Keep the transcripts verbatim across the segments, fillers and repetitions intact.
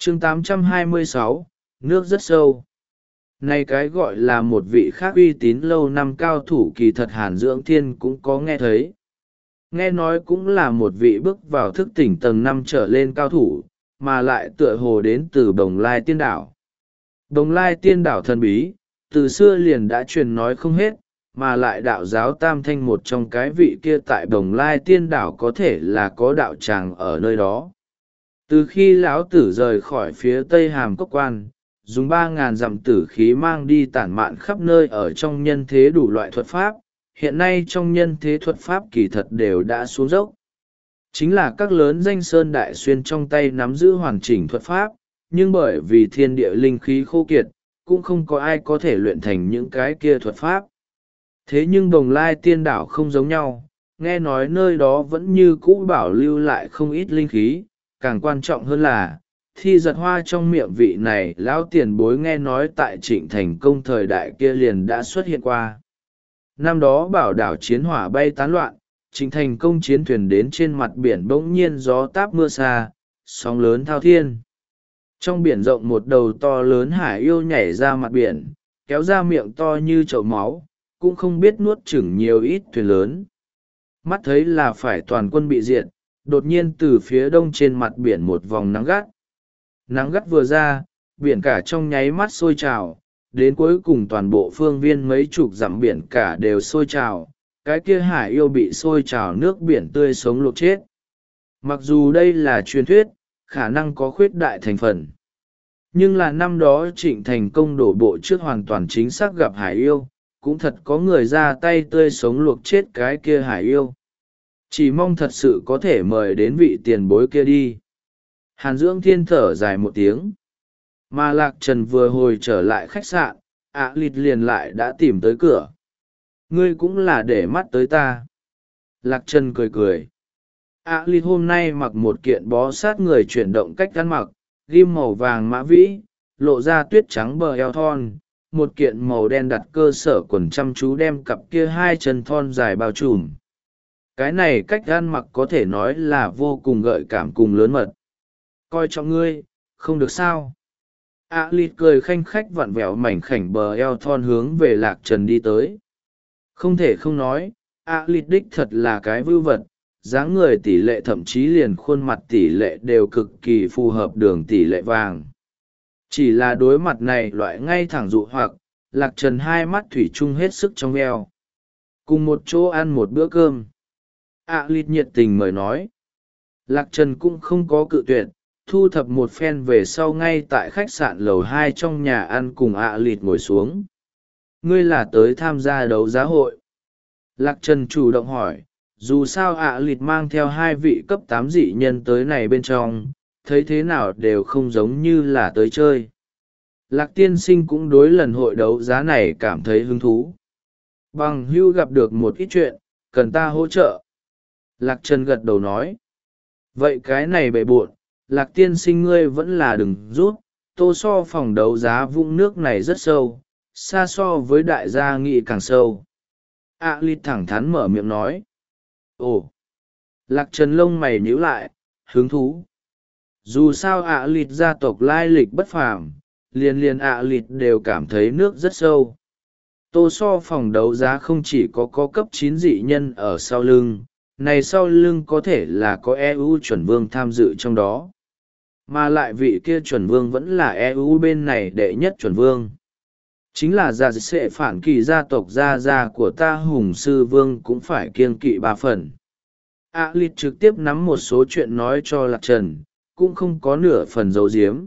chương tám trăm hai mươi sáu, nước rất sâu. Này cái gọi là một vị khác uy tín lâu năm cao thủ kỳ thật Hàn Dưỡng Thiên cũng có nghe thấy. Nghe nói cũng là một vị bước vào thức tỉnh tầng năm trở lên cao thủ, mà lại tựa hồ đến từ Bồng Lai Tiên Đảo. Bồng Lai Tiên Đảo thần bí, từ xưa liền đã truyền nói không hết, mà lại đạo giáo Tam Thanh một trong cái vị kia tại Bồng Lai Tiên Đảo có thể là có đạo tràng ở nơi đó. Từ khi lão tử rời khỏi phía tây Hàm Cốc Quan, dùng ba ngàn dặm tử khí mang đi tản mạn khắp nơi ở trong nhân thế đủ loại thuật pháp, hiện nay trong nhân thế thuật pháp kỳ thật đều đã xuống dốc. Chính là các lớn danh sơn đại xuyên trong tay nắm giữ hoàn chỉnh thuật pháp, nhưng bởi vì thiên địa linh khí khô kiệt, cũng không có ai có thể luyện thành những cái kia thuật pháp. Thế nhưng Bồng Lai Tiên Đảo không giống nhau, nghe nói nơi đó vẫn như cũ bảo lưu lại không ít linh khí, càng quan trọng hơn là, thi giật hoa trong miệng vị này lão tiền bối nghe nói tại Trịnh Thành Công thời đại kia liền đã xuất hiện qua. Năm đó bảo đảo chiến hỏa bay tán loạn, Trịnh Thành Công chiến thuyền đến trên mặt biển bỗng nhiên gió táp mưa xa, sóng lớn thao thiên. Trong biển rộng một đầu to lớn hải yêu nhảy ra mặt biển, kéo ra miệng to như chậu máu, cũng không biết nuốt chửng nhiều ít thuyền lớn. Mắt thấy là phải toàn quân bị diệt, đột nhiên từ phía đông trên mặt biển một vòng nắng gắt. Nắng gắt vừa ra, biển cả trong nháy mắt sôi trào, đến cuối cùng toàn bộ phương viên mấy chục dặm biển cả đều sôi trào, cái kia hải yêu bị sôi trào nước biển tươi sống luộc chết. Mặc dù đây là truyền thuyết, khả năng có khuyết đại thành phần. Nhưng là năm đó Trịnh Thành Công đổ bộ trước hoàn toàn chính xác gặp hải yêu, cũng thật có người ra tay tươi sống luộc chết cái kia hải yêu. Chỉ mong thật sự có thể mời đến vị tiền bối kia đi. Hàn Dưỡng Thiên thở dài một tiếng. Mà Lạc Trần vừa hồi trở lại khách sạn, ạ lịt liền lại đã tìm tới cửa. Ngươi cũng là để mắt tới ta. Lạc Trần cười cười. ạ lịt hôm nay mặc một kiện bó sát người chuyển động cách ăn mặc, ghim màu vàng mã vĩ, lộ ra tuyết trắng bờ eo thon, một kiện màu đen đặt cơ sở quần chăm chú đem cặp kia hai chân thon dài bao trùm. Cái này cách ăn mặc có thể nói là vô cùng gợi cảm cùng lớn mật. Coi trọng ngươi, không được sao. ạ lịt cười khanh khách vặn vẹo mảnh khảnh bờ eo thon hướng về Lạc Trần đi tới. Không thể không nói, ạ lịt đích thật là cái vưu vật, dáng người tỷ lệ thậm chí liền khuôn mặt tỷ lệ đều cực kỳ phù hợp đường tỷ lệ vàng. Chỉ là đối mặt này loại ngay thẳng dụ hoặc, Lạc Trần hai mắt thủy chung hết sức trong veo. Cùng một chỗ ăn một bữa cơm. ạ lịt nhiệt tình mời nói. Lạc Trần cũng không có cự tuyệt, thu thập một phen về sau ngay tại khách sạn lầu hai trong nhà ăn cùng ạ lịt ngồi xuống. Ngươi là tới tham gia đấu giá hội. Lạc Trần chủ động hỏi, dù sao ạ lịt mang theo hai vị cấp tám dị nhân tới này bên trong, thấy thế nào đều không giống như là tới chơi. Lạc tiên sinh cũng đối lần hội đấu giá này cảm thấy hứng thú. Bằng hưu gặp được một ít chuyện, cần ta hỗ trợ. Lạc Trần gật đầu nói. Vậy cái này bệ buộn, Lạc tiên sinh ngươi vẫn là đừng rút, tô so phòng đấu giá vũng nước này rất sâu, xa so với đại gia nghị càng sâu. ạ lịt thẳng thắn mở miệng nói. Ồ! Lạc Trần lông mày nhíu lại, hứng thú. Dù sao ạ lịt gia tộc lai lịch bất phàm, liền liền ạ lịt đều cảm thấy nước rất sâu. Tô so phòng đấu giá không chỉ có có cấp chín dị nhân ở sau lưng, này sau lưng có thể là có e u chuẩn vương tham dự trong đó. Mà lại vị kia chuẩn vương vẫn là e u bên này đệ nhất chuẩn vương. Chính là gia sẽ phản kỳ gia tộc gia gia của ta hùng sư vương cũng phải kiêng kỵ ba phần. ạ lịt trực tiếp nắm một số chuyện nói cho Lạc Trần, cũng không có nửa phần giấu giếm.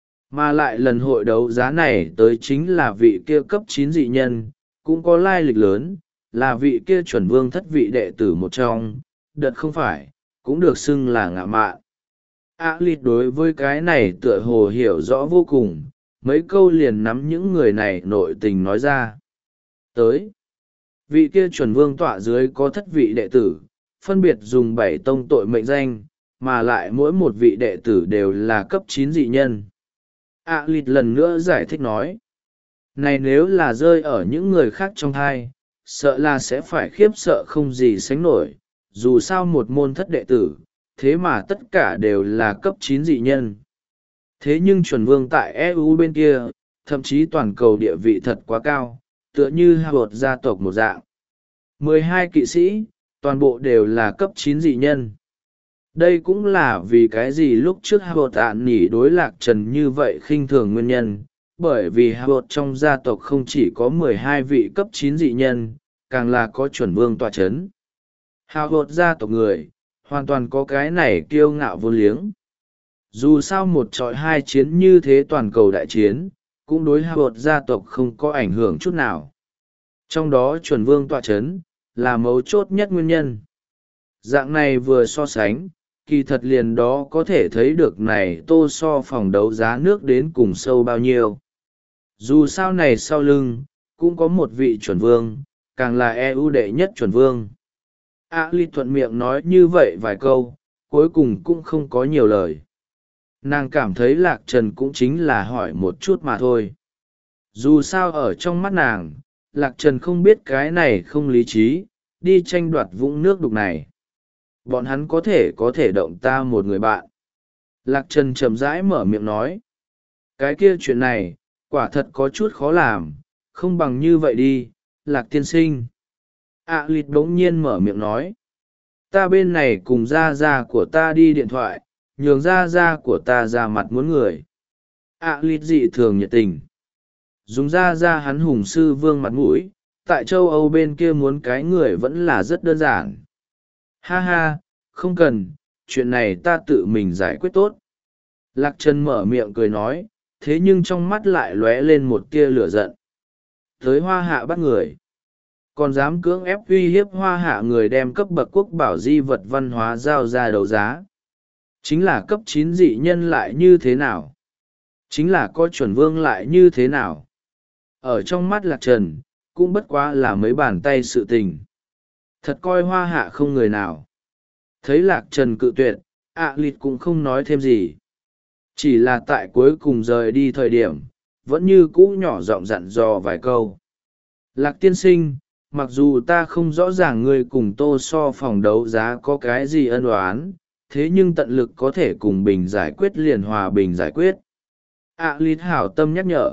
Mà lại lần hội đấu giá này tới chính là vị kia cấp chín dị nhân, cũng có lai lịch lớn, là vị kia chuẩn vương thất vị đệ tử một trong, đợt không phải, cũng được xưng là ngạ mạn. ạ lịt đối với cái này tựa hồ hiểu rõ vô cùng, mấy câu liền nắm những người này nội tình nói ra. Tới, vị kia chuẩn vương tọa dưới có thất vị đệ tử, phân biệt dùng bảy tông tội mệnh danh, mà lại mỗi một vị đệ tử đều là cấp chín dị nhân. ạ lịt lần nữa giải thích nói. Này nếu là rơi ở những người khác trong thai, sợ là sẽ phải khiếp sợ không gì sánh nổi, dù sao một môn thất đệ tử, thế mà tất cả đều là cấp chín dị nhân. Thế nhưng chuẩn vương tại e u bên kia, thậm chí toàn cầu địa vị thật quá cao, tựa như Howard gia tộc một dạng. mười hai kỵ sĩ, toàn bộ đều là cấp chín dị nhân. Đây cũng là vì cái gì lúc trước Howard ạn nỉ đối Lạc Trần như vậy khinh thường nguyên nhân, bởi vì Howard trong gia tộc không chỉ có mười hai vị cấp chín dị nhân, càng là có chuẩn vương tọa chấn. Howard gia tộc người, hoàn toàn có cái này kiêu ngạo vô liếng. Dù sao một trọi hai chiến như thế toàn cầu đại chiến, cũng đối Howard gia tộc không có ảnh hưởng chút nào. Trong đó chuẩn vương tọa chấn, là mấu chốt nhất nguyên nhân. Dạng này vừa so sánh, kỳ thật liền đó có thể thấy được này tô so phòng đấu giá nước đến cùng sâu bao nhiêu. Dù sao này sau lưng, cũng có một vị chuẩn vương, càng là e u đệ nhất chuẩn vương. A Ly thuận miệng nói như vậy vài câu, cuối cùng cũng không có nhiều lời. Nàng cảm thấy Lạc Trần cũng chính là hỏi một chút mà thôi. Dù sao ở trong mắt nàng, Lạc Trần không biết cái này không lý trí, đi tranh đoạt vũng nước đục này. Bọn hắn có thể có thể động ta một người bạn. Lạc Trần chậm rãi mở miệng nói. Cái kia chuyện này, quả thật có chút khó làm, không bằng như vậy đi, Lạc tiên sinh. A Lịt bỗng nhiên mở miệng nói. Ta bên này cùng gia gia của ta đi điện thoại, nhường gia gia của ta ra mặt muốn người. A Lịt dị thường nhiệt tình. Dùng gia gia hắn hùng sư vương mặt mũi, tại châu Âu bên kia muốn cái người vẫn là rất đơn giản. Ha ha, không cần, chuyện này ta tự mình giải quyết tốt. Lạc Trần mở miệng cười nói, thế nhưng trong mắt lại lóe lên một tia lửa giận. Tới hoa hạ bắt người. Còn dám cưỡng ép uy hiếp hoa hạ người đem cấp bậc quốc bảo di vật văn hóa giao ra đấu giá. Chính là cấp chín dị nhân lại như thế nào? Chính là có chuẩn vương lại như thế nào? Ở trong mắt Lạc Trần, cũng bất quá là mấy bàn tay sự tình. Thật coi hoa hạ không người nào. Thấy Lạc Trần cự tuyệt, ạ lịt cũng không nói thêm gì. Chỉ là tại cuối cùng rời đi thời điểm, vẫn như cũ nhỏ giọng dặn dò vài câu. Lạc tiên sinh, mặc dù ta không rõ ràng ngươi cùng tô so phòng đấu giá có cái gì ân oán, thế nhưng tận lực có thể cùng bình giải quyết liền hòa bình giải quyết. ạ lịt hảo tâm nhắc nhở.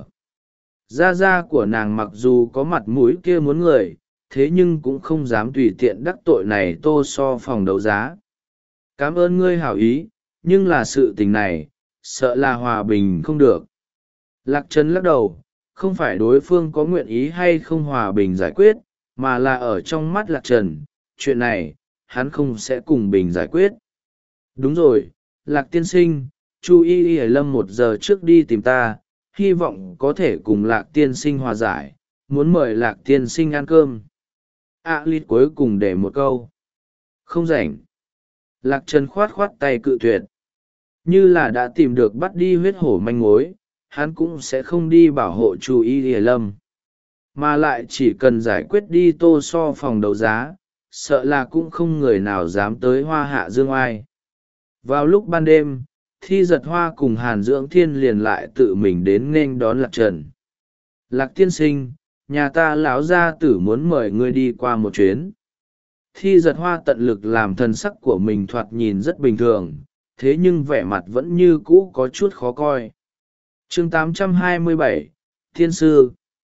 Gia gia của nàng mặc dù có mặt mũi kia muốn người, thế nhưng cũng không dám tùy tiện đắc tội này tô so phòng đấu giá. Cảm ơn ngươi hảo ý, nhưng là sự tình này, sợ là hòa bình không được. Lạc Trần lắc đầu, không phải đối phương có nguyện ý hay không hòa bình giải quyết, mà là ở trong mắt Lạc Trần, chuyện này, hắn không sẽ cùng bình giải quyết. Đúng rồi, Lạc tiên sinh, Chu Y Y Lâm một giờ trước đi tìm ta, hy vọng có thể cùng Lạc tiên sinh hòa giải, muốn mời Lạc tiên sinh ăn cơm. A Lít cuối cùng để một câu. Không rảnh. Lạc Trần khoát khoát tay cự tuyệt. Như là đã tìm được bắt đi huyết hổ manh mối, hắn cũng sẽ không đi bảo hộ Chu Y Y Lâm. Mà lại chỉ cần giải quyết đi tô so phòng đấu giá, sợ là cũng không người nào dám tới hoa hạ dương ai. Vào lúc ban đêm, Thi Giật Hoa cùng Hàn Dưỡng Thiên liền lại tự mình đến nghênh đón Lạc Trần. Lạc tiên sinh, nhà ta lão gia tử muốn mời ngươi đi qua một chuyến. Thi Giật Hoa tận lực làm thân sắc của mình thoạt nhìn rất bình thường, thế nhưng vẻ mặt vẫn như cũ có chút khó coi. chương tám trăm hai mươi bảy, Thiên Sư.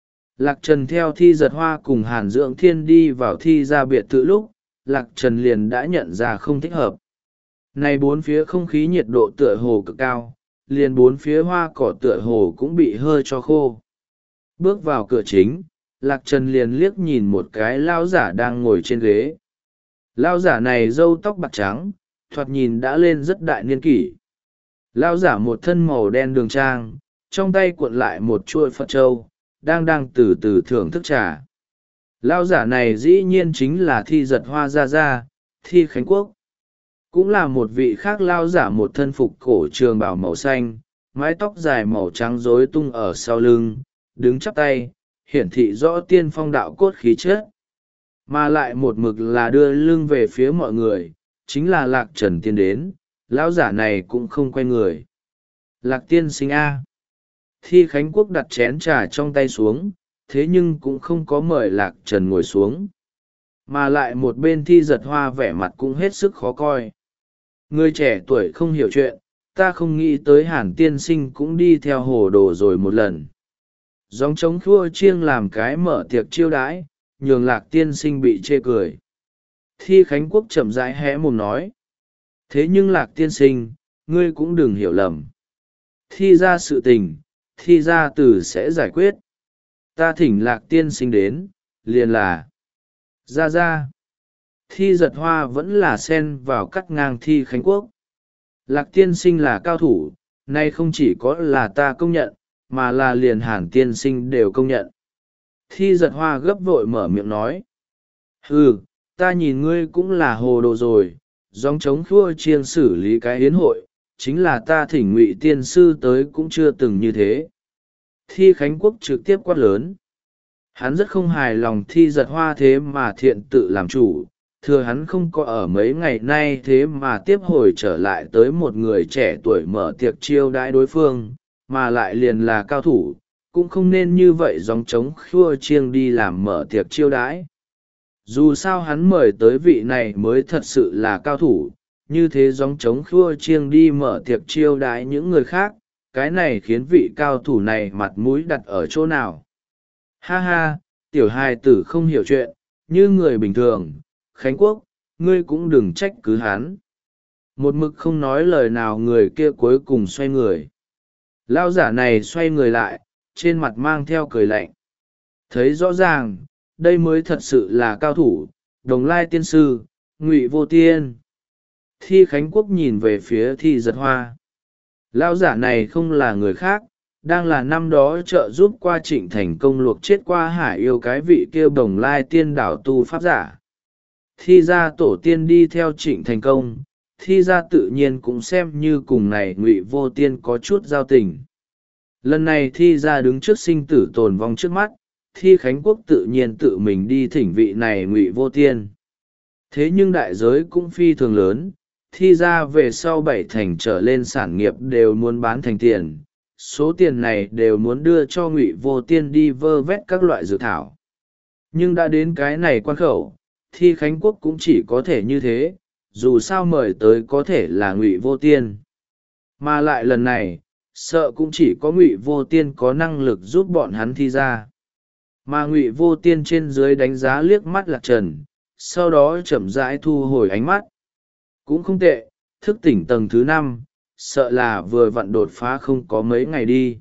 Lạc Trần theo Thi Giật Hoa cùng Hàn Dưỡng Thiên đi vào Thi ra biệt thự lúc, Lạc Trần liền đã nhận ra không thích hợp. Này bốn phía không khí nhiệt độ tựa hồ cực cao, liền bốn phía hoa cỏ tựa hồ cũng bị hơi cho khô. Bước vào cửa chính, Lạc Trần liền liếc nhìn một cái lao giả đang ngồi trên ghế. Lao giả này râu tóc bạc trắng, thoạt nhìn đã lên rất đại niên kỷ. Lao giả một thân màu đen đường trang, trong tay cuộn lại một chuôi Phật Châu, đang đang từ từ thưởng thức trà. Lao giả này dĩ nhiên chính là Thi Giật Hoa Gia Gia, Thi Khánh Quốc. Cũng là một vị khác lao giả một thân phục cổ trường bào màu xanh, mái tóc dài màu trắng rối tung ở sau lưng, đứng chắp tay, hiển thị rõ tiên phong đạo cốt khí chất. Mà lại một mực là đưa lưng về phía mọi người, chính là Lạc Trần tiến đến, lão giả này cũng không quay người. Lạc tiên sinh A. Thi Khánh Quốc đặt chén trà trong tay xuống, thế nhưng cũng không có mời Lạc Trần ngồi xuống. Mà lại một bên Thi Giật Hoa vẻ mặt cũng hết sức khó coi. Người trẻ tuổi không hiểu chuyện, ta không nghĩ tới Hàn tiên sinh cũng đi theo hồ đồ rồi một lần. Gióng trống khua chiêng làm cái mở tiệc chiêu đãi, nhường Lạc tiên sinh bị chê cười. Thi Khánh Quốc chậm rãi hé mồm nói. Thế nhưng Lạc tiên sinh, ngươi cũng đừng hiểu lầm. Thi ra sự tình, thi ra từ sẽ giải quyết. Ta thỉnh Lạc tiên sinh đến, liền là ra ra. Thi Giật Hoa vẫn là xen vào cắt ngang Thi Khánh Quốc. Lạc tiên sinh là cao thủ, nay không chỉ có là ta công nhận, mà là liền Hàn tiên sinh đều công nhận. Thi Giật Hoa gấp vội mở miệng nói. Ừ, ta nhìn ngươi cũng là hồ đồ rồi, gióng trống khua chiêng xử lý cái yến hội, chính là ta thỉnh Ngụy tiên sư tới cũng chưa từng như thế. Thi Khánh Quốc trực tiếp quát lớn. Hắn rất không hài lòng Thi Giật Hoa thế mà thiện tự làm chủ, thừa hắn không có ở mấy ngày nay thế mà tiếp hồi trở lại tới một người trẻ tuổi mở tiệc chiêu đãi đối phương, mà lại liền là cao thủ, cũng không nên như vậy gióng trống khua chiêng đi làm mở tiệc chiêu đãi. Dù sao hắn mời tới vị này mới thật sự là cao thủ, như thế gióng trống khua chiêng đi mở tiệc chiêu đãi những người khác, cái này khiến vị cao thủ này mặt mũi đặt ở chỗ nào. Ha ha, tiểu hài tử không hiểu chuyện, như người bình thường, Khánh Quốc, ngươi cũng đừng trách cứ hắn. Một mực không nói lời nào người kia cuối cùng xoay người. Lao giả này xoay người lại, trên mặt mang theo cười lạnh. Thấy rõ ràng, đây mới thật sự là cao thủ, Đồng Lai tiên sư, Ngụy Vô Tiên. Thi Khánh Quốc nhìn về phía Thi Giật Hoa. Lao giả này không là người khác, đang là năm đó trợ giúp qua Trịnh Thành Công luộc chết qua hải yêu cái vị kêu Đồng Lai tiên đảo tu pháp giả. Thi ra tổ tiên đi theo Trịnh Thành Công, thi ra tự nhiên cũng xem như cùng này Ngụy Vô Tiên có chút giao tình. Lần này thi ra đứng trước sinh tử tồn vong trước mắt, Thi Khánh Quốc tự nhiên tự mình đi thỉnh vị này Ngụy Vô Tiên. Thế nhưng đại giới cũng phi thường lớn, thi ra về sau bảy thành trở lên sản nghiệp đều muốn bán thành tiền, số tiền này đều muốn đưa cho Ngụy Vô Tiên đi vơ vét các loại dược thảo. Nhưng đã đến cái này quan khẩu, Thi Khánh Quốc cũng chỉ có thể như thế, dù sao mời tới có thể là Ngụy Vô Tiên. Mà lại lần này, sợ cũng chỉ có Ngụy Vô Tiên có năng lực giúp bọn hắn thi ra. Mà Ngụy Vô Tiên trên dưới đánh giá liếc mắt Lạc Trần, sau đó chậm rãi thu hồi ánh mắt. Cũng không tệ, thức tỉnh tầng thứ năm, sợ là vừa vặn đột phá không có mấy ngày đi.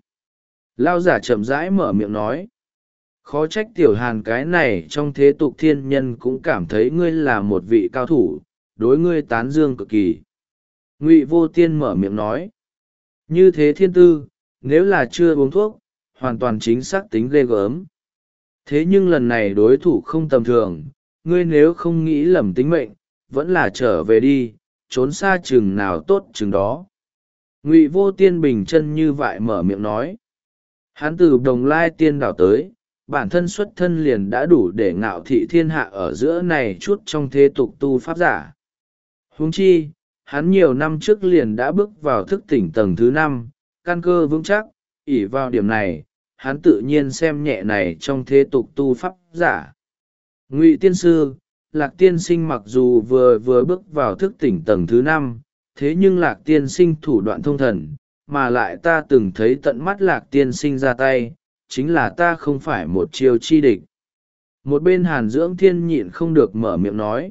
Lao giả chậm rãi mở miệng nói. Khó trách tiểu Hàn cái này trong thế tục thiên nhân cũng cảm thấy ngươi là một vị cao thủ, đối ngươi tán dương cực kỳ. Ngụy Vô Tiên mở miệng nói. Như thế thiên tư, nếu là chưa uống thuốc, hoàn toàn chính xác tính ghê gớm. Thế nhưng lần này đối thủ không tầm thường, ngươi nếu không nghĩ lầm tính mệnh, vẫn là trở về đi, trốn xa chừng nào tốt chừng đó. Ngụy Vô Tiên bình chân như vậy mở miệng nói. Hắn từ Đồng Lai tiên đảo tới, bản thân xuất thân liền đã đủ để ngạo thị thiên hạ ở giữa này chút trong thế tục tu pháp giả. Huống chi, hắn nhiều năm trước liền đã bước vào thức tỉnh tầng thứ năm, căn cơ vững chắc, ỷ vào điểm này, hắn tự nhiên xem nhẹ này trong thế tục tu pháp giả. Ngụy tiên sư, Lạc tiên sinh mặc dù vừa vừa bước vào thức tỉnh tầng thứ năm, thế nhưng Lạc tiên sinh thủ đoạn thông thần, mà lại ta từng thấy tận mắt Lạc tiên sinh ra tay, chính là ta không phải một chiêu chi địch. Một bên Hàn Dưỡng Thiên nhịn không được mở miệng nói.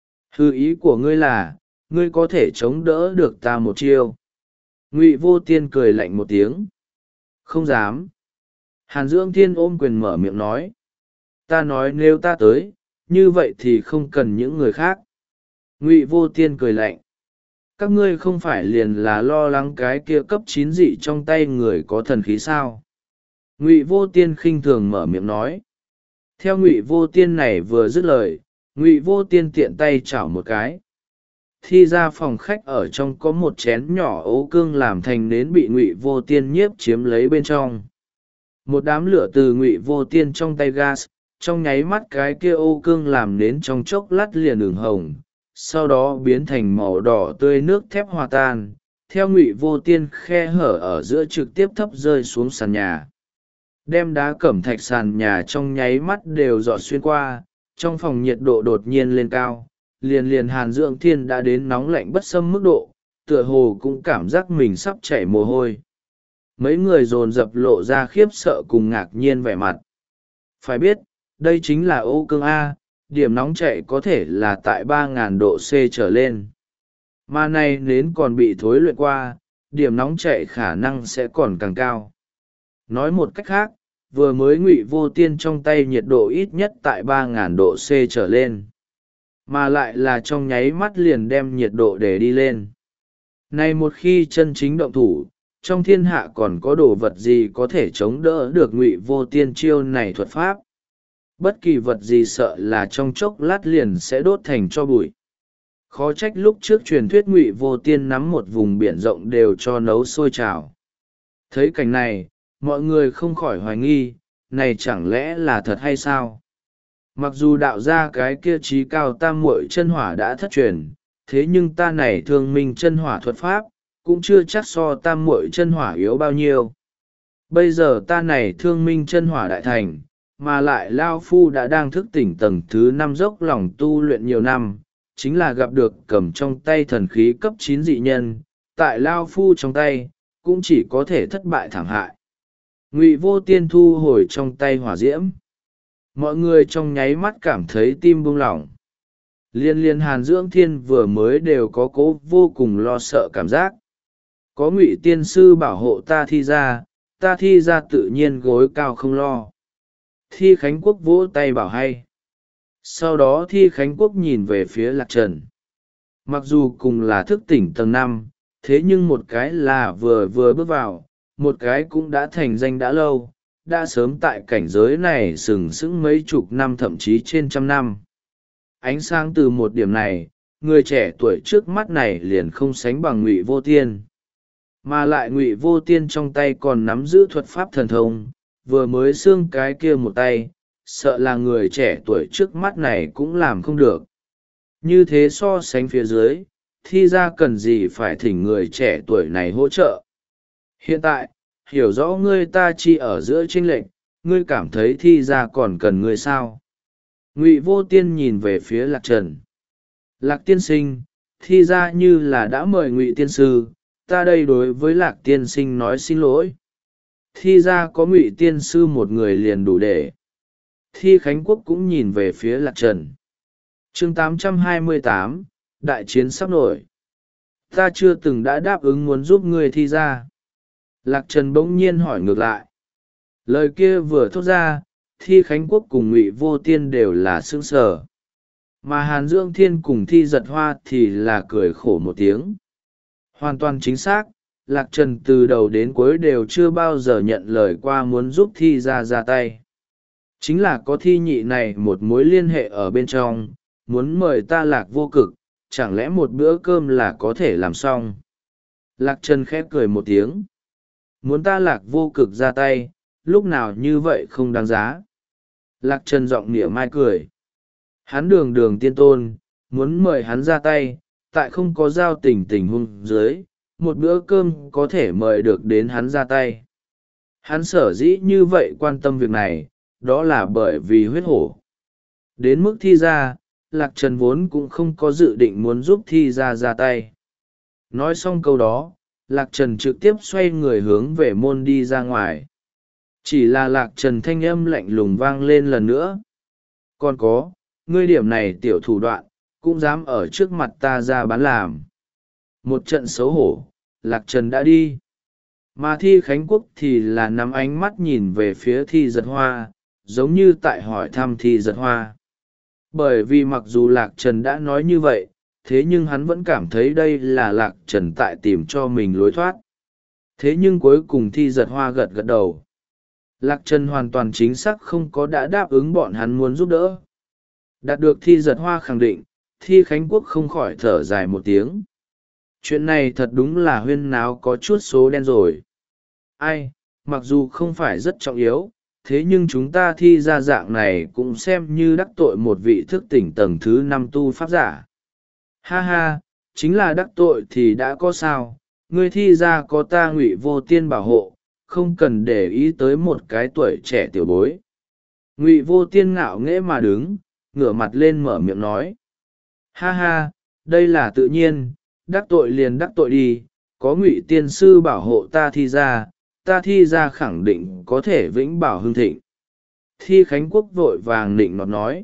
Hư ý của ngươi là, ngươi có thể chống đỡ được ta một chiêu. Ngụy Vô Tiên cười lạnh một tiếng. Không dám. Hàn Dưỡng Thiên ôm quyền mở miệng nói. Ta nói nếu ta tới, như vậy thì không cần những người khác. Ngụy Vô Tiên cười lạnh. Các ngươi không phải liền là lo lắng cái kia cấp chín dị trong tay người có thần khí sao? Ngụy Vô Tiên khinh thường mở miệng nói. Theo Ngụy Vô Tiên này vừa dứt lời, Ngụy Vô Tiên tiện tay chảo một cái. Thi ra phòng khách ở trong có một chén nhỏ ấu cương làm thành nến bị Ngụy Vô Tiên nhiếp chiếm lấy bên trong. Một đám lửa từ Ngụy Vô Tiên trong tay gas, trong nháy mắt cái kia ô cương làm nến trong chốc lát liền ửng hồng, sau đó biến thành màu đỏ tươi nước thép hòa tan, theo Ngụy Vô Tiên khe hở ở giữa trực tiếp thấp rơi xuống sàn nhà. Đem đá cẩm thạch sàn nhà trong nháy mắt đều dọa xuyên qua, trong phòng nhiệt độ đột nhiên lên cao, liền liền Hàn Dưỡng Thiên đã đến nóng lạnh bất xâm mức độ, tựa hồ cũng cảm giác mình sắp chảy mồ hôi. Mấy người dồn dập lộ ra khiếp sợ cùng ngạc nhiên vẻ mặt. Phải biết, đây chính là Âu Cương A, điểm nóng chảy có thể là tại ba nghìn độ C trở lên. Mà này nến còn bị thối luyện qua, điểm nóng chảy khả năng sẽ còn càng cao. Nói một cách khác, vừa mới Ngụy Vô Tiên trong tay nhiệt độ ít nhất tại ba nghìn độ C trở lên. Mà lại là trong nháy mắt liền đem nhiệt độ để đi lên. Này một khi chân chính động thủ, trong thiên hạ còn có đồ vật gì có thể chống đỡ được Ngụy Vô Tiên chiêu này thuật pháp. Bất kỳ vật gì sợ là trong chốc lát liền sẽ đốt thành tro bụi. Khó trách lúc trước truyền thuyết Ngụy Vô Tiên nắm một vùng biển rộng đều cho nấu sôi trào. Thấy cảnh này, mọi người không khỏi hoài nghi, này chẳng lẽ là thật hay sao? Mặc dù đạo ra cái kia trí cao tam muội chân hỏa đã thất truyền, thế nhưng ta này thương minh chân hỏa thuật pháp, cũng chưa chắc so tam muội chân hỏa yếu bao nhiêu. Bây giờ ta này thương minh chân hỏa đại thành, mà lại Lao Phu đã đang thức tỉnh tầng thứ năm dốc lòng tu luyện nhiều năm, chính là gặp được cầm trong tay thần khí cấp chín dị nhân, tại Lao Phu trong tay, cũng chỉ có thể thất bại thảm hại. Ngụy Vô Tiên thu hồi trong tay hỏa diễm. Mọi người trong nháy mắt cảm thấy tim buông lỏng. Liên liên Hàn Dưỡng Thiên vừa mới đều có cố vô cùng lo sợ cảm giác. Có Ngụy Tiên Sư bảo hộ ta Thi ra, ta Thi ra tự nhiên gối cao không lo. Thi Khánh Quốc vỗ tay bảo hay. Sau đó Thi Khánh Quốc nhìn về phía Lạc Trần. Mặc dù cùng là thức tỉnh tầng năm, thế nhưng một cái là vừa vừa bước vào, một cái cũng đã thành danh đã lâu, đã sớm tại cảnh giới này sừng sững mấy chục năm thậm chí trên trăm năm. Ánh sáng từ một điểm này, người trẻ tuổi trước mắt này liền không sánh bằng Ngụy Vô Tiên. Mà lại Ngụy Vô Tiên trong tay còn nắm giữ thuật pháp thần thông, vừa mới xương cái kia một tay, sợ là người trẻ tuổi trước mắt này cũng làm không được. Như thế so sánh phía dưới, Thi ra cần gì phải thỉnh người trẻ tuổi này hỗ trợ. Hiện tại, hiểu rõ ngươi ta chi ở giữa chênh lệch, ngươi cảm thấy Thi ra còn cần ngươi sao? Ngụy Vô Tiên nhìn về phía Lạc Trần. Lạc tiên sinh, Thi ra như là đã mời Ngụy tiên sư, ta đây đối với Lạc tiên sinh nói xin lỗi. Thi ra có Ngụy tiên sư một người liền đủ để. Thi Khánh Quốc cũng nhìn về phía Lạc Trần. Chương tám trăm hai mươi tám, đại chiến sắp nổi. Ta chưa từng đã đáp ứng muốn giúp ngươi Thi ra. Lạc Trần bỗng nhiên hỏi ngược lại. Lời kia vừa thốt ra, Thi Khánh Quốc cùng Ngụy Vô Tiên đều là sững sờ. Mà Hàn Dưỡng Thiên cùng Thi Giật Hoa thì là cười khổ một tiếng. Hoàn toàn chính xác, Lạc Trần từ đầu đến cuối đều chưa bao giờ nhận lời qua muốn giúp Thi ra ra tay. Chính là có Thi nhị này một mối liên hệ ở bên trong, muốn mời ta Lạc Vô Cực, chẳng lẽ một bữa cơm là có thể làm xong. Lạc Trần khép cười một tiếng. Muốn ta Lạc Vô Cực ra tay, lúc nào như vậy không đáng giá. Lạc Trần giọng nịa mai cười. Hắn đường đường tiên tôn, muốn mời hắn ra tay, tại không có giao tình tình huống dưới, một bữa cơm có thể mời được đến hắn ra tay. Hắn sở dĩ như vậy quan tâm việc này, đó là bởi vì huyết hổ. Đến mức Thi ra, Lạc Trần vốn cũng không có dự định muốn giúp Thi ra ra tay. Nói xong câu đó, Lạc Trần trực tiếp xoay người hướng về môn đi ra ngoài. Chỉ là Lạc Trần thanh âm lạnh lùng vang lên lần nữa. Còn có, ngươi điểm này tiểu thủ đoạn, cũng dám ở trước mặt ta ra bán làm. Một trận xấu hổ, Lạc Trần đã đi. Mà Thi Khánh Quốc thì là nắm ánh mắt nhìn về phía Thi Giật Hoa, giống như tại hỏi thăm Thi Giật Hoa. Bởi vì mặc dù Lạc Trần đã nói như vậy, thế nhưng hắn vẫn cảm thấy đây là Lạc Trần tại tìm cho mình lối thoát. Thế nhưng cuối cùng Thi Giật Hoa gật gật đầu. Lạc Trần hoàn toàn chính xác không có đã đáp ứng bọn hắn muốn giúp đỡ. Đạt được Thi Giật Hoa khẳng định, Thi Khánh Quốc không khỏi thở dài một tiếng. Chuyện này thật đúng là huyên náo có chút số đen rồi. Ai, mặc dù không phải rất trọng yếu, thế nhưng chúng ta Thi ra dạng này cũng xem như đắc tội một vị thức tỉnh tầng thứ năm tu pháp giả. Ha ha, chính là đắc tội thì đã có sao, ngươi Thi ra có ta Ngụy Vô Tiên bảo hộ, không cần để ý tới một cái tuổi trẻ tiểu bối. Ngụy Vô Tiên ngạo nghễ mà đứng, ngửa mặt lên mở miệng nói. Ha ha, đây là tự nhiên, đắc tội liền đắc tội đi, có Ngụy tiên sư bảo hộ ta Thi ra, ta Thi ra khẳng định có thể vĩnh bảo hưng thịnh. Thi Khánh Quốc vội vàng nịnh nọt nói,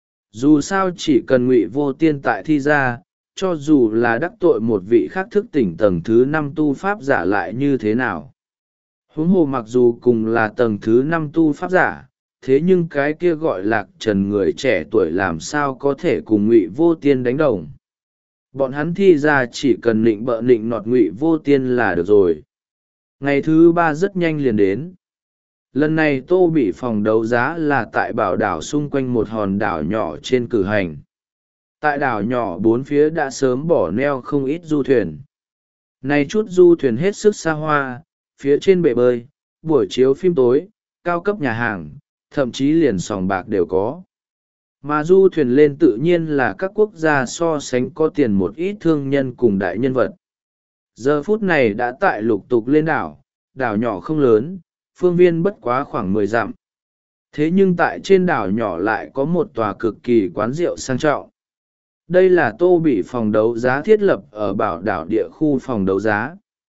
dù sao chỉ cần Ngụy Vô Tiên tại Thi ra, cho dù là đắc tội một vị khác thức tỉnh tầng thứ năm tu pháp giả lại như thế nào. Huống hồ mặc dù cùng là tầng thứ năm tu pháp giả, thế nhưng cái kia gọi Lạc Trần người trẻ tuổi làm sao có thể cùng Ngụy Vô Tiên đánh đồng. Bọn hắn Thi ra chỉ cần nịnh bợ nịnh nọt Ngụy Vô Tiên là được rồi. Ngày thứ ba rất nhanh liền đến. Lần này tô bị phòng đấu giá là tại bảo đảo xung quanh một hòn đảo nhỏ trên cử hành. Tại đảo nhỏ bốn phía đã sớm bỏ neo không ít du thuyền. Này chút du thuyền hết sức xa hoa, phía trên bể bơi, buổi chiếu phim tối, cao cấp nhà hàng, thậm chí liền sòng bạc đều có. Mà du thuyền lên tự nhiên là các quốc gia so sánh có tiền một ít thương nhân cùng đại nhân vật. Giờ phút này đã tại lục tục lên đảo, đảo nhỏ không lớn, phương viên bất quá khoảng mười dặm. Thế nhưng tại trên đảo nhỏ lại có một tòa cực kỳ quán rượu sang trọng. Đây là tô bị phòng đấu giá thiết lập ở bảo đảo địa khu phòng đấu giá.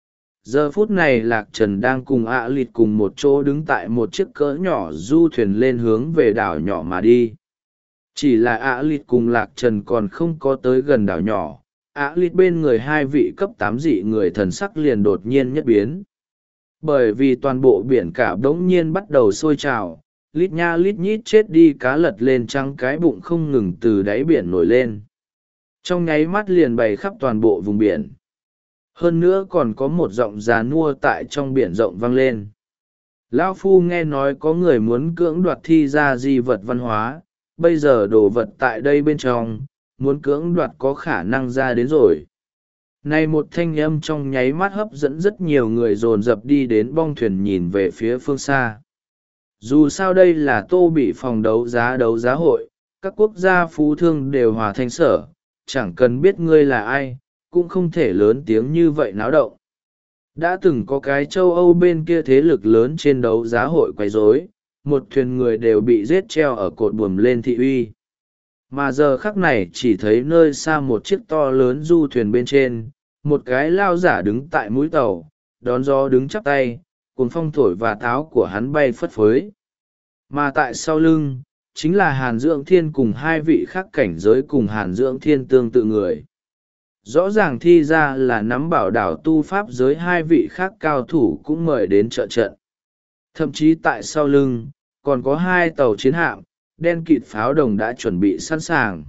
Giờ phút này Lạc Trần đang cùng ạ lịt cùng một chỗ đứng tại một chiếc cỡ nhỏ du thuyền lên hướng về đảo nhỏ mà đi. Chỉ là ạ lịt cùng Lạc Trần còn không có tới gần đảo nhỏ, ạ lịt bên người hai vị cấp tám dị người thần sắc liền đột nhiên nhất biến. Bởi vì toàn bộ biển cả bỗng nhiên bắt đầu sôi trào, lít nha lít nhít chết đi cá lật lên trăng cái bụng không ngừng từ đáy biển nổi lên. Trong nháy mắt liền bày khắp toàn bộ vùng biển. Hơn nữa còn có một giọng già nua tại trong biển rộng vang lên. Lão Phu nghe nói có người muốn cưỡng đoạt Thi ra di vật văn hóa, bây giờ đồ vật tại đây bên trong, muốn cưỡng đoạt có khả năng ra đến rồi. Này một thanh âm trong nháy mắt hấp dẫn rất nhiều người dồn dập đi đến bong thuyền nhìn về phía phương xa. Dù sao đây là tô bị phòng đấu giá đấu giá hội, các quốc gia phú thương đều hòa thanh sở, chẳng cần biết ngươi là ai, cũng không thể lớn tiếng như vậy náo động. Đã từng có cái châu Âu bên kia thế lực lớn trên đấu giá hội quấy rối, một thuyền người đều bị giết treo ở cột buồm lên thị uy. Mà giờ khắc này chỉ thấy nơi xa một chiếc to lớn du thuyền bên trên, một cái lao giả đứng tại mũi tàu, đón gió đứng chắp tay, cuốn phong thổi và táo của hắn bay phất phới. Mà tại sau lưng, chính là Hàn Dưỡng Thiên cùng hai vị khác cảnh giới cùng Hàn Dưỡng Thiên tương tự người. Rõ ràng Thi ra là nắm bảo đảo tu pháp giới hai vị khác cao thủ cũng mời đến trợ trận. Thậm chí tại sau lưng, còn có hai tàu chiến hạm, đen kịt pháo đồng đã chuẩn bị sẵn sàng.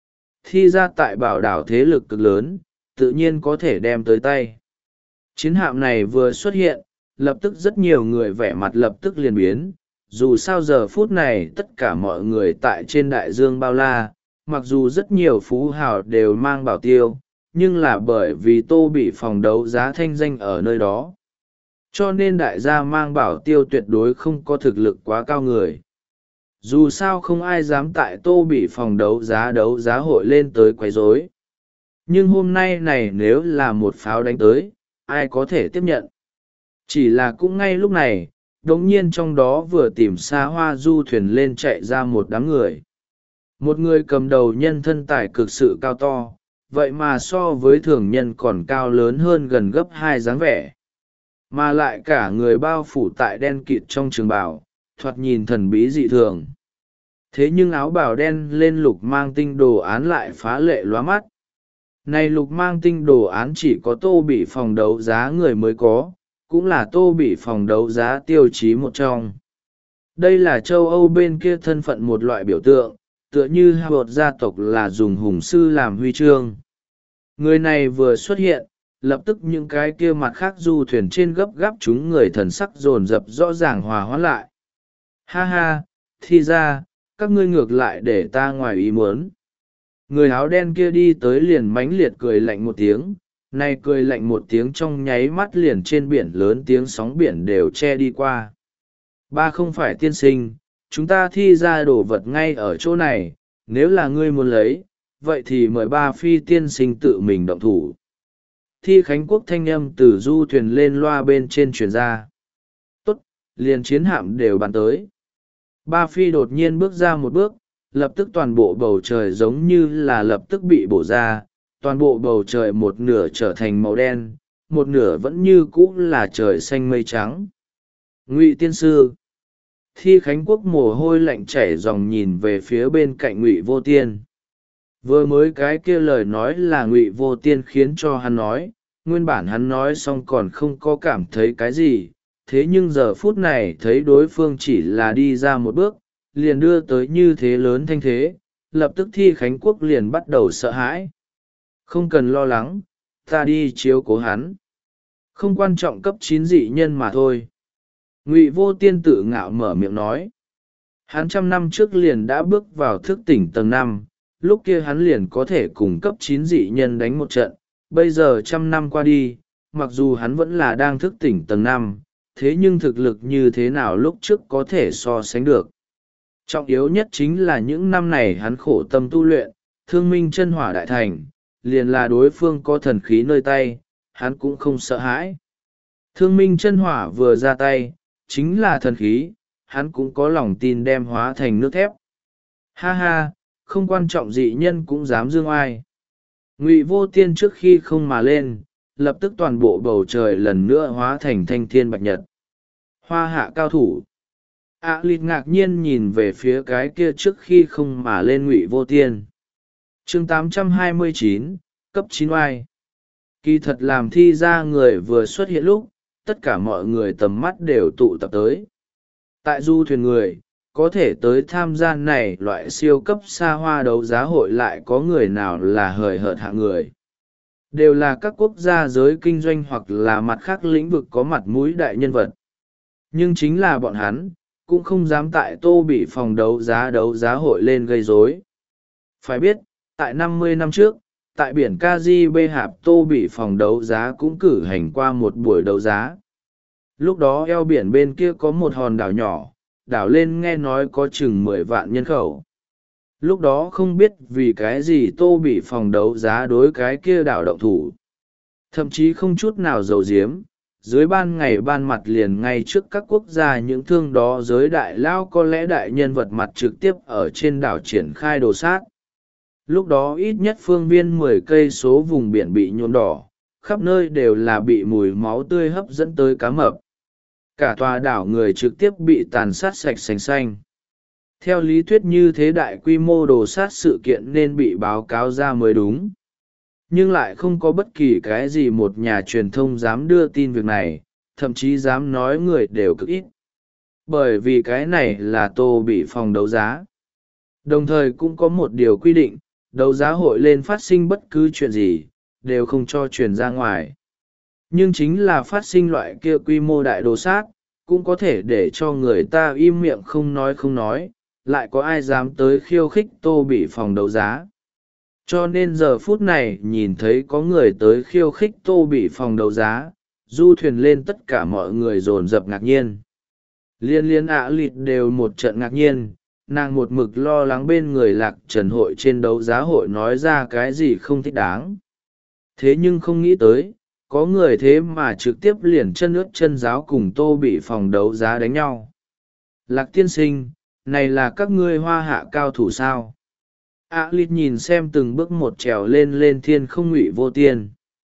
Thi ra tại bảo đảo thế lực cực lớn, tự nhiên có thể đem tới tay. Chiến hạm này vừa xuất hiện, lập tức rất nhiều người vẻ mặt lập tức liền biến. Dù sao giờ phút này tất cả mọi người tại trên đại dương bao la, mặc dù rất nhiều phú hào đều mang bảo tiêu, nhưng là bởi vì tô bị phòng đấu giá thanh danh ở nơi đó. Cho nên đại gia mang bảo tiêu tuyệt đối không có thực lực quá cao người. Dù sao không ai dám tại tô bị phòng đấu giá đấu giá hội lên tới quấy rối. Nhưng hôm nay này nếu là một pháo đánh tới, ai có thể tiếp nhận. Chỉ là cũng ngay lúc này, đống nhiên trong đó vừa tìm xa hoa du thuyền lên chạy ra một đám người. Một người cầm đầu nhân thân tài cực sự cao to, vậy mà so với thường nhân còn cao lớn hơn gần gấp hai dáng vẻ. Mà lại cả người bao phủ tại đen kịt trong trường bào, thoạt nhìn thần bí dị thường. Thế nhưng áo bào đen lên lục mang tinh đồ án lại phá lệ lóa mắt. Này lục mang tinh đồ án chỉ có tô bị phòng đấu giá người mới có, cũng là tô bị phòng đấu giá tiêu chí một trong. Đây là châu Âu bên kia thân phận một loại biểu tượng, tựa như Howard gia tộc là dùng hùng sư làm huy chương. Người này vừa xuất hiện, lập tức những cái kia mặt khác du thuyền trên gấp gáp chúng người thần sắc dồn dập rõ ràng hòa hoãn lại. Ha ha, Thi ra, các ngươi ngược lại để ta ngoài ý muốn. Người áo đen kia đi tới liền mãnh liệt cười lạnh một tiếng, nay cười lạnh một tiếng trong nháy mắt liền trên biển lớn tiếng sóng biển đều che đi qua. Ba không phải tiên sinh, chúng ta Thi ra đồ vật ngay ở chỗ này, nếu là ngươi muốn lấy, vậy thì mời ba phi tiên sinh tự mình động thủ. Thi Khánh Quốc thanh âm từ du thuyền lên loa bên trên truyền ra. Tốt, liền chiến hạm đều bắn tới. Ba phi đột nhiên bước ra một bước, lập tức toàn bộ bầu trời giống như là lập tức bị bổ ra, toàn bộ bầu trời một nửa trở thành màu đen, một nửa vẫn như cũ là trời xanh mây trắng. Ngụy tiên sư. Thi Khánh Quốc mồ hôi lạnh chảy ròng nhìn về phía bên cạnh Ngụy Vô Tiên. Vừa mới cái kia lời nói là Ngụy Vô Tiên khiến cho hắn nói, nguyên bản hắn nói xong còn không có cảm thấy cái gì, thế nhưng giờ phút này thấy đối phương chỉ là đi ra một bước, liền đưa tới như thế lớn thanh thế, lập tức Thi Khánh Quốc liền bắt đầu sợ hãi. Không cần lo lắng, ta đi chiếu cố hắn. Không quan trọng cấp chín dị nhân mà thôi. Ngụy Vô Tiên tự ngạo mở miệng nói. Hắn trăm năm trước liền đã bước vào thức tỉnh tầng năm, lúc kia hắn liền có thể cùng cấp chín dị nhân đánh một trận. Bây giờ trăm năm qua đi, mặc dù hắn vẫn là đang thức tỉnh tầng năm, thế nhưng thực lực như thế nào lúc trước có thể so sánh được. Trọng yếu nhất chính là những năm này hắn khổ tâm tu luyện, thương minh chân hỏa đại thành, liền là đối phương có thần khí nơi tay, hắn cũng không sợ hãi. Thương minh chân hỏa vừa ra tay, chính là thần khí, hắn cũng có lòng tin đem hóa thành nước thép. Ha ha, không quan trọng dị nhân cũng dám dương oai. Ngụy Vô Tiên trước khi không mà lên, lập tức toàn bộ bầu trời lần nữa hóa thành thanh thiên bạch nhật. Hoa hạ cao thủ. A Lịt ngạc nhiên nhìn về phía cái kia trước khi không mà lên Ngụy Vô Tiên. Chương tám trăm hai mươi chín, cấp chín oai. Kỳ thật làm thi ra người vừa xuất hiện lúc, tất cả mọi người tầm mắt đều tụ tập tới. Tại du thuyền người, có thể tới tham gia này loại siêu cấp xa hoa đấu giá hội lại có người nào là hời hợt hạ người. Đều là các quốc gia giới kinh doanh hoặc là mặt khác lĩnh vực có mặt mũi đại nhân vật. Nhưng chính là bọn hắn, cũng không dám tại Tô Bị phòng đấu giá đấu giá hội lên gây rối. Phải biết, tại năm mươi năm trước, tại biển Caribe Hạp Tô Bị phòng đấu giá cũng cử hành qua một buổi đấu giá. Lúc đó eo biển bên kia có một hòn đảo nhỏ, đảo lên nghe nói có chừng mười vạn nhân khẩu. Lúc đó không biết vì cái gì Tô Bị phòng đấu giá đối cái kia đảo động thủ. Thậm chí không chút nào giấu giếm, dưới ban ngày ban mặt liền ngay trước các quốc gia những thương đó giới đại lao có lẽ đại nhân vật mặt trực tiếp ở trên đảo triển khai đồ sát. Lúc đó ít nhất phương viên mười cây số vùng biển bị nhuộm đỏ, khắp nơi đều là bị mùi máu tươi hấp dẫn tới cá mập. Cả tòa đảo người trực tiếp bị tàn sát sạch sành xanh. Theo lý thuyết như thế đại quy mô đồ sát sự kiện nên bị báo cáo ra mới đúng. Nhưng lại không có bất kỳ cái gì một nhà truyền thông dám đưa tin việc này, thậm chí dám nói người đều cực ít. Bởi vì cái này là Tô Bị phòng đấu giá. Đồng thời cũng có một điều quy định, đấu giá hội lên phát sinh bất cứ chuyện gì, đều không cho truyền ra ngoài. Nhưng chính là phát sinh loại kia quy mô đại đồ sát, cũng có thể để cho người ta im miệng không nói không nói, lại có ai dám tới khiêu khích Tô Bị phòng đấu giá. Cho nên giờ phút này nhìn thấy có người tới khiêu khích Tô Bị phòng đấu giá, du thuyền lên tất cả mọi người dồn dập ngạc nhiên. Liên liên ạ lịt đều một trận ngạc nhiên, nàng một mực lo lắng bên người Lạc Trần hội trên đấu giá hội nói ra cái gì không thích đáng. Thế nhưng không nghĩ tới, có người thế mà trực tiếp liền chân ướt chân giáo cùng Tô Bị phòng đấu giá đánh nhau. Lạc tiên sinh, này là các ngươi hoa hạ cao thủ sao? A Lít nhìn xem từng bước một trèo lên lên thiên không Ngụy Vô Tiên.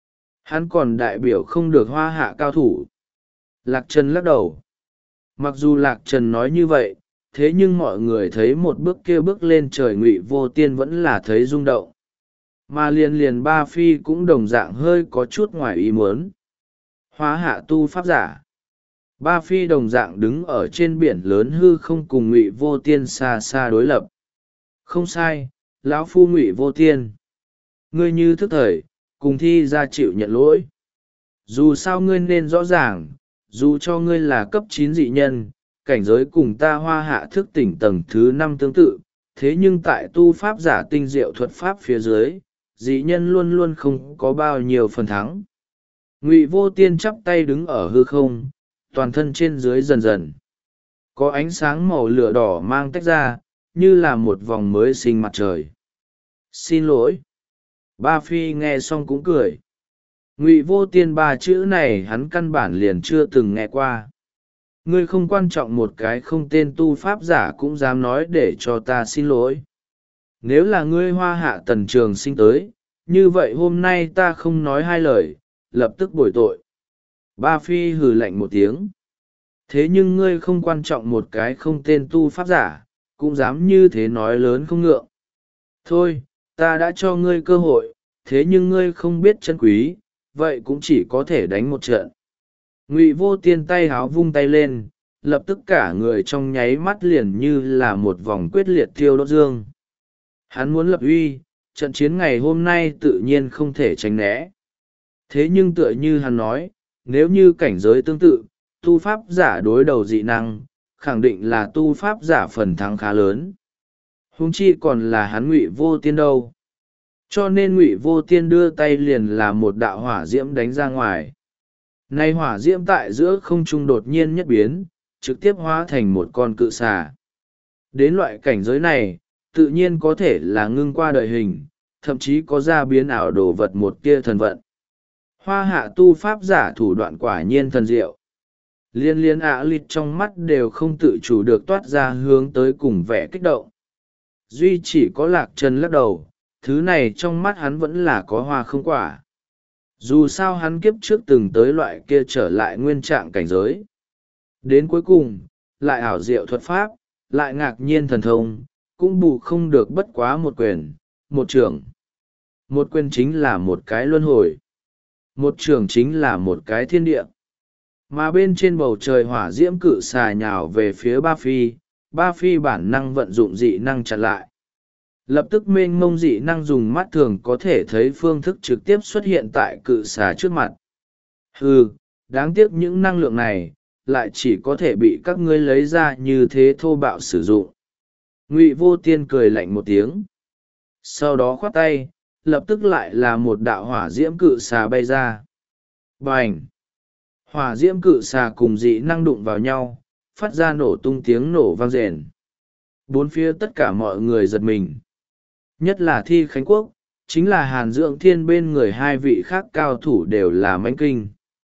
Hắn còn đại biểu không được hoa hạ cao thủ. Lạc Trần lắc đầu. Mặc dù Lạc Trần nói như vậy, thế nhưng mọi người thấy một bước kia bước lên trời Ngụy Vô Tiên vẫn là thấy rung động. Mà liền liền Ba Phi cũng đồng dạng hơi có chút ngoài ý muốn. Hóa hạ tu pháp giả. Ba Phi đồng dạng đứng ở trên biển lớn hư không cùng Ngụy Vô Tiên xa xa đối lập. Không sai, lão phu Ngụy Vô Tiên. Ngươi như thức thời, cùng thi ra chịu nhận lỗi. Dù sao ngươi nên rõ ràng, dù cho ngươi là cấp chín dị nhân, cảnh giới cùng ta hoa hạ thức tỉnh tầng thứ năm tương tự, thế nhưng tại tu pháp giả tinh diệu thuật pháp phía dưới, dị nhân luôn luôn không có bao nhiêu phần thắng. Ngụy Vô Tiên chắp tay đứng ở hư không, toàn thân trên dưới dần dần có ánh sáng màu lửa đỏ mang tách ra, như là một vòng mới sinh mặt trời. Xin lỗi. Ba Phi nghe xong cũng cười. Ngụy Vô Tiên ba chữ này hắn căn bản liền chưa từng nghe qua. Ngươi không quan trọng một cái không tên tu pháp giả cũng dám nói để cho ta xin lỗi. Nếu là ngươi hoa hạ Tần Trường Sinh tới, như vậy hôm nay ta không nói hai lời, lập tức bồi tội. Ba Phi hừ lạnh một tiếng. Thế nhưng ngươi không quan trọng một cái không tên tu pháp giả, cũng dám như thế nói lớn không ngượng. Thôi, ta đã cho ngươi cơ hội, thế nhưng ngươi không biết trân quý, vậy cũng chỉ có thể đánh một trận. Ngụy Vô Tiên tay háo vung tay lên, lập tức cả người trong nháy mắt liền như là một vòng quyết liệt thiêu đốt dương. Hắn muốn lập uy, trận chiến ngày hôm nay tự nhiên không thể tránh né. Thế nhưng tựa như hắn nói, nếu như cảnh giới tương tự, tu pháp giả đối đầu dị năng, khẳng định là tu pháp giả phần thắng khá lớn. Huống chi còn là hắn Ngụy Vô Tiên đâu. Cho nên Ngụy Vô Tiên đưa tay liền là một đạo hỏa diễm đánh ra ngoài. Nay hỏa diễm tại giữa không trung đột nhiên nhất biến, trực tiếp hóa thành một con cự xà. Đến loại cảnh giới này, tự nhiên có thể là ngưng qua đời hình, thậm chí có ra biến ảo đồ vật một tia thần vận. Hoa hạ tu pháp giả thủ đoạn quả nhiên thần diệu. Liên liên ạ lịt trong mắt đều không tự chủ được toát ra hướng tới cùng vẻ kích động. Duy chỉ có Lạc Trần lắc đầu, thứ này trong mắt hắn vẫn là có hoa không quả. Dù sao hắn kiếp trước từng tới loại kia trở lại nguyên trạng cảnh giới. Đến cuối cùng, lại ảo diệu thuật pháp, lại ngạc nhiên thần thông, cũng bù không được bất quá một quyền, một trưởng. Một quyền chính là một cái luân hồi. Một trưởng chính là một cái thiên địa. Mà bên trên bầu trời hỏa diễm cự xà nhào về phía Ba Phi, Ba Phi bản năng vận dụng dị năng chặn lại. Lập tức mênh mông dị năng dùng mắt thường có thể thấy phương thức trực tiếp xuất hiện tại cự xà trước mặt. Hừ, đáng tiếc những năng lượng này, lại chỉ có thể bị các ngươi lấy ra như thế thô bạo sử dụng. Ngụy Vô Tiên cười lạnh một tiếng. Sau đó khoát tay, lập tức lại là một đạo hỏa diễm cự xà bay ra. Bành! Hỏa diễm cự xà cùng dị năng đụng vào nhau, phát ra nổ tung tiếng nổ vang rền. Bốn phía tất cả mọi người giật mình. Nhất là Thi Khánh Quốc, chính là Hàn Dưỡng Thiên bên người hai vị khác cao thủ đều là mãnh kinh.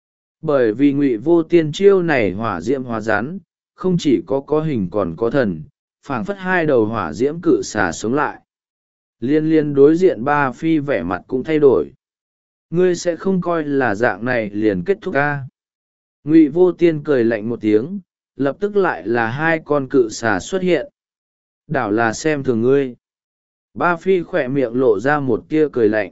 Bởi vì Ngụy Vô Tiên chiêu này hỏa diễm hóa rắn, không chỉ có có hình còn có thần, phảng phất hai đầu hỏa diễm cự xà sống lại. Liên liên đối diện Ba Phi vẻ mặt cũng thay đổi. Ngươi sẽ không coi là dạng này liền kết thúc ca. Ngụy Vô Tiên cười lạnh một tiếng, lập tức lại là hai con cự xà xuất hiện. Đảo là xem thường ngươi. Ba Phi khỏe miệng lộ ra một tia cười lạnh.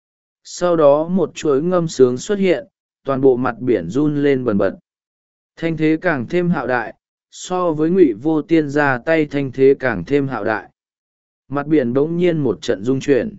Sau đó một chuỗi ngâm sướng xuất hiện, toàn bộ mặt biển run lên bần bật. Thanh thế càng thêm hạo đại, so với Ngụy Vô Tiên ra tay thanh thế càng thêm hạo đại. Mặt biển bỗng nhiên một trận rung chuyển.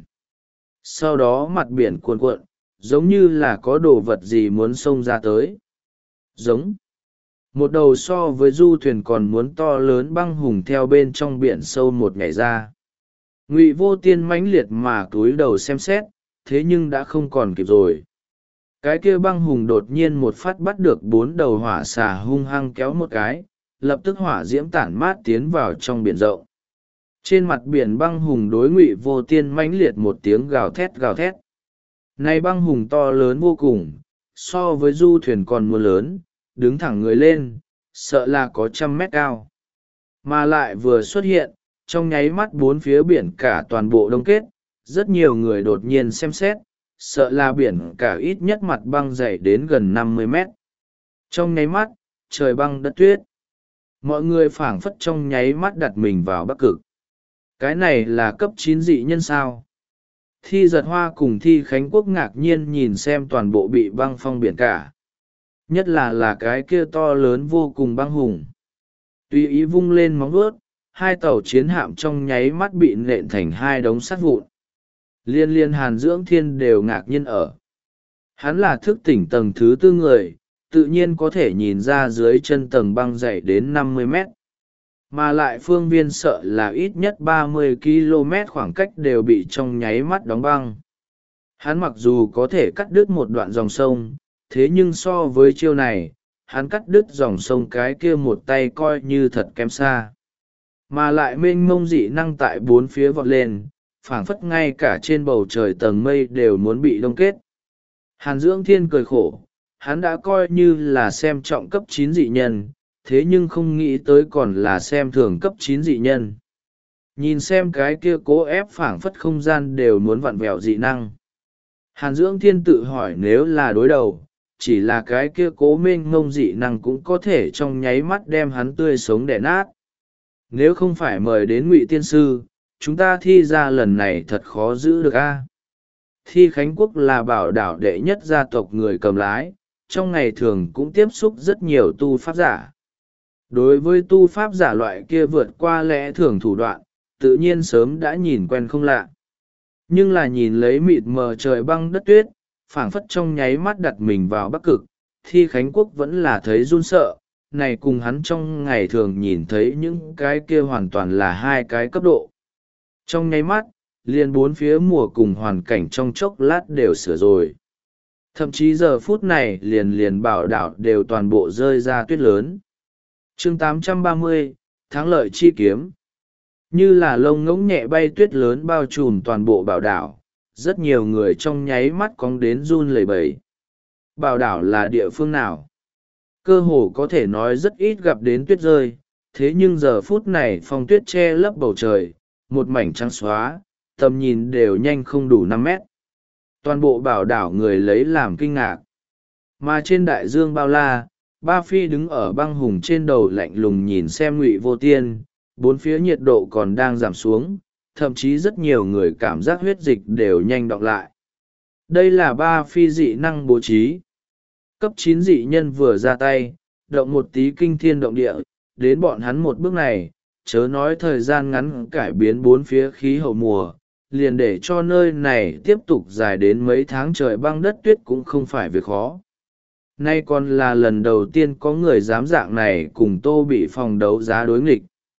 Sau đó mặt biển cuồn cuộn, giống như là có đồ vật gì muốn xông ra tới. Giống. Một đầu so với du thuyền còn muốn to lớn băng hùng theo bên trong biển sâu một nhảy ra. Ngụy Vô Tiên mãnh liệt mà cúi đầu xem xét, thế nhưng đã không còn kịp rồi. Cái kia băng hùng đột nhiên một phát bắt được bốn đầu hỏa xà hung hăng kéo một cái, lập tức hỏa diễm tản mát tiến vào trong biển rộng. Trên mặt biển băng hùng đối Ngụy Vô Tiên mãnh liệt một tiếng gào thét gào thét. Này băng hùng to lớn vô cùng, so với du thuyền còn muốn lớn, đứng thẳng người lên, sợ là có trăm mét cao. Mà lại vừa xuất hiện, trong nháy mắt bốn phía biển cả toàn bộ đông kết, rất nhiều người đột nhiên xem xét, sợ là biển cả ít nhất mặt băng dày đến gần năm mươi mét. Trong nháy mắt, trời băng đất tuyết. Mọi người phảng phất trong nháy mắt đặt mình vào Bắc Cực. Cái này là cấp chín dị nhân sao? Thi Giật Hoa cùng Thi Khánh Quốc ngạc nhiên nhìn xem toàn bộ bị băng phong biển cả. Nhất là là cái kia to lớn vô cùng băng hùng. Tùy ý vung lên móng vuốt, hai tàu chiến hạm trong nháy mắt bị nện thành hai đống sắt vụn. Liên liên Hàn Dưỡng Thiên đều ngạc nhiên ở. Hắn là thức tỉnh tầng thứ tư người, tự nhiên có thể nhìn ra dưới chân tầng băng dày đến năm mươi mét. Mà lại phương viên sợ là ít nhất ba mươi ki lô mét khoảng cách đều bị trong nháy mắt đóng băng. Hắn mặc dù có thể cắt đứt một đoạn dòng sông, thế nhưng so với chiêu này, hắn cắt đứt dòng sông cái kia một tay coi như thật kém xa. Mà lại mênh mông dị năng tại bốn phía vọt lên, phảng phất ngay cả trên bầu trời tầng mây đều muốn bị đông kết. Hàn Dưỡng Thiên cười khổ, hắn đã coi như là xem trọng cấp chín dị nhân, thế nhưng không nghĩ tới còn là xem thường cấp chín dị nhân. Nhìn xem cái kia cố ép phảng phất không gian đều muốn vặn vẹo dị năng. Hàn Dưỡng Thiên tự hỏi, nếu là đối đầu, chỉ là cái kia cố mênh ngông dị năng cũng có thể trong nháy mắt đem hắn tươi sống đẻ nát. Nếu không phải mời đến Ngụy tiên sư, chúng ta thi ra lần này thật khó giữ được a. Thi Khánh Quốc là bảo đảo đệ nhất gia tộc người cầm lái, trong ngày thường cũng tiếp xúc rất nhiều tu pháp giả. Đối với tu pháp giả loại kia vượt qua lẽ thường thủ đoạn, tự nhiên sớm đã nhìn quen không lạ. Nhưng là nhìn lấy mịt mờ trời băng đất tuyết, phảng phất trong nháy mắt đặt mình vào Bắc Cực, Thi Khánh Quốc vẫn là thấy run sợ. Này cùng hắn trong ngày thường nhìn thấy những cái kia hoàn toàn là hai cái cấp độ. Trong nháy mắt, liền bốn phía mùa cùng hoàn cảnh trong chốc lát đều sửa rồi. Thậm chí giờ phút này liền liền bảo đảo đều toàn bộ rơi ra tuyết lớn. chương tám trăm ba mươi, thắng lợi chi kiếm. Như là lông ngỗng nhẹ bay tuyết lớn bao trùm toàn bộ bảo đảo, rất nhiều người trong nháy mắt cóng đến run lẩy bẩy. Bảo đảo là địa phương nào? Cơ hồ có thể nói rất ít gặp đến tuyết rơi, thế nhưng giờ phút này phong tuyết che lấp bầu trời, một mảnh trắng xóa, tầm nhìn đều nhanh không đủ năm mét. Toàn bộ bảo đảo người lấy làm kinh ngạc. Mà trên đại dương bao la, Ba Phi đứng ở băng hùng trên đầu lạnh lùng nhìn xem Ngụy Vô Tiên, bốn phía nhiệt độ còn đang giảm xuống, thậm chí rất nhiều người cảm giác huyết dịch đều nhanh đọng lại. Đây là Ba Phi dị năng bố trí. Cấp chín dị nhân vừa ra tay, động một tí kinh thiên động địa, đến bọn hắn một bước này, chớ nói thời gian ngắn cải biến bốn phía khí hậu mùa, liền để cho nơi này tiếp tục dài đến mấy tháng trời băng đất tuyết cũng không phải việc khó. Nay còn là lần đầu tiên có người dám dạng này cùng Tô Bị phòng đấu giá đối nghịch.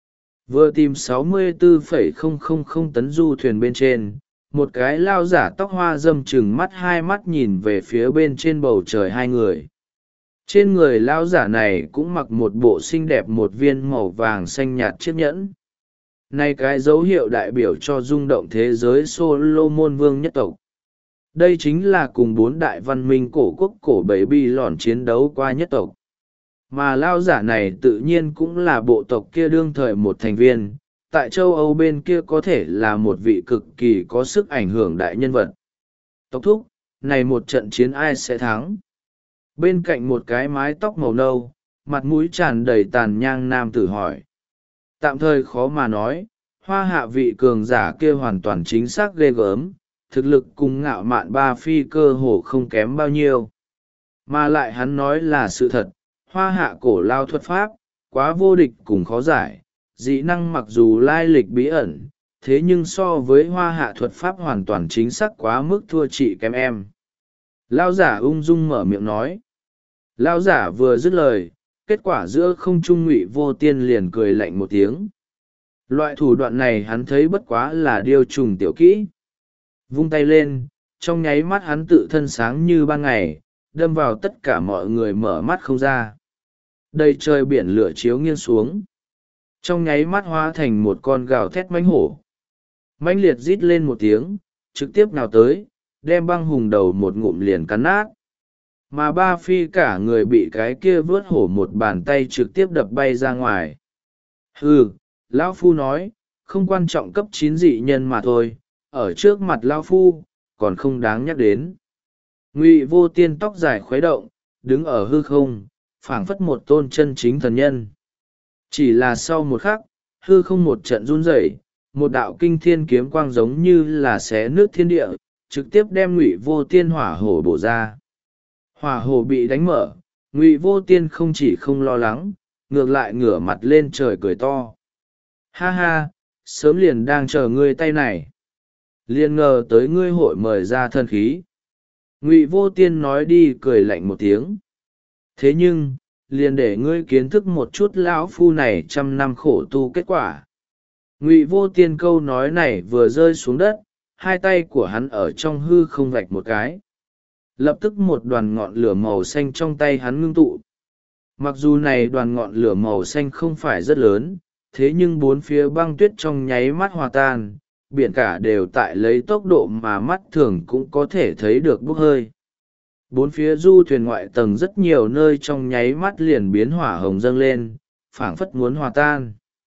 Vừa tìm sáu mươi tư phẩy không không không tấn du thuyền bên trên, một cái lao giả tóc hoa râm chừng mắt hai mắt nhìn về phía bên trên bầu trời hai người. Trên người lao giả này cũng mặc một bộ xinh đẹp một viên màu vàng xanh nhạt chiếc nhẫn. Này cái dấu hiệu đại biểu cho rung động thế giới Solomon Vương nhất tộc. Đây chính là cùng bốn đại văn minh cổ quốc cổ bảy bi lòn chiến đấu qua nhất tộc. Mà lao giả này tự nhiên cũng là bộ tộc kia đương thời một thành viên, tại châu Âu bên kia có thể là một vị cực kỳ có sức ảnh hưởng đại nhân vật. Tộc thúc, này một trận chiến ai sẽ thắng? Bên cạnh một cái mái tóc màu nâu, mặt mũi tràn đầy tàn nhang nam tử hỏi. Tạm thời khó mà nói, hoa hạ vị cường giả kia hoàn toàn chính xác ghê gớm, thực lực cùng ngạo mạn Ba Phi cơ hồ không kém bao nhiêu. Mà lại hắn nói là sự thật, hoa hạ cổ lao thuật pháp, quá vô địch cùng khó giải, dị năng mặc dù lai lịch bí ẩn, thế nhưng so với hoa hạ thuật pháp hoàn toàn chính xác quá mức thua chị kém em. Lao giả ung dung mở miệng nói. Lao giả vừa dứt lời, kết quả giữa không trung Ngụy Vô Tiên liền cười lạnh một tiếng. Loại thủ đoạn này hắn thấy bất quá là điêu trùng tiểu kỹ. Vung tay lên, trong nháy mắt hắn tự thân sáng như ban ngày, đâm vào tất cả mọi người mở mắt không ra. Đầy trời biển lửa chiếu nghiêng xuống. Trong nháy mắt hóa thành một con gào thét mãnh hổ. Mãnh liệt rít lên một tiếng, trực tiếp nào tới, đem băng hùng đầu một ngụm liền cắn nát. Mà Ba Phi cả người bị cái kia vớt hổ một bàn tay trực tiếp đập bay ra ngoài. Hừ, lão phu nói, không quan trọng cấp chín dị nhân mà thôi, ở trước mặt lão phu, còn không đáng nhắc đến. Ngụy Vô Tiên tóc dài khuấy động, đứng ở hư không, phảng phất một tôn chân chính thần nhân. Chỉ là sau một khắc, hư không một trận run rẩy, một đạo kinh thiên kiếm quang giống như là xé nước thiên địa, trực tiếp đem Ngụy Vô Tiên hỏa hổ bổ ra. Hỏa hổ bị đánh mở, Ngụy Vô Tiên không chỉ không lo lắng, ngược lại ngửa mặt lên trời cười to. Ha ha, sớm liền đang chờ ngươi tay này. Liền ngờ tới ngươi hội mời ra thân khí. Ngụy Vô Tiên nói đi cười lạnh một tiếng. Thế nhưng, liền để ngươi kiến thức một chút lão phu này trăm năm khổ tu kết quả. Ngụy Vô Tiên câu nói này vừa rơi xuống đất, hai tay của hắn ở trong hư không vạch một cái. Lập tức một đoàn ngọn lửa màu xanh trong tay hắn ngưng tụ. Mặc dù này đoàn ngọn lửa màu xanh không phải rất lớn, thế nhưng bốn phía băng tuyết trong nháy mắt hòa tan, biển cả đều tại lấy tốc độ mà mắt thường cũng có thể thấy được bốc hơi. Bốn phía du thuyền ngoại tầng rất nhiều nơi trong nháy mắt liền biến hỏa hồng dâng lên, phảng phất muốn hòa tan.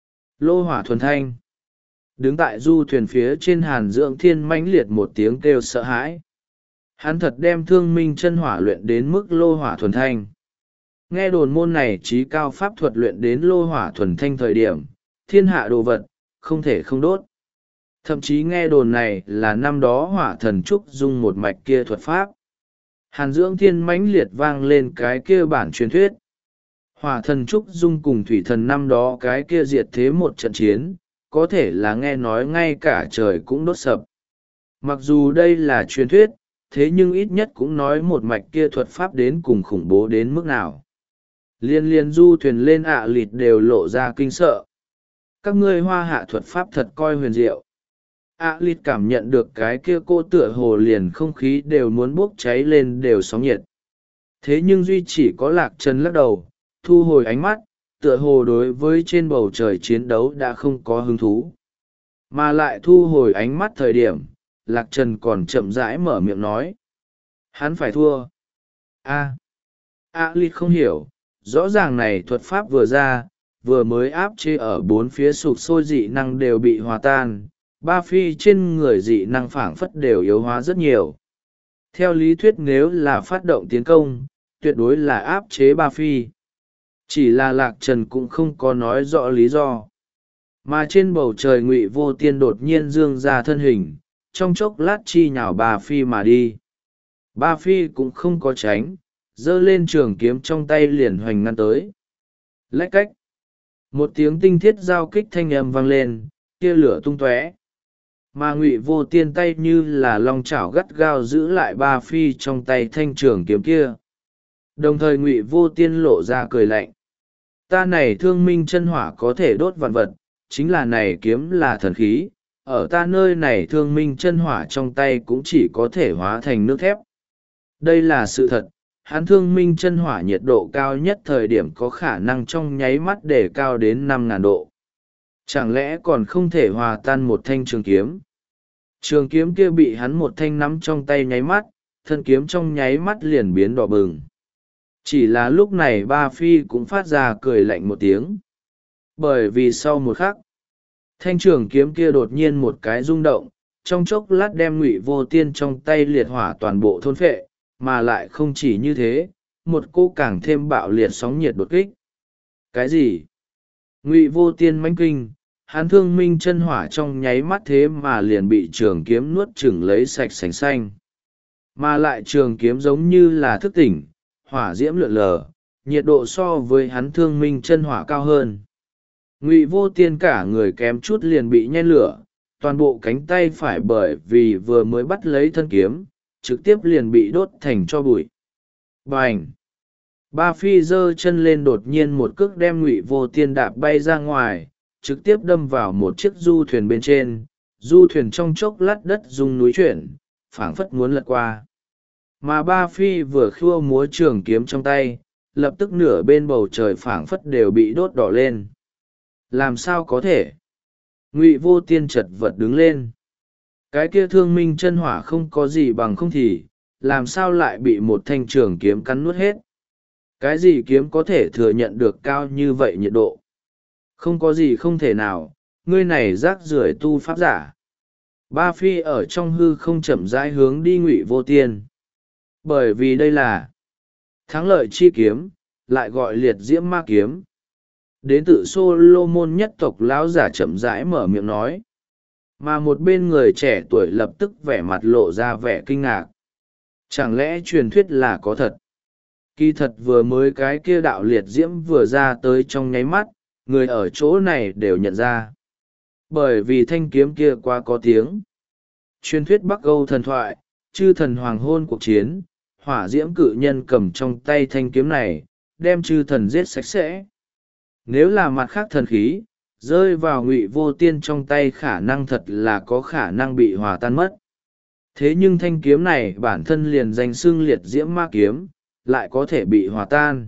Lô hỏa thuần thanh. Đứng tại du thuyền phía trên Hàn Dưỡng Thiên mãnh liệt một tiếng kêu sợ hãi. Hắn thật đem thương minh chân hỏa luyện đến mức lô hỏa thuần thanh. Nghe đồn môn này trí cao pháp thuật luyện đến lô hỏa thuần thanh thời điểm, thiên hạ đồ vật, không thể không đốt. Thậm chí nghe đồn này là năm đó hỏa thần trúc dung một mạch kia thuật pháp. Hàn dưỡng thiên mãnh liệt vang lên cái kia bản truyền thuyết. Hỏa thần trúc dung cùng thủy thần năm đó cái kia diệt thế một trận chiến, có thể là nghe nói ngay cả trời cũng đốt sập. Mặc dù đây là truyền thuyết, thế nhưng ít nhất cũng nói một mạch kia thuật pháp đến cùng khủng bố đến mức nào. Liên liên du thuyền lên ạ lịt đều lộ ra kinh sợ. Các ngươi hoa hạ thuật pháp thật coi huyền diệu. ạ lịt cảm nhận được cái kia cô tựa hồ liền không khí đều muốn bốc cháy lên đều sóng nhiệt. Thế nhưng duy chỉ có Lạc Trần lắc đầu, thu hồi ánh mắt, tựa hồ đối với trên bầu trời chiến đấu đã không có hứng thú. Mà lại thu hồi ánh mắt thời điểm, Lạc Trần còn chậm rãi mở miệng nói. Hắn phải thua. a a lịt không hiểu, rõ ràng này thuật pháp vừa ra, vừa mới áp chế ở bốn phía sụp sôi dị năng đều bị hòa tan, ba phi trên người dị năng phảng phất đều yếu hóa rất nhiều. Theo lý thuyết nếu là phát động tiến công, tuyệt đối là áp chế ba phi. Chỉ là Lạc Trần cũng không có nói rõ lý do. Mà trên bầu trời Ngụy Vô Tiên đột nhiên dương ra thân hình, trong chốc lát chi nhào ba phi mà đi. Ba phi cũng không có tránh, giơ lên trường kiếm trong tay liền hoành ngăn tới. Lách cách. Một tiếng tinh thiết giao kích thanh âm vang lên, tia lửa tung tóe. Mà Ngụy Vô Tiên tay như là long chảo gắt gao giữ lại ba phi trong tay thanh trường kiếm kia. Đồng thời Ngụy Vô Tiên lộ ra cười lạnh. Ta này thương minh chân hỏa có thể đốt vạn vật, chính là này kiếm là thần khí, ở ta nơi này thương minh chân hỏa trong tay cũng chỉ có thể hóa thành nước thép. Đây là sự thật, hắn thương minh chân hỏa nhiệt độ cao nhất thời điểm có khả năng trong nháy mắt để cao đến năm ngàn độ. Chẳng lẽ còn không thể hòa tan một thanh trường kiếm? Trường kiếm kia bị hắn một thanh nắm trong tay nháy mắt, thân kiếm trong nháy mắt liền biến đỏ bừng. Chỉ là lúc này ba phi cũng phát ra cười lạnh một tiếng. Bởi vì sau một khắc, thanh trường kiếm kia đột nhiên một cái rung động, trong chốc lát đem Ngụy Vô Tiên trong tay liệt hỏa toàn bộ thôn phệ, mà lại không chỉ như thế, một cô càng thêm bạo liệt sóng nhiệt đột kích. Cái gì? Ngụy Vô Tiên mãnh kinh, hắn thương minh chân hỏa trong nháy mắt thế mà liền bị trường kiếm nuốt chửng lấy sạch sành xanh. Mà lại trường kiếm giống như là thức tỉnh, hỏa diễm lượn lờ, nhiệt độ so với hắn thương minh chân hỏa cao hơn. Ngụy Vô Tiên cả người kém chút liền bị nhen lửa, toàn bộ cánh tay phải bởi vì vừa mới bắt lấy thân kiếm, trực tiếp liền bị đốt thành tro bụi. Bành! Ba phi giơ chân lên đột nhiên một cước đem Ngụy Vô Tiên đạp bay ra ngoài, trực tiếp đâm vào một chiếc du thuyền bên trên, du thuyền trong chốc lát đất rung núi chuyển, phảng phất muốn lật qua. Mà ba phi vừa khua múa trường kiếm trong tay, lập tức nửa bên bầu trời phảng phất đều bị đốt đỏ lên. Làm sao có thể? Ngụy Vô Tiên chật vật đứng lên. Cái kia thương minh chân hỏa không có gì bằng không thì, làm sao lại bị một thanh trường kiếm cắn nuốt hết? Cái gì kiếm có thể thừa nhận được cao như vậy nhiệt độ? Không có gì không thể nào, ngươi này rác rưởi tu pháp giả. Ba phi ở trong hư không chậm rãi hướng đi Ngụy Vô Tiên. Bởi vì đây là thắng lợi chi kiếm, lại gọi liệt diễm ma kiếm. Đến tự Solomon nhất tộc lão giả chậm rãi mở miệng nói. Mà một bên người trẻ tuổi lập tức vẻ mặt lộ ra vẻ kinh ngạc. Chẳng lẽ truyền thuyết là có thật? Kỳ thật vừa mới cái kia đạo liệt diễm vừa ra tới trong nháy mắt, người ở chỗ này đều nhận ra. Bởi vì thanh kiếm kia quá có tiếng. Truyền thuyết Bắc Âu thần thoại, chư thần hoàng hôn cuộc chiến, hỏa diễm cự nhân cầm trong tay thanh kiếm này, đem chư thần giết sạch sẽ. Nếu là mặt khác thần khí, rơi vào Ngụy Vô Tiên trong tay khả năng thật là có khả năng bị hòa tan mất. Thế nhưng thanh kiếm này bản thân liền danh xưng liệt diễm ma kiếm, lại có thể bị hòa tan.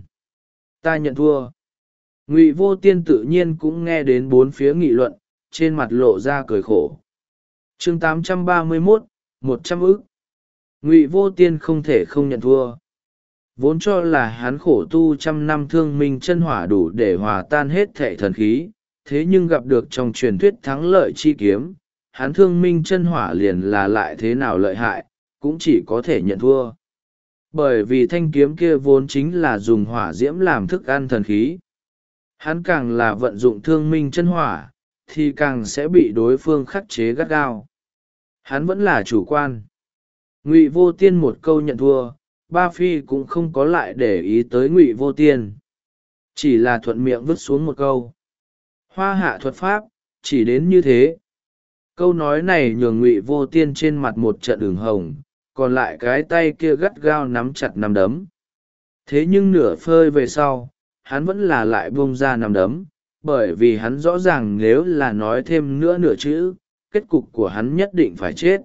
Ta nhận thua. Ngụy Vô Tiên tự nhiên cũng nghe đến bốn phía nghị luận, trên mặt lộ ra cười khổ. Chương tám trăm ba mươi mốt, một trăm ức. Ngụy Vô Tiên không thể không nhận thua. Vốn cho là hắn khổ tu trăm năm thương minh chân hỏa đủ để hòa tan hết thệ thần khí, thế nhưng gặp được trong truyền thuyết thắng lợi chi kiếm, hắn thương minh chân hỏa liền là lại thế nào lợi hại, cũng chỉ có thể nhận thua. Bởi vì thanh kiếm kia vốn chính là dùng hỏa diễm làm thức ăn thần khí. Hắn càng là vận dụng thương minh chân hỏa, thì càng sẽ bị đối phương khắc chế gắt gao. Hắn vẫn là chủ quan. Ngụy Vô Tiên một câu nhận thua, Ba Phi cũng không có lại để ý tới Ngụy Vô Tiên. Chỉ là thuận miệng vứt xuống một câu. Hoa hạ thuật pháp, chỉ đến như thế. Câu nói này nhường Ngụy Vô Tiên trên mặt một trận ửng hồng, còn lại cái tay kia gắt gao nắm chặt nắm đấm. Thế nhưng nửa phơi về sau, hắn vẫn là lại buông ra nắm đấm, bởi vì hắn rõ ràng nếu là nói thêm nữa nửa chữ, kết cục của hắn nhất định phải chết.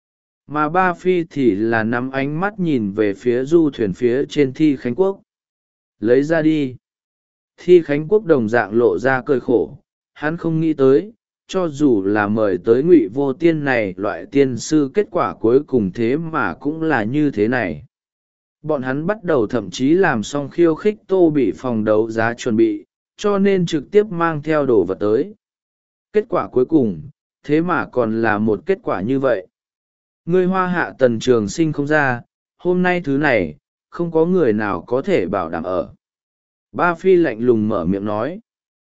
Mà Ba Phi thì là nắm ánh mắt nhìn về phía du thuyền phía trên Thi Khánh Quốc. Lấy ra đi. Thi Khánh Quốc đồng dạng lộ ra cười khổ, hắn không nghĩ tới, cho dù là mời tới Ngụy Vô Tiên này loại tiên sư, kết quả cuối cùng thế mà cũng là như thế này. Bọn hắn bắt đầu thậm chí làm xong khiêu khích Tô Bỉ phòng đấu giá chuẩn bị, cho nên trực tiếp mang theo đồ vật tới. Kết quả cuối cùng, thế mà còn là một kết quả như vậy. Ngươi Hoa hạ Tần Trường Sinh không ra, hôm nay thứ này, không có người nào có thể bảo đảm ở. Ba Phi lạnh lùng mở miệng nói.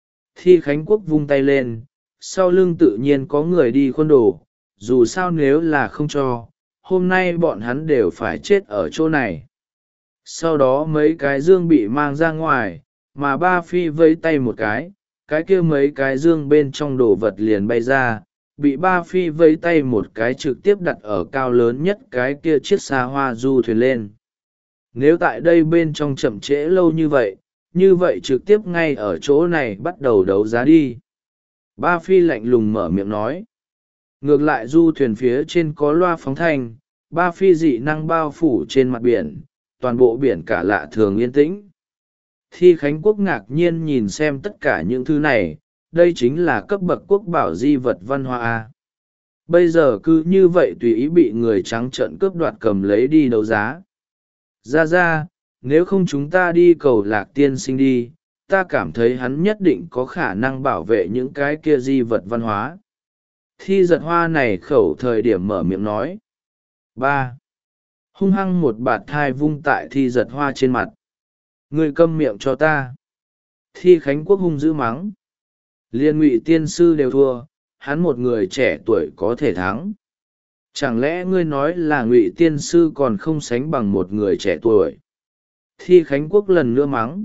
Thi Khánh Quốc vung tay lên, sau lưng tự nhiên có người đi khuôn đồ, dù sao nếu là không cho, hôm nay bọn hắn đều phải chết ở chỗ này. Sau đó mấy cái dương bị mang ra ngoài, mà Ba Phi vẫy tay một cái, cái kia mấy cái dương bên trong đồ vật liền bay ra, bị Ba Phi vẫy tay một cái trực tiếp đặt ở cao lớn nhất cái kia chiếc xa hoa du thuyền lên. Nếu tại đây bên trong chậm trễ lâu như vậy, như vậy trực tiếp ngay ở chỗ này bắt đầu đấu giá đi. Ba Phi lạnh lùng mở miệng nói. Ngược lại du thuyền phía trên có loa phóng thanh, Ba Phi dị năng bao phủ trên mặt biển, toàn bộ biển cả lạ thường yên tĩnh. Thi Khánh Quốc ngạc nhiên nhìn xem tất cả những thứ này, đây chính là cấp bậc quốc bảo di vật văn hóa A. Bây giờ cứ như vậy tùy ý bị người trắng trợn cướp đoạt cầm lấy đi đấu giá. Ra ra, nếu không chúng ta đi cầu Lạc tiên sinh đi, ta cảm thấy hắn nhất định có khả năng bảo vệ những cái kia di vật văn hóa. Thi Giật Hoa này khẩu thời điểm mở miệng nói. Ba. Hung hăng một bạt thai vung tại Thi Giật Hoa trên mặt. Ngươi câm miệng cho ta. Thi Khánh Quốc hung dữ mắng. Liên Ngụy tiên sư đều thua, hắn một người trẻ tuổi có thể thắng. Chẳng lẽ ngươi nói là Ngụy tiên sư còn không sánh bằng một người trẻ tuổi? Thi Khánh Quốc lần nữa mắng.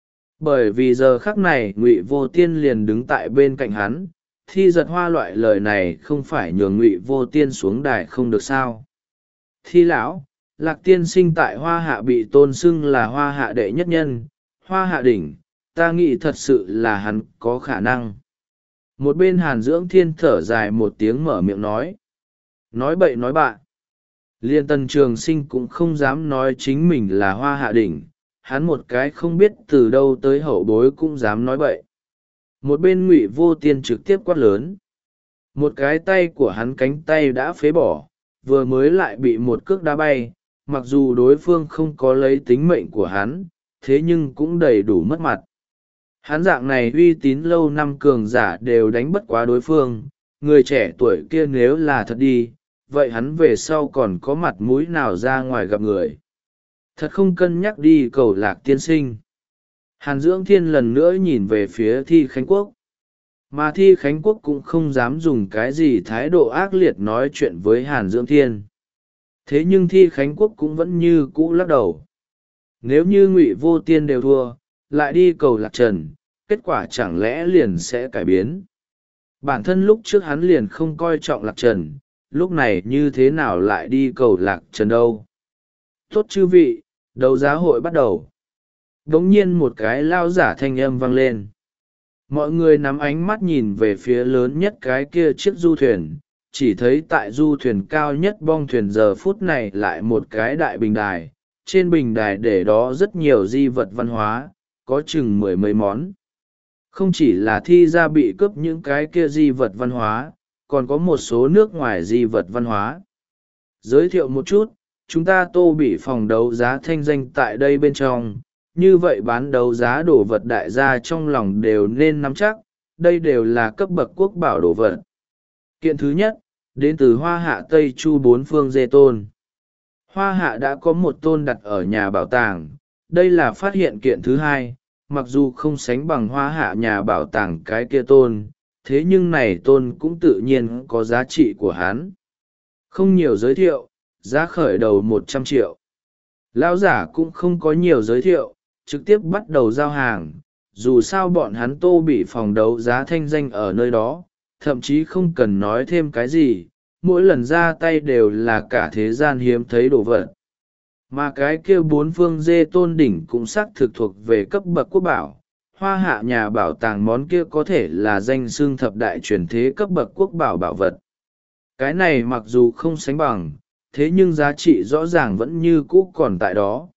Bởi vì giờ khắc này Ngụy Vô Tiên liền đứng tại bên cạnh hắn, Thi Giật Hoa loại lời này không phải nhường Ngụy Vô Tiên xuống đài không được sao? Thi lão, Lạc tiên sinh tại Hoa hạ bị tôn xưng là Hoa hạ đệ nhất nhân, Hoa hạ đỉnh, ta nghĩ thật sự là hắn có khả năng. Một bên Hàn Dưỡng Thiên thở dài một tiếng mở miệng nói. Nói bậy nói bạ. Liên Tần Trường Sinh cũng không dám nói chính mình là Hoa hạ đỉnh, hắn một cái không biết từ đâu tới hậu bối cũng dám nói bậy. Một bên Ngụy Vô Tiên trực tiếp quát lớn. Một cái tay của hắn cánh tay đã phế bỏ, vừa mới lại bị một cước đá bay, mặc dù đối phương không có lấy tính mệnh của hắn, thế nhưng cũng đầy đủ mất mặt. Hắn dạng này uy tín lâu năm cường giả đều đánh bất quá đối phương, người trẻ tuổi kia nếu là thật đi, vậy hắn về sau còn có mặt mũi nào ra ngoài gặp người. Thật không cân nhắc đi cầu Lạc tiên sinh. Hàn Dưỡng Thiên lần nữa nhìn về phía Thi Khánh Quốc. Mà Thi Khánh Quốc cũng không dám dùng cái gì thái độ ác liệt nói chuyện với Hàn Dưỡng Thiên. Thế nhưng Thi Khánh Quốc cũng vẫn như cũ lắc đầu. Nếu như Ngụy Vô Tiên đều thua, lại đi cầu Lạc Trần, kết quả chẳng lẽ liền sẽ cải biến. Bản thân lúc trước hắn liền không coi trọng Lạc Trần, lúc này như thế nào lại đi cầu Lạc Trần đâu. Tốt chư vị, đấu giá hội bắt đầu. Đống nhiên một cái lao giả thanh âm vang lên. Mọi người nắm ánh mắt nhìn về phía lớn nhất cái kia chiếc du thuyền, chỉ thấy tại du thuyền cao nhất bong thuyền giờ phút này lại một cái đại bình đài. Trên bình đài để đó rất nhiều di vật văn hóa, có chừng mười mấy món. Không chỉ là Thi ra bị cướp những cái kia di vật văn hóa, còn có một số nước ngoài di vật văn hóa. Giới thiệu một chút, chúng ta Tô Bỉ phòng đấu giá thanh danh tại đây bên trong, như vậy bán đấu giá đồ vật đại gia trong lòng đều nên nắm chắc, đây đều là cấp bậc quốc bảo đồ vật. Kiện thứ nhất, đến từ Hoa hạ Tây Chu bốn phương Dê Tôn. hoa hạ đã có một tôn đặt ở nhà bảo tàng. Đây là phát hiện kiện thứ hai, mặc dù không sánh bằng hoa hạ nhà bảo tàng cái kia tôn, thế nhưng này tôn cũng tự nhiên có giá trị của hắn. Không nhiều giới thiệu, giá khởi đầu một trăm triệu. Lão giả cũng không có nhiều giới thiệu, trực tiếp bắt đầu giao hàng. Dù sao bọn hắn Tô bị phòng đấu giá thanh danh ở nơi đó, thậm chí không cần nói thêm cái gì, mỗi lần ra tay đều là cả thế gian hiếm thấy đồ vật. Mà cái kia bốn phương dê tôn đỉnh cũng xác thực thuộc về cấp bậc quốc bảo. Hoa hạ nhà bảo tàng món kia có thể là danh xưng thập đại truyền thế cấp bậc quốc bảo bảo vật. Cái này mặc dù không sánh bằng, thế nhưng giá trị rõ ràng vẫn như cũ còn tại đó.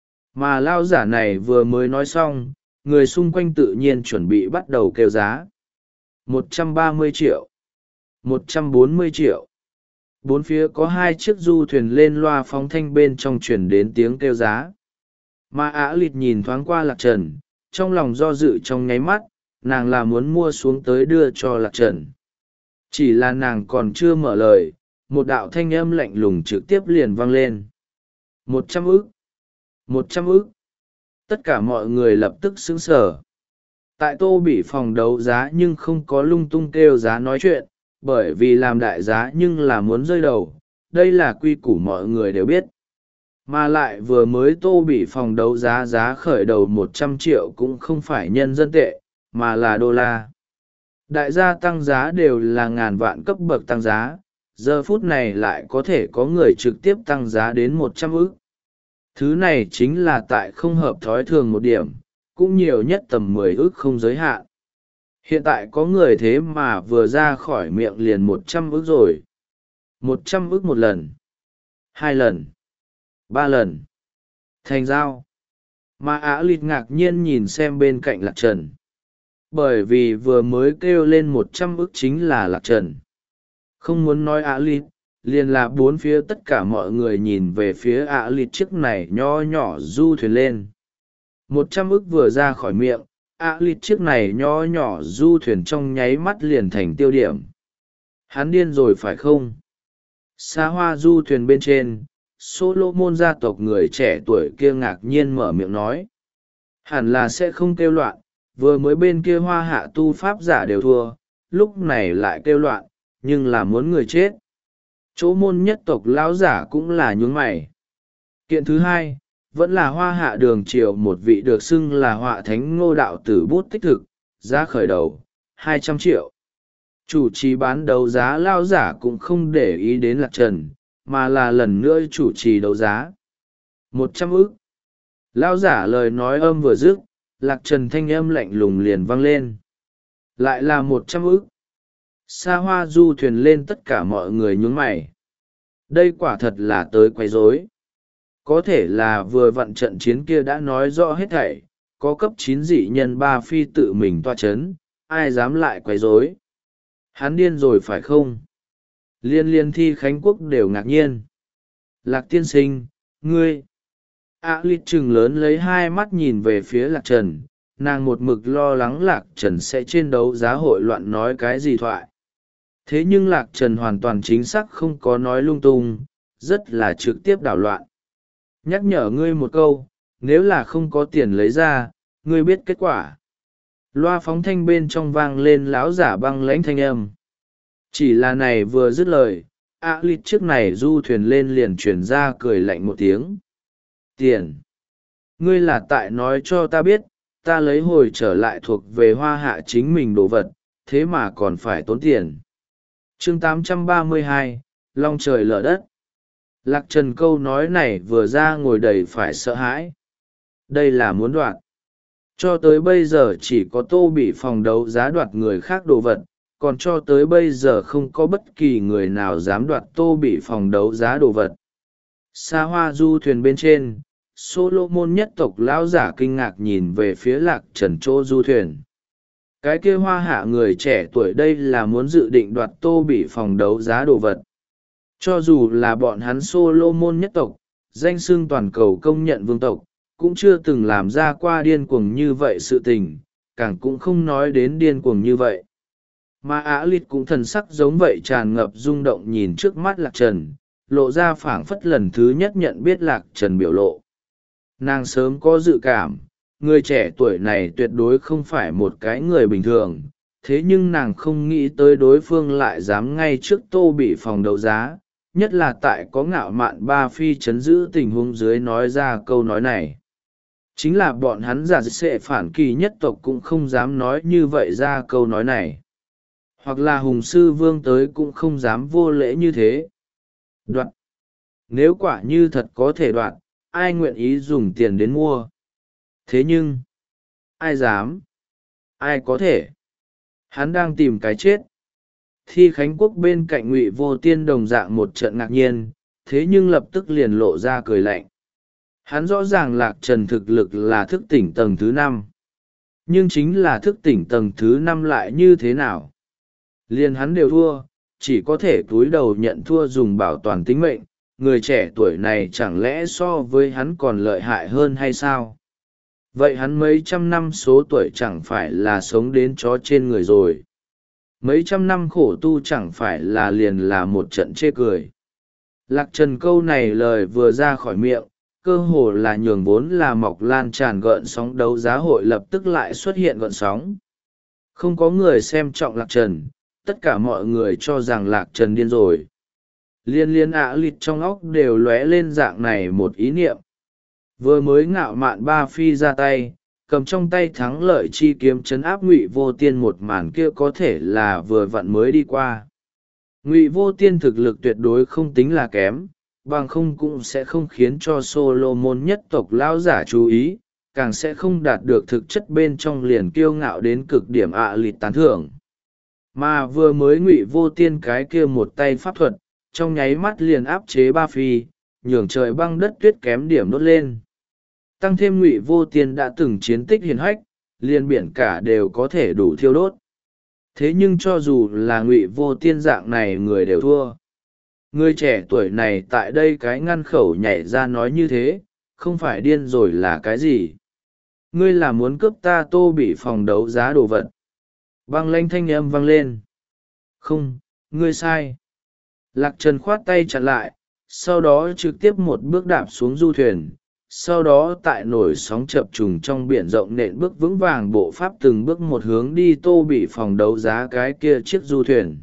Mà lao giả này vừa mới nói xong, người xung quanh tự nhiên chuẩn bị bắt đầu kêu giá. một trăm ba mươi triệu, một trăm bốn mươi triệu. Bốn phía có hai chiếc du thuyền lên loa phóng thanh bên trong chuyển đến tiếng kêu giá. Mà ả lịt nhìn thoáng qua Lạc Trần, trong lòng do dự trong nháy mắt, nàng là muốn mua xuống tới đưa cho Lạc Trần. Chỉ là nàng còn chưa mở lời, một đạo thanh âm lạnh lùng trực tiếp liền vang lên. Một trăm ức! Một trăm ức! Tất cả mọi người lập tức sững sờ. Tại Tô bị phòng đấu giá nhưng không có lung tung kêu giá nói chuyện, bởi vì làm đại giá nhưng là muốn rơi đầu, đây là quy củ mọi người đều biết. Mà lại vừa mới Tô bị phòng đấu giá giá khởi đầu một trăm triệu cũng không phải nhân dân tệ, mà là đô la. Đại gia tăng giá đều là ngàn vạn cấp bậc tăng giá, giờ phút này lại có thể có người trực tiếp tăng giá đến một trăm ức. Thứ này chính là tại không hợp thói thường một điểm, cũng nhiều nhất tầm mười ức không giới hạn. Hiện tại có người thế mà vừa ra khỏi miệng liền một trăm ức rồi. Một trăm ức một lần, hai lần, ba lần. Thành giao. Mà ả lịt ngạc nhiên nhìn xem bên cạnh Lạc Trần. Bởi vì vừa mới kêu lên một trăm ức chính là Lạc Trần. Không muốn nói ả lịt, liền là bốn phía tất cả mọi người nhìn về phía ả lịt chiếc này nho nhỏ du thuyền lên. Một trăm ức vừa ra khỏi miệng, ả lịt chiếc này nho nhỏ du thuyền trong nháy mắt liền thành tiêu điểm. Hắn điên rồi phải không? Xa hoa du thuyền bên trên, Solomon gia tộc người trẻ tuổi kia ngạc nhiên mở miệng nói. Hẳn là sẽ không kêu loạn, vừa mới bên kia hoa hạ tu pháp giả đều thua, lúc này lại kêu loạn, nhưng là muốn người chết. Chỗ môn nhất tộc lão giả cũng là nhún mày. Kiện thứ hai, vẫn là hoa hạ đường triều một vị được xưng là họa thánh ngô đạo tử bút tích thực, giá khởi đầu, hai trăm triệu. Chủ trì bán đấu giá lao giả cũng không để ý đến Lạc Trần, mà là lần nữa chủ trì đấu giá. Một trăm ức. Lao giả lời nói âm vừa dứt, Lạc Trần thanh âm lạnh lùng liền vang lên. Lại là một trăm ức. Xa hoa du thuyền lên tất cả mọi người nhún mày. Đây quả thật là tới quấy rối. Có thể là vừa vặn trận chiến kia đã nói rõ hết thảy, có cấp chín dị nhân ba phi tự mình toa chấn, ai dám lại quấy rối. Hắn điên rồi phải không? Liên liên thi Khánh Quốc đều ngạc nhiên. Lạc tiên sinh, ngươi. ả lịt trừng lớn lấy hai mắt nhìn về phía Lạc Trần, nàng một mực lo lắng Lạc Trần sẽ trên đấu giá hội loạn nói cái gì thoại. Thế nhưng Lạc Trần hoàn toàn chính xác không có nói lung tung, rất là trực tiếp đảo loạn. Nhắc nhở ngươi một câu, nếu là không có tiền lấy ra, ngươi biết kết quả. Loa phóng thanh bên trong vang lên láo giả băng lãnh thanh âm. Chỉ là này vừa dứt lời, ả lịt trước này du thuyền lên liền chuyển ra cười lạnh một tiếng. Tiền. Ngươi là tại nói cho ta biết, ta lấy hồi trở lại thuộc về hoa hạ chính mình đồ vật, thế mà còn phải tốn tiền. chương tám trăm ba mươi hai, Long trời lở đất. Lạc Trần câu nói này vừa ra ngồi đầy phải sợ hãi. Đây là muốn đoạt. Cho tới bây giờ chỉ có Tô bị phòng đấu giá đoạt người khác đồ vật, còn cho tới bây giờ không có bất kỳ người nào dám đoạt Tô bị phòng đấu giá đồ vật. Xa hoa du thuyền bên trên, Solomon nhất tộc lão giả kinh ngạc nhìn về phía Lạc Trần chỗ du thuyền. Cái kia hoa hạ người trẻ tuổi đây là muốn dự định đoạt Tô bị phòng đấu giá đồ vật. Cho dù là bọn hắn Solomon nhất tộc, danh xưng toàn cầu công nhận vương tộc, cũng chưa từng làm ra qua điên cuồng như vậy sự tình, càng cũng không nói đến điên cuồng như vậy. Mà ả lịt cũng thần sắc giống vậy tràn ngập rung động nhìn trước mắt Lạc Trần, lộ ra phảng phất lần thứ nhất nhận biết Lạc Trần biểu lộ. Nàng sớm có dự cảm, người trẻ tuổi này tuyệt đối không phải một cái người bình thường, thế nhưng nàng không nghĩ tới đối phương lại dám ngay trước Tô Bị phòng đấu giá, nhất là tại có Ngạo Mạn Ba Phi chấn giữ tình huống dưới nói ra câu nói này. Chính là bọn hắn giả sẽ phản kỳ nhất tộc cũng không dám nói như vậy ra câu nói này. Hoặc là Hùng Sư Vương tới cũng không dám vô lễ như thế. Đoạn. Nếu quả như thật có thể đoạn, ai nguyện ý dùng tiền đến mua? Thế nhưng, ai dám? Ai có thể? Hắn đang tìm cái chết. Thi Khánh Quốc bên cạnh Ngụy Vô Tiên đồng dạng một trận ngạc nhiên, thế nhưng lập tức liền lộ ra cười lạnh. Hắn rõ ràng Lạc Trần thực lực là thức tỉnh tầng thứ năm. Nhưng chính là thức tỉnh tầng thứ năm lại như thế nào? Liền hắn đều thua, chỉ có thể cúi đầu nhận thua dùng bảo toàn tính mệnh. Người trẻ tuổi này chẳng lẽ so với hắn còn lợi hại hơn hay sao? Vậy hắn mấy trăm năm số tuổi chẳng phải là sống đến chó trên người rồi. Mấy trăm năm khổ tu chẳng phải là liền là một trận chê cười. Lạc Trần câu này lời vừa ra khỏi miệng, cơ hồ là nhường vốn là mọc lan tràn gợn sóng đấu giá hội lập tức lại xuất hiện gợn sóng. Không có người xem trọng Lạc Trần, tất cả mọi người cho rằng Lạc Trần điên rồi. Liên liên ạ lịt trong óc đều lóe lên dạng này một ý niệm. Vừa mới Ngạo Mạn Ba Phi ra tay, cầm trong tay thắng lợi chi kiếm chấn áp Ngụy Vô Tiên, một màn kia có thể là vừa vặn mới đi qua. Ngụy Vô Tiên thực lực tuyệt đối không tính là kém, bằng không cũng sẽ không khiến cho Solomon nhất tộc lão giả chú ý, càng sẽ không đạt được thực chất bên trong liền kiêu ngạo đến cực điểm ạ lịt tán thưởng. Mà vừa mới Ngụy Vô Tiên cái kia một tay pháp thuật, trong nháy mắt liền áp chế Ba Phi, nhường trời băng đất tuyết kém điểm đốt lên. Tăng thêm Ngụy Vô Tiên đã từng chiến tích hiển hách, liền biển cả đều có thể đủ thiêu đốt. Thế nhưng cho dù là Ngụy Vô Tiên dạng này người đều thua. Người trẻ tuổi này tại đây cái ngăn khẩu nhảy ra nói như thế, không phải điên rồi là cái gì? Ngươi là muốn cướp ta Tô Bị phòng đấu giá đồ vật. Băng lanh thanh âm vang lên. Không, ngươi sai. Lạc Trần khoát tay chặn lại, sau đó trực tiếp một bước đạp xuống du thuyền, sau đó tại nổi sóng chập trùng trong biển rộng nện bước vững vàng bộ pháp từng bước một hướng đi Tô Bị phòng đấu giá cái kia chiếc du thuyền.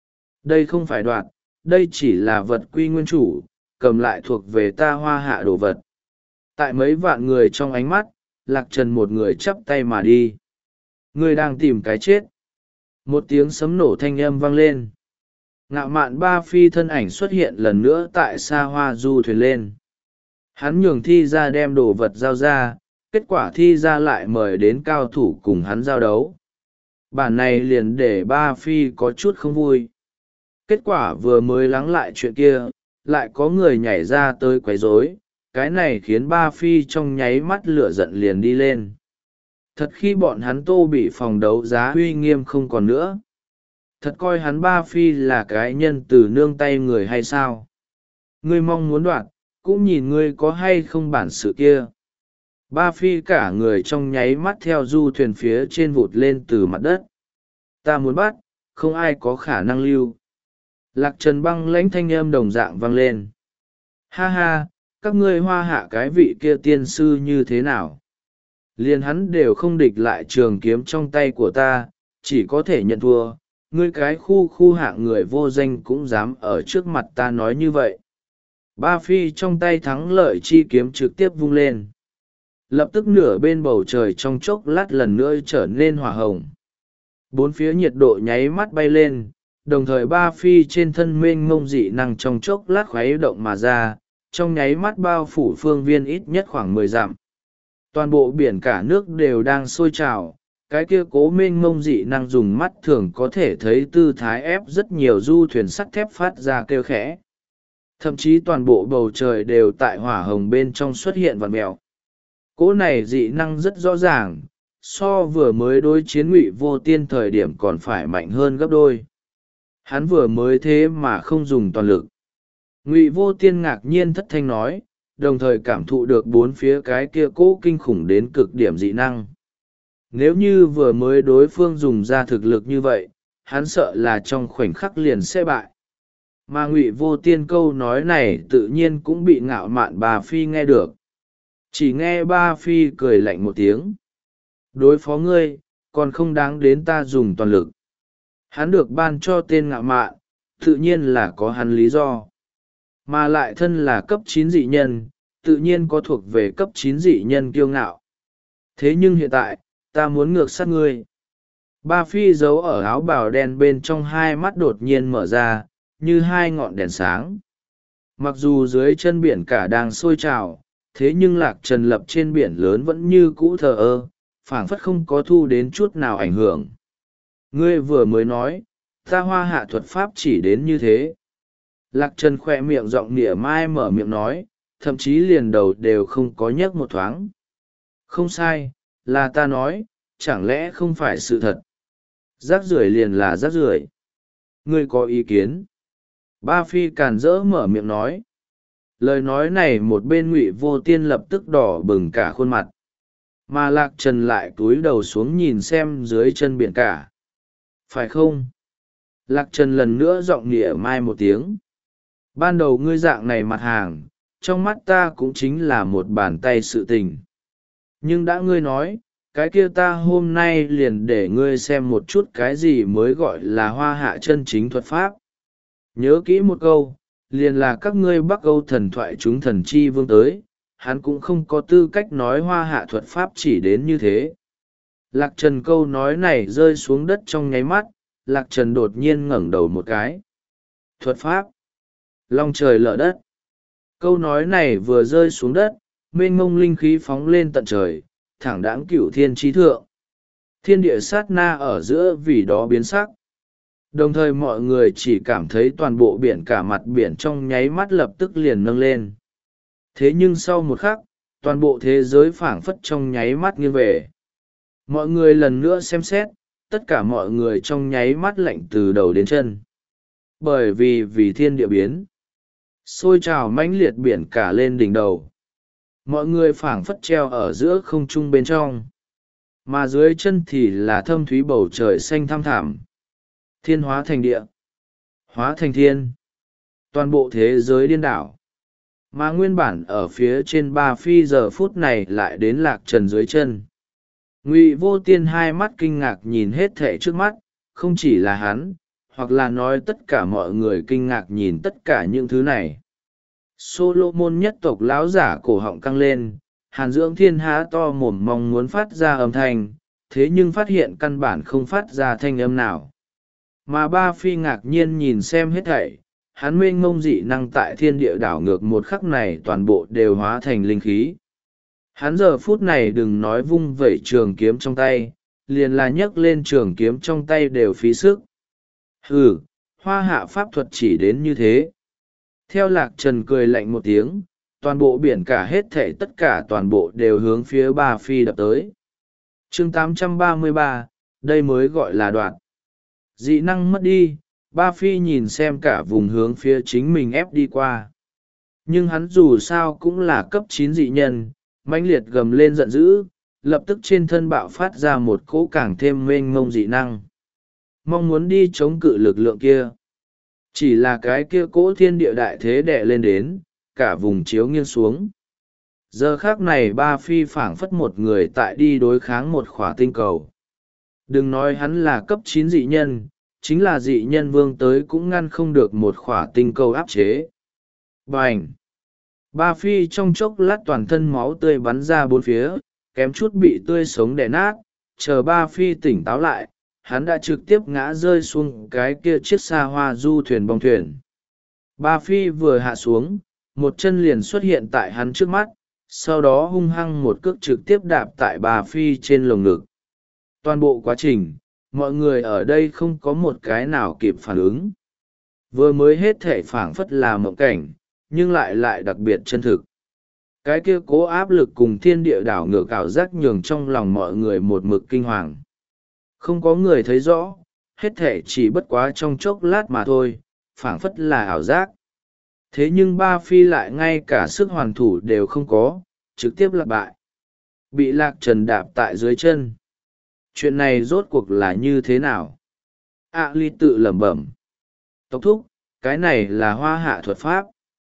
Đây không phải đoạt, đây chỉ là vật quy nguyên chủ, cầm lại thuộc về ta Hoa Hạ đồ vật. Tại mấy vạn người trong ánh mắt, Lạc Trần một người chắp tay mà đi. Người đang tìm cái chết. Một tiếng sấm nổ thanh âm vang lên. Ngạo Mạn Ba Phi thân ảnh xuất hiện lần nữa tại xa hoa du thuyền lên. Hắn nhường thi ra đem đồ vật giao ra, kết quả thi ra lại mời đến cao thủ cùng hắn giao đấu. Bản này liền để Ba Phi có chút không vui. Kết quả vừa mới lắng lại chuyện kia, lại có người nhảy ra tới quấy rối, cái này khiến Ba Phi trong nháy mắt lửa giận liền đi lên. Thật khi bọn hắn Tô Bị phòng đấu giá uy nghiêm không còn nữa. Thật coi hắn Ba Phi là cái nhân từ nương tay người hay sao? Ngươi mong muốn đoạt, cũng nhìn ngươi có hay không bản sự kia. Ba Phi cả người trong nháy mắt theo du thuyền phía trên vụt lên từ mặt đất. Ta muốn bắt, không ai có khả năng lưu. Lạc Trần băng lãnh thanh âm đồng dạng vang lên. Ha ha, các ngươi Hoa Hạ cái vị kia tiên sư như thế nào? Liền hắn đều không địch lại trường kiếm trong tay của ta, chỉ có thể nhận thua. Ngươi cái khu khu hạng người vô danh cũng dám ở trước mặt ta nói như vậy. Ba Phi trong tay thắng lợi chi kiếm trực tiếp vung lên. Lập tức nửa bên bầu trời trong chốc lát lần nữa trở nên hỏa hồng. Bốn phía nhiệt độ nháy mắt bay lên, đồng thời Ba Phi trên thân mênh mông dị năng trong chốc lát khuấy động mà ra, trong nháy mắt bao phủ phương viên ít nhất khoảng mười dặm. Toàn bộ biển cả nước đều đang sôi trào, cái kia cố mênh mông dị năng dùng mắt thường có thể thấy tư thái ép rất nhiều du thuyền sắt thép phát ra kêu khẽ. Thậm chí toàn bộ bầu trời đều tại hỏa hồng bên trong xuất hiện vằn mèo. Cố này dị năng rất rõ ràng, so vừa mới đối chiến Ngụy Vô Tiên thời điểm còn phải mạnh hơn gấp đôi. Hắn vừa mới thế mà không dùng toàn lực. Ngụy Vô Tiên ngạc nhiên thất thanh nói, đồng thời cảm thụ được bốn phía cái kia cố kinh khủng đến cực điểm dị năng. Nếu như vừa mới đối phương dùng ra thực lực như vậy, hắn sợ là trong khoảnh khắc liền sẽ bại. mà ngụy vô tiên câu nói này tự nhiên cũng bị ngạo mạn bà phi nghe được. Chỉ nghe ba phi cười lạnh một tiếng. Đối phó ngươi còn không đáng đến ta dùng toàn lực. Hắn được ban cho tên ngạo mạn, tự nhiên là có hắn lý do. Mà lại thân là cấp chín dị nhân, tự nhiên có thuộc về cấp chín dị nhân kiêu ngạo. Thế nhưng hiện tại, ta muốn ngược sát ngươi. Ba phi giấu ở áo bào đen bên trong, hai mắt đột nhiên mở ra, như hai ngọn đèn sáng. Mặc dù dưới chân biển cả đang sôi trào, thế nhưng Lạc Trần lập trên biển lớn vẫn như cũ thờ ơ, phảng phất không có thu đến chút nào ảnh hưởng. Ngươi vừa mới nói, ta hoa hạ thuật pháp chỉ đến như thế. Lạc Trần khoe miệng giọng nịa mai mở miệng nói, thậm chí liền đầu đều không có nhấc một thoáng. Không sai, là ta nói, chẳng lẽ không phải sự thật. Rác rưởi liền là rác rưởi. Ngươi có ý kiến? Ba phi càn rỡ mở miệng nói. Lời nói này một bên ngụy vô tiên lập tức đỏ bừng cả khuôn mặt. Mà Lạc Trần lại cúi đầu xuống nhìn xem dưới chân biển cả. Phải không? Lạc Trần lần nữa giọng nịa mai một tiếng. Ban đầu ngươi dạng này mặt hàng, trong mắt ta cũng chính là một bàn tay sự tình. Nhưng đã ngươi nói, cái kia ta hôm nay liền để ngươi xem một chút cái gì mới gọi là hoa hạ chân chính thuật pháp. Nhớ kỹ một câu, liền là các ngươi Bắc Âu thần thoại chúng thần chi vương tới, hắn cũng không có tư cách nói hoa hạ thuật pháp chỉ đến như thế. Lạc Trần câu nói này rơi xuống đất trong nháy mắt, Lạc Trần đột nhiên ngẩng đầu một cái. Thuật pháp. Long trời lở đất. Câu nói này vừa rơi xuống đất, mênh mông linh khí phóng lên tận trời, thẳng đãng cửu thiên trí thượng. Thiên địa sát na ở giữa vì đó biến sắc. Đồng thời mọi người chỉ cảm thấy toàn bộ biển cả mặt biển trong nháy mắt lập tức liền nâng lên. Thế nhưng sau một khắc, toàn bộ thế giới phảng phất trong nháy mắt nghiêng về. Mọi người lần nữa xem xét, tất cả mọi người trong nháy mắt lạnh từ đầu đến chân. Bởi vì vì thiên địa biến, sôi trào mãnh liệt biển cả lên đỉnh đầu. Mọi người phảng phất treo ở giữa không trung bên trong. Mà dưới chân thì là thâm thúy bầu trời xanh thăm thẳm. Thiên hóa thành địa, hóa thành thiên. Toàn bộ thế giới điên đảo. Mà nguyên bản ở phía trên ba phi giờ phút này lại đến Lạc Trần dưới chân. Ngụy vô tiên hai mắt kinh ngạc nhìn hết thảy trước mắt, không chỉ là hắn, hoặc là nói tất cả mọi người kinh ngạc nhìn tất cả những thứ này. Solomon nhất tộc lão giả cổ họng căng lên, Hàn Dưỡng Thiên há to mồm mong muốn phát ra âm thanh, thế nhưng phát hiện căn bản không phát ra thanh âm nào. Mà ba phi ngạc nhiên nhìn xem hết thảy, hắn mênh mông dị năng tại thiên địa đảo ngược một khắc này toàn bộ đều hóa thành linh khí. Hắn giờ phút này đừng nói vung vẩy trường kiếm trong tay, liền là nhấc lên trường kiếm trong tay đều phí sức. Hừ, hoa hạ pháp thuật chỉ đến như thế. Theo Lạc Trần cười lạnh một tiếng, toàn bộ biển cả hết thảy tất cả toàn bộ đều hướng phía ba phi đập tới. chương tám trăm ba mươi ba, đây mới gọi là đoạt. Dị năng mất đi, ba phi nhìn xem cả vùng hướng phía chính mình ép đi qua. Nhưng hắn dù sao cũng là cấp chín dị nhân, mãnh liệt gầm lên giận dữ, lập tức trên thân bạo phát ra một cỗ càng thêm mênh mông dị năng. Mong muốn đi chống cự lực lượng kia. Chỉ là cái kia cỗ thiên địa đại thế đè lên đến, cả vùng chiếu nghiêng xuống. Giờ khác này ba phi phảng phất một người tại đi đối kháng một khỏa tinh cầu. Đừng nói hắn là cấp chín dị nhân, chính là dị nhân vương tới cũng ngăn không được một khỏa tinh cầu áp chế. Bành! Ba phi trong chốc lát toàn thân máu tươi bắn ra bốn phía, kém chút bị tươi sống đè nát, chờ ba phi tỉnh táo lại, hắn đã trực tiếp ngã rơi xuống cái kia chiếc xa hoa du thuyền bong thuyền. Ba phi vừa hạ xuống, một chân liền xuất hiện tại hắn trước mắt, sau đó hung hăng một cước trực tiếp đạp tại ba phi trên lồng ngực. Toàn bộ quá trình, mọi người ở đây không có một cái nào kịp phản ứng. Vừa mới hết thể phảng phất là mộng cảnh, nhưng lại lại đặc biệt chân thực. Cái kia cố áp lực cùng thiên địa đảo ngược ảo giác nhường trong lòng mọi người một mực kinh hoàng. Không có người thấy rõ, hết thể chỉ bất quá trong chốc lát mà thôi, phảng phất là ảo giác. Thế nhưng ba phi lại ngay cả sức hoàn thủ đều không có, trực tiếp lặp bại. Bị Lạc Trần đạp tại dưới chân. Chuyện này rốt cuộc là như thế nào? A Ly tự lẩm bẩm. Tộc thúc, cái này là hoa hạ thuật pháp.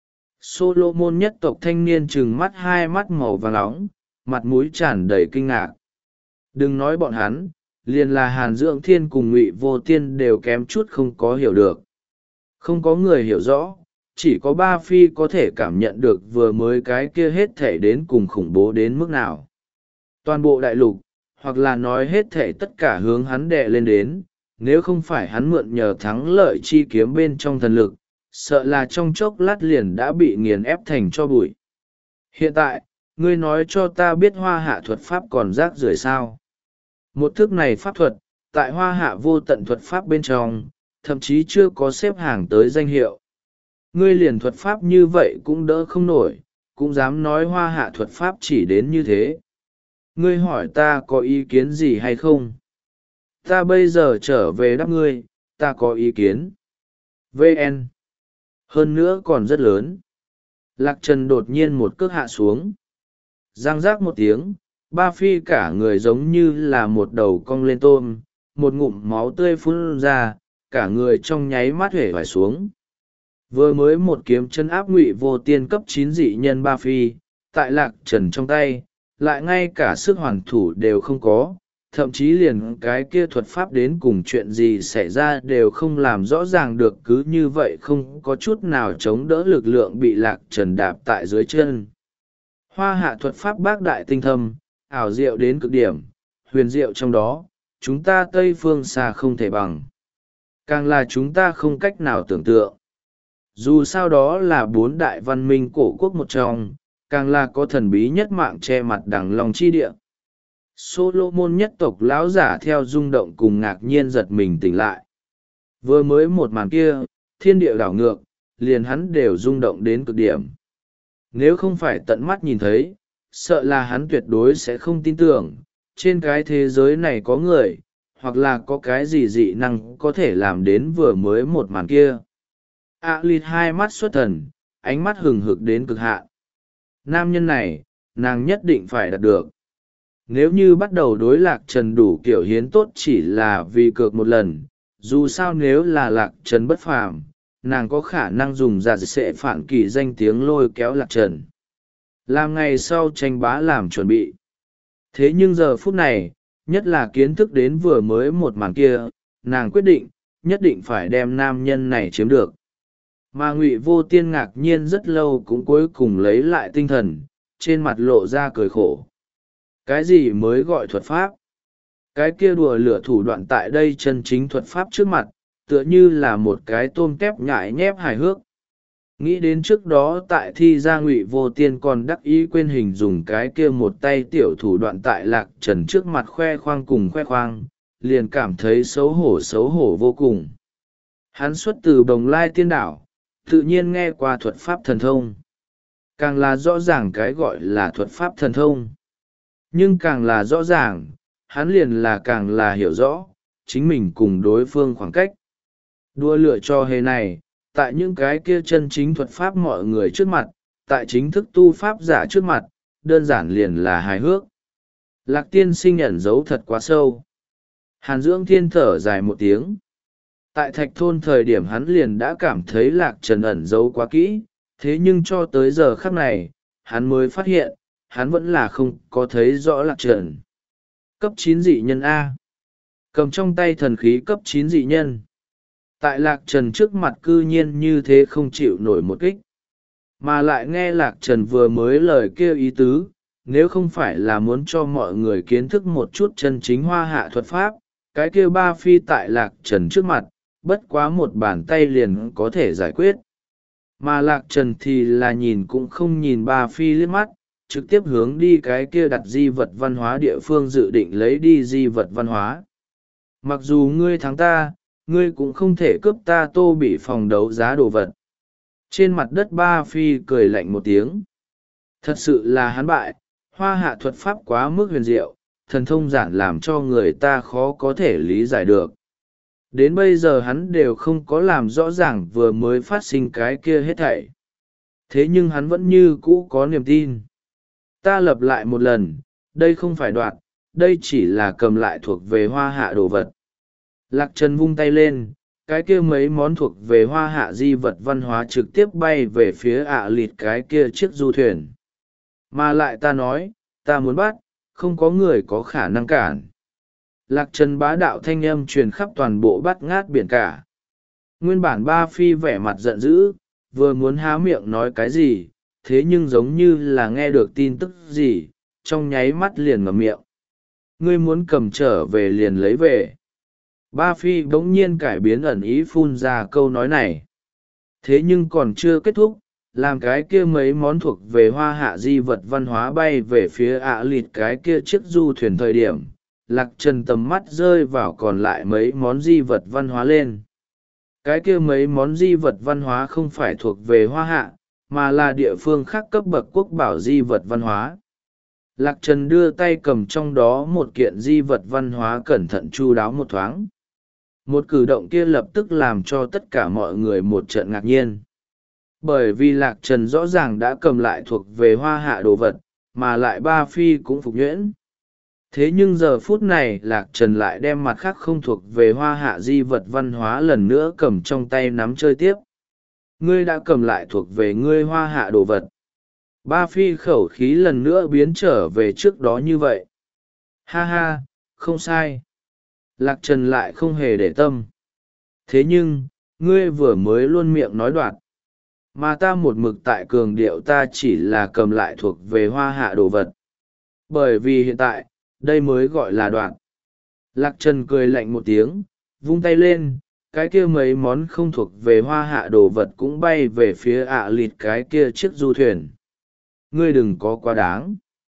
Solomon nhất tộc thanh niên trừng mắt hai mắt màu vàng nóng, mặt mũi tràn đầy kinh ngạc. Đừng nói bọn hắn, liền là Hàn Dưỡng Thiên cùng Ngụy Vô Tiên đều kém chút không có hiểu được. Không có người hiểu rõ, chỉ có Ba Phi có thể cảm nhận được vừa mới cái kia hết thể đến cùng khủng bố đến mức nào. Toàn bộ đại lục, hoặc là nói hết thể tất cả hướng hắn đè lên đến, nếu không phải hắn mượn nhờ thắng lợi chi kiếm bên trong thần lực, sợ là trong chốc lát liền đã bị nghiền ép thành cho bụi. Hiện tại, ngươi nói cho ta biết hoa hạ thuật pháp còn rác rưởi sao? Một thức này pháp thuật, tại hoa hạ vô tận thuật pháp bên trong, thậm chí chưa có xếp hàng tới danh hiệu. Ngươi liền thuật pháp như vậy cũng đỡ không nổi, cũng dám nói hoa hạ thuật pháp chỉ đến như thế. Ngươi hỏi ta có ý kiến gì hay không? Ta bây giờ trở về đáp ngươi, ta có ý kiến. vê en. Hơn nữa còn rất lớn. Lạc Trần đột nhiên một cước hạ xuống. Giang giác một tiếng, Ba Phi cả người giống như là một đầu cong lên tôm, một ngụm máu tươi phun ra, cả người trong nháy mắt huệ vải xuống. Vừa mới một kiếm chân áp Ngụy Vô Tiên cấp chín dị nhân Ba Phi, tại Lạc Trần trong tay, lại ngay cả sức hoàn thủ đều không có, thậm chí liền cái kia thuật pháp đến cùng chuyện gì xảy ra đều không làm rõ ràng được, cứ như vậy không có chút nào chống đỡ lực lượng bị Lạc Trần đạp tại dưới chân. Hoa hạ thuật pháp bác đại tinh thâm, ảo diệu đến cực điểm, huyền diệu trong đó, chúng ta Tây phương xa không thể bằng. Càng là chúng ta không cách nào tưởng tượng. Dù sao đó là bốn đại văn minh cổ quốc một trong, càng là có thần bí nhất mạng che mặt đằng lòng chi địa. Solomon nhất tộc lão giả theo rung động cùng ngạc nhiên giật mình tỉnh lại. Vừa mới một màn kia, thiên địa đảo ngược, liền hắn đều rung động đến cực điểm. Nếu không phải tận mắt nhìn thấy, sợ là hắn tuyệt đối sẽ không tin tưởng, trên cái thế giới này có người, hoặc là có cái gì dị năng có thể làm đến vừa mới một màn kia. A Lịt hai mắt xuất thần, ánh mắt hừng hực đến cực hạn. Nam nhân này, nàng nhất định phải đạt được. Nếu như bắt đầu đối Lạc Trần đủ kiểu hiến tốt chỉ là vì cược một lần, dù sao nếu là Lạc Trần bất phàm, nàng có khả năng dùng giả sẽ phản kỳ danh tiếng lôi kéo Lạc Trần, làm ngày sau tranh bá làm chuẩn bị. Thế nhưng giờ phút này, nhất là kiến thức đến vừa mới một màn kia, nàng quyết định, nhất định phải đem nam nhân này chiếm được. Mà Ngụy Vô Tiên ngạc nhiên rất lâu cũng cuối cùng lấy lại tinh thần, trên mặt lộ ra cười khổ. Cái gì mới gọi thuật pháp? Cái kia đùa lửa thủ đoạn tại đây chân chính thuật pháp trước mặt, tựa như là một cái tôm tép nhại nhép hài hước. Nghĩ đến trước đó tại thi gia Ngụy Vô Tiên còn đắc ý quên hình dùng cái kia một tay tiểu thủ đoạn tại Lạc Trần trước mặt khoe khoang cùng khoe khoang, liền cảm thấy xấu hổ xấu hổ vô cùng. Hắn xuất từ Bồng Lai Tiên Đảo, tự nhiên nghe qua thuật pháp thần thông. Càng là rõ ràng cái gọi là thuật pháp thần thông. Nhưng càng là rõ ràng, hắn liền là càng là hiểu rõ, chính mình cùng đối phương khoảng cách. Đua lựa cho hề này, tại những cái kia chân chính thuật pháp mọi người trước mặt, tại chính thức tu pháp giả trước mặt, đơn giản liền là hài hước. Lạc tiên sinh ẩn giấu thật quá sâu. Hàn Dưỡng Thiên thở dài một tiếng. Tại thạch thôn thời điểm hắn liền đã cảm thấy Lạc Trần ẩn giấu quá kỹ, thế nhưng cho tới giờ khắc này, hắn mới phát hiện, hắn vẫn là không có thấy rõ Lạc Trần. Cấp chín dị nhân A. Cầm trong tay thần khí cấp chín dị nhân. Tại Lạc Trần trước mặt cư nhiên như thế không chịu nổi một kích. Mà lại nghe Lạc Trần vừa mới lời kêu ý tứ, nếu không phải là muốn cho mọi người kiến thức một chút chân chính hoa hạ thuật pháp, cái kêu Ba Phi tại Lạc Trần trước mặt, bất quá một bàn tay liền có thể giải quyết. Mà Lạc Trần thì là nhìn cũng không nhìn Ba Phi liếc mắt, trực tiếp hướng đi cái kia đặt di vật văn hóa địa phương dự định lấy đi di vật văn hóa. Mặc dù ngươi thắng ta, ngươi cũng không thể cướp ta Tô Bỉ phòng đấu giá đồ vật. Trên mặt đất Ba Phi cười lạnh một tiếng. Thật sự là hắn bại, hoa hạ thuật pháp quá mức huyền diệu, thần thông giản làm cho người ta khó có thể lý giải được. Đến bây giờ hắn đều không có làm rõ ràng vừa mới phát sinh cái kia hết thảy. Thế nhưng hắn vẫn như cũ có niềm tin. Ta lập lại một lần, đây không phải đoạt, đây chỉ là cầm lại thuộc về hoa hạ đồ vật. Lạc Trần vung tay lên, cái kia mấy món thuộc về hoa hạ di vật văn hóa trực tiếp bay về phía ạ lịt cái kia chiếc du thuyền. Mà lại ta nói, ta muốn bắt, không có người có khả năng cản. Lạc trần bá đạo thanh âm truyền khắp toàn bộ bát ngát biển cả. Nguyên bản Ba Phi vẻ mặt giận dữ, vừa muốn há miệng nói cái gì, thế nhưng giống như là nghe được tin tức gì, trong nháy mắt liền ngậm miệng. Ngươi muốn cầm trở về liền lấy về. Ba Phi bỗng nhiên cải biến ẩn ý phun ra câu nói này. Thế nhưng còn chưa kết thúc, làm cái kia mấy món thuộc về hoa hạ di vật văn hóa bay về phía ạ lịt cái kia chiếc du thuyền thời điểm, Lạc Trần tầm mắt rơi vào còn lại mấy món di vật văn hóa lên. Cái kia mấy món di vật văn hóa không phải thuộc về hoa hạ, mà là địa phương khác cấp bậc quốc bảo di vật văn hóa. Lạc Trần đưa tay cầm trong đó một kiện di vật văn hóa cẩn thận chu đáo một thoáng. Một cử động kia lập tức làm cho tất cả mọi người một trận ngạc nhiên. Bởi vì Lạc Trần rõ ràng đã cầm lại thuộc về hoa hạ đồ vật, mà lại Ba Phi cũng phục nhuyễn. Thế nhưng giờ phút này Lạc Trần lại đem mặt khác không thuộc về hoa hạ di vật văn hóa lần nữa cầm trong tay nắm chơi tiếp. Ngươi đã cầm lại thuộc về ngươi hoa hạ đồ vật. Ba Phi khẩu khí lần nữa biến trở về trước đó như vậy. Ha ha, không sai. Lạc Trần lại không hề để tâm. Thế nhưng, ngươi vừa mới luôn miệng nói đoạt. Mà ta một mực tại cường điệu ta chỉ là cầm lại thuộc về hoa hạ đồ vật. Bởi vì hiện tại, đây mới gọi là đoạt. Lạc Trần cười lạnh một tiếng, vung tay lên, cái kia mấy món không thuộc về hoa hạ đồ vật cũng bay về phía ạ lịt cái kia chiếc du thuyền. Ngươi đừng có quá đáng.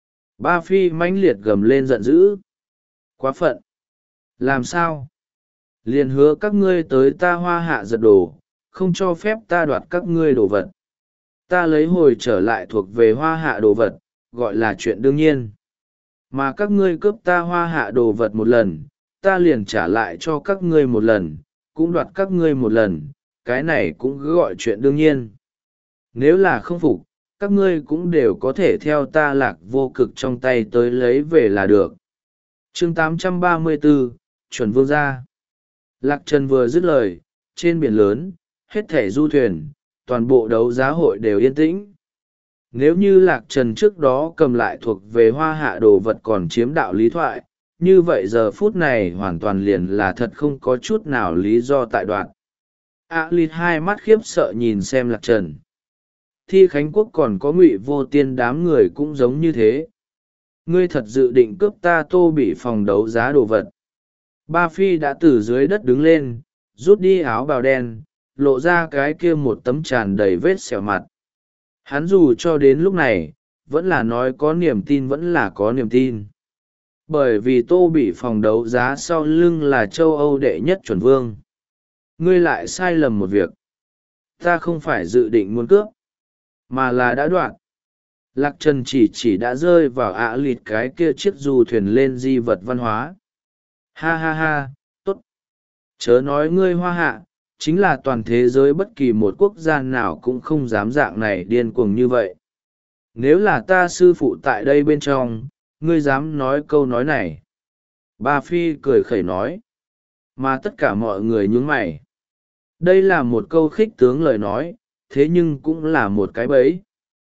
Ba Phi mãnh liệt gầm lên giận dữ. Quá phận. Làm sao? Liền hứa các ngươi tới ta hoa hạ giật đồ, không cho phép ta đoạt các ngươi đồ vật. Ta lấy hồi trở lại thuộc về hoa hạ đồ vật, gọi là chuyện đương nhiên. Mà các ngươi cướp ta hoa hạ đồ vật một lần, ta liền trả lại cho các ngươi một lần, cũng đoạt các ngươi một lần, cái này cũng cứ gọi chuyện đương nhiên. Nếu là không phục, các ngươi cũng đều có thể theo ta Lạc Vô Cực trong tay tới lấy về là được. Chương tám trăm ba mươi tư, chuẩn vương gia. Lạc Trần vừa dứt lời, trên biển lớn, hết thảy du thuyền, toàn bộ đấu giá hội đều yên tĩnh. Nếu như Lạc Trần trước đó cầm lại thuộc về hoa hạ đồ vật còn chiếm đạo lý thoại, như vậy giờ phút này hoàn toàn liền là thật không có chút nào lý do tại đoạn. A Lít hai mắt khiếp sợ nhìn xem Lạc Trần. Thi Khánh Quốc còn có Ngụy Vô Tiên đám người cũng giống như thế. Ngươi thật dự định cướp ta Tô Bỉ phòng đấu giá đồ vật. Ba Phi đã từ dưới đất đứng lên, rút đi áo bào đen, lộ ra cái kia một tấm tràn đầy vết sẹo mặt. Hắn dù cho đến lúc này, vẫn là nói có niềm tin vẫn là có niềm tin. Bởi vì Tô Bỉ phòng đấu giá sau lưng là châu Âu đệ nhất chuẩn vương. Ngươi lại sai lầm một việc. Ta không phải dự định muốn cướp, mà là đã đoạn. Lạc Trần chỉ chỉ đã rơi vào ạ lịt cái kia chiếc du thuyền lên di vật văn hóa. Ha ha ha, tốt. Chớ nói ngươi hoa hạ, chính là toàn thế giới bất kỳ một quốc gia nào cũng không dám dạng này điên cuồng như vậy. Nếu là ta sư phụ tại đây bên trong, ngươi dám nói câu nói này. Ba Phi cười khẩy nói. Mà tất cả mọi người nhướng mày. Đây là một câu khích tướng lời nói, thế nhưng cũng là một cái bẫy.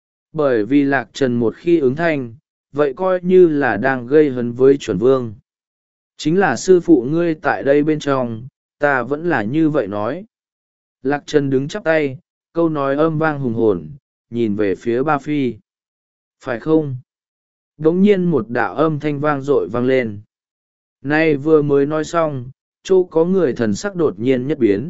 Bởi vì Lạc Trần một khi ứng thanh, vậy coi như là đang gây hấn với chuẩn vương. Chính là sư phụ ngươi tại đây bên trong, ta vẫn là như vậy nói. Lạc Trần đứng chắp tay, câu nói âm vang hùng hồn, nhìn về phía Ba Phi. Phải không? Đống nhiên một đạo âm thanh vang dội vang lên. Nay vừa mới nói xong, chỗ có người thần sắc đột nhiên nhất biến.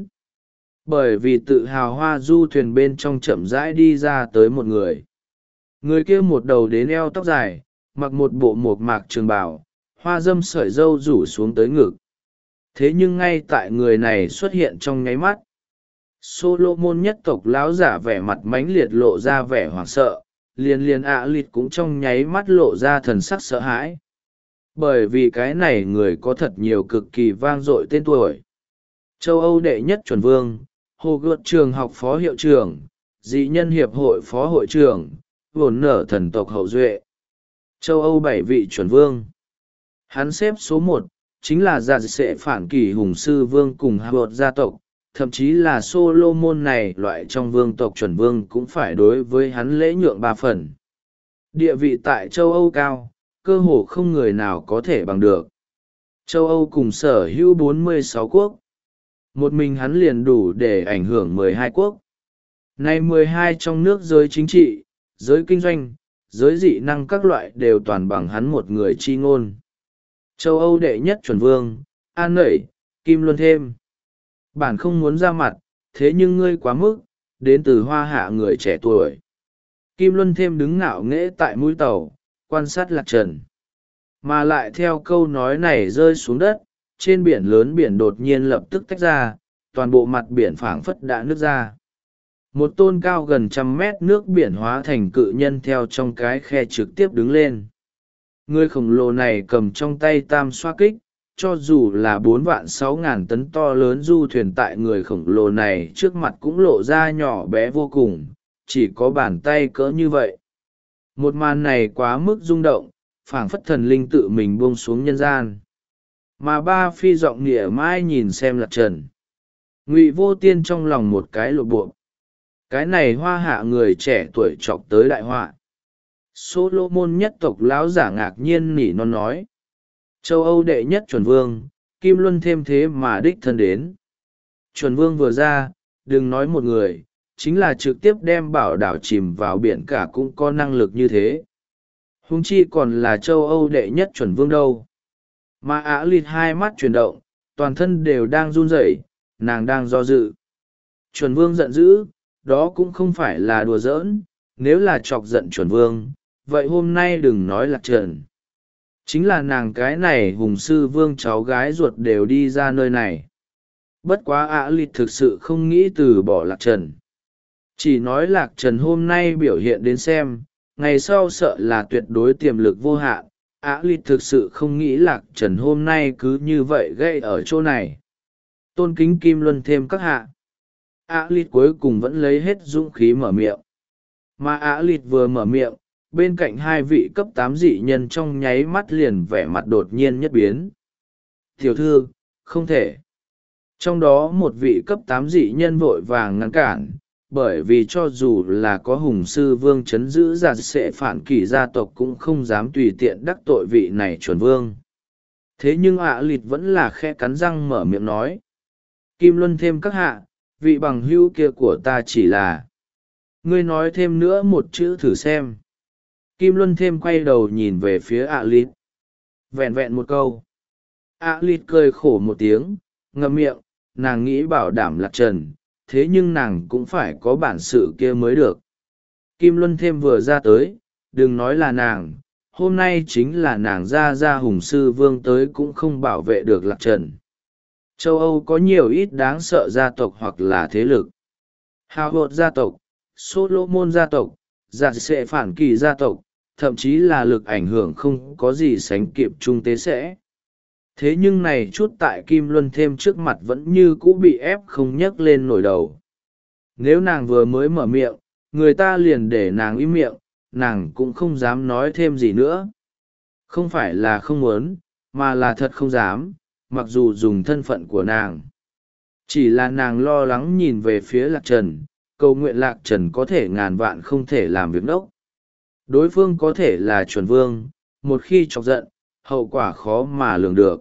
Bởi vì tự hào hoa du thuyền bên trong chậm rãi đi ra tới một người. Người kia một đầu đến eo tóc dài, mặc một bộ mộc mạc trường bào, hoa dâm sợi râu rủ xuống tới ngực. Thế nhưng ngay tại người này xuất hiện trong nháy mắt, Solomon nhất tộc lão giả vẻ mặt mãnh liệt lộ ra vẻ hoảng sợ, liền liền ạ lịt cũng trong nháy mắt lộ ra thần sắc sợ hãi. Bởi vì cái này người có thật nhiều cực kỳ vang dội tên tuổi. Châu Âu đệ nhất chuẩn vương, Hồ Gợt trường học phó hiệu trưởng, dị nhân hiệp hội phó hội trưởng, vốn nở thần tộc hậu duệ. Châu Âu bảy vị chuẩn vương. Hắn xếp số một, chính là già sệ phản kỷ hùng sư vương cùng hạ bột gia tộc, thậm chí là Solomon này loại trong vương tộc chuẩn vương cũng phải đối với hắn lễ nhượng ba phần. Địa vị tại châu Âu cao, cơ hồ không người nào có thể bằng được. Châu Âu cùng sở hữu bốn mươi sáu quốc. Một mình hắn liền đủ để ảnh hưởng mười hai quốc. Nay mười hai trong nước giới chính trị, giới kinh doanh, giới dị năng các loại đều toàn bằng hắn một người chi ngôn. Châu Âu đệ nhất chuẩn vương, An Nẩy, Kim Luân Thêm. Bản không muốn ra mặt, thế nhưng ngươi quá mức, đến từ hoa hạ người trẻ tuổi. Kim Luân Thêm đứng ngạo nghễ tại mũi tàu, quan sát Lạc Trần. Mà lại theo câu nói này rơi xuống đất, trên biển lớn biển đột nhiên lập tức tách ra, toàn bộ mặt biển phảng phất đã nứt ra. Một tôn cao gần trăm mét nước biển hóa thành cự nhân theo trong cái khe trực tiếp đứng lên. Người khổng lồ này cầm trong tay tam xoa kích, cho dù là bốn vạn sáu ngàn tấn to lớn du thuyền tại người khổng lồ này trước mặt cũng lộ ra nhỏ bé vô cùng, chỉ có bàn tay cỡ như vậy. Một màn này quá mức rung động, phảng phất thần linh tự mình buông xuống nhân gian. Mà ba phi giọng nghĩa mai nhìn xem Lạc Trần. Ngụy Vô Tiên trong lòng một cái lộ bộ. Cái này hoa hạ người trẻ tuổi chọc tới đại họa. Solomon nhất tộc lão giả ngạc nhiên nỉ non nói. Châu Âu đệ nhất chuẩn vương, Kim Luân Thêm thế mà đích thân đến. Chuẩn vương vừa ra, đừng nói một người, chính là trực tiếp đem bảo đảo chìm vào biển cả cũng có năng lực như thế. Huống chi còn là châu Âu đệ nhất chuẩn vương đâu. Mà Ả Lịt hai mắt chuyển động, toàn thân đều đang run rẩy, nàng đang do dự. Chuẩn vương giận dữ, đó cũng không phải là đùa giỡn, nếu là chọc giận chuẩn vương, vậy hôm nay đừng nói Lạc Trần. Chính là nàng cái này hùng sư vương cháu gái ruột đều đi ra nơi này. Bất quá Ả Lịt thực sự không nghĩ từ bỏ Lạc Trần. Chỉ nói Lạc Trần hôm nay biểu hiện đến xem, ngày sau sợ là tuyệt đối tiềm lực vô hạn. Ả Lịt thực sự không nghĩ Lạc Trần hôm nay cứ như vậy gây ở chỗ này. Tôn kính Kim Luân Thêm các hạ. Ả Lịt cuối cùng vẫn lấy hết dũng khí mở miệng. Mà Ả Lịt vừa mở miệng, bên cạnh hai vị cấp tám dị nhân trong nháy mắt liền vẻ mặt đột nhiên nhất biến. Tiểu thư, không thể. Trong đó một vị cấp tám dị nhân vội vàng ngăn cản, bởi vì cho dù là có hùng sư vương chấn giữ già sẽ phản kỷ gia tộc cũng không dám tùy tiện đắc tội vị này chuẩn vương. Thế nhưng Ả Lịt vẫn là khe cắn răng mở miệng nói. Kim Luân Thêm các hạ, vị bằng hữu kia của ta chỉ là. Ngươi nói thêm nữa một chữ thử xem. Kim Luân Thêm quay đầu nhìn về phía Ả Lịt. Vẹn vẹn một câu. Ả Lịt cười khổ một tiếng, ngậm miệng, nàng nghĩ bảo đảm Lạc Trần, thế nhưng nàng cũng phải có bản sự kia mới được. Kim Luân Thêm vừa ra tới, đừng nói là nàng, hôm nay chính là nàng ra ra hùng sư vương tới cũng không bảo vệ được Lạc Trần. Châu Âu có nhiều ít đáng sợ gia tộc hoặc là thế lực. Howard gia tộc, Solomon gia tộc, Giặc Sệ Phản Kỳ gia tộc, thậm chí là lực ảnh hưởng không có gì sánh kịp trung tế sẽ. Thế nhưng này chút tại Kim Luân Thêm trước mặt vẫn như cũ bị ép không nhấc lên nổi đầu. Nếu nàng vừa mới mở miệng, người ta liền để nàng im miệng, nàng cũng không dám nói thêm gì nữa. Không phải là không muốn, mà là thật không dám, mặc dù dùng thân phận của nàng. Chỉ là nàng lo lắng nhìn về phía Lạc Trần, cầu nguyện Lạc Trần có thể ngàn vạn không thể làm việc đốc. Đối phương có thể là chuẩn vương, một khi chọc giận, hậu quả khó mà lường được.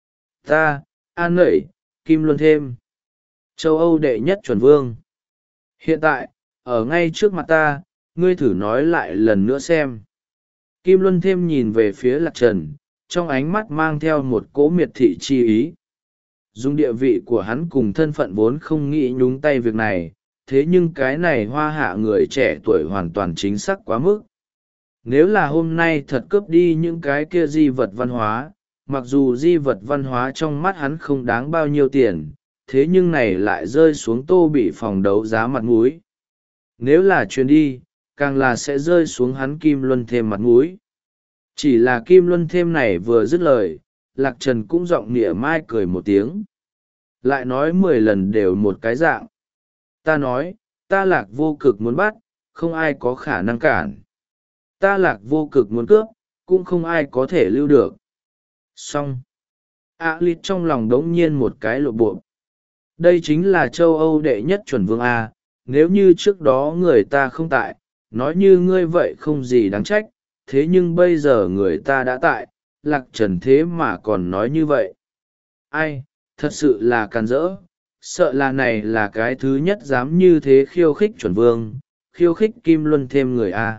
Ta, An Nẩy, Kim Luân Thêm. Châu Âu đệ nhất chuẩn vương. Hiện tại, ở ngay trước mặt ta, ngươi thử nói lại lần nữa xem. Kim Luân Thêm nhìn về phía Lạc Trần, trong ánh mắt mang theo một cỗ miệt thị chi ý. Dùng địa vị của hắn cùng thân phận vốn không nghĩ nhúng tay việc này, thế nhưng cái này hoa hạ người trẻ tuổi hoàn toàn chính xác quá mức. Nếu là hôm nay thật cướp đi những cái kia di vật văn hóa, mặc dù di vật văn hóa trong mắt hắn không đáng bao nhiêu tiền, thế nhưng này lại rơi xuống tô bị phòng đấu giá mặt mũi. Nếu là chuyền đi, càng là sẽ rơi xuống hắn Kim Luân Thêm mặt mũi. Chỉ là Kim Luân Thêm này vừa dứt lời, Lạc Trần cũng giọng nịa mai cười một tiếng. Lại nói mười lần đều một cái dạng. Ta nói, ta Lạc Vô Cực muốn bắt, không ai có khả năng cản. Ta Lạc Vô Cực muốn cướp, cũng không ai có thể lưu được. Xong. Ả Lịt trong lòng đống nhiên một cái lộ bộ. Đây chính là châu Âu đệ nhất chuẩn vương A, nếu như trước đó người ta không tại, nói như ngươi vậy không gì đáng trách, thế nhưng bây giờ người ta đã tại, Lạc Trần thế mà còn nói như vậy. Ai, thật sự là càn rỡ, sợ là này là cái thứ nhất dám như thế khiêu khích chuẩn vương, khiêu khích Kim Luân thêm người A.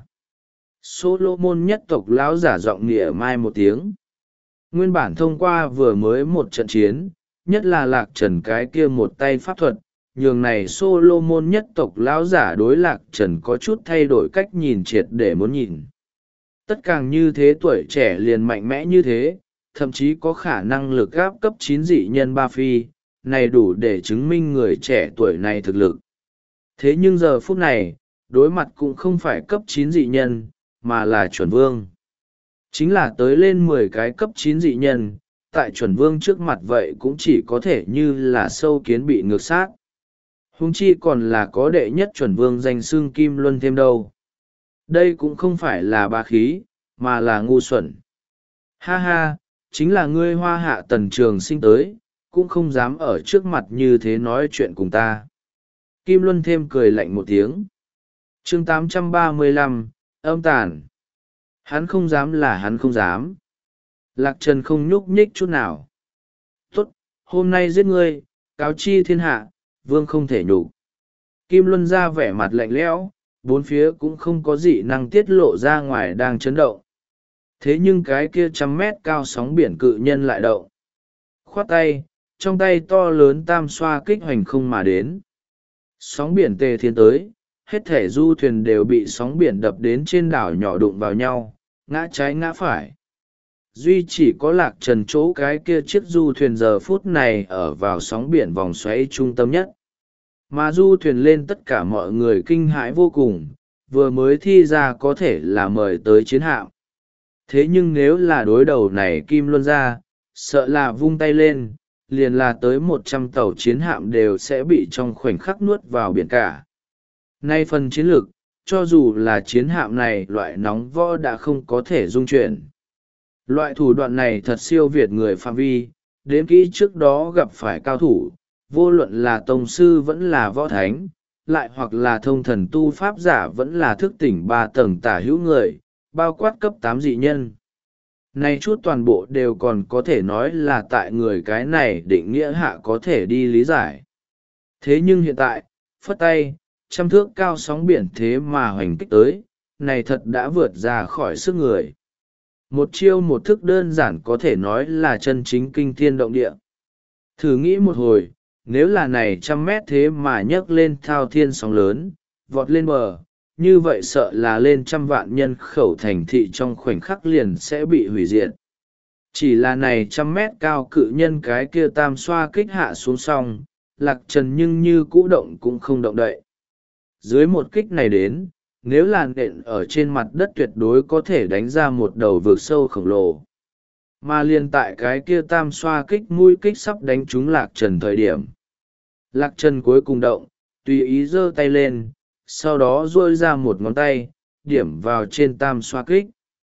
Solomon nhất tộc lão giả giọng nghĩa mai một tiếng. Nguyên bản thông qua vừa mới một trận chiến, nhất là Lạc Trần cái kia một tay pháp thuật, nhường này Solomon nhất tộc lão giả đối Lạc Trần có chút thay đổi cách nhìn triệt để muốn nhìn. Tất càng như thế tuổi trẻ liền mạnh mẽ như thế, thậm chí có khả năng lực gáp cấp chín dị nhân ba phi, này đủ để chứng minh người trẻ tuổi này thực lực. Thế nhưng giờ phút này, đối mặt cũng không phải cấp chín dị nhân, mà là chuẩn vương. Chính là tới lên mười cái cấp chín dị nhân, tại chuẩn vương trước mặt vậy cũng chỉ có thể như là sâu kiến bị ngược sát. Huống chi còn là có đệ nhất chuẩn vương danh xưng Kim Luân thêm đâu. Đây cũng không phải là bá khí, mà là ngu xuẩn. Ha ha, chính là ngươi Hoa Hạ Tần Trường Sinh tới, cũng không dám ở trước mặt như thế nói chuyện cùng ta. Kim Luân thêm cười lạnh một tiếng. Chương tám trăm ba mươi lăm, âm tàn. Hắn không dám là hắn không dám. Lạc Trần không nhúc nhích chút nào. Tốt, hôm nay giết ngươi, cáo chi thiên hạ, vương không thể nhục. Kim Luân ra vẻ mặt lạnh lẽo, bốn phía cũng không có gì năng tiết lộ ra ngoài đang chấn động. Thế nhưng cái kia trăm mét cao sóng biển cự nhân lại động. Khoát tay, trong tay to lớn tam xoa kích hoành không mà đến. Sóng biển tề thiên tới, hết thể du thuyền đều bị sóng biển đập đến trên đảo nhỏ đụng vào nhau, ngã trái ngã phải. Duy chỉ có Lạc Trần chỗ cái kia chiếc du thuyền giờ phút này ở vào sóng biển vòng xoáy trung tâm nhất. Mà du thuyền lên tất cả mọi người kinh hãi vô cùng, vừa mới thi ra có thể là mời tới chiến hạm. Thế nhưng nếu là đối đầu này Kim Luân ra, sợ là vung tay lên, liền là tới một trăm tàu chiến hạm đều sẽ bị trong khoảnh khắc nuốt vào biển cả. Nay phần chiến lược, cho dù là chiến hạm này loại nóng võ đã không có thể dung chuyển. Loại thủ đoạn này thật siêu việt người phạm vi, đến kỹ trước đó gặp phải cao thủ, vô luận là tông sư vẫn là võ thánh, lại hoặc là thông thần tu pháp giả vẫn là thức tỉnh ba tầng tả hữu người, bao quát cấp tám dị nhân. Này chút toàn bộ đều còn có thể nói là tại người cái này định nghĩa hạ có thể đi lý giải. Thế nhưng hiện tại, phất tay, trăm thước cao sóng biển thế mà hoành kích tới, này thật đã vượt ra khỏi sức người. Một chiêu một thức đơn giản có thể nói là chân chính kinh thiên động địa. Thử nghĩ một hồi, nếu là này trăm mét thế mà nhấc lên thao thiên sóng lớn, vọt lên bờ, như vậy sợ là lên trăm vạn nhân khẩu thành thị trong khoảnh khắc liền sẽ bị hủy diệt. Chỉ là này trăm mét cao cự nhân cái kia tam xoa kích hạ xuống xong, Lạc Trần nhưng như cũ động cũng không động đậy. Dưới một kích này đến, nếu là nện ở trên mặt đất tuyệt đối có thể đánh ra một đầu vực sâu khổng lồ. Mà liền tại cái kia tam xoa kích mũi kích sắp đánh trúng Lạc Trần thời điểm. Lạc Trần cuối cùng động, tùy ý giơ tay lên, sau đó duỗi ra một ngón tay, điểm vào trên tam xoa kích.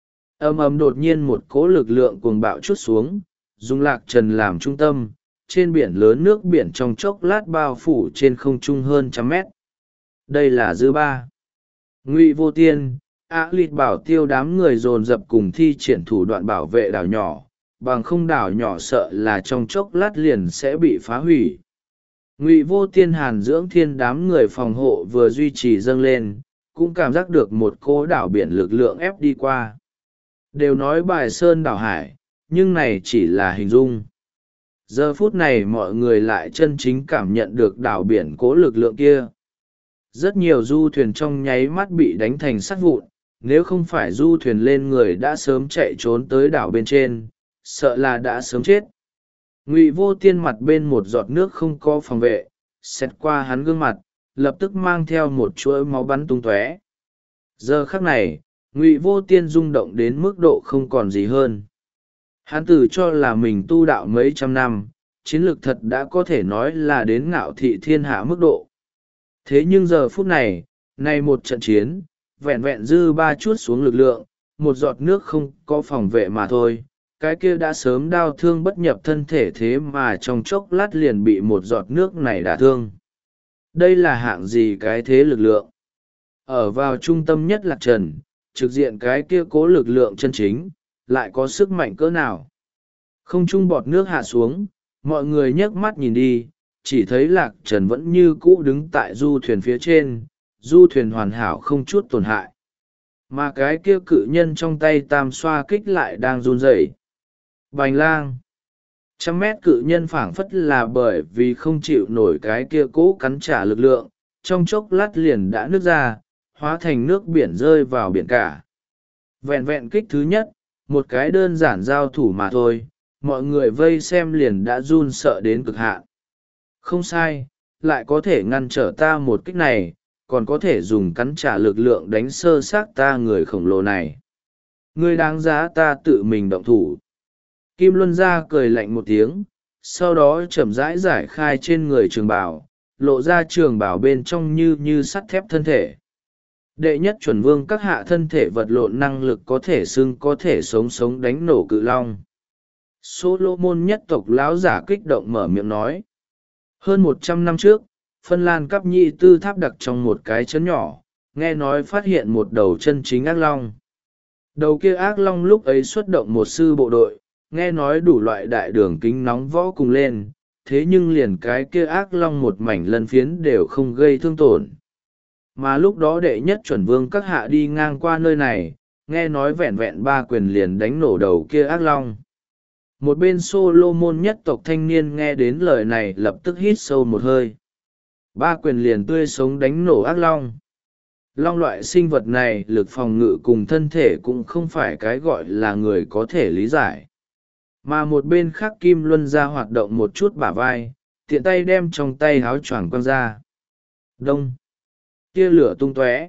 Ầm ầm đột nhiên một cỗ lực lượng cuồng bạo trút xuống, dùng Lạc Trần làm trung tâm, trên biển lớn nước biển trong chốc lát bao phủ trên không trung hơn trăm mét. Đây là dư ba. Ngụy Vô Tiên, Á Lịt Bảo Tiêu đám người dồn dập cùng thi triển thủ đoạn bảo vệ đảo nhỏ, bằng không đảo nhỏ sợ là trong chốc lát liền sẽ bị phá hủy. Ngụy Vô Tiên Hàn Dưỡng Thiên đám người phòng hộ vừa duy trì dâng lên, cũng cảm giác được một cỗ đảo biển lực lượng ép đi qua. Đều nói bài sơn đảo hải, nhưng này chỉ là hình dung. Giờ phút này mọi người lại chân chính cảm nhận được đảo biển cỗ lực lượng kia. Rất nhiều du thuyền trong nháy mắt bị đánh thành sắt vụn, nếu không phải du thuyền lên người đã sớm chạy trốn tới đảo bên trên, sợ là đã sớm chết. Ngụy Vô Tiên mặt bên một giọt nước không có phòng vệ, xẹt qua hắn gương mặt, lập tức mang theo một chuỗi máu bắn tung tóe. Giờ khắc này, Ngụy Vô Tiên rung động đến mức độ không còn gì hơn. Hắn tự cho là mình tu đạo mấy trăm năm, chiến lược thật đã có thể nói là đến ngạo thị thiên hạ mức độ. Thế nhưng giờ phút này, này một trận chiến, vẹn vẹn dư ba chút xuống lực lượng, một giọt nước không có phòng vệ mà thôi, cái kia đã sớm đau thương bất nhập thân thể thế mà trong chốc lát liền bị một giọt nước này đả thương. Đây là hạng gì cái thế lực lượng? Ở vào trung tâm nhất Lạc Trần, trực diện cái kia cố lực lượng chân chính, lại có sức mạnh cỡ nào? Không trung bọt nước hạ xuống, mọi người nhấc mắt nhìn đi, chỉ thấy Lạc Trần vẫn như cũ đứng tại du thuyền phía trên, du thuyền hoàn hảo không chút tổn hại. Mà cái kia cự nhân trong tay tam xoa kích lại đang run rẩy. Bành lang! Trăm mét cự nhân phảng phất là bởi vì không chịu nổi cái kia cố cắn trả lực lượng, trong chốc lát liền đã nứt ra, hóa thành nước biển rơi vào biển cả. Vẹn vẹn kích thứ nhất, một cái đơn giản giao thủ mà thôi, mọi người vây xem liền đã run sợ đến cực hạn. Không sai, lại có thể ngăn trở ta một kích này, còn có thể dùng cắn trả lực lượng đánh sơ xác ta người khổng lồ này. Ngươi đáng giá ta tự mình động thủ. Kim Luân gia cười lạnh một tiếng, sau đó chậm rãi giải khai trên người trường bào, lộ ra trường bào bên trong như như sắt thép thân thể. Đệ nhất chuẩn vương các hạ thân thể vật lộn năng lực có thể xưng có thể sống sống đánh nổ cự long. Solomon nhất tộc lão giả kích động mở miệng nói. Hơn một trăm năm trước, Phân Lan Cắp Nhị Tư tháp đặc trong một cái trấn nhỏ, nghe nói phát hiện một đầu chân chính ác long. Đầu kia ác long lúc ấy xuất động một sư bộ đội, nghe nói đủ loại đại đường kính nóng võ cùng lên, thế nhưng liền cái kia ác long một mảnh lân phiến đều không gây thương tổn. Mà lúc đó đệ nhất chuẩn vương các hạ đi ngang qua nơi này, nghe nói vẹn vẹn ba quyền liền đánh nổ đầu kia ác long. Một bên Solomon nhất tộc thanh niên nghe đến lời này lập tức hít sâu một hơi. Ba quyền liền tươi sống đánh nổ ác long. Long loại sinh vật này lực phòng ngự cùng thân thể cũng không phải cái gọi là người có thể lý giải. Mà một bên khác Kim Luân ra hoạt động một chút bả vai, tiện tay đem trong tay áo choàng quăng ra. Đông! Tia lửa tung tóe.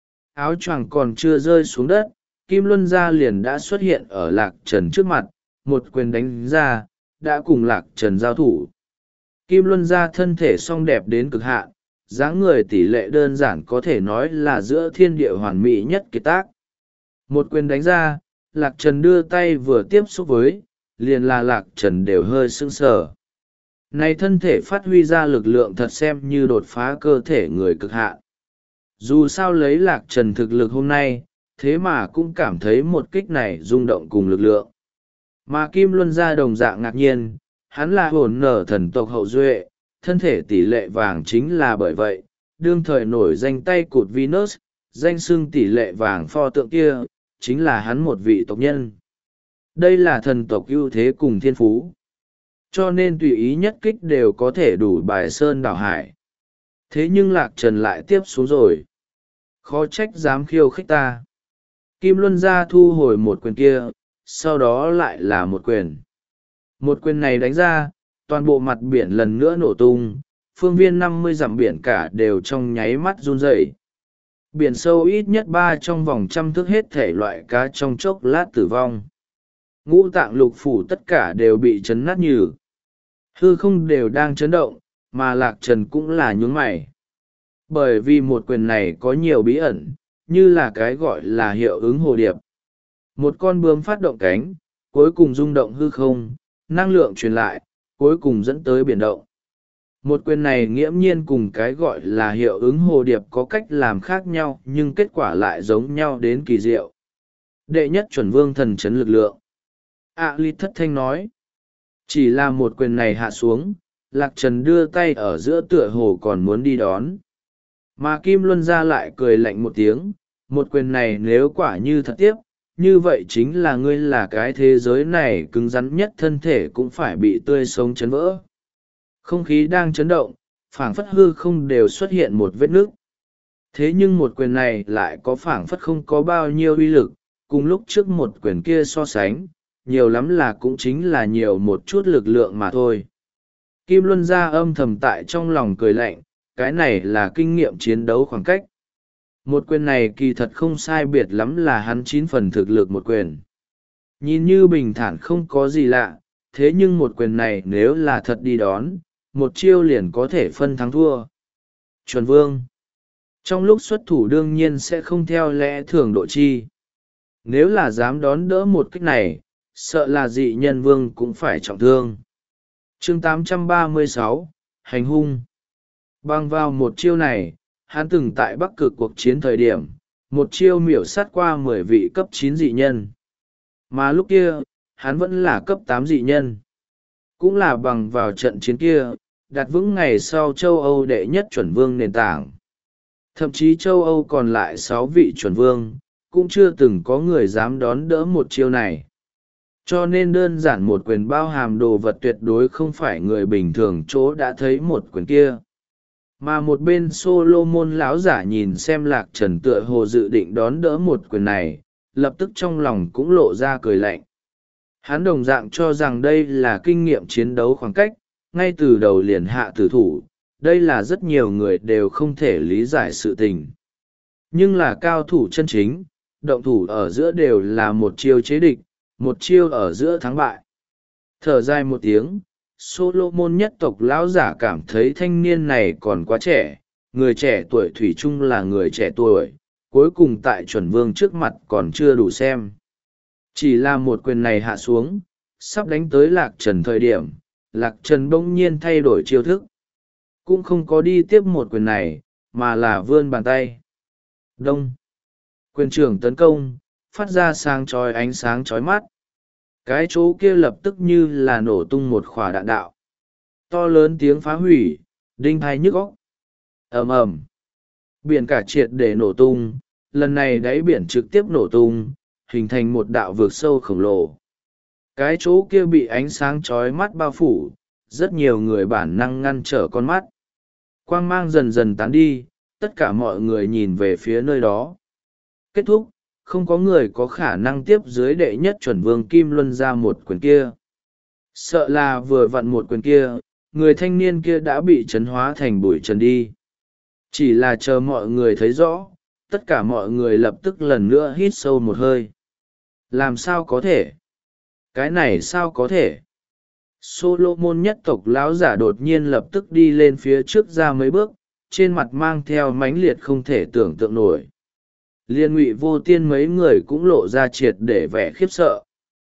Áo choàng còn chưa rơi xuống đất, Kim Luân ra liền đã xuất hiện ở Lạc Trần trước mặt, một quyền đánh ra, đã cùng Lạc Trần giao thủ. Kim Luân ra thân thể song đẹp đến cực hạn, dáng người tỷ lệ đơn giản có thể nói là giữa thiên địa hoàn mỹ nhất kiệt tác. Một quyền đánh ra, Lạc Trần đưa tay vừa tiếp xúc với, liền là Lạc Trần đều hơi sưng sờ. Này thân thể phát huy ra lực lượng thật xem như đột phá cơ thể người cực hạn. Dù sao lấy Lạc Trần thực lực hôm nay, thế mà cũng cảm thấy một kích này rung động cùng lực lượng. Mà Kim Luân ra đồng dạng ngạc nhiên, hắn là hồn nở thần tộc hậu duệ, thân thể tỷ lệ vàng chính là bởi vậy, đương thời nổi danh tay cụt Venus, danh xưng tỷ lệ vàng pho tượng kia, chính là hắn một vị tộc nhân. Đây là thần tộc ưu thế cùng thiên phú. Cho nên tùy ý nhất kích đều có thể đủ bài sơn đảo hải. Thế nhưng Lạc Trần lại tiếp xuống rồi. Khó trách dám khiêu khích ta. Kim Luân ra thu hồi một quyền kia, sau đó lại là một quyền. Một quyền này đánh ra, toàn bộ mặt biển lần nữa nổ tung, phương viên năm mươi dặm biển cả đều trong nháy mắt run rẩy. Biển sâu ít nhất ba trong vòng trăm thước hết thể loại cá trong chốc lát tử vong. Ngũ tạng lục phủ tất cả đều bị chấn nát nhừ. Hư không đều đang chấn động, mà Lạc Trần cũng là nhún mày. Bởi vì một quyền này có nhiều bí ẩn, như là cái gọi là hiệu ứng hồ điệp. Một con bướm phát động cánh, cuối cùng rung động hư không, năng lượng truyền lại, cuối cùng dẫn tới biển động. Một quyền này nghiễm nhiên cùng cái gọi là hiệu ứng hồ điệp có cách làm khác nhau nhưng kết quả lại giống nhau đến kỳ diệu. Đệ nhất chuẩn vương thần chấn lực lượng. A Lít thất thanh nói. Chỉ là một quyền này hạ xuống, Lạc Trần đưa tay ở giữa tựa hồ còn muốn đi đón. Mà Kim Luân ra lại cười lạnh một tiếng, một quyền này nếu quả như thật tiếp, như vậy chính là ngươi là cái thế giới này cứng rắn nhất thân thể cũng phải bị tươi sống chấn vỡ. Không khí đang chấn động, phảng phất hư không đều xuất hiện một vết nước. Thế nhưng một quyền này lại có phảng phất không có bao nhiêu uy lực, cùng lúc trước một quyền kia so sánh, nhiều lắm là cũng chính là nhiều một chút lực lượng mà thôi. Kim Luân ra âm thầm tại trong lòng cười lạnh, cái này là kinh nghiệm chiến đấu khoảng cách. Một quyền này kỳ thật không sai biệt lắm là hắn chín phần thực lực một quyền. Nhìn như bình thản không có gì lạ, thế nhưng một quyền này nếu là thật đi đón, một chiêu liền có thể phân thắng thua. Chuẩn vương. Trong lúc xuất thủ đương nhiên sẽ không theo lẽ thường độ chi. Nếu là dám đón đỡ một kích này, sợ là dị nhân vương cũng phải trọng thương. Chương tám trăm ba mươi sáu, hành hung. Bằng vào một chiêu này, hắn từng tại Bắc Cực cuộc chiến thời điểm, một chiêu miểu sát qua mười vị cấp chín dị nhân. Mà lúc kia, hắn vẫn là cấp tám dị nhân. Cũng là bằng vào trận chiến kia, đặt vững ngày sau châu Âu đệ nhất chuẩn vương nền tảng. Thậm chí châu Âu còn lại sáu vị chuẩn vương, cũng chưa từng có người dám đón đỡ một chiêu này. Cho nên đơn giản một quyền bao hàm đồ vật tuyệt đối không phải người bình thường chỗ đã thấy một quyền kia. Mà một bên Solomon lão giả nhìn xem Lạc Trần tựa hồ dự định đón đỡ một quyền này, lập tức trong lòng cũng lộ ra cười lạnh. Hắn đồng dạng cho rằng đây là kinh nghiệm chiến đấu khoảng cách, ngay từ đầu liền hạ tử thủ, đây là rất nhiều người đều không thể lý giải sự tình. Nhưng là cao thủ chân chính, động thủ ở giữa đều là một chiêu chế địch, một chiêu ở giữa thắng bại. Thở dài một tiếng, Solomon nhất tộc lão giả cảm thấy thanh niên này còn quá trẻ, người trẻ tuổi thủy chung là người trẻ tuổi, cuối cùng tại chuẩn vương trước mặt còn chưa đủ xem. Chỉ là một quyền này hạ xuống, sắp đánh tới Lạc Trần thời điểm, Lạc Trần bỗng nhiên thay đổi chiêu thức. Cũng không có đi tiếp một quyền này, mà là vươn bàn tay. Đông. Quyền trưởng tấn công, phát ra sáng chói ánh sáng chói mắt. Cái chỗ kia lập tức như là nổ tung một khỏa đạn đạo. To lớn tiếng phá hủy, đinh hai nhức óc. Ầm ầm. Biển cả triệt để nổ tung, lần này đáy biển trực tiếp nổ tung, hình thành một đạo vực sâu khổng lồ. Cái chỗ kia bị ánh sáng chói mắt bao phủ, rất nhiều người bản năng ngăn trở con mắt. Quang mang dần dần tán đi, tất cả mọi người nhìn về phía nơi đó. Kết thúc, không có người có khả năng tiếp dưới đệ nhất chuẩn vương Kim Luân ra một quyền kia. Sợ là vừa vặn một quyền kia, người thanh niên kia đã bị chấn hóa thành bụi trần đi. Chỉ là chờ mọi người thấy rõ, tất cả mọi người lập tức lần nữa hít sâu một hơi. Làm sao có thể? Cái này sao có thể? Solomon nhất tộc lão giả đột nhiên lập tức đi lên phía trước ra mấy bước, trên mặt mang theo mãnh liệt không thể tưởng tượng nổi. Liên Ngụy Vô Tiên mấy người cũng lộ ra triệt để vẻ khiếp sợ.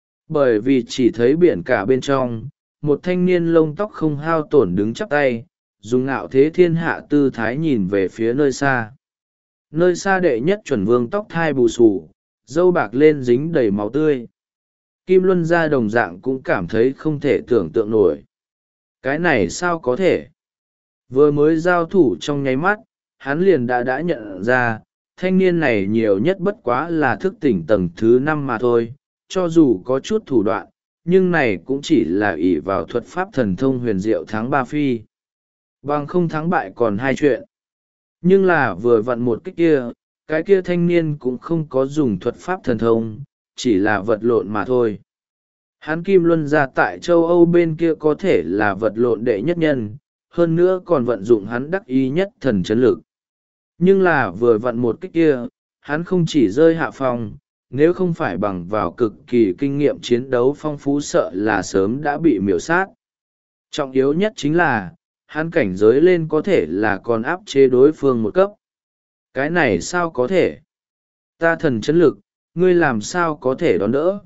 Bởi vì chỉ thấy biển cả bên trong, một thanh niên lông tóc không hao tổn đứng chắp tay, dùng ngạo thế thiên hạ tư thái nhìn về phía nơi xa. Nơi xa đệ nhất chuẩn vương tóc thai bù xù, râu bạc lên dính đầy máu tươi. Kim Luân gia đồng dạng cũng cảm thấy không thể tưởng tượng nổi. Cái này sao có thể? Vừa mới giao thủ trong nháy mắt, hắn liền đã đã nhận ra, thanh niên này nhiều nhất bất quá là thức tỉnh tầng thứ năm mà thôi, cho dù có chút thủ đoạn, nhưng này cũng chỉ là ỷ vào thuật pháp thần thông huyền diệu thắng ba phi. Bằng không thắng bại còn hai chuyện. Nhưng là vừa vặn một cái kia, cái kia thanh niên cũng không có dùng thuật pháp thần thông, chỉ là vật lộn mà thôi. Hắn Kim Luân gia tại châu Âu bên kia có thể là vật lộn đệ nhất nhân, hơn nữa còn vận dụng hắn đắc ý nhất thần chấn lực. Nhưng là vừa vặn một cái kia, hắn không chỉ rơi hạ phong, nếu không phải bằng vào cực kỳ kinh nghiệm chiến đấu phong phú sợ là sớm đã bị miểu sát. Trọng yếu nhất chính là, hắn cảnh giới lên có thể là còn áp chế đối phương một cấp. Cái này sao có thể? Ta thần chấn lực, ngươi làm sao có thể đón đỡ?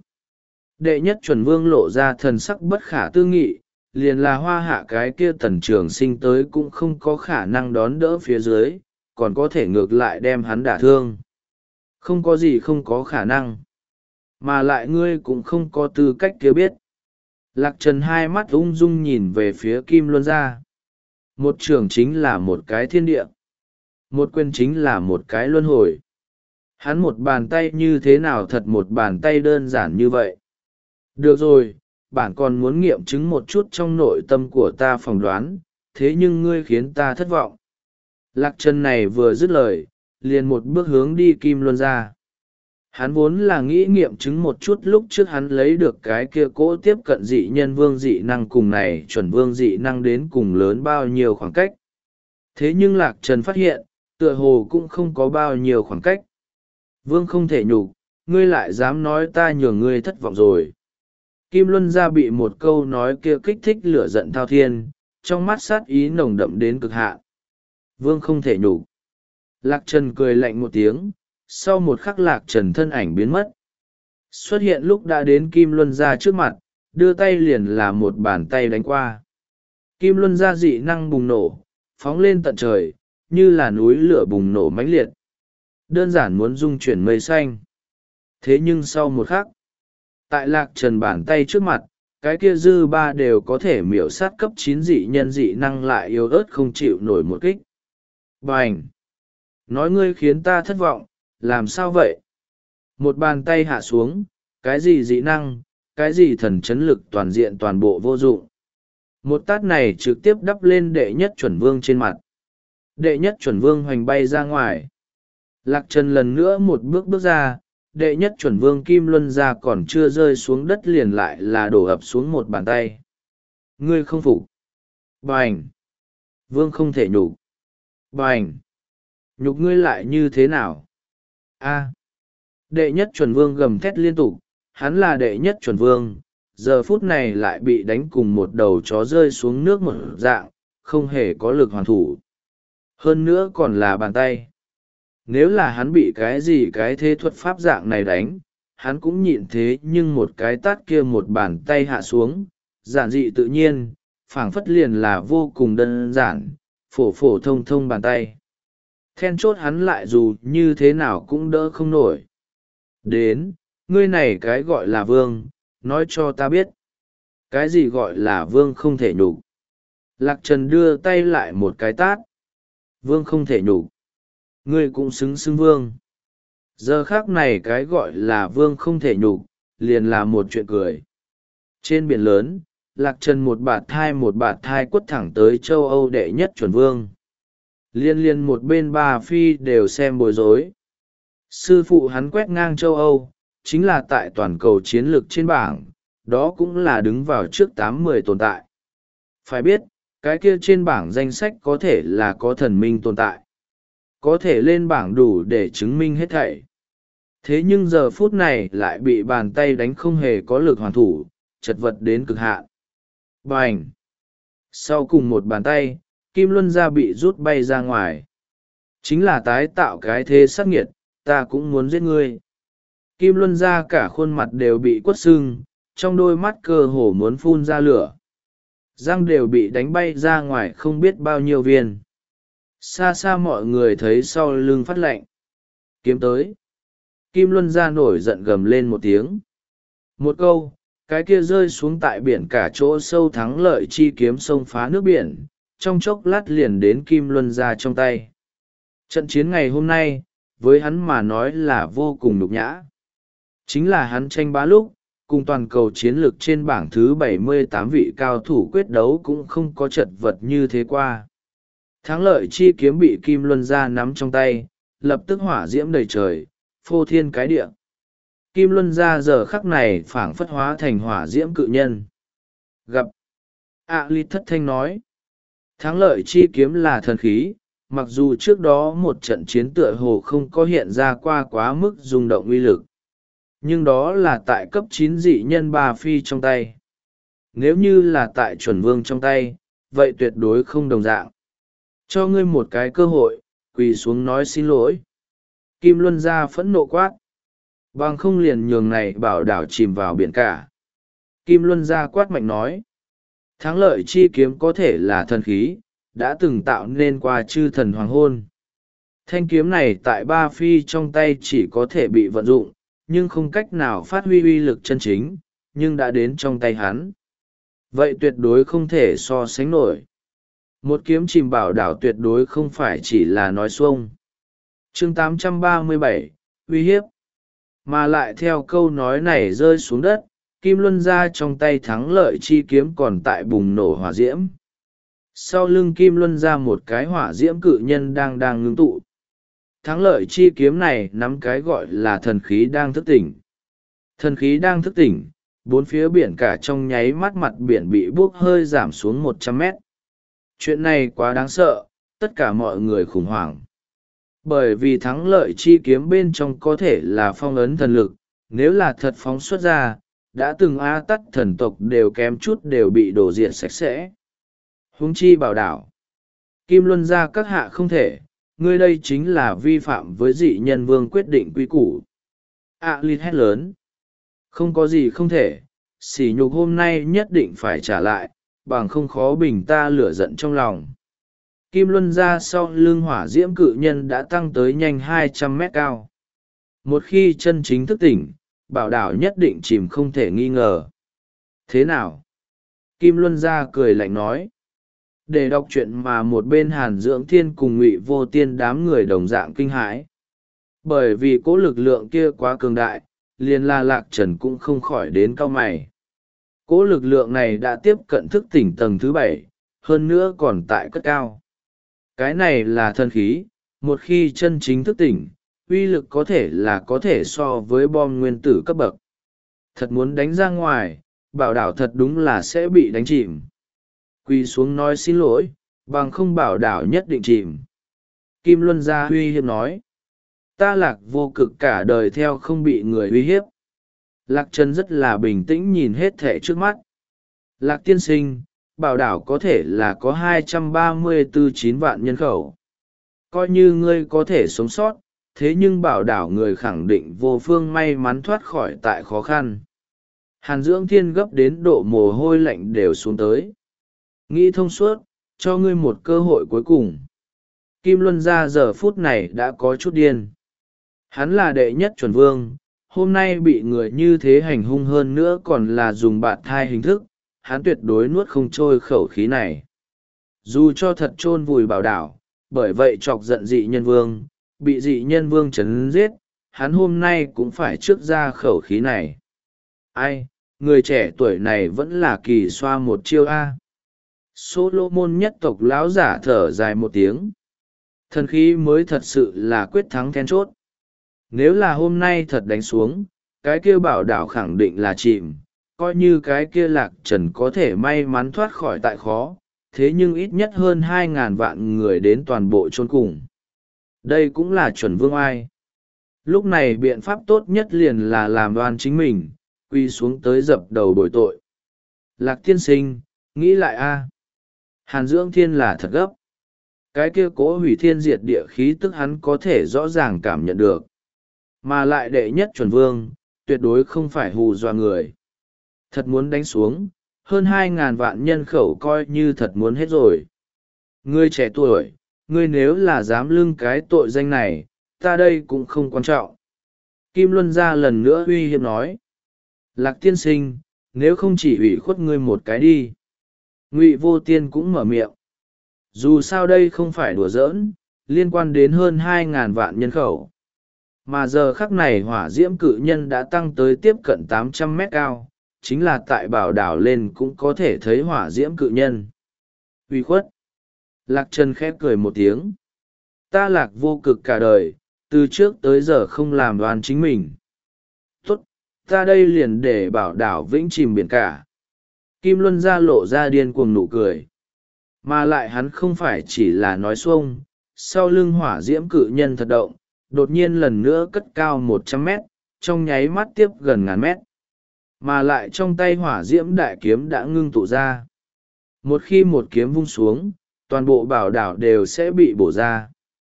Đệ nhất chuẩn vương lộ ra thần sắc bất khả tư nghị, liền là hoa hạ cái kia tần trường sinh tới cũng không có khả năng đón đỡ phía dưới, còn có thể ngược lại đem hắn đả thương. Không có gì không có khả năng. Mà lại ngươi cũng không có tư cách kia biết. Lạc Trần hai mắt ung dung nhìn về phía Kim Luân gia. Một trường chính là một cái thiên địa. Một quyền chính là một cái luân hồi. Hắn một bàn tay như thế nào thật một bàn tay đơn giản như vậy. Được rồi, bạn còn muốn nghiệm chứng một chút trong nội tâm của ta phỏng đoán, thế nhưng ngươi khiến ta thất vọng. Lạc Trần này vừa dứt lời, liền một bước hướng đi Kim Luân gia. Hắn vốn là nghĩ nghiệm chứng một chút lúc trước hắn lấy được cái kia cỗ tiếp cận dị nhân vương dị năng cùng này chuẩn vương dị năng đến cùng lớn bao nhiêu khoảng cách. Thế nhưng Lạc Trần phát hiện, tựa hồ cũng không có bao nhiêu khoảng cách. Vương không thể nhục, ngươi lại dám nói ta nhường ngươi thất vọng rồi. Kim Luân gia bị một câu nói kia kích thích lửa giận thao thiên, trong mắt sát ý nồng đậm đến cực hạn. Vương không thể nhục. Lạc Trần cười lạnh một tiếng, sau một khắc Lạc Trần thân ảnh biến mất. xuất hiện lúc đã đến Kim Luân gia trước mặt, đưa tay liền là một bàn tay đánh qua. Kim Luân gia dị năng bùng nổ, phóng lên tận trời, như là núi lửa bùng nổ mãnh liệt. Đơn giản muốn dung chuyển mây xanh. Thế nhưng sau một khắc, tại Lạc Trần bàn tay trước mặt, cái kia dư ba đều có thể miểu sát cấp chín dị nhân dị năng lại yếu ớt không chịu nổi một kích. Bành! Nói ngươi khiến ta thất vọng, làm sao vậy? Một bàn tay hạ xuống, cái gì dị năng, cái gì thần chấn lực toàn diện toàn bộ vô dụng. Một tát này trực tiếp đắp lên đệ nhất chuẩn vương trên mặt. Đệ nhất chuẩn vương hoành bay ra ngoài. Lạc Trần lần nữa một bước bước ra, đệ nhất chuẩn vương Kim Luân gia còn chưa rơi xuống đất liền lại là đổ ập xuống một bàn tay. Ngươi không phục. Bành! Vương không thể nhục. Bành! Nhục ngươi lại như thế nào? A! Đệ nhất chuẩn vương gầm thét liên tục, hắn là đệ nhất chuẩn vương, giờ phút này lại bị đánh cùng một đầu chó rơi xuống nước một dạng, không hề có lực hoàn thủ. Hơn nữa còn là bàn tay. Nếu là hắn bị cái gì cái thế thuật pháp dạng này đánh, hắn cũng nhịn thế nhưng một cái tát kia một bàn tay hạ xuống, giản dị tự nhiên, phảng phất liền là vô cùng đơn giản, phổ phổ thông thông bàn tay. Then chốt hắn lại dù như thế nào cũng đỡ không nổi. Đến, ngươi này cái gọi là vương, nói cho ta biết. Cái gì gọi là vương không thể nhục? Lạc Trần đưa tay lại một cái tát. Vương không thể nhục. Ngươi cũng xứng xứng vương. Giờ khác này cái gọi là vương không thể nhục, liền là một chuyện cười. Trên biển lớn, Lạc Trần một bạt thai một bạt thai quất thẳng tới châu Âu đệ nhất chuẩn vương. Liên liên một bên ba phi đều xem bối rối. Sư phụ hắn quét ngang châu Âu, chính là tại toàn cầu chiến lược trên bảng, đó cũng là đứng vào trước tám mươi tồn tại. Phải biết, cái kia trên bảng danh sách có thể là có thần minh tồn tại. Có thể lên bảng đủ để chứng minh hết thảy. Thế nhưng giờ phút này lại bị bàn tay đánh không hề có lực hoàn thủ, chật vật đến cực hạn. Bành! Sau cùng một bàn tay, Kim Luân gia bị rút bay ra ngoài. Chính là tái tạo cái thế sát nghiệt, ta cũng muốn giết ngươi. Kim Luân gia cả khuôn mặt đều bị quất sưng, trong đôi mắt cơ hồ muốn phun ra lửa. Răng đều bị đánh bay ra ngoài không biết bao nhiêu viên. Xa xa mọi người thấy sau lưng phát lạnh. Kiếm tới. Kim Luân gia nổi giận gầm lên một tiếng. Một câu, cái kia rơi xuống tại biển cả chỗ sâu thắng lợi chi kiếm sông phá nước biển, trong chốc lát liền đến Kim Luân gia trong tay. Trận chiến ngày hôm nay, với hắn mà nói là vô cùng nhục nhã. Chính là hắn tranh bá lúc, cùng toàn cầu chiến lược trên bảng thứ bảy mươi tám vị cao thủ quyết đấu cũng không có chật vật như thế qua. Thắng lợi chi kiếm bị Kim Luân gia nắm trong tay, lập tức hỏa diễm đầy trời, phô thiên cái địa. Kim Luân gia giờ khắc này phảng phất hóa thành hỏa diễm cự nhân. Gặp. A Lít thất thanh nói. Thắng lợi chi kiếm là thần khí, mặc dù trước đó một trận chiến tựa hồ không có hiện ra qua quá mức rung động uy lực. Nhưng đó là tại cấp chín dị nhân ba phi trong tay. Nếu như là tại chuẩn vương trong tay, vậy tuyệt đối không đồng dạng. Cho ngươi một cái cơ hội, quỳ xuống nói xin lỗi. Kim Luân gia phẫn nộ quát. Bằng không liền nhường này bảo đảo chìm vào biển cả. Kim Luân gia quát mạnh nói. Thắng lợi chi kiếm có thể là thần khí, đã từng tạo nên qua chư thần hoàng hôn. Thanh kiếm này tại ba phi trong tay chỉ có thể bị vận dụng, nhưng không cách nào phát huy uy lực chân chính, nhưng đã đến trong tay hắn. Vậy tuyệt đối không thể so sánh nổi. Một kiếm chìm bảo đảo tuyệt đối không phải chỉ là nói xuông. Chương tám trăm ba mươi bảy, uy hiếp. Mà lại theo câu nói này rơi xuống đất, Kim Luân gia trong tay thắng lợi chi kiếm còn tại bùng nổ hỏa diễm. Sau lưng Kim Luân gia một cái hỏa diễm cự nhân đang đang ngưng tụ. Thắng lợi chi kiếm này nắm cái gọi là thần khí đang thức tỉnh. Thần khí đang thức tỉnh, bốn phía biển cả trong nháy mắt mặt biển bị bốc hơi giảm xuống một trăm mét. Chuyện này quá đáng sợ, tất cả mọi người khủng hoảng. Bởi vì thắng lợi chi kiếm bên trong có thể là phong ấn thần lực, nếu là thật phóng xuất ra, đã từng A tắt thần tộc đều kém chút đều bị đổ diệt sạch sẽ. Huống chi bảo đảo. Kim Luân gia các hạ không thể, ngươi đây chính là vi phạm với dị nhân vương quyết định quy củ. A Lít hét lớn. Không có gì không thể, sỉ nhục hôm nay nhất định phải trả lại, bằng không khó bình ta lửa giận trong lòng. Kim luân ra sau lưng hỏa diễm cự nhân đã tăng tới nhanh hai trăm mét cao. Một khi chân chính thức tỉnh, bảo đảo nhất định chìm không thể nghi ngờ. Thế nào? Kim luân ra cười lạnh nói. Để đọc chuyện mà một bên Hàn Dưỡng Thiên cùng Ngụy Vô Tiên đám người đồng dạng kinh hãi. Bởi vì cỗ lực lượng kia quá cường đại, liền là Lạc Trần cũng không khỏi đến cau mày. Cỗ lực lượng này đã tiếp cận thức tỉnh tầng thứ bảy, hơn nữa còn tại cất cao. Cái này là thần khí, một khi chân chính thức tỉnh, uy lực có thể là có thể so với bom nguyên tử cấp bậc. Thật muốn đánh ra ngoài, bảo đảo thật đúng là sẽ bị đánh chìm. Quỳ xuống nói xin lỗi, bằng không bảo đảo nhất định chìm. Kim Luân gia uy hiếp nói. Ta Lạc Vô Cực cả đời theo không bị người uy hiếp. Lạc Trần rất là bình tĩnh nhìn hết thẻ trước mắt. Lạc tiên sinh, bảo đảo có thể là có hai trăm ba mươi tư chín vạn nhân khẩu. Coi như ngươi có thể sống sót, thế nhưng bảo đảo người khẳng định vô phương may mắn thoát khỏi tại khó khăn. Hàn Dưỡng Thiên gấp đến độ mồ hôi lạnh đều xuống tới. Nghĩ thông suốt, cho ngươi một cơ hội cuối cùng. Kim Luân gia giờ phút này đã có chút điên. Hắn là đệ nhất chuẩn vương, hôm nay bị người như thế hành hung hơn nữa còn là dùng bạt thai hình thức, hắn tuyệt đối nuốt không trôi khẩu khí này. Dù cho thật chôn vùi bảo đảo, bởi vậy chọc giận dị nhân vương, bị dị nhân vương chấn giết, hắn hôm nay cũng phải trước ra khẩu khí này. Ai, người trẻ tuổi này vẫn là kỳ xoa một chiêu A. Solomon nhất tộc lão giả thở dài một tiếng. Thần khí mới thật sự là quyết thắng then chốt. Nếu là hôm nay thật đánh xuống, cái kia bảo đảo khẳng định là chìm, coi như cái kia Lạc Trần có thể may mắn thoát khỏi tại khó, thế nhưng ít nhất hơn hai ngàn vạn người đến toàn bộ chôn cùng. Đây cũng là chuẩn vương ai. Lúc này biện pháp tốt nhất liền là làm đoan chính mình, quy xuống tới dập đầu bồi tội. Lạc tiên sinh, nghĩ lại a. Hàn Dưỡng Thiên là thật gấp. Cái kia cố hủy thiên diệt địa khí tức hắn có thể rõ ràng cảm nhận được. Mà lại đệ nhất chuẩn vương, tuyệt đối không phải hù dọa người. Thật muốn đánh xuống, hơn hai ngàn vạn nhân khẩu coi như thật muốn hết rồi. Ngươi trẻ tuổi, ngươi nếu là dám lưng cái tội danh này, ta đây cũng không quan trọng. Kim Luân ra lần nữa uy hiếp nói. Lạc tiên sinh, nếu không chỉ ủy khuất ngươi một cái đi. Ngụy Vô Tiên cũng mở miệng. Dù sao đây không phải đùa giỡn, liên quan đến hơn hai ngàn vạn nhân khẩu. Mà giờ khắc này hỏa diễm cự nhân đã tăng tới tiếp cận tám trăm mét cao, chính là tại bảo đảo lên cũng có thể thấy hỏa diễm cự nhân. Uy khuất. Lạc Trần khép cười một tiếng. Ta Lạc Vô Cực cả đời, từ trước tới giờ không làm đoan chính mình. Tốt, ta đây liền để bảo đảo vĩnh chìm biển cả. Kim Luân ra lộ ra điên cuồng nụ cười. Mà lại hắn không phải chỉ là nói xuông, sau lưng hỏa diễm cự nhân thật động, đột nhiên lần nữa cất cao một trăm mét, trong nháy mắt tiếp gần ngàn mét. Mà lại trong tay hỏa diễm đại kiếm đã ngưng tụ ra. Một khi một kiếm vung xuống, toàn bộ bảo đảo đều sẽ bị bổ ra.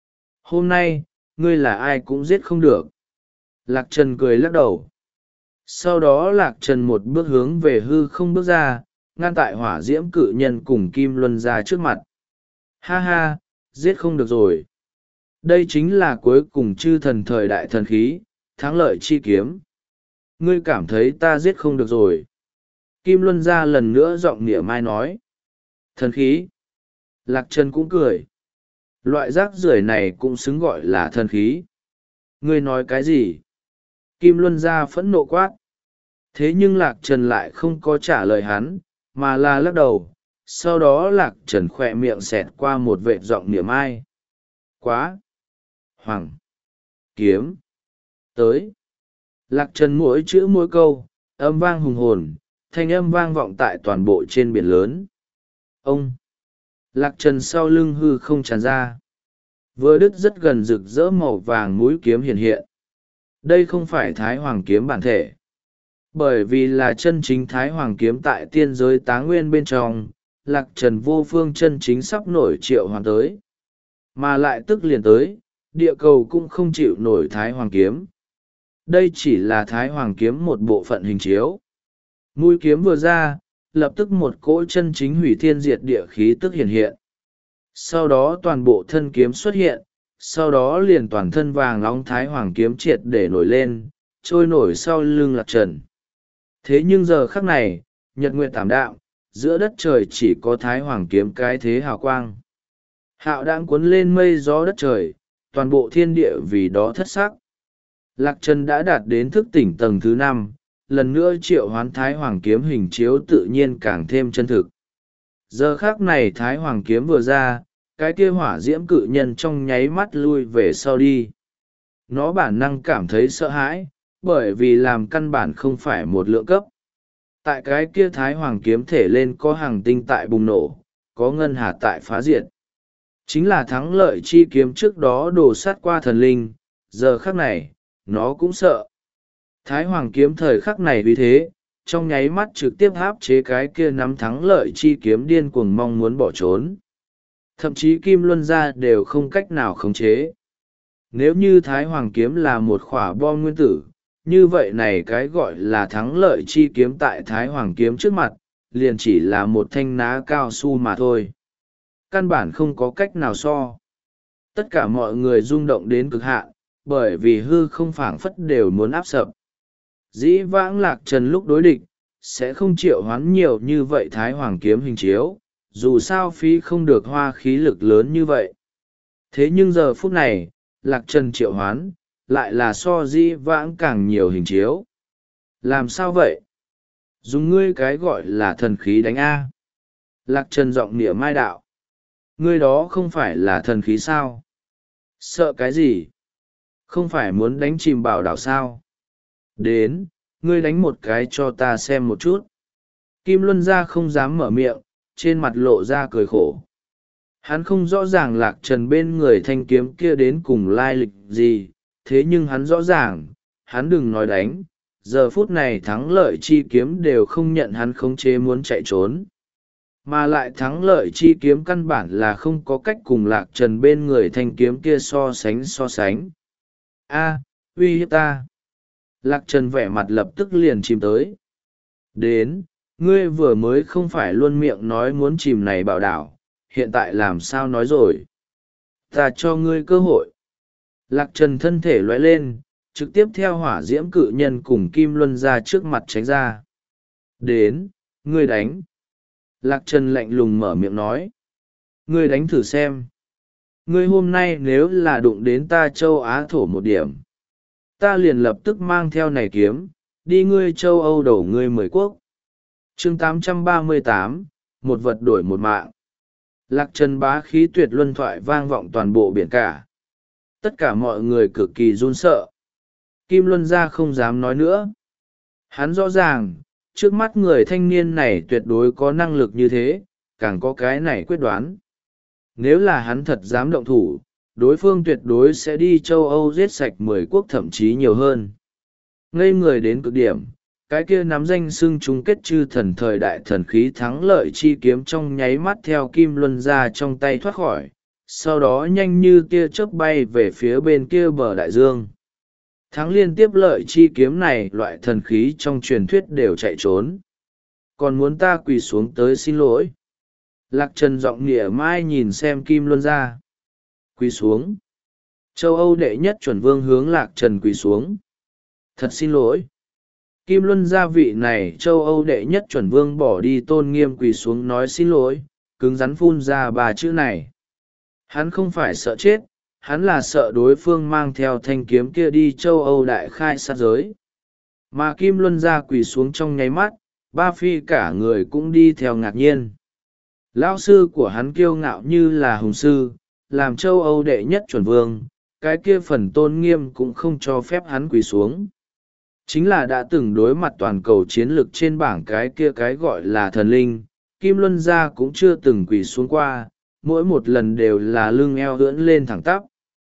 Hôm nay, ngươi là ai cũng giết không được. Lạc Trần cười lắc đầu. Sau đó Lạc Trần một bước hướng về hư không bước ra, ngăn tại hỏa diễm cự nhân cùng Kim Luân ra trước mặt. Ha ha, giết không được rồi. Đây chính là cuối cùng chư thần thời đại thần khí, thắng lợi chi kiếm. Ngươi cảm thấy ta giết không được rồi. Kim Luân ra lần nữa giọng nịa mai nói. Thần khí. Lạc Trần cũng cười. Loại rác rưởi này cũng xứng gọi là thần khí. Ngươi nói cái gì? Kim Luân ra phẫn nộ quát. Thế nhưng Lạc Trần lại không có trả lời hắn, mà là lắc đầu. Sau đó Lạc Trần khỏe miệng xẹt qua một vệt giọng nịa mai. Quá. Hoàng. Kiếm. Tới. Lạc Trần mỗi chữ mỗi câu, âm vang hùng hồn, thanh âm vang vọng tại toàn bộ trên biển lớn. Ông. Lạc Trần sau lưng hư không tràn ra. Vừa đứt rất gần rực rỡ màu vàng mũi kiếm hiện hiện. Đây không phải Thái Hoàng kiếm bản thể. Bởi vì là chân chính Thái Hoàng kiếm tại tiên giới Tá Nguyên bên trong, Lạc Trần vô phương chân chính sắp nổi triệu hoàn tới. Mà lại tức liền tới, địa cầu cũng không chịu nổi Thái Hoàng kiếm. đây chỉ là Thái Hoàng kiếm một bộ phận hình chiếu. Mũi kiếm vừa ra, lập tức một cỗ chân chính hủy thiên diệt địa khí tức hiện hiện. Sau đó toàn bộ thân kiếm xuất hiện, sau đó liền toàn thân vàng nóng Thái Hoàng kiếm triệt để nổi lên, trôi nổi sau lưng Lạc Trần. Thế nhưng giờ khắc này, nhật nguyệt tảm đạm, giữa đất trời chỉ có Thái Hoàng kiếm cái thế hào quang. Hạo đãng cuốn lên mây gió đất trời, toàn bộ thiên địa vì đó thất sắc. Lạc Trần đã đạt đến thức tỉnh tầng thứ năm, lần nữa triệu hoán Thái Hoàng kiếm hình chiếu tự nhiên càng thêm chân thực. Giờ khác này Thái Hoàng kiếm vừa ra, cái kia hỏa diễm cự nhân trong nháy mắt lui về sau đi. Nó bản năng cảm thấy sợ hãi, bởi vì làm căn bản không phải một lượng cấp. Tại cái kia Thái Hoàng kiếm thể lên có hàng tinh tại bùng nổ, có ngân hà tại phá diệt. Chính là thắng lợi chi kiếm trước đó đổ sát qua thần linh, giờ khắc này, nó cũng sợ. Thái Hoàng kiếm thời khắc này vì thế, trong nháy mắt trực tiếp áp chế cái kia nắm thắng lợi chi kiếm điên cuồng mong muốn bỏ trốn. Thậm chí Kim Luân gia đều không cách nào khống chế. Nếu như Thái Hoàng kiếm là một khỏa bom nguyên tử, như vậy này cái gọi là thắng lợi chi kiếm tại Thái Hoàng kiếm trước mặt, liền chỉ là một thanh ná cao su mà thôi. Căn bản không có cách nào so. Tất cả mọi người rung động đến cực hạn, bởi vì hư không phảng phất đều muốn áp sập. Dĩ vãng Lạc Trần lúc đối địch, sẽ không triệu hoán nhiều như vậy Thái Hoàng kiếm hình chiếu, dù sao phí không được hoa khí lực lớn như vậy. Thế nhưng giờ phút này, Lạc Trần triệu hoán, lại là so dĩ vãng càng nhiều hình chiếu. Làm sao vậy? Dùng ngươi cái gọi là thần khí đánh A. Lạc Trần giọng nịa mai đạo. Ngươi đó không phải là thần khí sao? Sợ cái gì? Không phải muốn đánh chìm bảo đảo sao? Đến, ngươi đánh một cái cho ta xem một chút. Kim Luân gia không dám mở miệng, trên mặt lộ ra cười khổ. Hắn không rõ ràng Lạc Trần bên người thanh kiếm kia đến cùng lai lịch gì, thế nhưng hắn rõ ràng, hắn đừng nói đánh, giờ phút này thắng lợi chi kiếm đều không nhận hắn khống chế muốn chạy trốn. Mà lại thắng lợi chi kiếm căn bản là không có cách cùng Lạc Trần bên người thanh kiếm kia so sánh so sánh. A, uy hiếp ta. Lạc Trần vẻ mặt lập tức liền chìm tới. Đến, ngươi vừa mới không phải luôn miệng nói muốn chìm này bảo đảo, hiện tại làm sao nói rồi. Ta cho ngươi cơ hội. Lạc Trần thân thể lóe lên, trực tiếp theo hỏa diễm cự nhân cùng Kim Luân ra trước mặt tránh ra. Đến, ngươi đánh. Lạc Trần lạnh lùng mở miệng nói. Ngươi đánh thử xem. Ngươi hôm nay nếu là đụng đến ta châu Á thổ một điểm, ta liền lập tức mang theo này kiếm, đi ngươi châu Âu đổ ngươi mười quốc. chương tám trăm ba mươi tám, một vật đổi một mạng. Lạc Trần bá khí tuyệt luân thoại vang vọng toàn bộ biển cả. Tất cả mọi người cực kỳ run sợ. Kim Luân gia không dám nói nữa. Hắn rõ ràng, trước mắt người thanh niên này tuyệt đối có năng lực như thế, càng có cái này quyết đoán. Nếu là hắn thật dám động thủ, đối phương tuyệt đối sẽ đi châu Âu giết sạch mười quốc thậm chí nhiều hơn. Ngây người đến cực điểm, cái kia nắm danh xưng chung kết chư thần thời đại thần khí thắng lợi chi kiếm trong nháy mắt theo Kim Luân ra trong tay thoát khỏi, sau đó nhanh như tia chớp bay về phía bên kia bờ đại dương. Thắng liên tiếp lợi chi kiếm này loại thần khí trong truyền thuyết đều chạy trốn. Còn muốn ta quỳ xuống tới xin lỗi. Lạc Trần giọng nghĩa mai nhìn xem Kim Luân ra. Quỳ xuống. Châu Âu đệ nhất chuẩn vương hướng Lạc Trần quỳ xuống. Thật xin lỗi. Kim Luân gia vị này châu Âu đệ nhất chuẩn vương bỏ đi tôn nghiêm quỳ xuống nói xin lỗi, cứng rắn phun ra ba chữ này. Hắn không phải sợ chết, hắn là sợ đối phương mang theo thanh kiếm kia đi châu Âu đại khai sát giới. Mà Kim Luân gia quỳ xuống trong nháy mắt, ba phi cả người cũng đi theo ngạc nhiên. Lão sư của hắn kiêu ngạo như là hùng sư, làm châu Âu đệ nhất chuẩn vương, cái kia phần tôn nghiêm cũng không cho phép hắn quỳ xuống. Chính là đã từng đối mặt toàn cầu chiến lược trên bảng cái kia cái gọi là thần linh, Kim Luân gia cũng chưa từng quỳ xuống qua, mỗi một lần đều là lưng eo ưỡn lên thẳng tắp.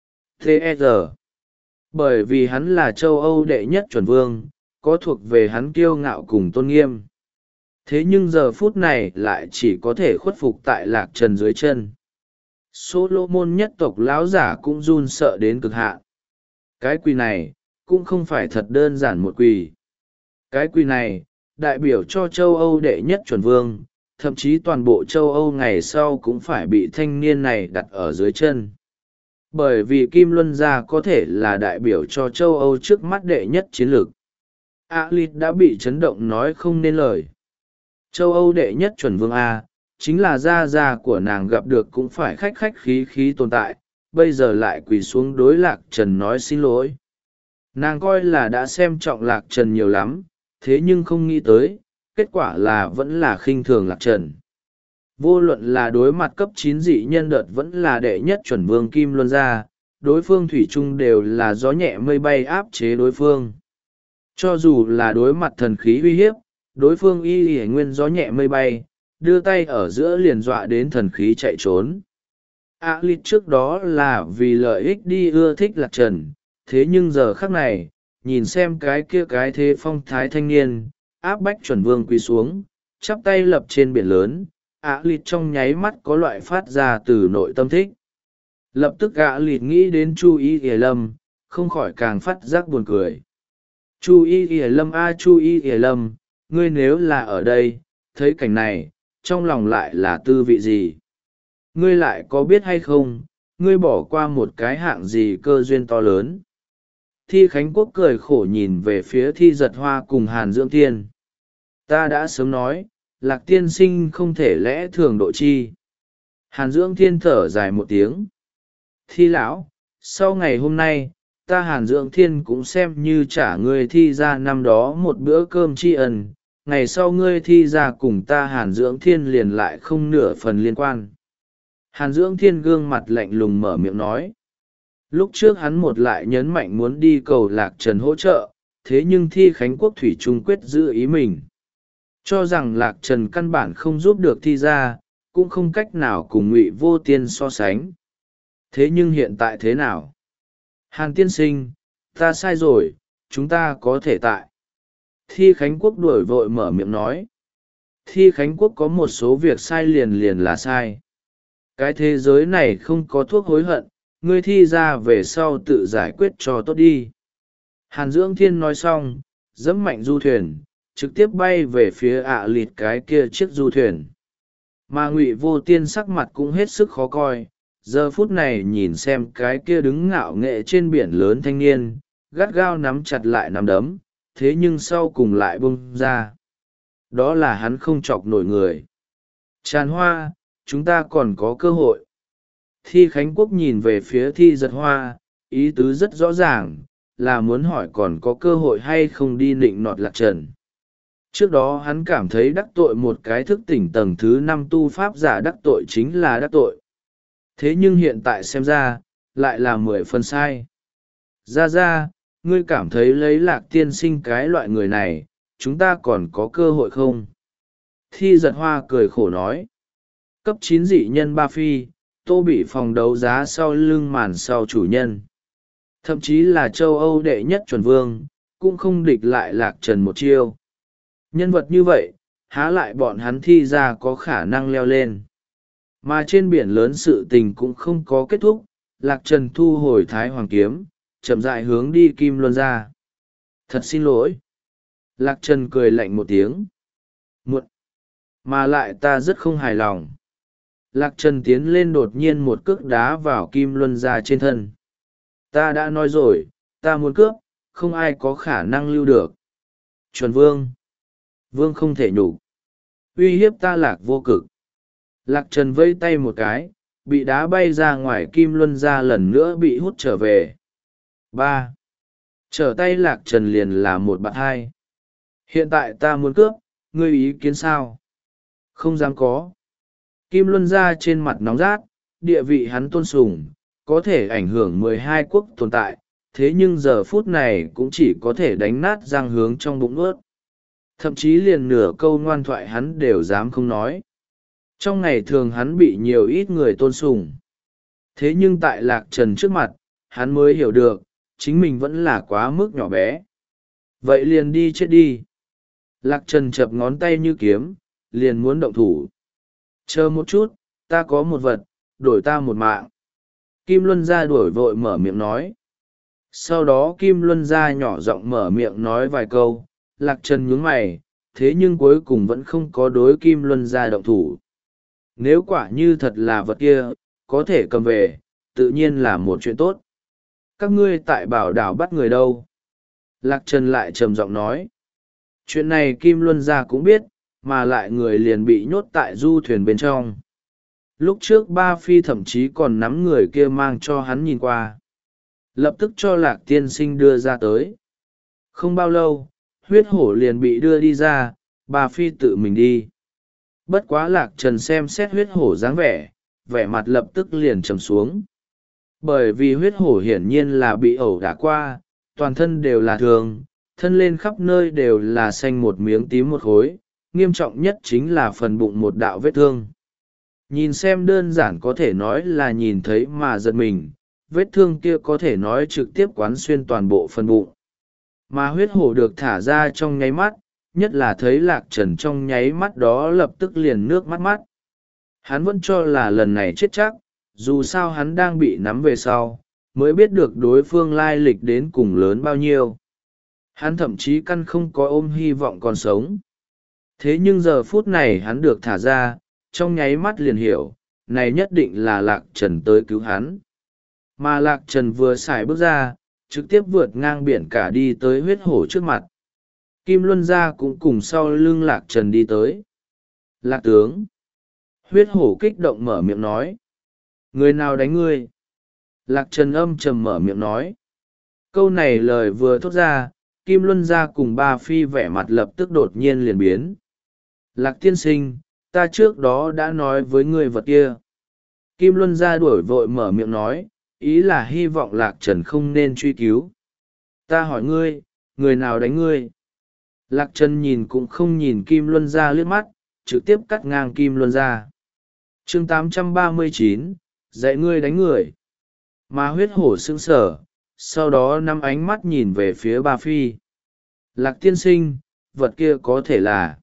tê e rờ. Bởi vì hắn là châu Âu đệ nhất chuẩn vương, có thuộc về hắn kiêu ngạo cùng tôn nghiêm. Thế nhưng giờ phút này lại chỉ có thể khuất phục tại Lạc Trần dưới chân. Solomon nhất tộc lão giả cũng run sợ đến cực hạn. Cái quỳ này, cũng không phải thật đơn giản một quỳ. Cái quỳ này đại biểu cho châu Âu đệ nhất chuẩn vương, thậm chí toàn bộ châu Âu ngày sau cũng phải bị thanh niên này đặt ở dưới chân. Bởi vì Kim Luân gia có thể là đại biểu cho châu Âu trước mắt đệ nhất chiến lược. Alit đã bị chấn động nói không nên lời. Châu Âu đệ nhất chuẩn vương A, chính là gia gia của nàng gặp được cũng phải khách khách khí khí tồn tại, bây giờ lại quỳ xuống đối Lạc Trần nói xin lỗi. Nàng coi là đã xem trọng Lạc Trần nhiều lắm, thế nhưng không nghĩ tới, kết quả là vẫn là khinh thường Lạc Trần. Vô luận là đối mặt cấp chín dị nhân đợt vẫn là đệ nhất chuẩn vương Kim Luân gia, đối phương thủy chung đều là gió nhẹ mây bay áp chế đối phương. Cho dù là đối mặt thần khí uy hiếp, đối phương y y nguyên gió nhẹ mây bay, đưa tay ở giữa liền dọa đến thần khí chạy trốn. A Lít trước đó là vì lợi ích đi ưa thích Lạc Trần, thế nhưng giờ khắc này, nhìn xem cái kia cái thế phong thái thanh niên, áp bách chuẩn vương quỳ xuống, chắp tay lập trên biển lớn, A Lít trong nháy mắt có loại phát ra từ nội tâm thích. Lập tức A Lít nghĩ đến Chu Y Y Lâm, không khỏi càng phát giác buồn cười. Chu Y Y Lâm a Chu Y Y Lâm, ngươi nếu là ở đây, thấy cảnh này, trong lòng lại là tư vị gì? Ngươi lại có biết hay không, ngươi bỏ qua một cái hạng gì cơ duyên to lớn? Thi Khánh Quốc cười khổ nhìn về phía Thi Giật Hoa cùng Hàn Dưỡng Thiên. Ta đã sớm nói, Lạc tiên sinh không thể lẽ thường độ chi. Hàn Dưỡng Thiên thở dài một tiếng. Thi lão, sau ngày hôm nay, ta Hàn Dưỡng Thiên cũng xem như trả ngươi Thi ra năm đó một bữa cơm tri ân, ngày sau ngươi Thi ra cùng ta Hàn Dưỡng Thiên liền lại không nửa phần liên quan. Hàn Dưỡng Thiên gương mặt lạnh lùng mở miệng nói. Lúc trước hắn một lại nhấn mạnh muốn đi cầu Lạc Trần hỗ trợ, thế nhưng Thi Khánh Quốc thủy chung quyết giữ ý mình. Cho rằng Lạc Trần căn bản không giúp được Thi ra, cũng không cách nào cùng Ngụy Vô Tiên so sánh. Thế nhưng hiện tại thế nào? Hàn tiên sinh, ta sai rồi, chúng ta có thể tại. Thi Khánh Quốc đuổi vội mở miệng nói. Thi Khánh Quốc có một số việc sai liền liền là sai. Cái thế giới này không có thuốc hối hận, ngươi Thi ra về sau tự giải quyết cho tốt đi. Hàn Dưỡng Thiên nói xong, dẫm mạnh du thuyền, trực tiếp bay về phía ạ lịt cái kia chiếc du thuyền. Mà Ngụy Vô Tiên sắc mặt cũng hết sức khó coi, giờ phút này nhìn xem cái kia đứng ngạo nghệ trên biển lớn thanh niên, gắt gao nắm chặt lại nắm đấm, thế nhưng sau cùng lại bung ra. Đó là hắn không chọc nổi người. Tràn Hoa, chúng ta còn có cơ hội. Thi Khánh Quốc nhìn về phía Thi Giật Hoa, ý tứ rất rõ ràng, là muốn hỏi còn có cơ hội hay không đi nịnh nọt Lạc Trần. Trước đó hắn cảm thấy đắc tội một cái thức tỉnh tầng thứ năm tu pháp giả đắc tội chính là đắc tội. Thế nhưng hiện tại xem ra, lại là mười phần sai. Ra ra, ngươi cảm thấy lấy Lạc tiên sinh cái loại người này, chúng ta còn có cơ hội không? Thi Giật Hoa cười khổ nói. Cấp chín dị nhân ba phi, tô bị phòng đấu giá sau lưng màn sau chủ nhân. Thậm chí là châu Âu đệ nhất chuẩn vương, cũng không địch lại Lạc Trần một chiêu. Nhân vật như vậy, há lại bọn hắn Thi ra có khả năng leo lên. Mà trên biển lớn sự tình cũng không có kết thúc, Lạc Trần thu hồi Thái Hoàng Kiếm, chậm rãi hướng đi Kim Luân ra. Thật xin lỗi. Lạc Trần cười lạnh một tiếng. Muộn. Mà lại ta rất không hài lòng. Lạc Trần tiến lên đột nhiên một cước đá vào Kim Luân ra trên thân. Ta đã nói rồi, ta muốn cướp, không ai có khả năng lưu được. Chuẩn vương. Vương không thể nhục. Uy hiếp ta Lạc vô cực. Lạc Trần vây tay một cái, bị đá bay ra ngoài Kim Luân ra lần nữa bị hút trở về. ba. Trở tay Lạc Trần liền là một bạn hai. Hiện tại ta muốn cướp, ngươi ý kiến sao? Không dám có. Kim Luân ra trên mặt nóng rát, địa vị hắn tôn sùng, có thể ảnh hưởng mười hai quốc tồn tại, thế nhưng giờ phút này cũng chỉ có thể đánh nát răng hướng trong bụng ướt. Thậm chí liền nửa câu ngoan thoại hắn đều dám không nói. Trong ngày thường hắn bị nhiều ít người tôn sùng. Thế nhưng tại Lạc Trần trước mặt, hắn mới hiểu được, chính mình vẫn là quá mức nhỏ bé. Vậy liền đi chết đi. Lạc Trần chập ngón tay như kiếm, liền muốn động thủ. Chờ một chút, ta có một vật, đổi ta một mạng. Kim Luân ra đuổi vội mở miệng nói. Sau đó Kim Luân gia nhỏ giọng mở miệng nói vài câu, Lạc Trần nhướng mày, thế nhưng cuối cùng vẫn không có đối Kim Luân gia động thủ. Nếu quả như thật là vật kia, có thể cầm về, tự nhiên là một chuyện tốt. Các ngươi tại Bảo Đảo bắt người đâu? Lạc Trần lại trầm giọng nói. Chuyện này Kim Luân gia cũng biết, mà lại người liền bị nhốt tại du thuyền bên trong. Lúc trước Ba Phi thậm chí còn nắm người kia mang cho hắn nhìn qua. Lập tức cho Lạc tiên sinh đưa ra tới. Không bao lâu, huyết hổ liền bị đưa đi ra, Ba Phi tự mình đi. Bất quá Lạc Trần xem xét huyết hổ dáng vẻ, vẻ mặt lập tức liền trầm xuống. Bởi vì huyết hổ hiển nhiên là bị ẩu đả qua, toàn thân đều là thương, thân lên khắp nơi đều là xanh một miếng tím một khối, nghiêm trọng nhất chính là phần bụng một đạo vết thương. Nhìn xem đơn giản có thể nói là nhìn thấy mà giật mình, vết thương kia có thể nói trực tiếp quán xuyên toàn bộ phần bụng. Mà huyết hổ được thả ra trong nháy mắt, nhất là thấy Lạc Trần trong nháy mắt đó lập tức liền nước mắt mắt. Hắn vẫn cho là lần này chết chắc, dù sao hắn đang bị nắm về sau, mới biết được đối phương lai lịch đến cùng lớn bao nhiêu. Hắn thậm chí căn không có ôm hy vọng còn sống. Thế nhưng giờ phút này hắn được thả ra, trong nháy mắt liền hiểu, này nhất định là Lạc Trần tới cứu hắn. Mà Lạc Trần vừa xài bước ra, trực tiếp vượt ngang biển cả đi tới huyết hổ trước mặt. Kim Luân gia cũng cùng sau lưng Lạc Trần đi tới. Lạc tướng. Huyết hổ kích động mở miệng nói. Người nào đánh ngươi? Lạc Trần âm trầm mở miệng nói. Câu này lời vừa thốt ra, Kim Luân gia cùng Ba Phi vẻ mặt lập tức đột nhiên liền biến. Lạc tiên sinh, ta trước đó đã nói với ngươi vật kia. Kim Luân gia đuổi vội mở miệng nói, ý là hy vọng Lạc Trần không nên truy cứu. Ta hỏi ngươi, người nào đánh ngươi? Lạc Trần nhìn cũng không nhìn Kim Luân gia liếc mắt, trực tiếp cắt ngang Kim Luân gia. Chương tám trăm ba mươi chín, dạy ngươi đánh người. Mà huyết hổ sững sờ, sau đó nắm ánh mắt nhìn về phía Ba Phi. Lạc tiên sinh, vật kia có thể là...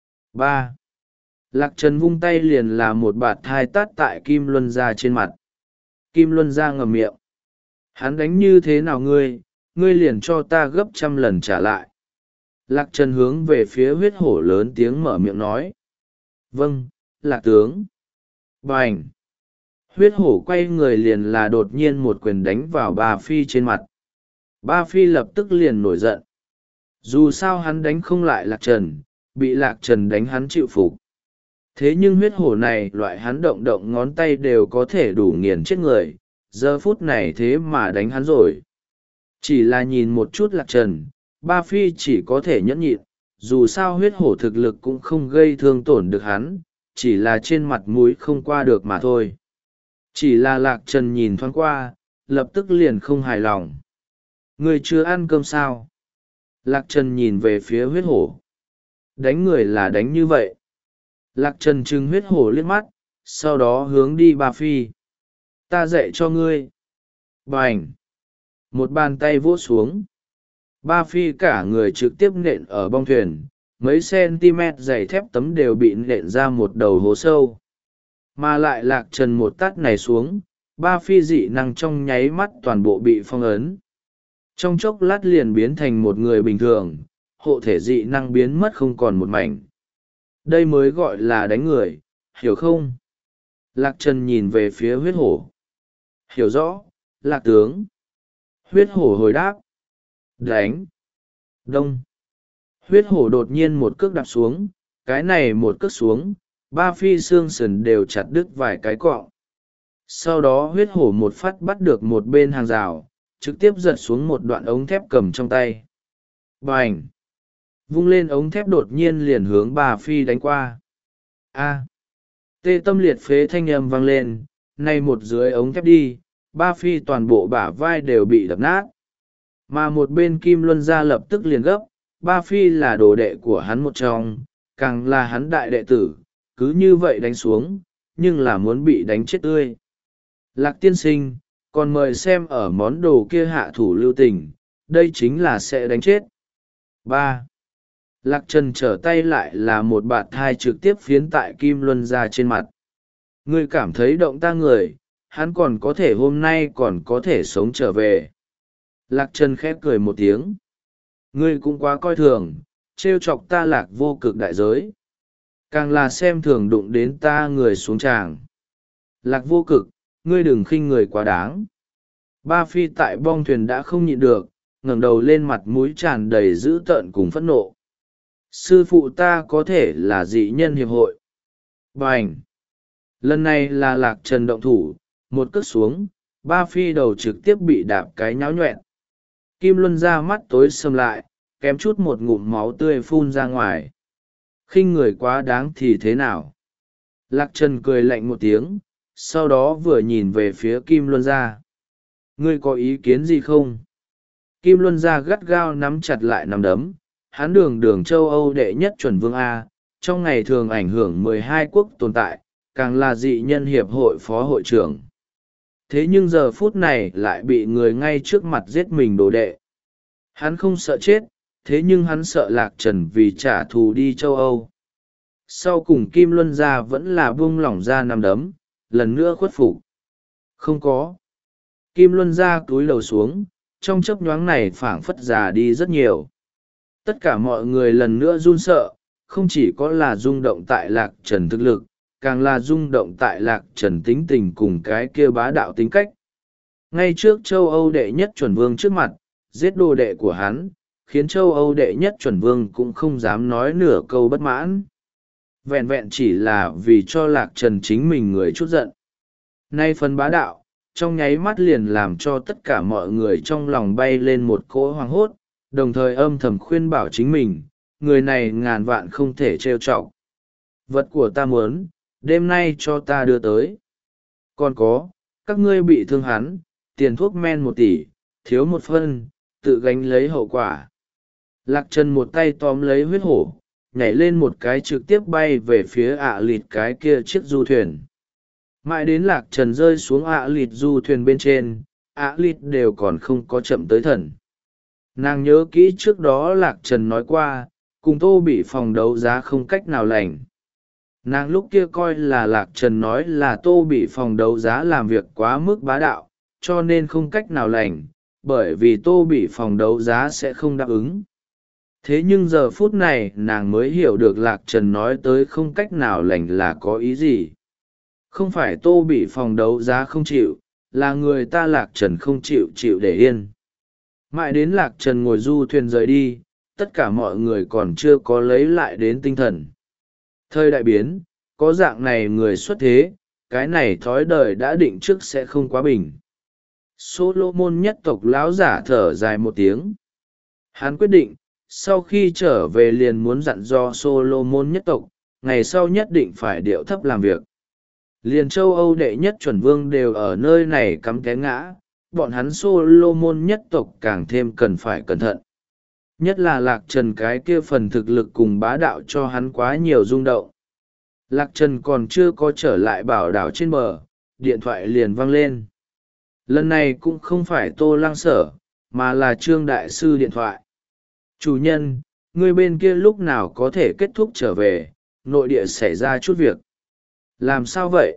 Ba. Lạc Trần vung tay liền là một bạt thai tát tại Kim Luân gia trên mặt. Kim Luân gia ngậm miệng. Hắn đánh như thế nào ngươi, ngươi liền cho ta gấp trăm lần trả lại. Lạc Trần hướng về phía huyết hổ lớn tiếng mở miệng nói. Vâng, Lạc tướng. Bành. Huyết hổ quay người liền là đột nhiên một quyền đánh vào Ba Phi trên mặt. Ba Phi lập tức liền nổi giận. Dù sao hắn đánh không lại Lạc Trần, bị Lạc Trần đánh hắn chịu phục. Thế nhưng huyết hổ này loại hắn động động ngón tay đều có thể đủ nghiền chết người, giờ phút này thế mà đánh hắn rồi. Chỉ là nhìn một chút Lạc Trần, Ba Phi chỉ có thể nhẫn nhịn, dù sao huyết hổ thực lực cũng không gây thương tổn được hắn, chỉ là trên mặt mũi không qua được mà thôi. Chỉ là Lạc Trần nhìn thoáng qua, lập tức liền không hài lòng. Người chưa ăn cơm sao? Lạc Trần nhìn về phía huyết hổ. Đánh người là đánh như vậy. Lạc Trần trừng huyết hổ liếc mắt, sau đó hướng đi Ba Phi. Ta dạy cho ngươi. Bành. Một bàn tay vỗ xuống. Ba Phi cả người trực tiếp nện ở bong thuyền, mấy cm dày thép tấm đều bị nện ra một đầu hố sâu. Mà lại Lạc Trần một tát này xuống, Ba Phi dị năng trong nháy mắt toàn bộ bị phong ấn. Trong chốc lát liền biến thành một người bình thường, hộ thể dị năng biến mất không còn một mảnh. Đây mới gọi là đánh người, hiểu không? Lạc Trần nhìn về phía huyết hổ. Hiểu rõ, Lạc tướng. Huyết hổ hồi đáp. Đánh. Đông. Huyết hổ đột nhiên một cước đạp xuống, cái này một cước xuống, Ba Phi xương sườn đều chặt đứt vài cái cọng. Sau đó huyết hổ một phát bắt được một bên hàng rào, trực tiếp giật xuống một đoạn ống thép cầm trong tay. Bành! Vung lên ống thép đột nhiên liền hướng Ba Phi đánh qua. A! Tê tâm liệt phế thanh âm vang lên, nay một dưới ống thép đi, Ba Phi toàn bộ bả vai đều bị đập nát. Mà một bên Kim Luân gia lập tức liền gấp, Ba Phi là đồ đệ của hắn một trong, càng là hắn đại đệ tử, cứ như vậy đánh xuống, nhưng là muốn bị đánh chết tươi. Lạc tiên sinh, còn mời xem ở món đồ kia hạ thủ lưu tình, đây chính là sẽ đánh chết. Ba. Lạc Trần trở tay lại là một bạt thai trực tiếp phiến tại Kim Luân gia trên mặt. Ngươi cảm thấy động ta người, hắn còn có thể hôm nay còn có thể sống trở về. Lạc Trần khép cười một tiếng. Ngươi cũng quá coi thường, trêu chọc ta lạc vô cực đại giới. Càng là xem thường đụng đến ta người xuống tràng. Lạc vô cực, ngươi đừng khinh người quá đáng. Ba phi tại bong thuyền đã không nhịn được, ngẩng đầu lên mặt mũi tràn đầy dữ tợn cùng phẫn nộ. Sư phụ ta có thể là dị nhân hiệp hội. Bành! Lần này là Lạc Trần động thủ, một cước xuống, ba phi đầu trực tiếp bị đạp cái nháo nhoẹn. Kim Luân ra mắt tối sầm lại, kém chút một ngụm máu tươi phun ra ngoài. Khinh người quá đáng thì thế nào? Lạc Trần cười lạnh một tiếng, sau đó vừa nhìn về phía Kim Luân gia. Ngươi có ý kiến gì không? Kim Luân gia gắt gao nắm chặt lại nắm đấm, hắn đường đường châu Âu đệ nhất chuẩn vương A, trong ngày thường ảnh hưởng mười hai quốc tồn tại, càng là dị nhân hiệp hội phó hội trưởng. Thế nhưng giờ phút này lại bị người ngay trước mặt giết mình đồ đệ. Hắn không sợ chết, thế nhưng hắn sợ Lạc Trần vì trả thù đi châu Âu. Sau cùng Kim Luân gia vẫn là buông lỏng ra nằm đấm, lần nữa khuất phục. Không có. Kim Luân gia cúi đầu xuống, trong chớp nhoáng này phảng phất già đi rất nhiều. Tất cả mọi người lần nữa run sợ, không chỉ có là rung động tại Lạc Trần thực lực, càng là rung động tại Lạc Trần tính tình cùng cái kia bá đạo tính cách. Ngay trước châu Âu đệ nhất chuẩn vương trước mặt, giết đồ đệ của hắn, khiến châu Âu đệ nhất chuẩn vương cũng không dám nói nửa câu bất mãn. Vẹn vẹn chỉ là vì cho Lạc Trần chính mình người chút giận. Nay phần bá đạo, trong nháy mắt liền làm cho tất cả mọi người trong lòng bay lên một cỗ hoang hốt, đồng thời âm thầm khuyên bảo chính mình, người này ngàn vạn không thể trêu chọc. Vật của ta muốn, đêm nay cho ta đưa tới. Còn có, các ngươi bị thương hắn, tiền thuốc men một tỷ, thiếu một phân, tự gánh lấy hậu quả. Lạc Trần một tay tóm lấy huyết hổ, nhảy lên một cái trực tiếp bay về phía ạ lịt cái kia chiếc du thuyền. Mãi đến Lạc Trần rơi xuống ạ lịt du thuyền bên trên, ạ lịt đều còn không có chậm tới thần. Nàng nhớ kỹ trước đó Lạc Trần nói qua, cùng Tô bị phòng đấu giá không cách nào lành. Nàng lúc kia coi là Lạc Trần nói là Tô bị phòng đấu giá làm việc quá mức bá đạo, cho nên không cách nào lành, bởi vì Tô bị phòng đấu giá sẽ không đáp ứng. Thế nhưng giờ phút này nàng mới hiểu được Lạc Trần nói tới không cách nào lành là có ý gì. Không phải Tô bị phòng đấu giá không chịu, là người ta Lạc Trần không chịu chịu để yên. Mãi đến Lạc Trần ngồi du thuyền rời đi, tất cả mọi người còn chưa có lấy lại đến tinh thần. Thời đại biến, có dạng này người xuất thế, cái này thói đời đã định trước sẽ không quá bình. Solomon nhất tộc lão giả thở dài một tiếng. Hắn quyết định, sau khi trở về liền muốn dặn do Solomon nhất tộc, ngày sau nhất định phải điệu thấp làm việc. Liền châu Âu đệ nhất chuẩn vương đều ở nơi này cắm té ngã, bọn hắn Solomon nhất tộc càng thêm cần phải cẩn thận. Nhất là Lạc Trần cái kia phần thực lực cùng bá đạo cho hắn quá nhiều rung động. Lạc Trần còn chưa có trở lại bảo đảo trên bờ, điện thoại liền vang lên. Lần này cũng không phải Tô Lăng Sở, mà là Trương Đại Sư điện thoại. Chủ nhân, người bên kia lúc nào có thể kết thúc trở về, nội địa xảy ra chút việc. Làm sao vậy?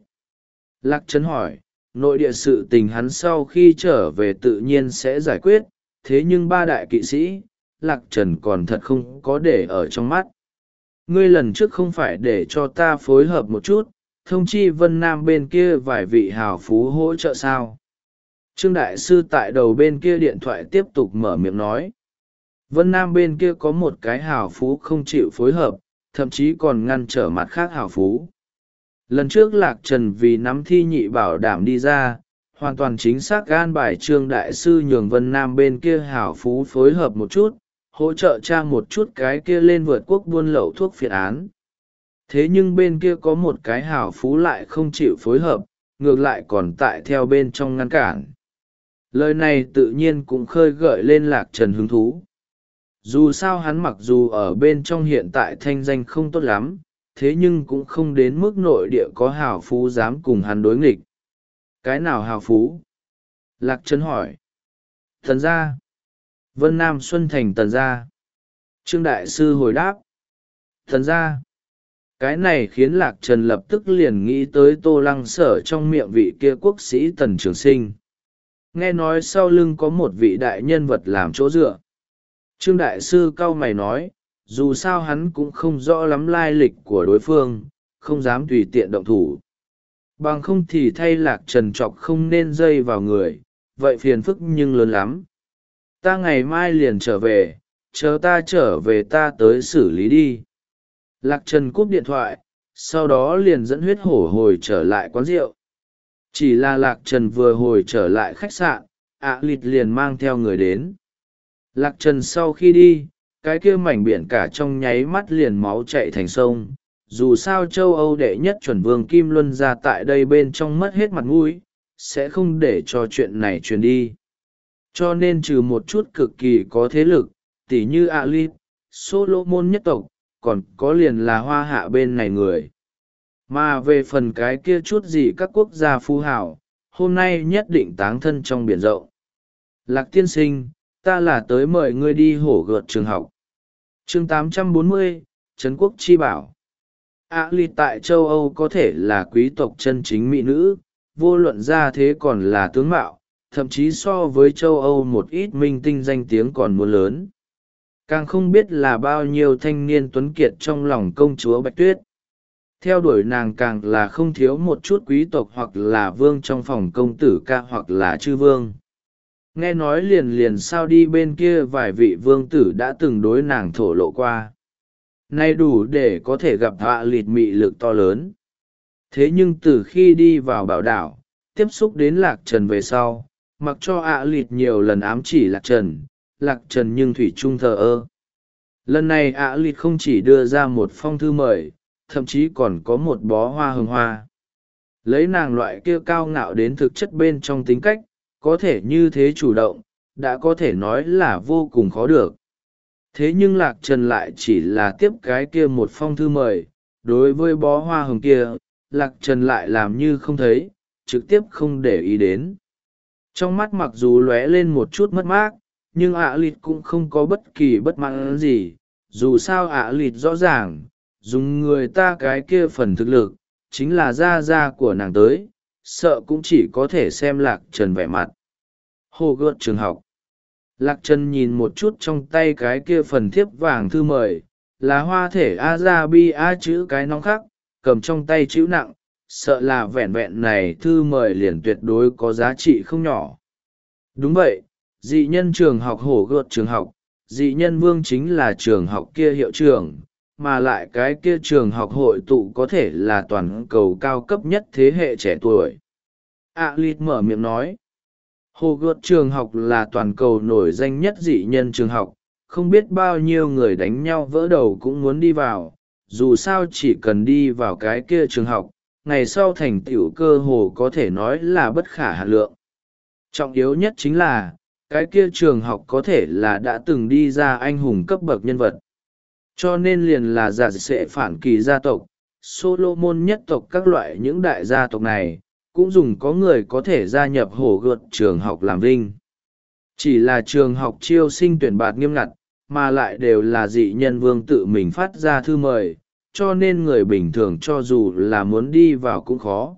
Lạc Trần hỏi, nội địa sự tình hắn sau khi trở về tự nhiên sẽ giải quyết, thế nhưng ba đại kỵ sĩ, Lạc Trần còn thật không có để ở trong mắt. Ngươi lần trước không phải để cho ta phối hợp một chút, thông chi Vân Nam bên kia vài vị hào phú hỗ trợ sao? Trương Đại Sư tại đầu bên kia điện thoại tiếp tục mở miệng nói. Vân Nam bên kia có một cái hào phú không chịu phối hợp, thậm chí còn ngăn trở mặt khác hào phú. Lần trước Lạc Trần vì nắm thi nhị bảo đảm đi ra, hoàn toàn chính xác gan bài Trương Đại Sư nhường Vân Nam bên kia hào phú phối hợp một chút, hỗ trợ tra một chút cái kia lên vượt quốc buôn lậu thuốc phiện án. Thế nhưng bên kia có một cái hào phú lại không chịu phối hợp, ngược lại còn tại theo bên trong ngăn cản. Lời này tự nhiên cũng khơi gợi lên Lạc Trần hứng thú. Dù sao hắn mặc dù ở bên trong hiện tại thanh danh không tốt lắm, thế nhưng cũng không đến mức nội địa có hào phú dám cùng hắn đối nghịch. Cái nào hào phú? Lạc Trần hỏi. Thần gia. Vân Nam Xuân Thành Tần gia. Trương Đại Sư hồi đáp. Thần gia. Cái này khiến Lạc Trần lập tức liền nghĩ tới Tô Lăng Sở trong miệng vị kia quốc sĩ Tần Trường Sinh. nghe nói sau lưng có một vị đại nhân vật làm chỗ dựa. Trương đại sư cau mày nói, dù sao hắn cũng không rõ lắm lai lịch của đối phương, không dám tùy tiện động thủ. Bằng không thì thay Lạc Trần chọc không nên dây vào người, vậy phiền phức nhưng lớn lắm. Ta ngày mai liền trở về, chờ ta trở về ta tới xử lý đi. Lạc Trần cúp điện thoại, sau đó liền dẫn huyết hổ hồi trở lại quán rượu. Chỉ là Lạc Trần vừa hồi trở lại khách sạn, ạ lịt liền mang theo người đến. Lạc Trần sau khi đi, cái kia mảnh biển cả trong nháy mắt liền máu chạy thành sông. Dù sao châu Âu đệ nhất chuẩn vương Kim Luân ra tại đây bên trong mất hết mặt mũi, sẽ không để cho chuyện này truyền đi. Cho nên trừ một chút cực kỳ có thế lực, tỉ như Alip, Solomon nhất tộc, còn có liền là hoa hạ bên này người. Mà về phần cái kia chút gì các quốc gia phú hảo, hôm nay nhất định táng thân trong biển rộng. Lạc tiên sinh, ta là tới mời ngươi đi hổ gợt trường học. chương tám trăm bốn mươi, Trấn Quốc Chi Bảo. Ả lịt tại châu Âu có thể là quý tộc chân chính mỹ nữ, vô luận ra thế còn là tướng mạo, thậm chí so với châu Âu một ít minh tinh danh tiếng còn muốn lớn. Càng không biết là bao nhiêu thanh niên tuấn kiệt trong lòng công chúa Bạch Tuyết. Theo đuổi nàng càng là không thiếu một chút quý tộc hoặc là vương trong phòng công tử ca hoặc là chư vương. Nghe nói liền liền sao đi bên kia vài vị vương tử đã từng đối nàng thổ lộ qua. Nay đủ để có thể gặp Ả lịt mị lực to lớn. Thế nhưng từ khi đi vào bảo đảo, tiếp xúc đến Lạc Trần về sau, mặc cho Ả lịt nhiều lần ám chỉ Lạc Trần, Lạc Trần nhưng thủy chung thờ ơ. Lần này Ả lịt không chỉ đưa ra một phong thư mời, thậm chí còn có một bó hoa hồng hoa. Lấy nàng loại kia cao ngạo đến thực chất bên trong tính cách, có thể như thế chủ động, đã có thể nói là vô cùng khó được. Thế nhưng Lạc Trần lại chỉ là tiếp cái kia một phong thư mời, đối với bó hoa hồng kia, Lạc Trần lại làm như không thấy, trực tiếp không để ý đến. Trong mắt mặc dù lóe lên một chút mất mát, nhưng Ả lịt cũng không có bất kỳ bất mãn gì, dù sao Ả lịt rõ ràng, dùng người ta cái kia phần thực lực, chính là gia gia của nàng tới, sợ cũng chỉ có thể xem Lạc Trần vẻ mặt. Hồ gợt trường học. Lạc Trần nhìn một chút trong tay cái kia phần thiếp vàng thư mời, là hoa thể a ra bi a chữ cái nóng khắc, cầm trong tay chữ nặng, sợ là vẹn vẹn này thư mời liền tuyệt đối có giá trị không nhỏ. Đúng vậy, dị nhân trường học hổ gợt trường học, dị nhân vương chính là trường học kia hiệu trưởng, mà lại cái kia trường học hội tụ có thể là toàn cầu cao cấp nhất thế hệ trẻ tuổi. Ả lịt mở miệng nói, hồ gợt trường học là toàn cầu nổi danh nhất dị nhân trường học, không biết bao nhiêu người đánh nhau vỡ đầu cũng muốn đi vào, dù sao chỉ cần đi vào cái kia trường học, ngày sau thành tựu cơ hồ có thể nói là bất khả hạn lượng. Trọng yếu nhất chính là, cái kia trường học có thể là đã từng đi ra anh hùng cấp bậc nhân vật. Cho nên liền là giả sẽ phản kỳ gia tộc, Solomon nhất tộc các loại những đại gia tộc này, cũng dùng có người có thể gia nhập hổ gợt trường học làm vinh. Chỉ là trường học chiêu sinh tuyển bạt nghiêm ngặt, mà lại đều là dị nhân vương tự mình phát ra thư mời, cho nên người bình thường cho dù là muốn đi vào cũng khó.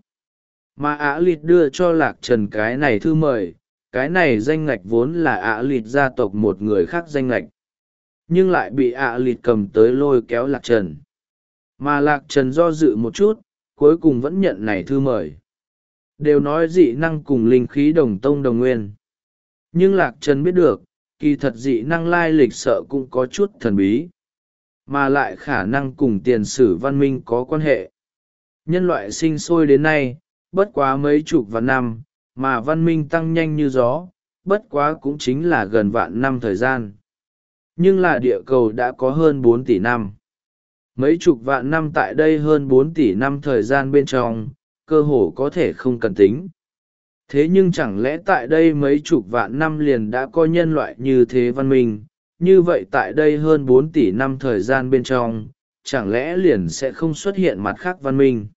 Mà Ả lịt đưa cho Lạc Trần cái này thư mời, cái này danh ngạch vốn là Ả lịt gia tộc một người khác danh ngạch, nhưng lại bị Ả lịt cầm tới lôi kéo Lạc Trần. Mà Lạc Trần do dự một chút, cuối cùng vẫn nhận này thư mời. Đều nói dị năng cùng linh khí đồng tông đồng nguyên. Nhưng Lạc Trần biết được, kỳ thật dị năng lai lịch sợ cũng có chút thần bí, mà lại khả năng cùng tiền sử văn minh có quan hệ. Nhân loại sinh sôi đến nay, bất quá mấy chục vạn năm, mà văn minh tăng nhanh như gió, bất quá cũng chính là gần vạn năm thời gian. Nhưng là địa cầu đã có hơn bốn tỷ năm. Mấy chục vạn năm tại đây hơn bốn tỷ năm thời gian bên trong, cơ hồ có thể không cần tính. Thế nhưng chẳng lẽ tại đây mấy chục vạn năm liền đã có nhân loại như thế văn minh, như vậy tại đây hơn bốn tỷ năm thời gian bên trong, chẳng lẽ liền sẽ không xuất hiện mặt khác văn minh.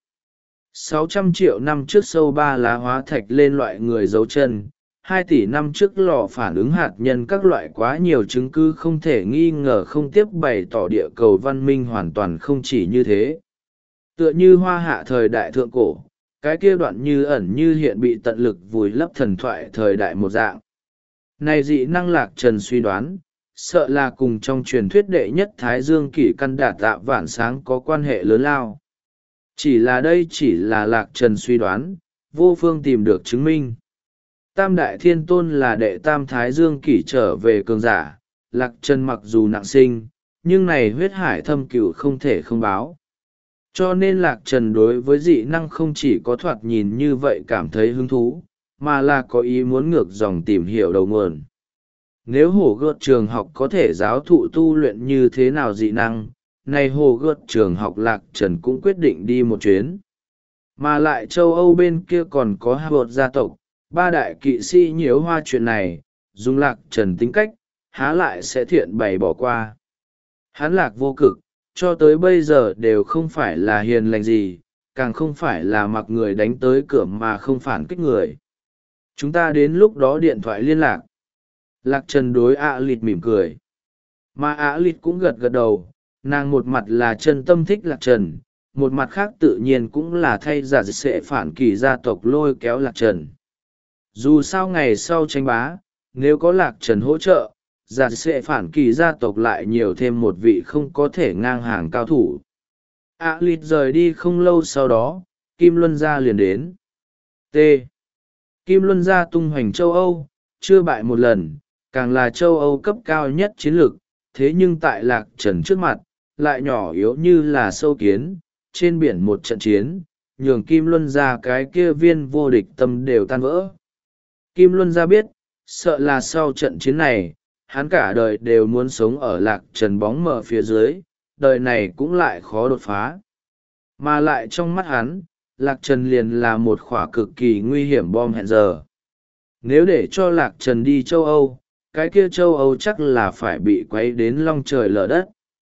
sáu trăm triệu năm trước sâu ba lá hóa thạch lên loại người dấu chân, hai tỷ năm trước lò phản ứng hạt nhân các loại quá nhiều chứng cứ không thể nghi ngờ không tiếp bày tỏ địa cầu văn minh hoàn toàn không chỉ như thế. Tựa như hoa hạ thời đại thượng cổ, cái kia đoạn như ẩn như hiện bị tận lực vùi lấp thần thoại thời đại một dạng. Này dị năng Lạc Trần suy đoán, sợ là cùng trong truyền thuyết đệ nhất Thái Dương kỷ căn đạt tạ vạn sáng có quan hệ lớn lao. Chỉ là đây chỉ là Lạc Trần suy đoán, vô phương tìm được chứng minh. Tam Đại Thiên Tôn là đệ tam Thái Dương kỷ trở về cường giả, Lạc Trần mặc dù nặng sinh, nhưng này huyết hải thâm cửu không thể không báo. Cho nên Lạc Trần đối với dị năng không chỉ có thoạt nhìn như vậy cảm thấy hứng thú, mà là có ý muốn ngược dòng tìm hiểu đầu nguồn. Nếu hồ gợt trường học có thể giáo thụ tu luyện như thế nào dị năng, này hồ gợt trường học Lạc Trần cũng quyết định đi một chuyến. Mà lại châu Âu bên kia còn có Harvard gia tộc, ba đại kỵ sĩ nhiễu hoa chuyện này, dùng Lạc Trần tính cách, há lại sẽ thiện bày bỏ qua. Hắn Lạc vô cực, cho tới bây giờ đều không phải là hiền lành gì, càng không phải là mặc người đánh tới cửa mà không phản kích người. Chúng ta đến lúc đó điện thoại liên lạc. Lạc Trần đối ạ lịt mỉm cười. Mà ạ lịt cũng gật gật đầu, nàng một mặt là chân tâm thích Lạc Trần, một mặt khác tự nhiên cũng là thay giả dịch sẽ phản kỳ gia tộc lôi kéo Lạc Trần. Dù sao ngày sau tranh bá, nếu có Lạc Trần hỗ trợ, giả sẽ phản kỳ gia tộc lại nhiều thêm một vị không có thể ngang hàng cao thủ. ạ lịt rời đi không lâu sau đó, Kim Luân Gia liền đến. T. Kim Luân Gia tung hoành châu Âu, chưa bại một lần, càng là châu Âu cấp cao nhất chiến lược, thế nhưng tại Lạc Trần trước mặt, lại nhỏ yếu như là sâu kiến, trên biển một trận chiến, nhường Kim Luân Gia cái kia viên vô địch tâm đều tan vỡ. Kim Luân Gia biết, sợ là sau trận chiến này, hắn cả đời đều muốn sống ở Lạc Trần bóng mờ phía dưới, đời này cũng lại khó đột phá. Mà lại trong mắt hắn, Lạc Trần liền là một khỏa cực kỳ nguy hiểm bom hẹn giờ. Nếu để cho Lạc Trần đi châu Âu, cái kia châu Âu chắc là phải bị quấy đến long trời lở đất.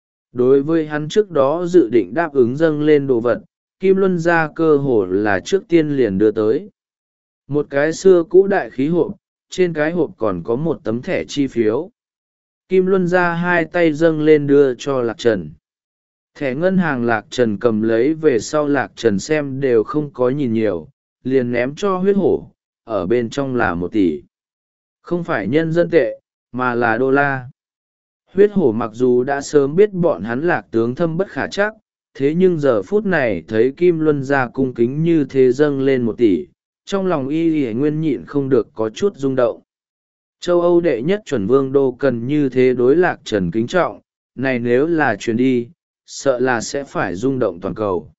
Đối với hắn trước đó dự định đáp ứng dâng lên đồ vật, Kim Luân Gia cơ hồ là trước tiên liền đưa tới. Một cái xưa cũ đại khí hộp, trên cái hộp còn có một tấm thẻ chi phiếu. Kim Luân Gia hai tay dâng lên đưa cho Lạc Trần. Thẻ ngân hàng Lạc Trần cầm lấy về sau Lạc Trần xem đều không có nhìn nhiều, liền ném cho huyết hổ, ở bên trong là một tỷ. Không phải nhân dân tệ, mà là đô la. Huyết hổ mặc dù đã sớm biết bọn hắn Lạc tướng thâm bất khả trắc, thế nhưng giờ phút này thấy Kim Luân Gia cung kính như thế dâng lên một tỷ, trong lòng y y nguyên nhịn không được có chút rung động. Châu Âu đệ nhất chuẩn vương đô cần như thế đối Lạc Trần kính trọng, này nếu là chuyến đi, sợ là sẽ phải rung động toàn cầu.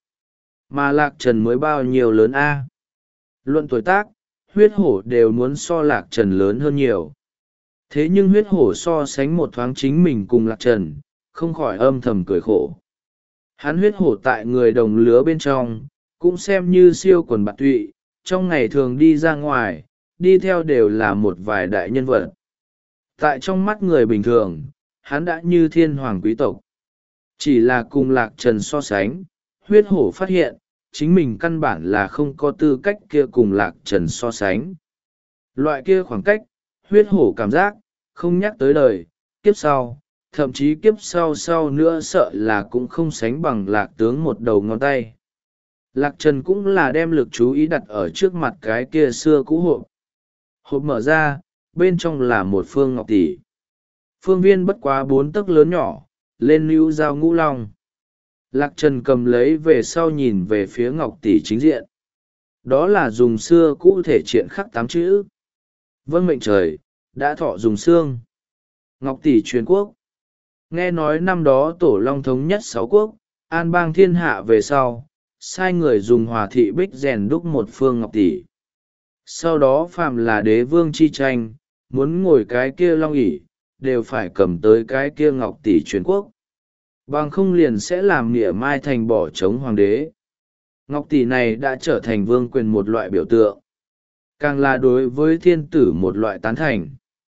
Mà Lạc Trần mới bao nhiêu lớn a? Luận tuổi tác, huyết hổ đều muốn so Lạc Trần lớn hơn nhiều. Thế nhưng huyết hổ so sánh một thoáng chính mình cùng Lạc Trần, không khỏi âm thầm cười khổ. Hắn huyết hổ tại người đồng lứa bên trong, cũng xem như siêu quần bạt tụy, trong ngày thường đi ra ngoài, đi theo đều là một vài đại nhân vật. Tại trong mắt người bình thường, hắn đã như thiên hoàng quý tộc. Chỉ là cùng Lạc Trần so sánh, huyết hổ phát hiện, chính mình căn bản là không có tư cách kia cùng Lạc Trần so sánh. Loại kia khoảng cách, huyết hổ cảm giác, không nhắc tới đời, kiếp sau, thậm chí kiếp sau sau nữa sợ là cũng không sánh bằng Lạc tướng một đầu ngón tay. Lạc Trần cũng là đem lực chú ý đặt ở trước mặt cái kia xưa cũ hộp. Hộp mở ra, bên trong là một phương ngọc tỷ. Phương viên bất quá bốn tấc lớn nhỏ, lên lưu dao ngũ long. Lạc Trần cầm lấy về sau nhìn về phía ngọc tỷ chính diện. Đó là dùng xưa cũ thể triện khắc tám chữ. Vâng mệnh trời, đã thọ dùng xương. Ngọc tỷ truyền quốc. Nghe nói năm đó tổ long thống nhất sáu quốc, an bang thiên hạ về sau, sai người dùng hòa thị bích rèn đúc một phương ngọc tỷ. Sau đó phàm là đế vương chi tranh, muốn ngồi cái kia long ỷ đều phải cầm tới cái kia ngọc tỷ truyền quốc. Bằng không liền sẽ làm nghĩa mai thành bỏ trống hoàng đế. Ngọc tỷ này đã trở thành vương quyền một loại biểu tượng. Càng là đối với thiên tử một loại tán thành.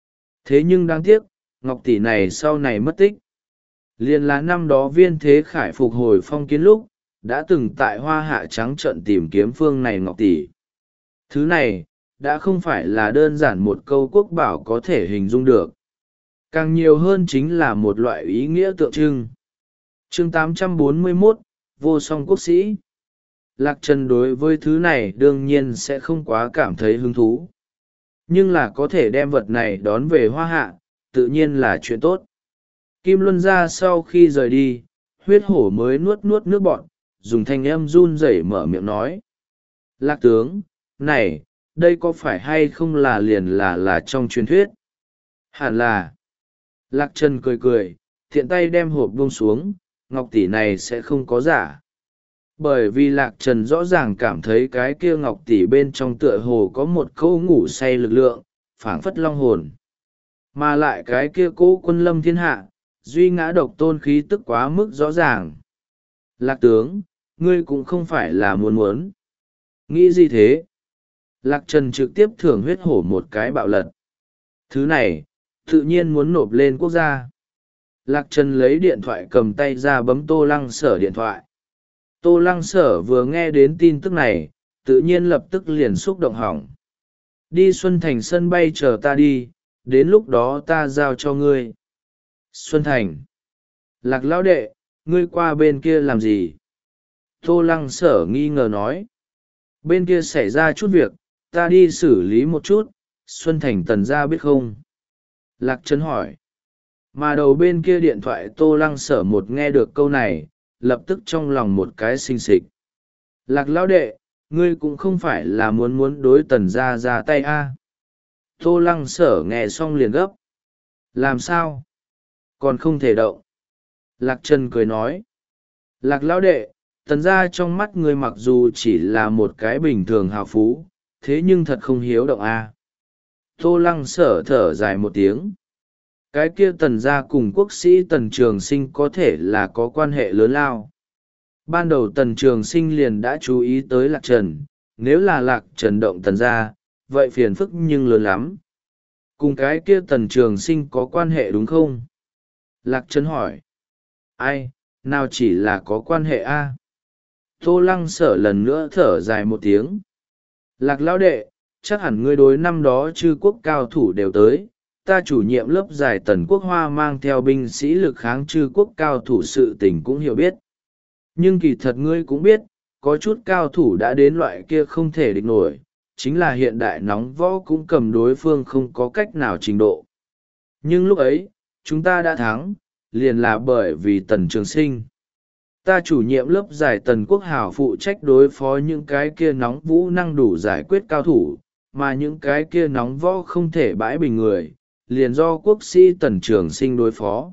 Thế nhưng đáng tiếc, ngọc tỷ này sau này mất tích. Liền là năm đó viên thế khải phục hồi phong kiến lúc, đã từng tại hoa hạ trắng trận tìm kiếm phương này ngọc tỷ. Thứ này, đã không phải là đơn giản một câu quốc bảo có thể hình dung được. Càng nhiều hơn chính là một loại ý nghĩa tượng trưng. Chương tám trăm bốn mươi mốt, Vô song quốc sĩ. Lạc Trần đối với thứ này đương nhiên sẽ không quá cảm thấy hứng thú, nhưng là có thể đem vật này đón về hoa hạ tự nhiên là chuyện tốt. Kim Luân ra sau khi rời đi, huyết hổ mới nuốt nuốt nước bọn, dùng thanh âm run rẩy mở miệng nói: Lạc tướng, này, đây có phải hay không là liền là là trong truyền thuyết? Hẳn là. Lạc Trần cười cười, thiện tay đem hộp buông xuống, ngọc tỷ này sẽ không có giả. Bởi vì Lạc Trần rõ ràng cảm thấy cái kia ngọc tỷ bên trong tựa hồ có một câu ngủ say lực lượng, phảng phất long hồn. Mà lại cái kia cố quân lâm thiên hạ, duy ngã độc tôn khí tức quá mức rõ ràng. Lạc tướng, ngươi cũng không phải là muốn muốn. Nghĩ gì thế? Lạc Trần trực tiếp thưởng huyết hổ một cái bạo lật. Thứ này, tự nhiên muốn nộp lên quốc gia. Lạc Trần lấy điện thoại cầm tay ra bấm Tô Lăng Sở điện thoại. Tô Lăng Sở vừa nghe đến tin tức này, tự nhiên lập tức liền xúc động hỏng. Đi Xuân Thành sân bay chờ ta đi, đến lúc đó ta giao cho ngươi. Xuân Thành. Lạc lão đệ, ngươi qua bên kia làm gì? Tô Lăng Sở nghi ngờ nói. Bên kia xảy ra chút việc, ta đi xử lý một chút, Xuân Thành tần gia biết không? Lạc Trần hỏi. Mà đầu bên kia điện thoại Tô Lăng Sở một nghe được câu này, lập tức trong lòng một cái xinh xịch. Lạc lão đệ, ngươi cũng không phải là muốn muốn đối tần gia ra tay a? À? Tô Lăng Sở nghe xong liền gấp. Làm sao? Còn không thể động. Lạc Trần cười nói. Lạc lão đệ, tần gia trong mắt ngươi mặc dù chỉ là một cái bình thường hào phú, thế nhưng thật không hiếu động a. À? Tô Lăng Sở thở dài một tiếng. Cái kia tần gia cùng quốc sĩ tần trường sinh có thể là có quan hệ lớn lao. Ban đầu tần trường sinh liền đã chú ý tới Lạc Trần, nếu là Lạc Trần động tần gia, vậy phiền phức nhưng lớn lắm. Cùng cái kia tần trường sinh có quan hệ đúng không? Lạc Trần hỏi. Ai, nào chỉ là có quan hệ a? À? Tô Lăng Sở lần nữa thở dài một tiếng. Lạc lão đệ, chắc hẳn ngươi đối năm đó chư quốc cao thủ đều tới, ta chủ nhiệm lớp giải tần quốc hoa mang theo binh sĩ lực kháng chư quốc cao thủ sự tình cũng hiểu biết. Nhưng kỳ thật ngươi cũng biết, có chút cao thủ đã đến loại kia không thể địch nổi, chính là hiện đại nóng võ cũng cầm đối phương không có cách nào trình độ. Nhưng lúc ấy, chúng ta đã thắng, liền là bởi vì tần trường sinh. Ta chủ nhiệm lớp giải tần quốc hảo phụ trách đối phó những cái kia nóng vũ năng đủ giải quyết cao thủ, mà những cái kia nóng võ không thể bãi bình người, liền do quốc sĩ tần trường sinh đối phó.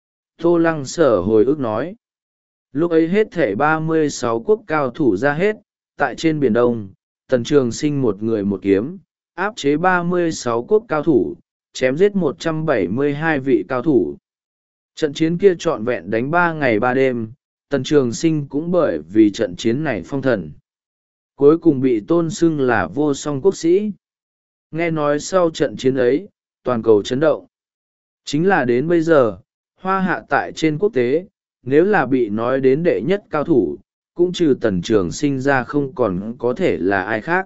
Tô Lăng Sở hồi ức nói. Lúc ấy hết thể ba mươi sáu quốc cao thủ ra hết, tại trên Biển Đông, tần trường sinh một người một kiếm, áp chế ba mươi sáu quốc cao thủ, chém giết một trăm bảy mươi hai vị cao thủ. Trận chiến kia trọn vẹn đánh ba ngày ba đêm, tần trường sinh cũng bởi vì trận chiến này phong thần. Cuối cùng bị tôn xưng là vô song quốc sĩ. Nghe nói sau trận chiến ấy, toàn cầu chấn động. Chính là đến bây giờ, hoa hạ tại trên quốc tế, nếu là bị nói đến đệ nhất cao thủ, cũng trừ tần trường sinh ra không còn có thể là ai khác.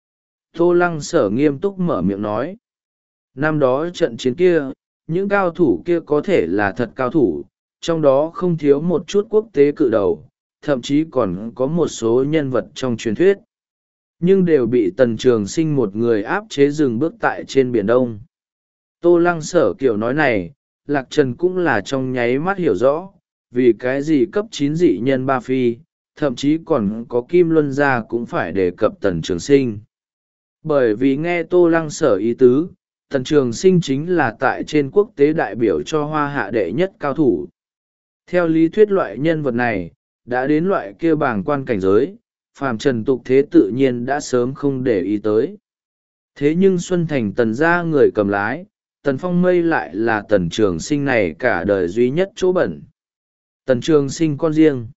Tô Lăng Sở nghiêm túc mở miệng nói. Năm đó trận chiến kia, những cao thủ kia có thể là thật cao thủ, trong đó không thiếu một chút quốc tế cự đầu, thậm chí còn có một số nhân vật trong truyền thuyết. Nhưng đều bị tần trường sinh một người áp chế dừng bước tại trên Biển Đông. Tô Lăng Sở kiểu nói này, Lạc Trần cũng là trong nháy mắt hiểu rõ, vì cái gì cấp chín dị nhân ba phi, thậm chí còn có Kim Luân gia cũng phải đề cập tần trường sinh. Bởi vì nghe Tô Lăng Sở ý tứ, tần trường sinh chính là tại trên quốc tế đại biểu cho hoa hạ đệ nhất cao thủ. Theo lý thuyết loại nhân vật này, đã đến loại kia bảng quan cảnh giới, phàm trần tục thế tự nhiên đã sớm không để ý tới. Thế nhưng Xuân Thành tần gia người cầm lái, tần phong mây lại là tần trường sinh này cả đời duy nhất chỗ bẩn. Tần trường sinh con riêng.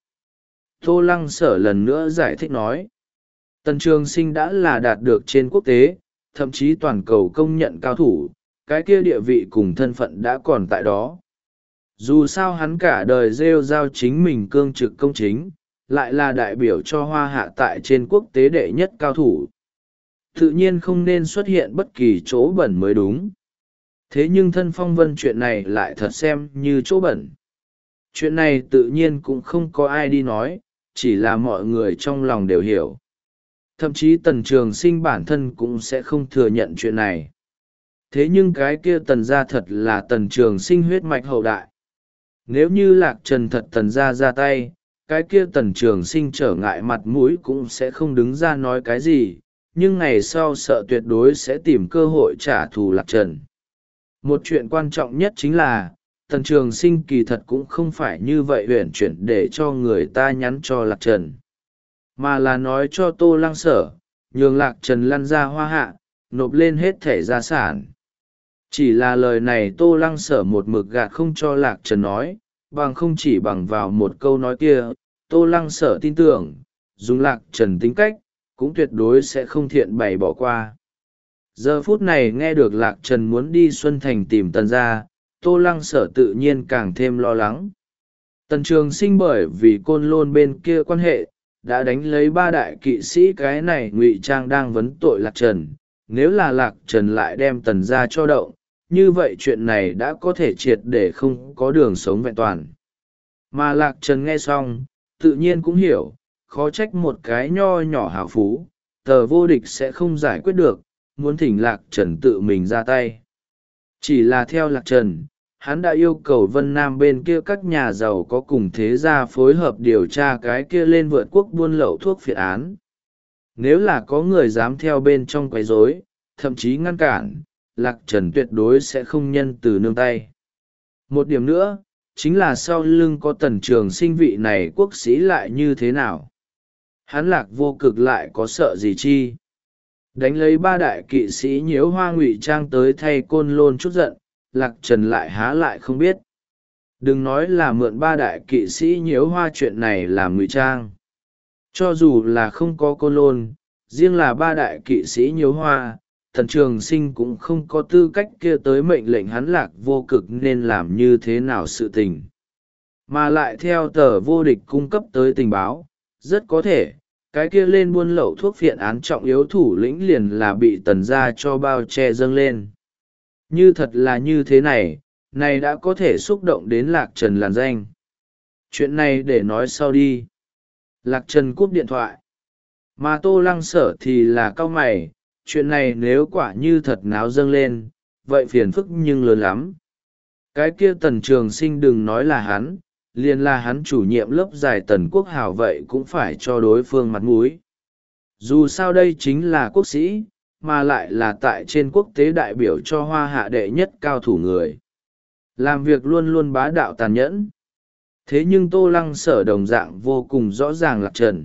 Tô Lăng Sở lần nữa giải thích nói. Tần trường sinh đã là đạt được trên quốc tế, thậm chí toàn cầu công nhận cao thủ, cái kia địa vị cùng thân phận đã còn tại đó. Dù sao hắn cả đời rêu rao chính mình cương trực công chính, lại là đại biểu cho hoa hạ tại trên quốc tế đệ nhất cao thủ. Tự nhiên không nên xuất hiện bất kỳ chỗ bẩn mới đúng. Thế nhưng thân phong vân chuyện này lại thật xem như chỗ bẩn. Chuyện này tự nhiên cũng không có ai đi nói, chỉ là mọi người trong lòng đều hiểu. Thậm chí Tần Trường Sinh bản thân cũng sẽ không thừa nhận chuyện này. Thế nhưng cái kia Tần gia thật là Tần Trường Sinh huyết mạch hậu đại. Nếu như Lạc Trần thật Tần gia ra tay, cái kia Tần Trường Sinh trở ngại mặt mũi cũng sẽ không đứng ra nói cái gì, nhưng ngày sau sợ tuyệt đối sẽ tìm cơ hội trả thù Lạc Trần. Một chuyện quan trọng nhất chính là, Tần Trường Sinh kỳ thật cũng không phải như vậy uyển chuyển để cho người ta nhắn cho Lạc Trần, mà là nói cho Tô Lăng Sở, nhường Lạc Trần lăn ra Hoa Hạ, nộp lên hết thẻ gia sản. Chỉ là lời này Tô Lăng Sở một mực gạt không cho Lạc Trần nói, bằng không chỉ bằng vào một câu nói kia, Tô Lăng Sở tin tưởng, dùng Lạc Trần tính cách, cũng tuyệt đối sẽ không thiện bày bỏ qua. Giờ phút này nghe được Lạc Trần muốn đi Xuân Thành tìm Tần gia, Tô Lăng Sở tự nhiên càng thêm lo lắng. Tần Trường Sinh bởi vì Côn Lôn bên kia quan hệ, đã đánh lấy ba đại kỵ sĩ, cái này ngụy trang đang vấn tội Lạc Trần. Nếu là Lạc Trần lại đem Tần gia cho động, như vậy chuyện này đã có thể triệt để không có đường sống vẹn toàn. Mà Lạc Trần nghe xong, tự nhiên cũng hiểu, khó trách một cái nho nhỏ hào phú, tờ vô địch sẽ không giải quyết được, muốn thỉnh Lạc Trần tự mình ra tay. Chỉ là theo Lạc Trần, hắn đã yêu cầu Vân Nam bên kia các nhà giàu có cùng thế gia phối hợp điều tra cái kia lên vượt quốc buôn lậu thuốc phiện án. Nếu là có người dám theo bên trong quấy rối, thậm chí ngăn cản, Lạc Trần tuyệt đối sẽ không nhân từ nương tay. Một điểm nữa, chính là sau lưng có Tần Trường Sinh vị này quốc sĩ lại như thế nào. Hắn Lạc Vô Cực lại có sợ gì chi. Đánh lấy ba đại kỵ sĩ nhiễu hoa ngụy trang tới thay Côn Lôn chút giận, Lạc Trần lại há lại không biết. Đừng nói là mượn ba đại kỵ sĩ nhiễu hoa chuyện này làm ngụy trang. Cho dù là không có Côn Lôn, riêng là ba đại kỵ sĩ nhiễu hoa, Tần Trường Sinh cũng không có tư cách kia tới mệnh lệnh hắn Lạc Vô Cực nên làm như thế nào sự tình. Mà lại theo tờ vô địch cung cấp tới tình báo, rất có thể, cái kia lên buôn lậu thuốc phiện án trọng yếu thủ lĩnh liền là bị Tần gia cho bao che dâng lên. Như thật là như thế này, này đã có thể xúc động đến Lạc Trần làn danh. Chuyện này để nói sau đi. Lạc Trần cúp điện thoại. Mà Tô Lăng Sở thì là cau mày, chuyện này nếu quả như thật náo dâng lên, vậy phiền phức nhưng lớn lắm. Cái kia Tần Trường Sinh đừng nói là hắn, liền là hắn chủ nhiệm lớp giải Tần Quốc Hào vậy cũng phải cho đối phương mặt mũi. Dù sao đây chính là quốc sĩ, mà lại là tại trên quốc tế đại biểu cho Hoa Hạ đệ nhất cao thủ người. Làm việc luôn luôn bá đạo tàn nhẫn. Thế nhưng Tô Lăng Sở đồng dạng vô cùng rõ ràng Lạc Trần.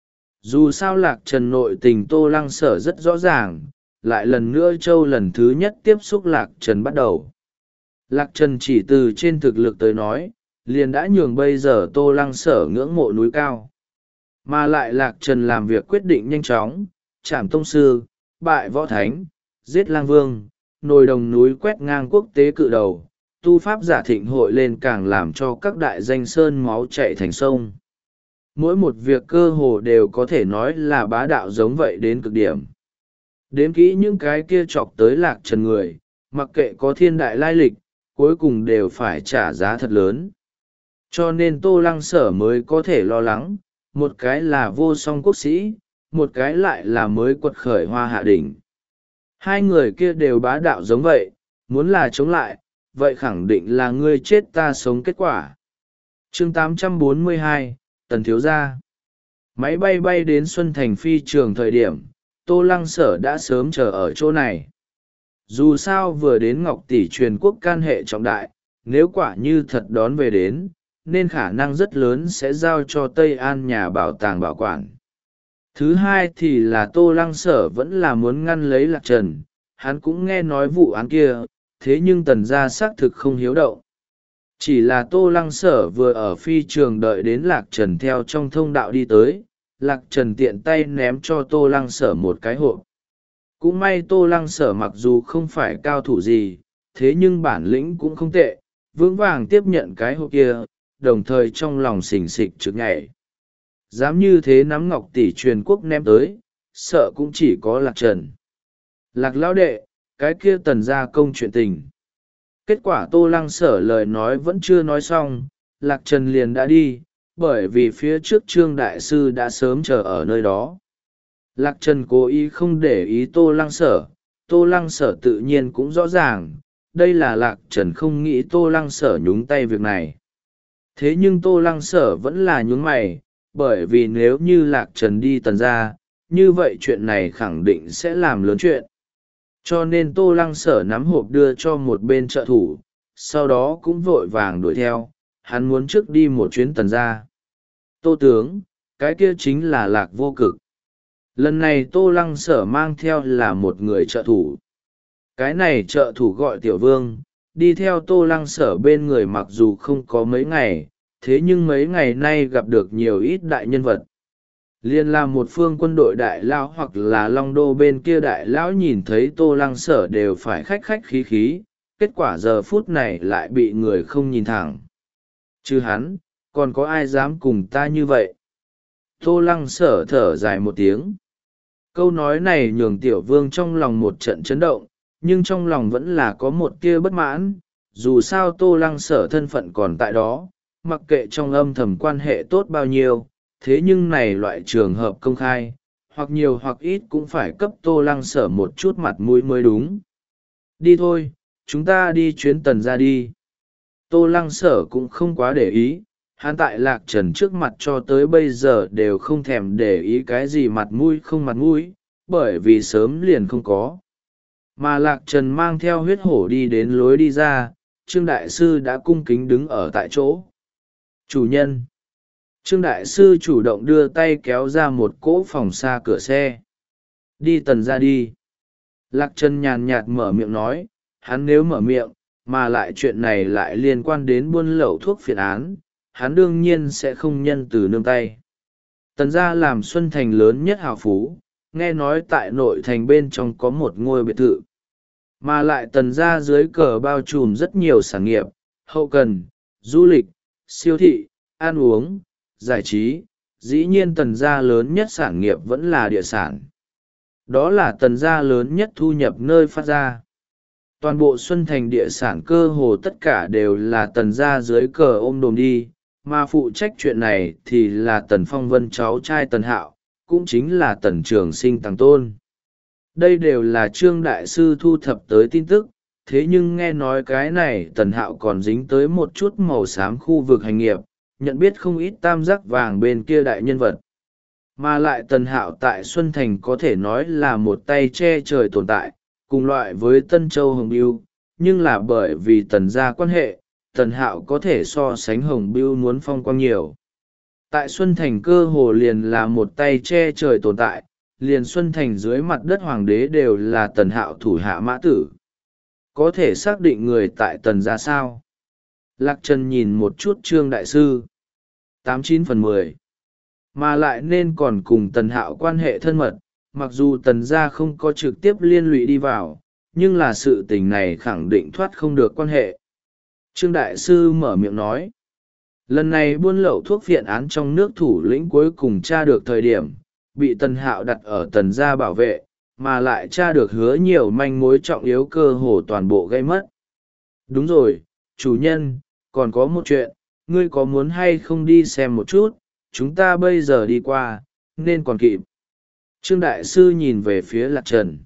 Dù sao Lạc Trần nội tình Tô Lăng Sở rất rõ ràng, lại lần nữa Châu lần thứ nhất tiếp xúc Lạc Trần bắt đầu. Lạc Trần chỉ từ trên thực lực tới nói, liền đã nhường bây giờ Tô Lăng Sở ngưỡng mộ núi cao. Mà lại Lạc Trần làm việc quyết định nhanh chóng, trảm tông sư, bại võ thánh, giết lang vương, nồi đồng núi quét ngang quốc tế cự đầu, tu pháp giả thịnh hội lên càng làm cho các đại danh sơn máu chạy thành sông. Mỗi một việc cơ hồ đều có thể nói là bá đạo giống vậy đến cực điểm. Đếm kỹ những cái kia chọc tới Lạc Trần người, mặc kệ có thiên đại lai lịch, cuối cùng đều phải trả giá thật lớn. Cho nên Tô Lăng Sở mới có thể lo lắng, một cái là vô song quốc sĩ, một cái lại là mới quật khởi Hoa Hạ đỉnh. Hai người kia đều bá đạo giống vậy, muốn là chống lại, vậy khẳng định là ngươi chết ta sống kết quả. Chương tám trăm bốn mươi hai, Tần Thiếu Gia. Máy bay bay đến Xuân Thành phi trường thời điểm, Tô Lăng Sở đã sớm chờ ở chỗ này. Dù sao vừa đến Ngọc Tỷ truyền quốc can hệ trọng đại, nếu quả như thật đón về đến, nên khả năng rất lớn sẽ giao cho Tây An nhà bảo tàng bảo quản. Thứ hai thì là Tô Lăng Sở vẫn là muốn ngăn lấy Lạc Trần, hắn cũng nghe nói vụ án kia, thế nhưng Tần gia xác thực không hiếu động. Chỉ là Tô Lăng Sở vừa ở phi trường đợi đến Lạc Trần theo trong thông đạo đi tới, Lạc Trần tiện tay ném cho Tô Lăng Sở một cái hộp. Cũng may Tô Lăng Sở mặc dù không phải cao thủ gì, thế nhưng bản lĩnh cũng không tệ, vững vàng tiếp nhận cái hộp kia, đồng thời trong lòng xình xịch trực nhảy. Dám như thế nắm Ngọc Tỷ truyền quốc ném tới, sợ cũng chỉ có Lạc Trần. Lạc lão đệ, cái kia Tần gia công chuyện tình. Kết quả Tô Lăng Sở lời nói vẫn chưa nói xong, Lạc Trần liền đã đi, bởi vì phía trước Trương Đại Sư đã sớm chờ ở nơi đó. Lạc Trần cố ý không để ý Tô Lăng Sở, Tô Lăng Sở tự nhiên cũng rõ ràng, đây là Lạc Trần không nghĩ Tô Lăng Sở nhúng tay việc này. Thế nhưng Tô Lăng Sở vẫn là nhún mày, bởi vì nếu như Lạc Trần đi Tần gia, như vậy chuyện này khẳng định sẽ làm lớn chuyện. Cho nên Tô Lăng Sở nắm hộp đưa cho một bên trợ thủ, sau đó cũng vội vàng đuổi theo, hắn muốn trước đi một chuyến Tần gia. Tô tướng, cái kia chính là Lạc Vô Cực. Lần này Tô Lăng Sở mang theo là một người trợ thủ. Cái này trợ thủ gọi Tiểu Vương, đi theo Tô Lăng Sở bên người mặc dù không có mấy ngày, thế nhưng mấy ngày nay gặp được nhiều ít đại nhân vật. Liên là một phương quân đội đại lão hoặc là Long Đô bên kia đại lão nhìn thấy Tô Lăng Sở đều phải khách khách khí khí, kết quả giờ phút này lại bị người không nhìn thẳng. Chứ hắn, còn có ai dám cùng ta như vậy? Tô Lăng Sở thở dài một tiếng. Câu nói này nhường Tiểu Vương trong lòng một trận chấn động, nhưng trong lòng vẫn là có một tia bất mãn, dù sao Tô Lăng Sở thân phận còn tại đó, mặc kệ trong âm thầm quan hệ tốt bao nhiêu, thế nhưng này loại trường hợp công khai, hoặc nhiều hoặc ít cũng phải cấp Tô Lăng Sở một chút mặt mũi mới đúng. Đi thôi, chúng ta đi chuyến Tần gia đi. Tô Lăng Sở cũng không quá để ý, hắn tại Lạc Trần trước mặt cho tới bây giờ đều không thèm để ý cái gì mặt mũi không mặt mũi, bởi vì sớm liền không có. Mà Lạc Trần mang theo huyết hổ đi đến lối đi ra, Trương Đại Sư đã cung kính đứng ở tại chỗ. Chủ nhân. Trương Đại Sư chủ động đưa tay kéo ra một cỗ phòng xa cửa xe. Đi Tần gia đi. Lạc Trần nhàn nhạt mở miệng nói, hắn nếu mở miệng, mà lại chuyện này lại liên quan đến buôn lậu thuốc phiện án, hắn đương nhiên sẽ không nhân từ nương tay. Tần gia làm Xuân Thành lớn nhất hào phú, nghe nói tại nội thành bên trong có một ngôi biệt thự. Mà lại Tần gia dưới cờ bao trùm rất nhiều sản nghiệp, hậu cần, du lịch, siêu thị, ăn uống, giải trí, dĩ nhiên Tần gia lớn nhất sản nghiệp vẫn là địa sản. Đó là Tần gia lớn nhất thu nhập nơi phát ra. Toàn bộ Xuân Thành địa sản cơ hồ tất cả đều là Tần gia dưới cờ ôm đồm đi, mà phụ trách chuyện này thì là Tần Phong Vân cháu trai Tần Hạo, cũng chính là Tần Trường Sinh Tàng Tôn. Đây đều là Trương Đại Sư thu thập tới tin tức, thế nhưng nghe nói cái này Tần Hạo còn dính tới một chút màu xám khu vực hành nghiệp, nhận biết không ít tam giác vàng bên kia đại nhân vật. Mà lại Tần Hạo tại Xuân Thành có thể nói là một tay che trời tồn tại, cùng loại với Tân Châu Hồng Biêu, nhưng là bởi vì Tần gia quan hệ, Tần Hạo có thể so sánh Hồng Biêu muốn phong quang nhiều. Tại Xuân Thành cơ hồ liền là một tay che trời tồn tại, liền Xuân Thành dưới mặt đất hoàng đế đều là Tần Hạo thủ hạ mã tử. Có thể xác định người tại Tần gia sao? Lạc Trần nhìn một chút Trương Đại Sư. tám chín phần mười. Mà lại nên còn cùng Tần Hạo quan hệ thân mật, mặc dù Tần gia không có trực tiếp liên lụy đi vào, nhưng là sự tình này khẳng định thoát không được quan hệ. Trương Đại Sư mở miệng nói. Lần này buôn lậu thuốc phiện án trong nước thủ lĩnh cuối cùng tra được thời điểm, bị Tần Hạo đặt ở Tần gia bảo vệ, mà lại tra được hứa nhiều manh mối trọng yếu cơ hồ toàn bộ gây mất. Đúng rồi, chủ nhân, còn có một chuyện, ngươi có muốn hay không đi xem một chút, chúng ta bây giờ đi qua, nên còn kịp. Trương Đại Sư nhìn về phía Lạc Trần.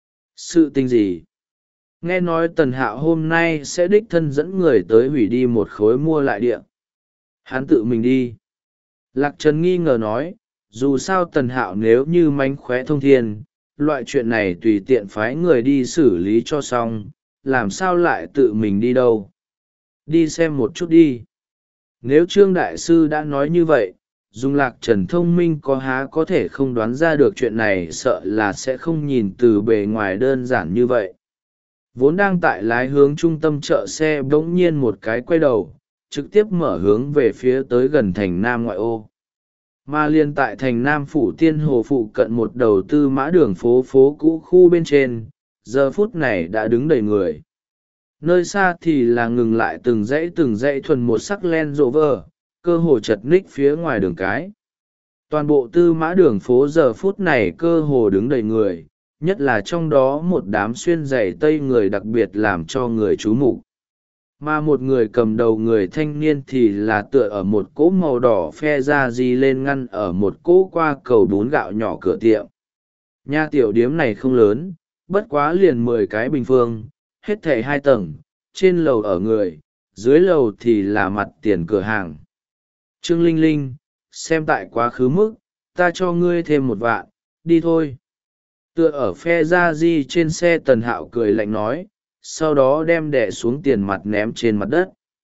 Sự tình gì? Nghe nói Tần Hạo hôm nay sẽ đích thân dẫn người tới hủy đi một khối mua lại địa. Hắn tự mình đi. Lạc Trần nghi ngờ nói, dù sao Tần Hạo nếu như mánh khóe thông thiên, loại chuyện này tùy tiện phái người đi xử lý cho xong, làm sao lại tự mình đi đâu. Đi xem một chút đi. Nếu Trương Đại Sư đã nói như vậy, dùng Lạc Trần thông minh có há có thể không đoán ra được chuyện này, sợ là sẽ không nhìn từ bề ngoài đơn giản như vậy. Vốn đang tại lái hướng trung tâm chợ xe bỗng nhiên một cái quay đầu, trực tiếp mở hướng về phía tới gần thành Nam ngoại ô. Mà liên tại thành Nam Phủ Tiên Hồ phụ cận một đầu tư mã đường phố phố cũ khu bên trên, giờ phút này đã đứng đầy người. Nơi xa thì là ngừng lại từng dãy từng dãy thuần một sắc Land Rover, cơ hồ chật ních phía ngoài đường cái. Toàn bộ tư mã đường phố giờ phút này cơ hồ đứng đầy người, nhất là trong đó một đám xuyên giày tây người đặc biệt làm cho người chú mục. mà một người cầm đầu người thanh niên thì là tựa ở một cỗ màu đỏ phe ra di lên ngăn ở một cỗ qua cầu bún gạo nhỏ cửa tiệm. Nhà tiểu điếm này không lớn, bất quá liền mười cái bình phương, hết thảy hai tầng, trên lầu ở người, dưới lầu thì là mặt tiền cửa hàng. Trương Linh Linh, xem tại quá khứ mức, ta cho ngươi thêm một vạn, đi thôi. Tựa ở phe ra di trên xe Tần Hạo cười lạnh nói, sau đó đem đẻ xuống tiền mặt ném trên mặt đất.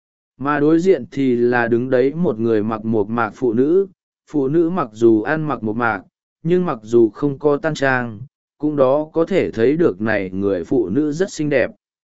Mà đối diện thì là đứng đấy một người mặc một mạc phụ nữ, phụ nữ mặc dù ăn mặc một mạc, nhưng mặc dù không có tang trang, cũng đó có thể thấy được này người phụ nữ rất xinh đẹp.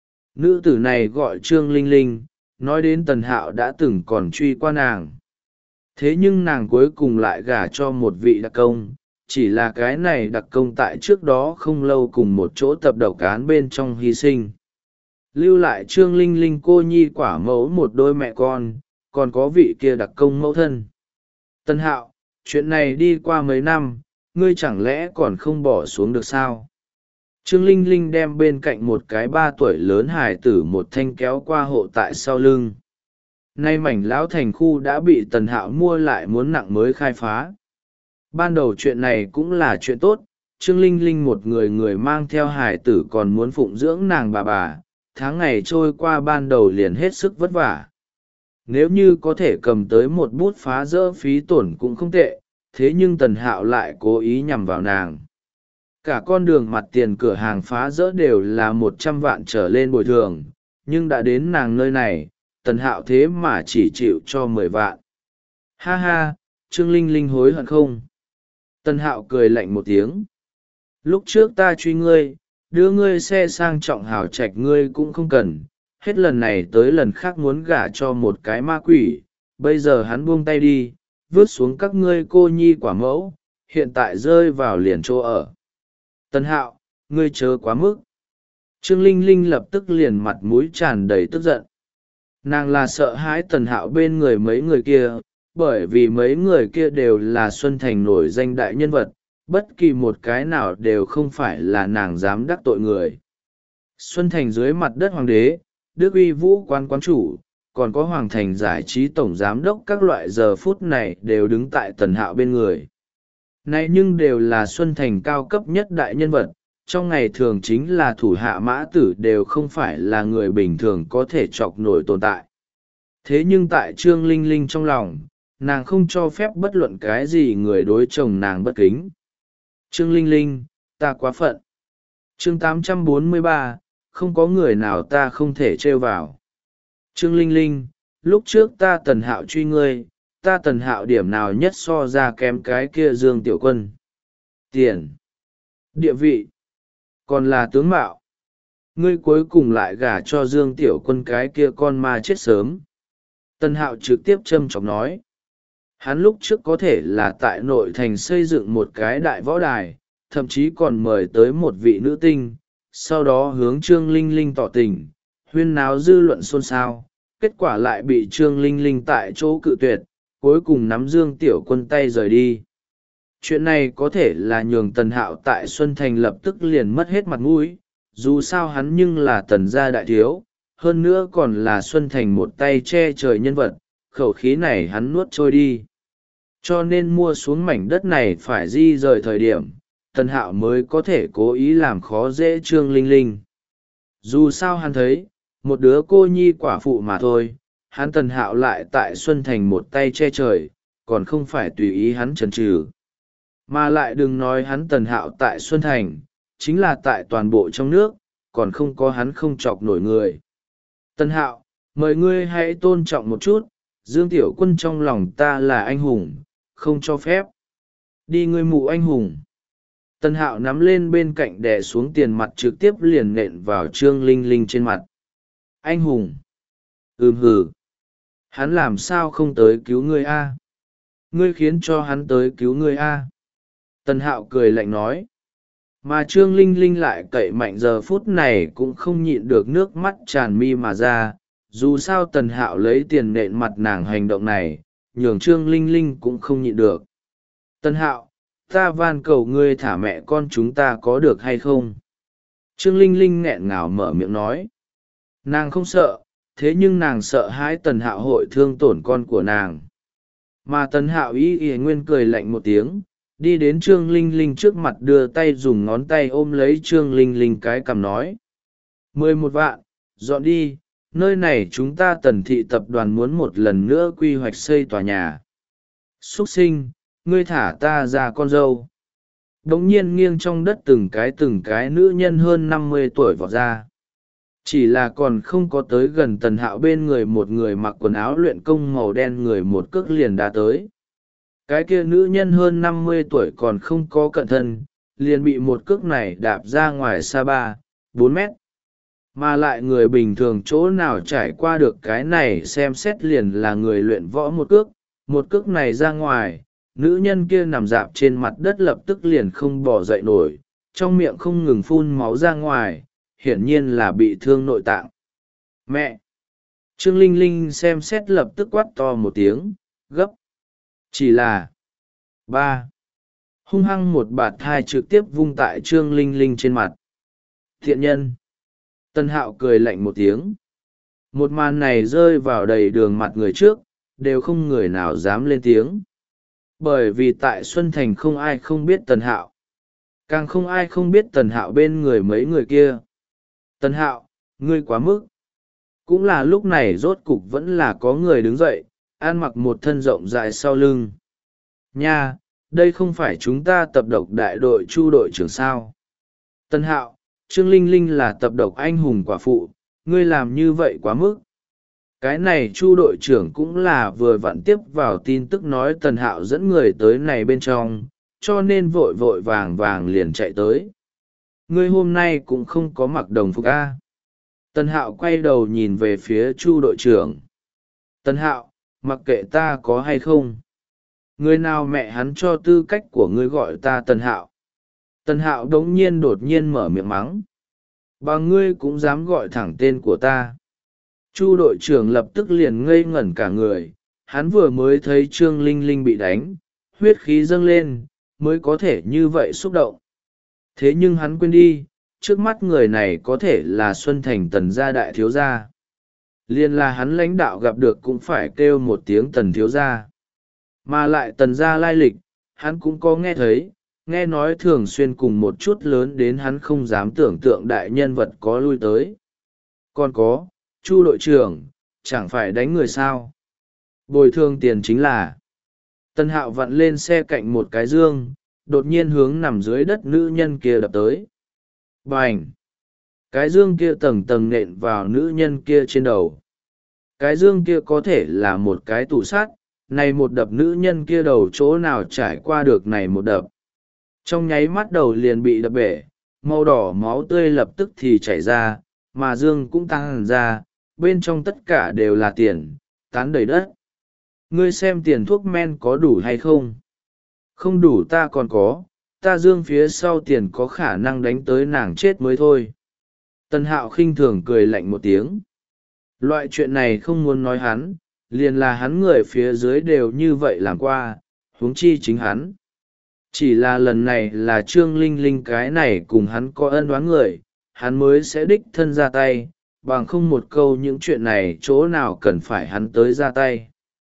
Nữ tử này gọi Trương Linh Linh, nói đến Tần Hạo đã từng còn truy qua nàng. Thế nhưng nàng cuối cùng lại gả cho một vị đặc công, chỉ là cái này đặc công tại trước đó không lâu cùng một chỗ tập độc án bên trong hy sinh. Lưu lại Trương Linh Linh cô nhi quả mẫu một đôi mẹ con, còn có vị kia đặc công mẫu thân. Tân Hạo, chuyện này đi qua mấy năm, ngươi chẳng lẽ còn không bỏ xuống được sao? Trương Linh Linh đem bên cạnh một cái ba tuổi lớn hài tử một thanh kéo qua hộ tại sau lưng. Nay mảnh lão thành khu đã bị Tần Hạo mua lại muốn nặng mới khai phá. Ban đầu chuyện này cũng là chuyện tốt, Trương Linh Linh một người người mang theo hài tử còn muốn phụng dưỡng nàng bà bà, tháng ngày trôi qua ban đầu liền hết sức vất vả. Nếu như có thể cầm tới một bút phá rỡ phí tổn cũng không tệ, thế nhưng Tần Hạo lại cố ý nhằm vào nàng. Cả con đường mặt tiền cửa hàng phá rỡ đều là một trăm vạn trở lên bồi thường, nhưng đã đến nàng nơi này, Tần Hạo thế mà chỉ chịu cho mười vạn. Ha ha, Trương Linh Linh hối hận không? Tần Hạo cười lạnh một tiếng. Lúc trước ta truy ngươi, đưa ngươi xe sang trọng hào trạch ngươi cũng không cần, hết lần này tới lần khác muốn gả cho một cái ma quỷ, bây giờ hắn buông tay đi, vứt xuống các ngươi cô nhi quả mẫu, hiện tại rơi vào liền chỗ ở. Tần Hạo, ngươi chớ quá mức. Trương Linh Linh lập tức liền mặt mũi tràn đầy tức giận. Nàng là sợ hãi Tần Hạo bên người mấy người kia, bởi vì mấy người kia đều là Xuân Thành nổi danh đại nhân vật, bất kỳ một cái nào đều không phải là nàng dám đắc tội người. Xuân Thành dưới mặt đất hoàng đế, Đức Uy Vũ quan quán chủ, còn có Hoàng Thành giải trí tổng giám đốc các loại giờ phút này đều đứng tại Tần Hạo bên người. Này nhưng đều là Xuân Thành cao cấp nhất đại nhân vật, trong ngày thường chính là thủ hạ mã tử đều không phải là người bình thường có thể chọc nổi tồn tại. Thế nhưng tại Trương Linh Linh trong lòng, nàng không cho phép bất luận cái gì người đối chồng nàng bất kính. Trương Linh Linh, ta quá phận. Chương tám trăm bốn mươi ba, không có người nào ta không thể trêu vào. Trương Linh Linh, lúc trước ta Tần Hạo truy ngươi, ta Tần Hạo điểm nào nhất so ra kém cái kia Dương Tiểu Quân? Tiền, địa vị, còn là tướng mạo. Ngươi cuối cùng lại gả cho Dương Tiểu Quân cái kia con ma chết sớm. Tần Hạo trực tiếp châm chọc nói. Hắn lúc trước có thể là tại nội thành xây dựng một cái đại võ đài, thậm chí còn mời tới một vị nữ tinh, sau đó hướng Trương Linh Linh tỏ tình, huyên náo dư luận xôn xao, kết quả lại bị Trương Linh Linh tại chỗ cự tuyệt, cuối cùng nắm Dương Tiểu Quân tay rời đi. Chuyện này có thể là nhường Tần Hạo tại Xuân Thành lập tức liền mất hết mặt mũi, dù sao hắn nhưng là Tần gia đại thiếu, hơn nữa còn là Xuân Thành một tay che trời nhân vật, khẩu khí này hắn nuốt trôi đi. Cho nên mua xuống mảnh đất này phải di rời thời điểm, Tần Hạo mới có thể cố ý làm khó dễ Trương Linh Linh. Dù sao hắn thấy, một đứa cô nhi quả phụ mà thôi, hắn Tần Hạo lại tại Xuân Thành một tay che trời, còn không phải tùy ý hắn chần chừ. Mà lại đừng nói hắn Tần Hạo tại Xuân Thành, chính là tại toàn bộ trong nước, còn không có hắn không chọc nổi người. Tần Hạo, mời ngươi hãy tôn trọng một chút, Dương Tiểu Quân trong lòng ta là anh hùng, không cho phép. Đi ngươi mụ anh hùng. Tần Hạo nắm lên bên cạnh đè xuống tiền mặt trực tiếp liền nện vào Trương Linh Linh trên mặt. Anh hùng. Ừm hừ. Hắn làm sao không tới cứu ngươi a? Ngươi khiến cho hắn tới cứu ngươi a? Tần Hạo cười lạnh nói. Mà Trương Linh Linh lại cậy mạnh giờ phút này cũng không nhịn được nước mắt tràn mi mà ra. Dù sao Tần Hạo lấy tiền nện mặt nàng hành động này, nhường Trương Linh Linh cũng không nhịn được. Tần Hạo, ta van cầu ngươi thả mẹ con chúng ta có được hay không? Trương Linh Linh nghẹn ngào mở miệng nói. Nàng không sợ, thế nhưng nàng sợ hãi tần hạo hội thương tổn con của nàng. Mà tần hạo y y nguyên cười lạnh một tiếng, đi đến trương linh linh trước mặt đưa tay dùng ngón tay ôm lấy trương linh linh cái cằm nói: mười một vạn, dọn đi, nơi này chúng ta tần thị tập đoàn muốn một lần nữa quy hoạch xây tòa nhà. Xuất sinh, ngươi thả ta ra con dâu. đ ỗ n g nhiên nghiêng trong đất từng cái từng cái nữ nhân hơn năm mươi tuổi vọt ra. Chỉ là còn không có tới gần tần hạo bên người một người mặc quần áo luyện công màu đen, người một cước liền đã tới. Cái kia nữ nhân hơn năm mươi tuổi còn không có cận thân, liền bị một cước này đạp ra ngoài xa ba bốn mét. Mà lại người bình thường chỗ nào trải qua được cái này, xem xét liền là người luyện võ một cước, một cước này ra ngoài, nữ nhân kia nằm rạp trên mặt đất lập tức liền không bỏ dậy nổi, trong miệng không ngừng phun máu ra ngoài, hiển nhiên là bị thương nội tạng. Mẹ! Trương Linh Linh xem xét lập tức quát to một tiếng, gấp. Chỉ là ba hung hăng một bạt thai trực tiếp vung tại Trương Linh Linh trên mặt. Thiện nhân! Tân Hạo cười lạnh một tiếng. Một màn này rơi vào đầy đường mặt người trước, đều không người nào dám lên tiếng. Bởi vì tại Xuân Thành không ai không biết Tần Hạo. Càng không ai không biết Tần Hạo bên người mấy người kia. Tần Hạo, ngươi quá mức. Cũng là lúc này rốt cục vẫn là có người đứng dậy, ăn mặc một thân rộng dài sau lưng. Nha, đây không phải chúng ta tập độc đại đội Chu đội trưởng sao. Tần Hạo, Trương Linh Linh là tập độc anh hùng quả phụ, ngươi làm như vậy quá mức. Cái này Chu đội trưởng cũng là vừa vặn tiếp vào tin tức nói Tần Hạo dẫn người tới này bên trong, cho nên vội vội vàng vàng liền chạy tới. Ngươi hôm nay cũng không có mặc đồng phục A. Tần Hạo quay đầu nhìn về phía Chu đội trưởng. Tần Hạo, mặc kệ ta có hay không. Người nào mẹ hắn cho tư cách của ngươi gọi ta Tần Hạo. Tần Hạo đống nhiên đột nhiên mở miệng mắng. Bà ngươi cũng dám gọi thẳng tên của ta. Chu đội trưởng lập tức liền ngây ngẩn cả người, hắn vừa mới thấy Trương Linh Linh bị đánh, huyết khí dâng lên, mới có thể như vậy xúc động. Thế nhưng hắn quên đi, trước mắt người này có thể là Xuân Thành Tần gia đại thiếu gia. Liên là hắn lãnh đạo gặp được cũng phải kêu một tiếng Tần thiếu gia. Mà lại Tần gia lai lịch, hắn cũng có nghe thấy, nghe nói thường xuyên cùng một chút lớn đến hắn không dám tưởng tượng đại nhân vật có lui tới. Còn có, Chu đội trưởng, chẳng phải đánh người sao. Bồi thường tiền chính là. Tân Hạo vặn lên xe cạnh một cái dương, đột nhiên hướng nằm dưới đất nữ nhân kia đập tới. Bành! Cái dương kia tầng tầng nện vào nữ nhân kia trên đầu. Cái dương kia có thể là một cái tủ sắt, này một đập nữ nhân kia đầu chỗ nào trải qua được này một đập. Trong nháy mắt đầu liền bị đập bể, màu đỏ máu tươi lập tức thì chảy ra, mà dương cũng tăng ra, bên trong tất cả đều là tiền, tán đầy đất. Ngươi xem tiền thuốc men có đủ hay không? Không đủ ta còn có, ta dương phía sau tiền có khả năng đánh tới nàng chết mới thôi. Tần Hạo khinh thường cười lạnh một tiếng. Loại chuyện này không muốn nói hắn, liền là hắn người phía dưới đều như vậy làm qua, huống chi chính hắn. Chỉ là lần này là Trương Linh Linh cái này cùng hắn có ân oán người, hắn mới sẽ đích thân ra tay, bằng không một câu những chuyện này chỗ nào cần phải hắn tới ra tay.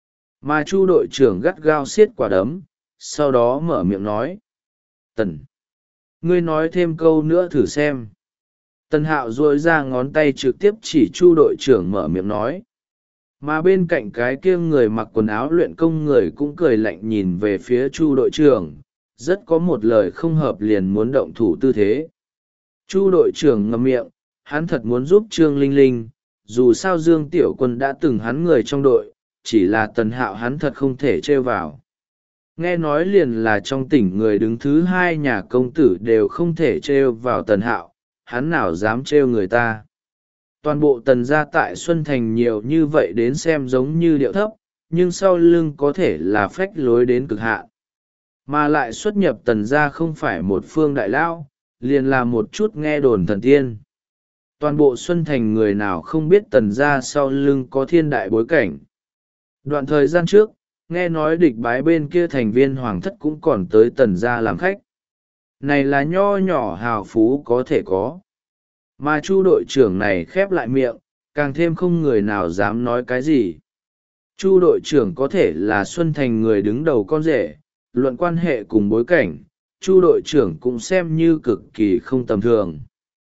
Mà Chu đội trưởng gắt gao xiết quả đấm, sau đó mở miệng nói. Tần! Ngươi nói thêm câu nữa thử xem. Tần Hạo duỗi ra ngón tay trực tiếp chỉ Chu đội trưởng mở miệng nói. Mà bên cạnh cái kia người mặc quần áo luyện công người cũng cười lạnh nhìn về phía Chu đội trưởng, rất có một lời không hợp liền muốn động thủ tư thế. Chu đội trưởng ngậm miệng, hắn thật muốn giúp Trương Linh Linh, dù sao Dương Tiểu Quân đã từng hắn người trong đội, chỉ là Tần Hạo hắn thật không thể trêu vào. Nghe nói liền là trong tỉnh người đứng thứ hai nhà công tử đều không thể trêu vào Tần Hạo, hắn nào dám trêu người ta. Toàn bộ Tần gia tại Xuân Thành nhiều như vậy đến xem giống như điệu thấp, nhưng sau lưng có thể là phách lối đến cực hạn. Mà lại xuất nhập Tần gia không phải một phương đại lao, liền là một chút nghe đồn thần tiên. Toàn bộ Xuân Thành người nào không biết Tần gia sau lưng có thiên đại bối cảnh. Đoạn thời gian trước, nghe nói địch bái bên kia thành viên hoàng thất cũng còn tới Tần gia làm khách. Này là nho nhỏ hào phú có thể có. Mà Chu đội trưởng này khép lại miệng, càng thêm không người nào dám nói cái gì. Chu đội trưởng có thể là Xuân Thành người đứng đầu con rể, luận quan hệ cùng bối cảnh, Chu đội trưởng cũng xem như cực kỳ không tầm thường.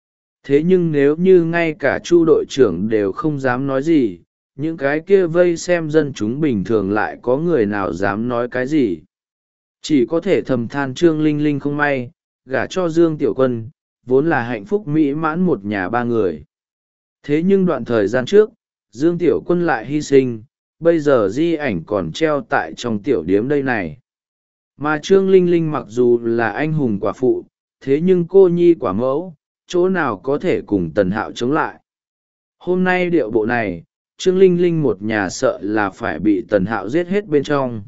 Thế nhưng nếu như ngay cả Chu đội trưởng đều không dám nói gì, những cái kia vây xem dân chúng bình thường lại có người nào dám nói cái gì. Chỉ có thể thầm than Trương Linh Linh không may, gả cho Dương Tiểu Quân, vốn là hạnh phúc mỹ mãn một nhà ba người. Thế nhưng đoạn thời gian trước, Dương Tiểu Quân lại hy sinh, bây giờ di ảnh còn treo tại trong tiểu điếm đây này. Mà Trương Linh Linh mặc dù là anh hùng quả phụ, thế nhưng cô nhi quả mẫu, chỗ nào có thể cùng Tần Hạo chống lại. Hôm nay điệu bộ này, Trương Linh Linh một nhà sợ là phải bị Tần Hạo giết hết bên trong.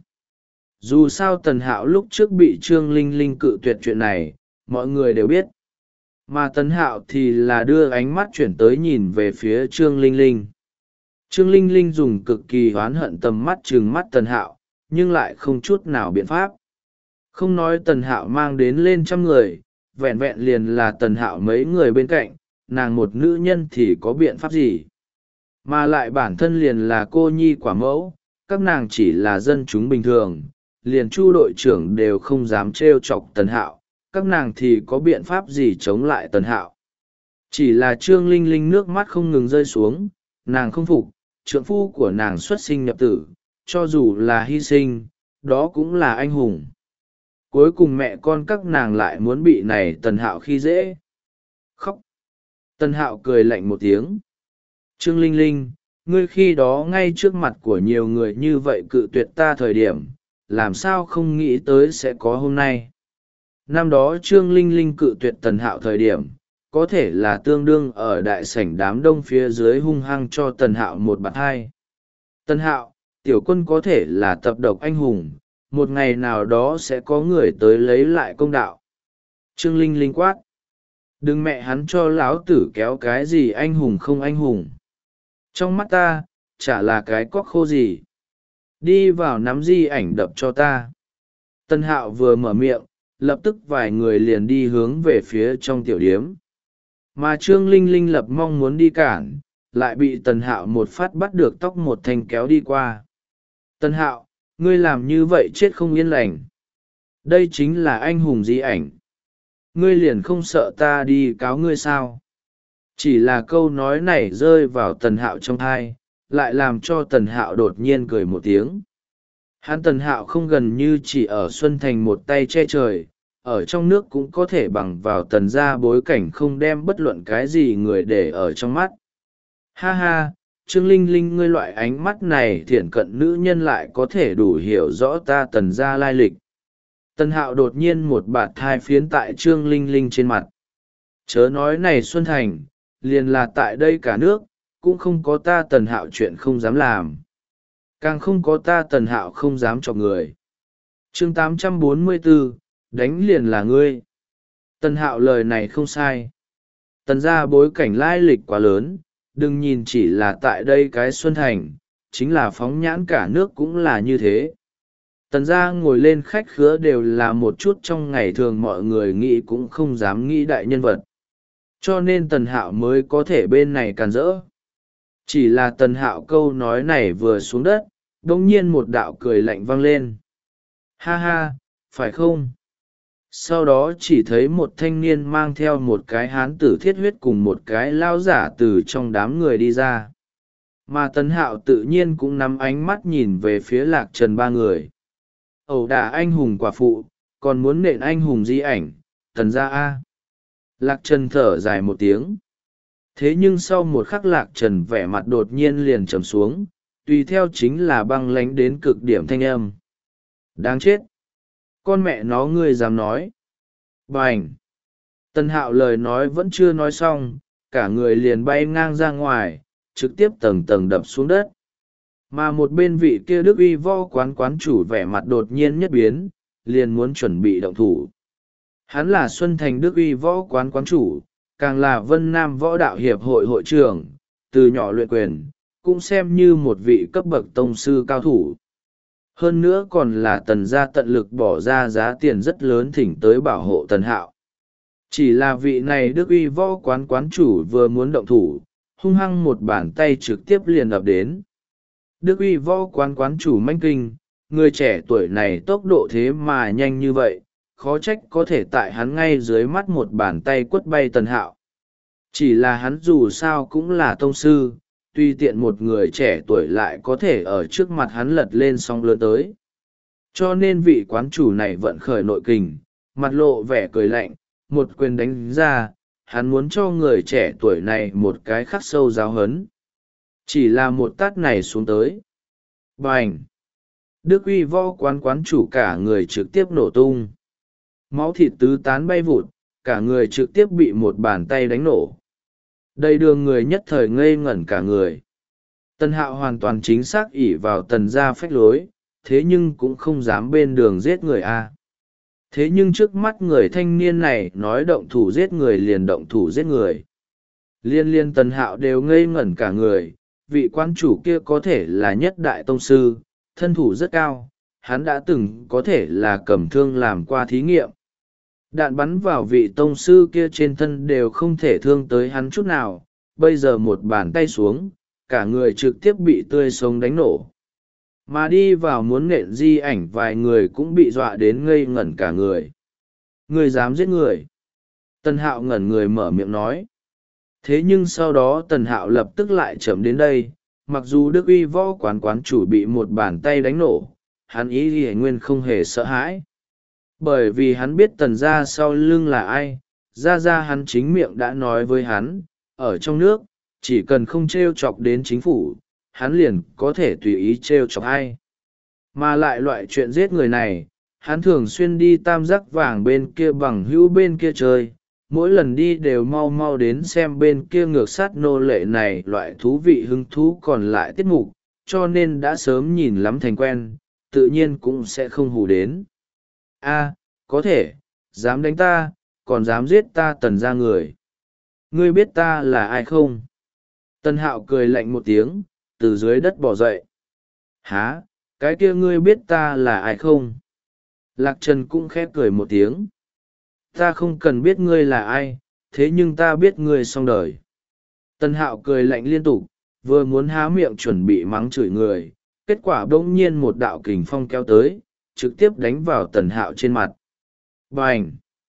Dù sao Tần Hạo lúc trước bị Trương Linh Linh cự tuyệt chuyện này, mọi người đều biết. Mà Tần Hạo thì là đưa ánh mắt chuyển tới nhìn về phía Trương Linh Linh. Trương Linh Linh dùng cực kỳ oán hận tầm mắt trừng mắt Tần Hạo, nhưng lại không chút nào biện pháp. Không nói Tần Hạo mang đến lên trăm người, vẹn vẹn liền là Tần Hạo mấy người bên cạnh, nàng một nữ nhân thì có biện pháp gì. Mà lại bản thân liền là cô nhi quả mẫu, các nàng chỉ là dân chúng bình thường, liền Chu đội trưởng đều không dám trêu chọc Tần Hạo, các nàng thì có biện pháp gì chống lại Tần Hạo. Chỉ là Trương Linh Linh nước mắt không ngừng rơi xuống, nàng không phục, trượng phu của nàng xuất sinh nhập tử, cho dù là hy sinh, đó cũng là anh hùng. Cuối cùng mẹ con các nàng lại muốn bị này Tần Hạo khi dễ. Khóc. Tần Hạo cười lạnh một tiếng. Trương Linh Linh, ngươi khi đó ngay trước mặt của nhiều người như vậy cự tuyệt ta thời điểm, làm sao không nghĩ tới sẽ có hôm nay. Năm đó Trương Linh Linh cự tuyệt Tần Hạo thời điểm, có thể là tương đương ở đại sảnh đám đông phía dưới hung hăng cho Tần Hạo một bạt hai. Tần Hạo, Tiểu Quân có thể là tập độc anh hùng, một ngày nào đó sẽ có người tới lấy lại công đạo. Trương Linh Linh quát. Đừng mẹ hắn cho lão tử kéo cái gì anh hùng không anh hùng. Trong mắt ta, chả là cái cóc khô gì. Đi vào nắm di ảnh đập cho ta. Tần Hạo vừa mở miệng, lập tức vài người liền đi hướng về phía trong tiểu điếm. Mà Trương Linh Linh lập mong muốn đi cản, lại bị Tần Hạo một phát bắt được tóc một thanh kéo đi qua. Tần Hạo, ngươi làm như vậy chết không yên lành. Đây chính là anh hùng di ảnh. Ngươi liền không sợ ta đi cáo ngươi sao? Chỉ là câu nói này rơi vào Tần Hạo trong thai, lại làm cho Tần Hạo đột nhiên cười một tiếng. Hắn Tần Hạo không gần như chỉ ở Xuân Thành một tay che trời, ở trong nước cũng có thể bằng vào Tần gia bối cảnh không đem bất luận cái gì người để ở trong mắt. Ha ha, Trương Linh Linh, ngươi loại ánh mắt này thiển cận nữ nhân lại có thể đủ hiểu rõ ta Tần gia lai lịch. Tần Hạo đột nhiên một bạt thai phiến tại Trương Linh Linh trên mặt. Chớ nói này Xuân Thành, liền là tại đây cả nước, cũng không có ta Tần Hạo chuyện không dám làm. Càng không có ta Tần Hạo không dám chọc người. Chương tám trăm bốn mươi bốn, đánh liền là ngươi. Tần Hạo lời này không sai. Tần gia bối cảnh lai lịch quá lớn, đừng nhìn chỉ là tại đây cái Xuân Thành, chính là phóng nhãn cả nước cũng là như thế. Tần gia ngồi lên khách khứa đều là một chút trong ngày thường mọi người nghĩ cũng không dám nghĩ đại nhân vật. Cho nên Tần Hạo mới có thể bên này càn rỡ. Chỉ là Tần Hạo câu nói này vừa xuống đất, đồng nhiên một đạo cười lạnh vang lên. Ha ha, phải không? Sau đó chỉ thấy một thanh niên mang theo một cái hán tử thiết huyết cùng một cái lao giả từ trong đám người đi ra. Mà Tần Hạo tự nhiên cũng nắm ánh mắt nhìn về phía Lạc Trần ba người. Ẩu đả anh hùng quả phụ, còn muốn nện anh hùng di ảnh, Tần gia a. Lạc Trần thở dài một tiếng. Thế nhưng sau một khắc Lạc Trần vẻ mặt đột nhiên liền trầm xuống, tùy theo chính là băng lánh đến cực điểm thanh âm. Đáng chết! Con mẹ nó ngươi dám nói. Bành! Tần Hạo lời nói vẫn chưa nói xong, cả người liền bay ngang ra ngoài, trực tiếp tầng tầng đập xuống đất. Mà một bên vị kia đức uy võ quán quán chủ vẻ mặt đột nhiên nhất biến, liền muốn chuẩn bị động thủ. Hắn là Xuân Thành đức uy võ quán quán chủ, càng là Vân Nam Võ Đạo Hiệp hội hội trưởng, từ nhỏ luyện quyền, cũng xem như một vị cấp bậc tông sư cao thủ. Hơn nữa còn là Tần gia tận lực bỏ ra giá tiền rất lớn thỉnh tới bảo hộ Tần Hạo. Chỉ là vị này đức uy võ quán quán chủ vừa muốn động thủ, hung hăng một bàn tay trực tiếp liền ập đến. Đức Uy Võ quán quán chủ manh kinh, người trẻ tuổi này tốc độ thế mà nhanh như vậy, khó trách có thể tại hắn ngay dưới mắt một bàn tay quất bay Tần Hạo. Chỉ là hắn dù sao cũng là tông sư, tuy tiện một người trẻ tuổi lại có thể ở trước mặt hắn lật lên sóng lớn tới. Cho nên vị quán chủ này vận khởi nội kình, mặt lộ vẻ cười lạnh, một quyền đánh ra, hắn muốn cho người trẻ tuổi này một cái khắc sâu giáo hấn. Chỉ là một tát này xuống tới. Bành! Đức Uy Võ quán quán chủ cả người trực tiếp nổ tung. Máu thịt tứ tán bay vụt, cả người trực tiếp bị một bàn tay đánh nổ. Đầy đường người nhất thời ngây ngẩn cả người. Tần Hạo hoàn toàn chính xác ỷ vào Tần gia phách lối, thế nhưng cũng không dám bên đường giết người a. Thế nhưng trước mắt người thanh niên này nói động thủ giết người liền động thủ giết người. Liên liên Tần Hạo đều ngây ngẩn cả người, vị quan chủ kia có thể là nhất đại tông sư, thân thủ rất cao, hắn đã từng có thể là cầm thương làm qua thí nghiệm. Đạn bắn vào vị tông sư kia trên thân đều không thể thương tới hắn chút nào, bây giờ một bàn tay xuống, cả người trực tiếp bị tươi sống đánh nổ. Mà đi vào muốn nện di ảnh vài người cũng bị dọa đến ngây ngẩn cả người. Người dám giết người. Tần Hạo ngẩn người mở miệng nói. Thế nhưng sau đó Tần Hạo lập tức lại chậm đến đây, mặc dù Đức Uy Võ quán quán chủ bị một bàn tay đánh nổ, hắn ý ghi nguyên không hề sợ hãi. Bởi vì hắn biết Tần gia sau lưng là ai, ra ra hắn chính miệng đã nói với hắn, ở trong nước, chỉ cần không trêu chọc đến chính phủ, hắn liền có thể tùy ý trêu chọc ai. Mà lại loại chuyện giết người này, hắn thường xuyên đi tam giác vàng bên kia bằng hữu bên kia chơi, mỗi lần đi đều mau mau đến xem bên kia ngược sát nô lệ này loại thú vị hứng thú còn lại tiết mục, cho nên đã sớm nhìn lắm thành quen, tự nhiên cũng sẽ không hù đến. A, có thể, dám đánh ta, còn dám giết ta Tần gia người. Ngươi biết ta là ai không? Tần Hạo cười lạnh một tiếng, từ dưới đất bò dậy. Hả, cái kia ngươi biết ta là ai không? Lạc Trần cũng khép cười một tiếng. Ta không cần biết ngươi là ai, thế nhưng ta biết ngươi xong đời. Tần Hạo cười lạnh liên tục, vừa muốn há miệng chuẩn bị mắng chửi người, kết quả bỗng nhiên một đạo kình phong kéo tới, trực tiếp đánh vào Tần Hạo trên mặt. Bành!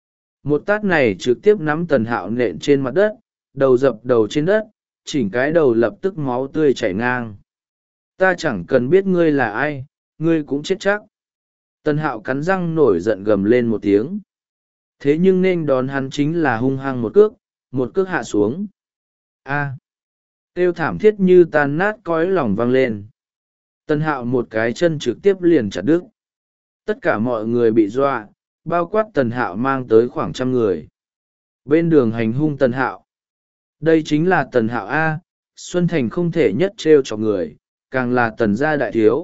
Một tát này trực tiếp nắm Tần Hạo nện trên mặt đất, đầu dập đầu trên đất, chỉnh cái đầu lập tức máu tươi chảy ngang. Ta chẳng cần biết ngươi là ai, ngươi cũng chết chắc. Tần Hạo cắn răng nổi giận gầm lên một tiếng. Thế nhưng nên đón hắn chính là hung hăng một cước, một cước hạ xuống. A! Kêu thảm thiết như tan nát cõi lòng vang lên. Tần Hạo một cái chân trực tiếp liền chặt đứt. Tất cả mọi người bị dọa, bao quát Tần Hạo mang tới khoảng trăm người. Bên đường hành hung Tần Hạo. Đây chính là Tần Hạo A, Xuân Thành không thể nhất trêu cho người, càng là Tần gia đại thiếu.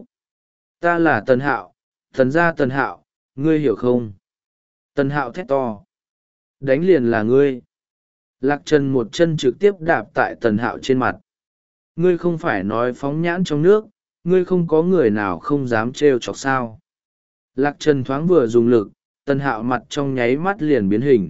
Ta là Tần Hạo, Tần gia Tần Hạo, ngươi hiểu không? Tần Hạo thét to. Đánh liền là ngươi. Lạc Trần một chân trực tiếp đạp tại Tần Hạo trên mặt. Ngươi không phải nói phóng nhãn trong nước, ngươi không có người nào không dám trêu chọc sao. Lạc Trần thoáng vừa dùng lực, Tần Hạo mặt trong nháy mắt liền biến hình.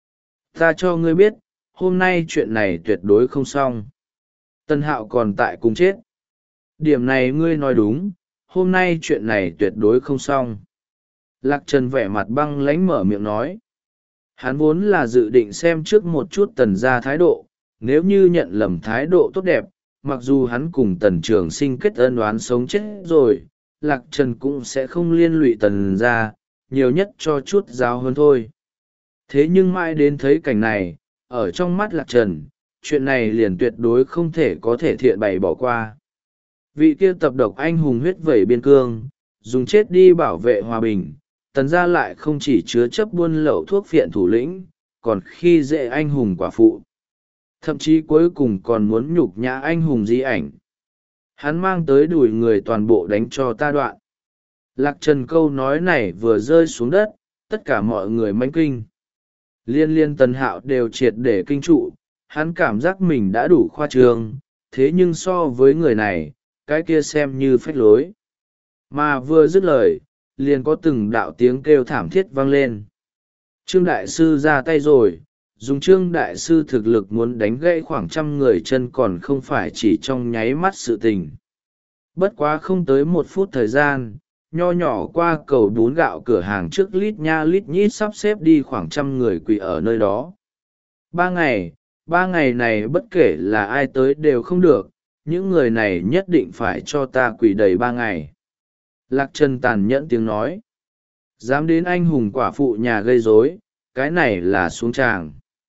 Ta cho ngươi biết, hôm nay chuyện này tuyệt đối không xong. Tần Hạo còn tại cùng chết. Điểm này ngươi nói đúng, hôm nay chuyện này tuyệt đối không xong. Lạc Trần vẻ mặt băng lãnh mở miệng nói. Hắn vốn là dự định xem trước một chút Tần gia thái độ, nếu như nhận lầm thái độ tốt đẹp, mặc dù hắn cùng Tần Trường Sinh kết ân oán sống chết rồi, Lạc Trần cũng sẽ không liên lụy Tần gia, nhiều nhất cho chút giáo hơn thôi. Thế nhưng mãi đến thấy cảnh này, ở trong mắt Lạc Trần, chuyện này liền tuyệt đối không thể có thể thiện bày bỏ qua. Vị kia tập độc anh hùng huyết vẩy biên cương, dùng chết đi bảo vệ hòa bình, Tần gia lại không chỉ chứa chấp buôn lậu thuốc phiện thủ lĩnh, còn khi dễ anh hùng quả phụ. Thậm chí cuối cùng còn muốn nhục nhã anh hùng di ảnh. Hắn mang tới đuổi người toàn bộ đánh cho ta đoạn. Lạc Trần câu nói này vừa rơi xuống đất, tất cả mọi người manh kinh. Liên liên Tần Hạo đều triệt để kinh trụ, hắn cảm giác mình đã đủ khoa trương, thế nhưng so với người này, cái kia xem như phách lối. Mà vừa dứt lời, liền có từng đạo tiếng kêu thảm thiết vang lên. Trương Đại Sư ra tay rồi, dùng Trương đại sư thực lực muốn đánh gãy khoảng trăm người chân còn không phải chỉ trong nháy mắt sự tình. Bất quá không tới một phút thời gian, nho nhỏ qua cầu bún gạo cửa hàng trước lít nha lít nhít sắp xếp đi khoảng trăm người quỳ ở nơi đó. Ba ngày, ba ngày này bất kể là ai tới đều không được, những người này nhất định phải cho ta quỳ đầy ba ngày. Lạc Trần tàn nhẫn tiếng nói. Dám đến anh hùng quả phụ nhà gây rối, cái này là xuống tràng.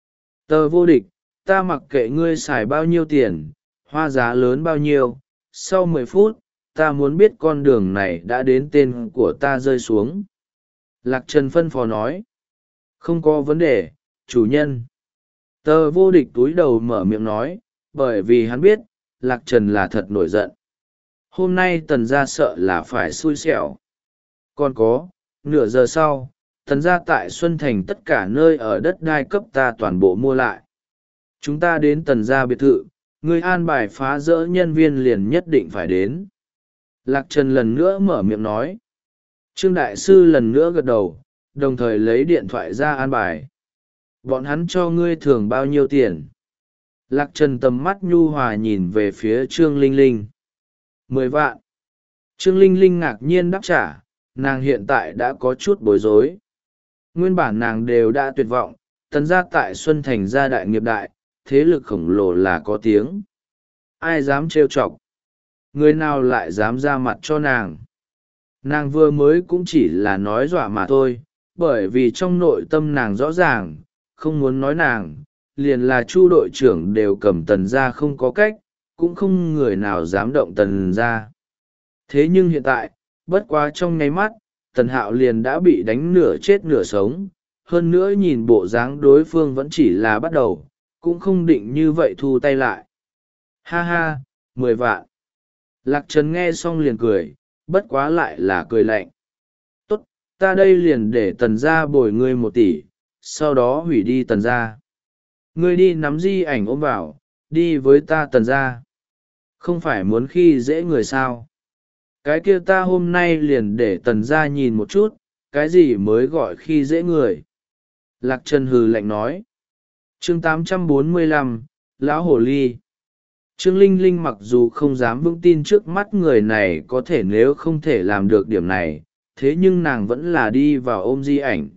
Tờ vô địch, ta mặc kệ ngươi xài bao nhiêu tiền, hoa giá lớn bao nhiêu, sau mười phút, ta muốn biết con đường này đã đến tên của ta rơi xuống. Lạc Trần phân phó nói. Không có vấn đề, chủ nhân. Tờ vô địch túi đầu mở miệng nói, bởi vì hắn biết, Lạc Trần là thật nổi giận. Hôm nay tần gia sợ là phải xui xẻo. Còn có, nửa giờ sau, tần gia tại Xuân Thành tất cả nơi ở đất đai cấp ta toàn bộ mua lại. Chúng ta đến tần gia biệt thự, người an bài phá rỡ nhân viên liền nhất định phải đến. Lạc Trần lần nữa mở miệng nói. Trương đại sư lần nữa gật đầu, đồng thời lấy điện thoại ra an bài. Bọn hắn cho ngươi thưởng bao nhiêu tiền? Lạc Trần tầm mắt nhu hòa nhìn về phía Trương Linh Linh. Mười vạn. Trương Linh Linh ngạc nhiên đáp trả, nàng hiện tại đã có chút bối rối. Nguyên bản nàng đều đã tuyệt vọng, tần gia tại Xuân Thành gia đại nghiệp đại, thế lực khổng lồ là có tiếng. Ai dám trêu chọc? Người nào lại dám ra mặt cho nàng? Nàng vừa mới cũng chỉ là nói dọa mà thôi, bởi vì trong nội tâm nàng rõ ràng, không muốn nói nàng, liền là Chu đội trưởng đều cầm tần gia không có cách, cũng không người nào dám động tần gia. Thế nhưng hiện tại, bất quá trong nháy mắt, tần hạo liền đã bị đánh nửa chết nửa sống, hơn nữa nhìn bộ dáng đối phương vẫn chỉ là bắt đầu, cũng không định như vậy thu tay lại. Ha ha, mười vạn. Lạc Trần nghe xong liền cười, bất quá lại là cười lạnh. Tốt, ta đây liền để tần gia bồi ngươi một tỷ, sau đó hủy đi tần gia. Ngươi đi nắm di ảnh ôm vào, đi với ta tần gia. Không phải muốn khi dễ người sao? Cái kia ta hôm nay liền để tần gia nhìn một chút, cái gì mới gọi khi dễ người. Lạc Trần hừ lạnh nói. Chương tám trăm bốn mươi lăm, Lão Hồ Ly. Trương Linh Linh mặc dù không dám vững tin trước mắt người này có thể nếu không thể làm được điểm này, thế nhưng nàng vẫn là đi vào ôm di ảnh.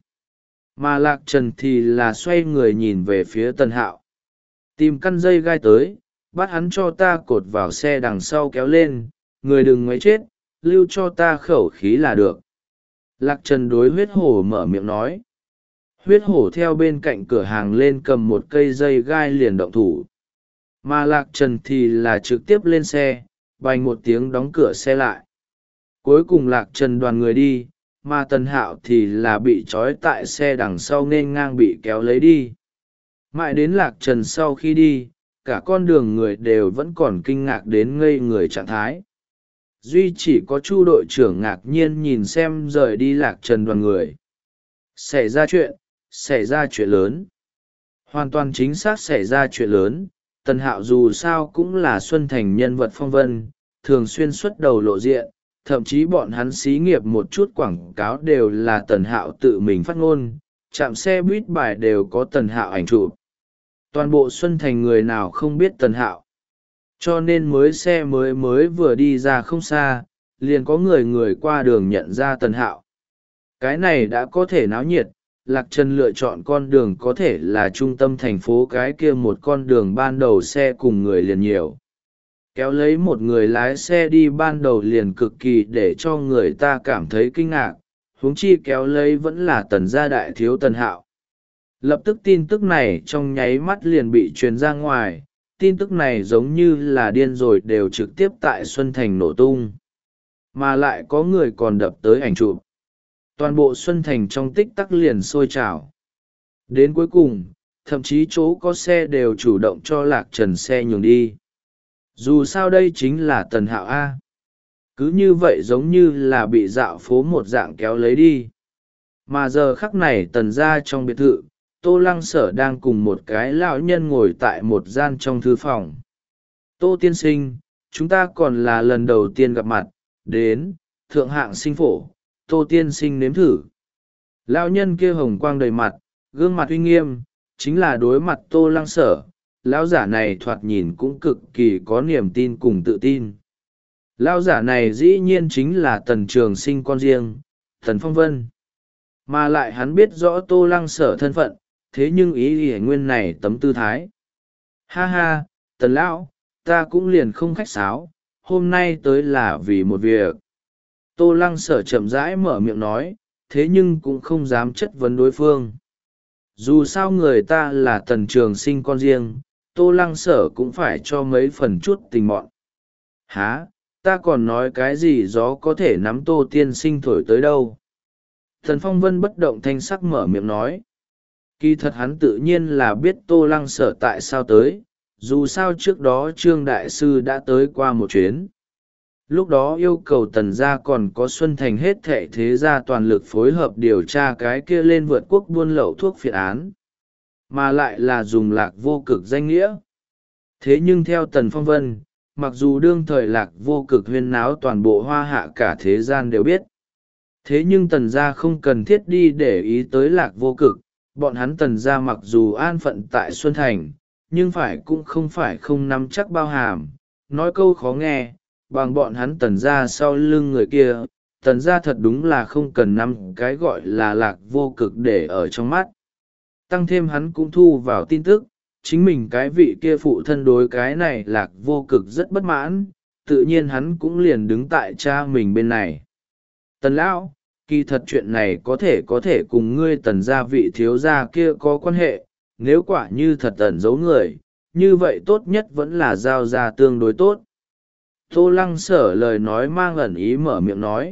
Mà Lạc Trần thì là xoay người nhìn về phía Tần Hạo. Tìm căn dây gai tới, bắt hắn cho ta cột vào xe đằng sau kéo lên, người đừng ngoáy chết, lưu cho ta khẩu khí là được. Lạc Trần đối huyết hổ mở miệng nói. Huyết hổ theo bên cạnh cửa hàng lên cầm một cây dây gai liền động thủ. Mà Lạc Trần thì là trực tiếp lên xe, bành một tiếng đóng cửa xe lại. Cuối cùng Lạc Trần đoàn người đi, mà Tần Hạo thì là bị trói tại xe đằng sau nên ngang bị kéo lấy đi. Mãi đến Lạc Trần sau khi đi, cả con đường người đều vẫn còn kinh ngạc đến ngây người trạng thái. Duy chỉ có Chu đội trưởng ngạc nhiên nhìn xem rời đi Lạc Trần đoàn người. Xảy ra chuyện, xảy ra chuyện lớn. Hoàn toàn chính xác xảy ra chuyện lớn. Tần Hạo dù sao cũng là Xuân Thành nhân vật phong vân, thường xuyên xuất đầu lộ diện, thậm chí bọn hắn xí nghiệp một chút quảng cáo đều là Tần Hạo tự mình phát ngôn, trạm xe buýt bài đều có Tần Hạo ảnh chụp. Toàn bộ Xuân Thành người nào không biết Tần Hạo. Cho nên mới xe mới mới vừa đi ra không xa, liền có người người qua đường nhận ra Tần Hạo. Cái này đã có thể náo nhiệt. Lạc Trần lựa chọn con đường có thể là trung tâm thành phố, cái kia một con đường ban đầu xe cùng người liền nhiều. Kéo lấy một người lái xe đi ban đầu liền cực kỳ để cho người ta cảm thấy kinh ngạc, huống chi kéo lấy vẫn là Tần gia đại thiếu Tần Hạo. Lập tức tin tức này trong nháy mắt liền bị truyền ra ngoài, tin tức này giống như là điên rồi đều trực tiếp tại Xuân Thành nổ tung. Mà lại có người còn đập tới ảnh chụp. Toàn bộ Xuân Thành trong tích tắc liền sôi trào. Đến cuối cùng, thậm chí chỗ có xe đều chủ động cho Lạc Trần xe nhường đi. Dù sao đây chính là Tần Hạo A. Cứ như vậy giống như là bị dạo phố một dạng kéo lấy đi. Mà giờ khắc này Tần gia trong biệt thự, Tô Lăng Sở đang cùng một cái lão nhân ngồi tại một gian trong thư phòng. Tô tiên sinh, chúng ta còn là lần đầu tiên gặp mặt, đến, thượng hạng sinh phổ. Tô tiên sinh nếm thử. Lão nhân kia hồng quang đầy mặt, gương mặt uy nghiêm, chính là đối mặt Tô Lăng Sở, lão giả này thoạt nhìn cũng cực kỳ có niềm tin cùng tự tin. Lão giả này dĩ nhiên chính là Tần Trường Sinh con riêng, Tần Phong Vân. Mà lại hắn biết rõ Tô Lăng Sở thân phận, thế nhưng ý ý nguyên này tấm tư thái. Ha ha, Tần Lão, ta cũng liền không khách sáo, hôm nay tới là vì một việc. Tô Lăng Sở chậm rãi mở miệng nói, thế nhưng cũng không dám chất vấn đối phương. Dù sao người ta là Tần Trường Sinh con riêng, Tô Lăng Sở cũng phải cho mấy phần chút tình mọn. Hả, ta còn nói cái gì gió có thể nắm Tô tiên sinh thổi tới đâu. Thần Phong Vân bất động thanh sắc mở miệng nói. Kỳ thật hắn tự nhiên là biết Tô Lăng Sở tại sao tới, dù sao trước đó Trương Đại Sư đã tới qua một chuyến. Lúc đó yêu cầu Tần gia còn có Xuân Thành hết thệ thế gia toàn lực phối hợp điều tra cái kia lên vượt quốc buôn lậu thuốc phiện án, mà lại là dùng Lạc Vô Cực danh nghĩa. Thế nhưng theo Tần Phong Vân, mặc dù đương thời Lạc Vô Cực huyên náo toàn bộ Hoa Hạ cả thế gian đều biết, thế nhưng Tần gia không cần thiết đi để ý tới Lạc Vô Cực. Bọn hắn Tần gia mặc dù an phận tại Xuân Thành, nhưng phải cũng không phải không nắm chắc bao hàm. Nói câu khó nghe, bằng bọn hắn Tần gia sau lưng người kia, Tần gia thật đúng là không cần nắm cái gọi là Lạc Vô Cực để ở trong mắt. Tăng thêm hắn cũng thu vào tin tức, chính mình cái vị kia phụ thân đối cái này Lạc Vô Cực rất bất mãn, tự nhiên hắn cũng liền đứng tại cha mình bên này. Tần Lão, kỳ thật chuyện này có thể có thể cùng ngươi Tần gia vị thiếu gia kia có quan hệ, nếu quả như thật ẩn giấu người, như vậy tốt nhất vẫn là giao ra tương đối tốt. Tô Lăng Sở lời nói mang ẩn ý mở miệng nói.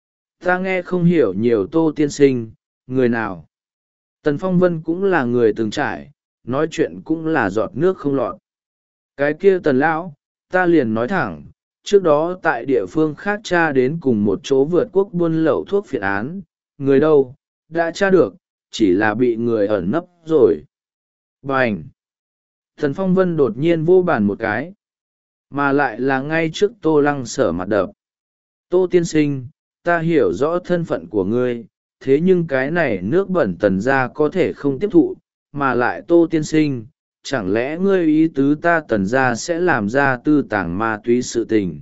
Ta nghe không hiểu nhiều Tô tiên sinh, người nào. Tần Phong Vân cũng là người từng trải, nói chuyện cũng là giọt nước không lọt. Cái kia Tần Lão, ta liền nói thẳng, trước đó tại địa phương khác tra đến cùng một chỗ vượt quốc buôn lậu thuốc phiện án, người đâu, đã tra được, chỉ là bị người ẩn nấp rồi. Bành! Thần Phong Vân đột nhiên vô bàn một cái, mà lại là ngay trước Tô Lăng Sở mặt đập. Tô tiên sinh, ta hiểu rõ thân phận của ngươi, thế nhưng cái này nước bẩn Tần gia có thể không tiếp thụ, mà lại Tô tiên sinh, chẳng lẽ ngươi ý tứ ta Tần gia sẽ làm ra tư tàng ma túy sự tình.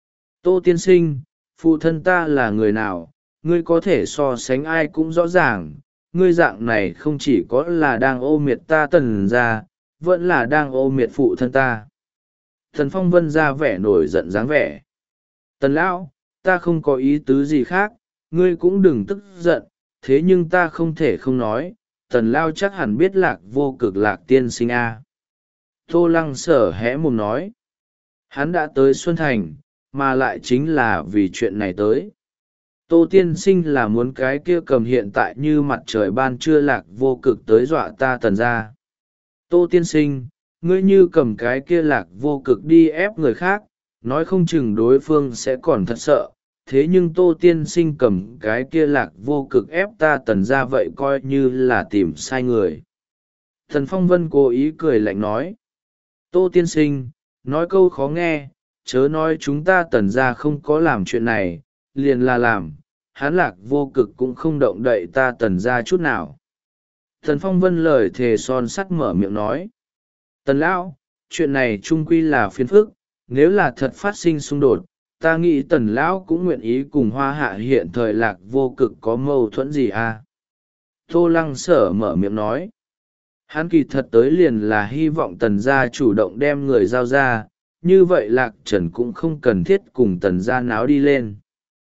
Tô tiên sinh, phụ thân ta là người nào, ngươi có thể so sánh ai cũng rõ ràng, ngươi dạng này không chỉ có là đang ô miệt ta Tần gia, vẫn là đang ô miệt phụ thân ta. Thần Phong Vân ra vẻ nổi giận dáng vẻ. Tần Lão, ta không có ý tứ gì khác, ngươi cũng đừng tức giận, thế nhưng ta không thể không nói, Tần Lão chắc hẳn biết Lạc Vô Cực Lạc tiên sinh a. À. Tô Lăng Sở hé mồm nói. Hắn đã tới Xuân Thành, mà lại chính là vì chuyện này tới. Tô tiên sinh là muốn cái kia cầm hiện tại như mặt trời ban trưa Lạc Vô Cực tới dọa ta Tần gia. Tô tiên sinh, ngươi như cầm cái kia Lạc Vô Cực đi ép người khác, nói không chừng đối phương sẽ còn thật sợ. Thế nhưng Tô tiên sinh cầm cái kia Lạc Vô Cực ép ta Tần gia vậy coi như là tìm sai người. Thần Phong Vân cố ý cười lạnh nói. Tô tiên sinh, nói câu khó nghe, chớ nói chúng ta Tần gia không có làm chuyện này, liền là làm, hắn Lạc Vô Cực cũng không động đậy ta Tần gia chút nào. Thần Phong Vân lời thề son sắt mở miệng nói. Tần Lão, chuyện này trung quy là phiền phức, nếu là thật phát sinh xung đột, ta nghĩ Tần Lão cũng nguyện ý cùng Hoa Hạ hiện thời Lạc Vô Cực có mâu thuẫn gì à? Tô Lăng Sở mở miệng nói. Hắn kỳ thật tới liền là hy vọng Tần gia chủ động đem người giao ra, như vậy Lạc Trần cũng không cần thiết cùng Tần gia náo đi lên.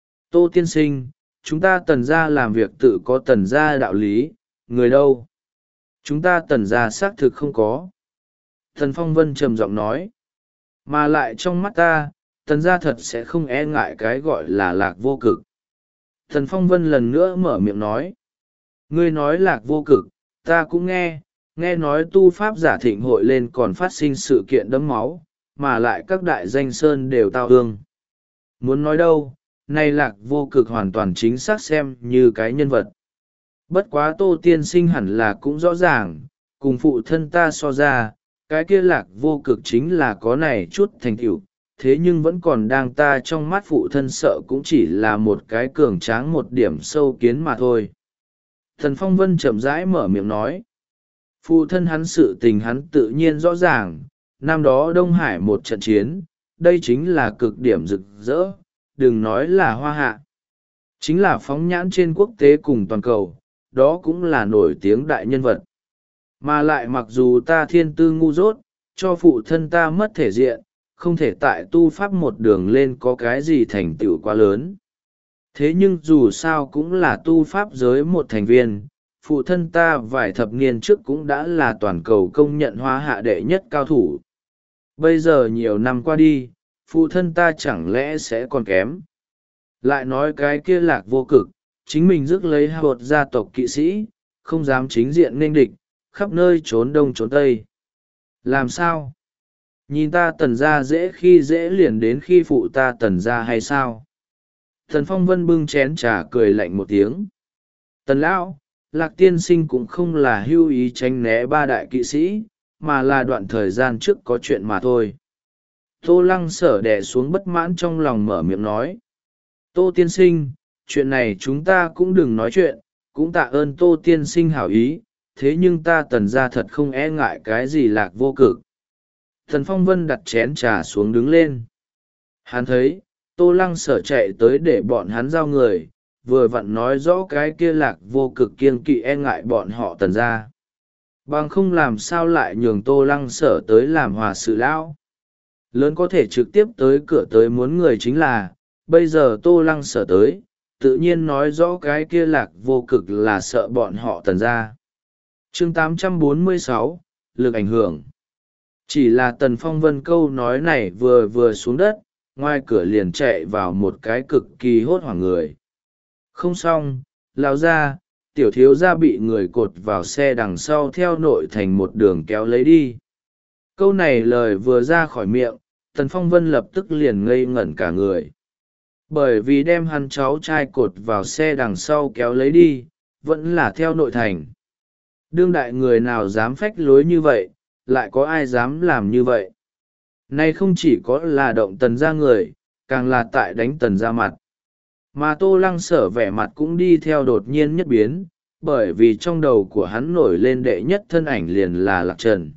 Tô tiên sinh, chúng ta Tần gia làm việc tự có Tần gia đạo lý, người đâu? Chúng ta Tần gia xác thực không có. Thần Phong Vân trầm giọng nói. Mà lại trong mắt ta, Tần gia thật sẽ không e ngại cái gọi là Lạc Vô Cực. Thần Phong Vân lần nữa mở miệng nói. Ngươi nói Lạc Vô Cực, ta cũng nghe, nghe nói tu pháp giả thịnh hội lên còn phát sinh sự kiện đẫm máu, mà lại các đại danh sơn đều tao ương. Muốn nói đâu, nay Lạc Vô Cực hoàn toàn chính xác xem như cái nhân vật. Bất quá Tô tiên sinh hẳn là cũng rõ ràng, cùng phụ thân ta so ra, cái kia Lạc Vô Cực chính là có này chút thành tựu, thế nhưng vẫn còn đang ta trong mắt phụ thân sợ cũng chỉ là một cái cường tráng một điểm sâu kiến mà thôi. Thần Phong Vân chậm rãi mở miệng nói. Phụ thân hắn sự tình hắn tự nhiên rõ ràng, năm đó Đông Hải một trận chiến, đây chính là cực điểm rực rỡ, đừng nói là hoa hạ. Chính là phóng nhãn trên quốc tế cùng toàn cầu, đó cũng là nổi tiếng đại nhân vật. Mà lại mặc dù ta thiên tư ngu dốt, cho phụ thân ta mất thể diện, không thể tại tu pháp một đường lên có cái gì thành tựu quá lớn. Thế nhưng dù sao cũng là tu pháp giới một thành viên, phụ thân ta vài thập niên trước cũng đã là toàn cầu công nhận hoa hạ đệ nhất cao thủ. Bây giờ nhiều năm qua đi, phụ thân ta chẳng lẽ sẽ còn kém. Lại nói cái kia Lạc Vô Cực, chính mình rước lấy hai bột gia tộc kỵ sĩ, không dám chính diện nên địch, khắp nơi trốn đông trốn tây. Làm sao? Nhìn ta Tần gia dễ khi dễ liền đến khi phụ ta Tần gia hay sao? Thần Phong Vân bưng chén trà cười lạnh một tiếng. Tần lão, Lạc tiên sinh cũng không là hưu ý tránh né ba đại kỵ sĩ, mà là đoạn thời gian trước có chuyện mà thôi. Tô Lăng Sở đè xuống bất mãn trong lòng mở miệng nói. Tô tiên sinh, chuyện này chúng ta cũng đừng nói chuyện, cũng tạ ơn Tô tiên sinh hảo ý, thế nhưng ta Tần gia thật không e ngại cái gì Lạc Vô Cực. Thần Phong Vân đặt chén trà xuống đứng lên. Hắn thấy, Tô Lăng Sở chạy tới để bọn hắn giao người, vừa vặn nói rõ cái kia Lạc Vô Cực kiêng kỵ e ngại bọn họ Tần gia. Bằng không làm sao lại nhường Tô Lăng Sở tới làm hòa sự lão. Lớn có thể trực tiếp tới cửa tới muốn người chính là, bây giờ Tô Lăng Sở tới, tự nhiên nói rõ cái kia Lạc Vô Cực là sợ bọn họ Tần gia. Chương tám trăm bốn mươi sáu, lực ảnh hưởng. Chỉ là Tần Phong Vân câu nói này vừa vừa xuống đất, ngoài cửa liền chạy vào một cái cực kỳ hốt hoảng người. Không xong, lão gia, tiểu thiếu gia bị người cột vào xe đằng sau theo nội thành một đường kéo lấy đi. Câu này lời vừa ra khỏi miệng, Tần Phong Vân lập tức liền ngây ngẩn cả người. Bởi vì đem hắn cháu trai cột vào xe đằng sau kéo lấy đi, vẫn là theo nội thành. Đương đại người nào dám phách lối như vậy, lại có ai dám làm như vậy? Nay không chỉ có là động Tần gia người, càng là tại đánh Tần gia mặt. Mà Tô Lăng Sở vẻ mặt cũng đi theo đột nhiên nhất biến, bởi vì trong đầu của hắn nổi lên đệ nhất thân ảnh liền là Lạc Trần.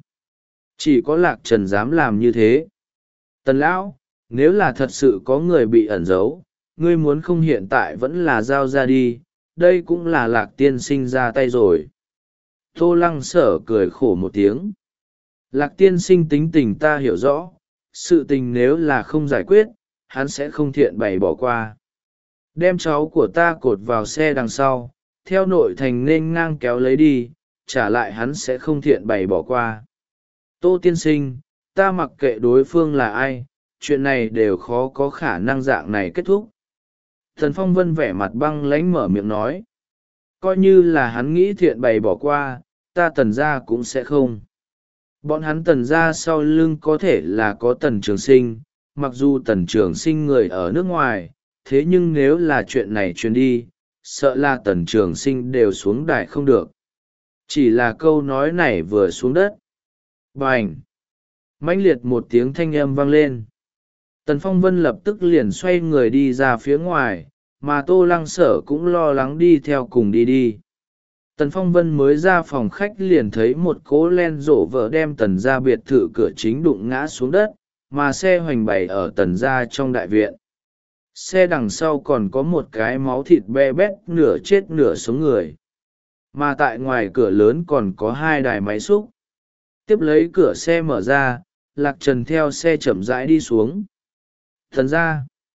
Chỉ có Lạc Trần dám làm như thế. Tần lão, nếu là thật sự có người bị ẩn giấu, ngươi muốn không hiện tại vẫn là giao ra đi, đây cũng là Lạc tiên sinh ra tay rồi. Tô Lăng Sở cười khổ một tiếng. Lạc tiên sinh tính tình ta hiểu rõ, sự tình nếu là không giải quyết, hắn sẽ không thiện bày bỏ qua. Đem cháu của ta cột vào xe đằng sau, theo nội thành nên ngang kéo lấy đi, trả lại hắn sẽ không thiện bày bỏ qua. Tô tiên sinh, ta mặc kệ đối phương là ai, chuyện này đều khó có khả năng dạng này kết thúc. Thần Phong Vân vẻ mặt băng lãnh mở miệng nói. Coi như là hắn nghĩ thiện bày bỏ qua, ta Tần gia cũng sẽ không. Bọn hắn Tần gia sau lưng có thể là có Tần Trường Sinh, mặc dù Tần Trường Sinh người ở nước ngoài, thế nhưng nếu là chuyện này truyền đi, sợ là Tần Trường Sinh đều xuống đài không được. Chỉ là câu nói này vừa xuống đất. Bành! Mãnh liệt một tiếng thanh âm vang lên. Tần Phong Vân lập tức liền xoay người đi ra phía ngoài, mà Tô Lăng Sở cũng lo lắng đi theo cùng đi đi. Tần Phong Vân mới ra phòng khách liền thấy một cố len rổ vợ đem Tần gia biệt thự cửa chính đụng ngã xuống đất, mà xe hoành bày ở Tần gia trong đại viện. Xe đằng sau còn có một cái máu thịt be bét nửa chết nửa sống người. Mà tại ngoài cửa lớn còn có hai đài máy xúc. Tiếp lấy cửa xe mở ra, Lạc Trần theo xe chậm rãi đi xuống. Thần gia.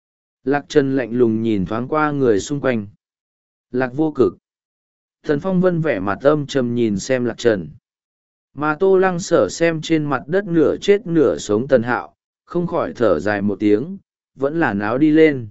Lạc Trần lạnh lùng nhìn thoáng qua người xung quanh. Lạc Vô Cực. Thần Phong Vân vẻ mặt âm trầm nhìn xem Lạc Trần. Mà Tô Lăng Sở xem trên mặt đất nửa chết nửa sống Tần Hạo, không khỏi thở dài một tiếng, vẫn là náo đi lên.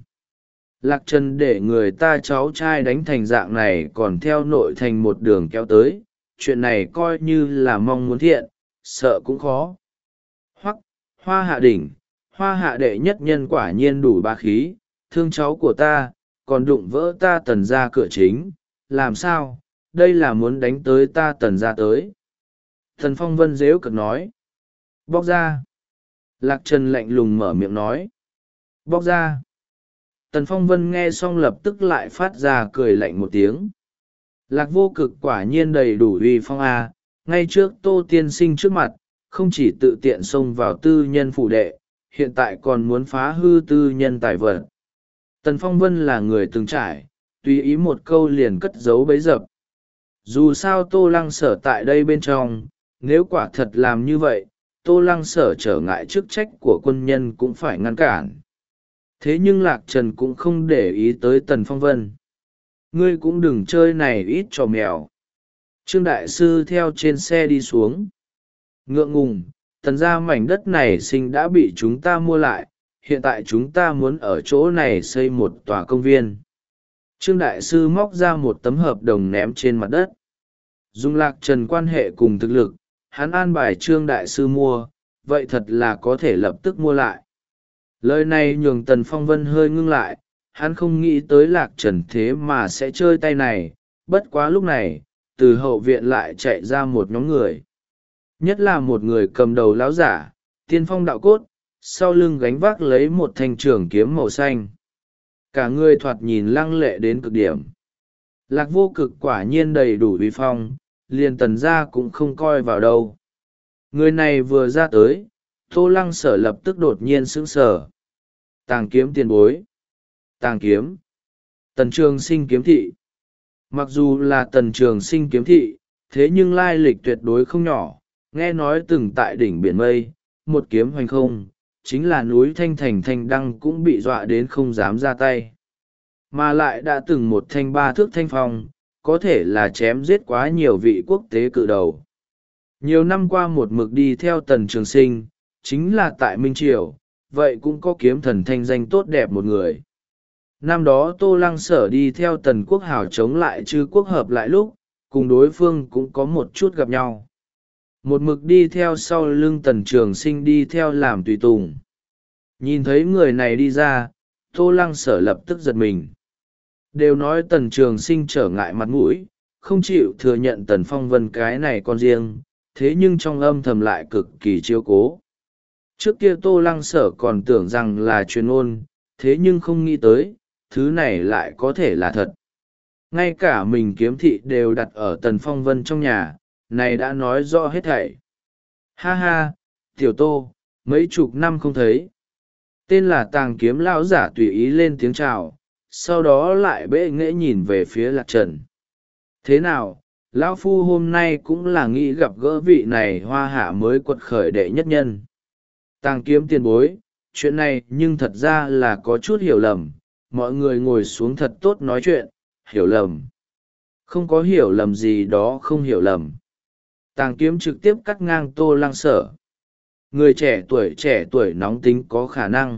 Lạc Trần để người ta cháu trai đánh thành dạng này còn theo nội thành một đường kéo tới, chuyện này coi như là mong muốn thiện, sợ cũng khó. Hoặc, Hoa Hạ đỉnh, Hoa Hạ đệ nhất nhân quả nhiên đủ ba khí, thương cháu của ta, còn đụng vỡ ta Tần gia cửa chính, làm sao, đây là muốn đánh tới ta Tần gia tới. Thần Phong Vân dễu cợt nói. Bóc ra. Lạc Trần lạnh lùng mở miệng nói. Bóc ra. Tần Phong Vân nghe xong lập tức lại phát ra cười lạnh một tiếng. Lạc Vô Cực quả nhiên đầy đủ uy phong a, ngay trước Tô tiên sinh trước mặt, không chỉ tự tiện xông vào tư nhân phủ đệ, hiện tại còn muốn phá hư tư nhân tài vật. Tần Phong Vân là người từng trải, tùy ý một câu liền cất giấu bấy dập. Dù sao Tô Lăng Sở tại đây bên trong, nếu quả thật làm như vậy, Tô Lăng Sở trở ngại chức trách của quân nhân cũng phải ngăn cản. Thế nhưng Lạc Trần cũng không để ý tới Tần Phong Vân. Ngươi cũng đừng chơi này ít trò mèo. Trương Đại Sư theo trên xe đi xuống. Ngượng ngùng, tần ra mảnh đất này sinh đã bị chúng ta mua lại, hiện tại chúng ta muốn ở chỗ này xây một tòa công viên. Trương Đại Sư móc ra một tấm hợp đồng ném trên mặt đất. Dùng Lạc Trần quan hệ cùng thực lực, hắn an bài Trương Đại Sư mua, vậy thật là có thể lập tức mua lại. Lời này nhường Tần Phong Vân hơi ngưng lại, hắn không nghĩ tới Lạc Trần thế mà sẽ chơi tay này, bất quá lúc này, từ hậu viện lại chạy ra một nhóm người. Nhất là một người cầm đầu láo giả, tiên phong đạo cốt, sau lưng gánh vác lấy một thanh trường kiếm màu xanh. Cả người thoạt nhìn lăng lệ đến cực điểm. Lạc Vô Cực quả nhiên đầy đủ uy phong, liền tần gia cũng không coi vào đâu. Người này vừa ra tới, Tô Lăng Sở lập tức đột nhiên sững sờ. Tàng kiếm tiền bối. Tàng kiếm. Tần Trường Sinh kiếm thị. Mặc dù là Tần Trường Sinh kiếm thị, thế nhưng lai lịch tuyệt đối không nhỏ, nghe nói từng tại đỉnh biển mây, một kiếm hoành không, chính là núi Thanh Thành Thanh Đăng cũng bị dọa đến không dám ra tay. Mà lại đã từng một thanh ba thước thanh phong, có thể là chém giết quá nhiều vị quốc tế cự đầu. Nhiều năm qua một mực đi theo Tần Trường Sinh, chính là tại Minh Triều, vậy cũng có kiếm thần thanh danh tốt đẹp một người. Năm đó Tô Lăng Sở đi theo Tần Quốc Hảo chống lại Trư Quốc hợp lại lúc, cùng đối phương cũng có một chút gặp nhau. Một mực đi theo sau lưng Tần Trường Sinh đi theo làm tùy tùng. Nhìn thấy người này đi ra, Tô Lăng Sở lập tức giật mình. Đều nói Tần Trường Sinh trở ngại mặt mũi, không chịu thừa nhận Tần Phong Vân cái này con riêng, thế nhưng trong âm thầm lại cực kỳ chiếu cố. Trước kia Tô Lăng Sở còn tưởng rằng là truyền ôn, thế nhưng không nghĩ tới, thứ này lại có thể là thật. Ngay cả mình kiếm thị đều đặt ở Tần Phong Vân trong nhà, này đã nói rõ hết thảy. Ha ha, tiểu Tô, mấy chục năm không thấy. Tên là Tàng Kiếm lão giả tùy ý lên tiếng chào, sau đó lại bệ nghễ nhìn về phía Lạc Trần. Thế nào, lão phu hôm nay cũng là nghĩ gặp gỡ vị này hoa hạ mới quật khởi đệ nhất nhân. Tàng Kiếm tiền bối, chuyện này nhưng thật ra là có chút hiểu lầm, mọi người ngồi xuống thật tốt nói chuyện, hiểu lầm. Không có hiểu lầm gì đó không hiểu lầm. Tàng Kiếm trực tiếp cắt ngang Tô Lăng Sở. Người trẻ tuổi trẻ tuổi nóng tính có khả năng.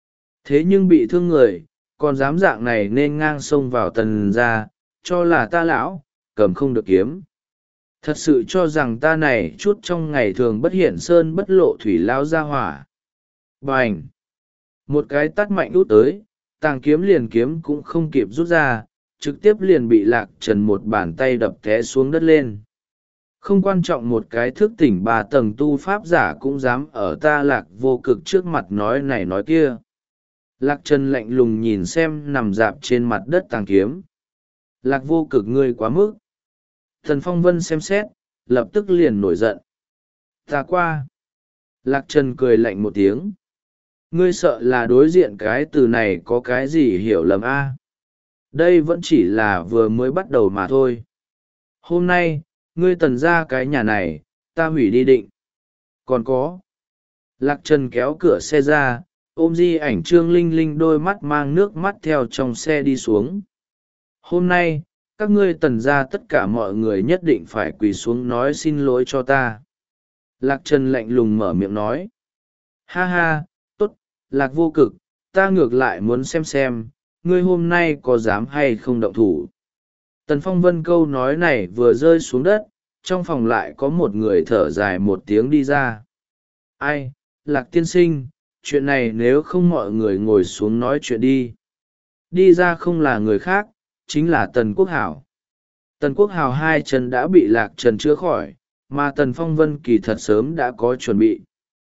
Thế nhưng bị thương người, còn dám dạng này nên ngang sông vào Tần ra, cho là ta lão, cầm không được kiếm. Thật sự cho rằng ta này chút trong ngày thường bất hiển sơn bất lộ thủy lao ra hỏa. Bành! Một cái tắt mạnh út tới, Tàng Kiếm liền kiếm cũng không kịp rút ra, trực tiếp liền bị Lạc Trần một bàn tay đập té xuống đất lên. Không quan trọng một cái thức tỉnh ba tầng tu pháp giả cũng dám ở ta Lạc Vô Cực trước mặt nói này nói kia. Lạc Trần lạnh lùng nhìn xem nằm dạp trên mặt đất Tàng Kiếm. Lạc Vô Cực ngươi quá mức. Thần Phong Vân xem xét, lập tức liền nổi giận. Ta qua. Lạc Trần cười lạnh một tiếng. Ngươi sợ là đối diện cái từ này có cái gì hiểu lầm a? Đây vẫn chỉ là vừa mới bắt đầu mà thôi. Hôm nay, ngươi Tần ra cái nhà này, ta hủy đi định. Còn có. Lạc Trần kéo cửa xe ra, ôm di ảnh Trương Linh Linh đôi mắt mang nước mắt theo trong xe đi xuống. Hôm nay, các ngươi Tần ra tất cả mọi người nhất định phải quỳ xuống nói xin lỗi cho ta. Lạc Trần lạnh lùng mở miệng nói. Ha ha, tốt, Lạc Vô Cực, ta ngược lại muốn xem xem, ngươi hôm nay có dám hay không động thủ. Tần Phong Vân câu nói này vừa rơi xuống đất, trong phòng lại có một người thở dài một tiếng đi ra. Ai, Lạc tiên sinh, chuyện này nếu không mọi người ngồi xuống nói chuyện đi. Đi ra không là người khác, chính là Tần Quốc Hảo. Tần Quốc Hảo hai chân đã bị Lạc Trần chữa khỏi, mà Tần Phong Vân kỳ thật sớm đã có chuẩn bị.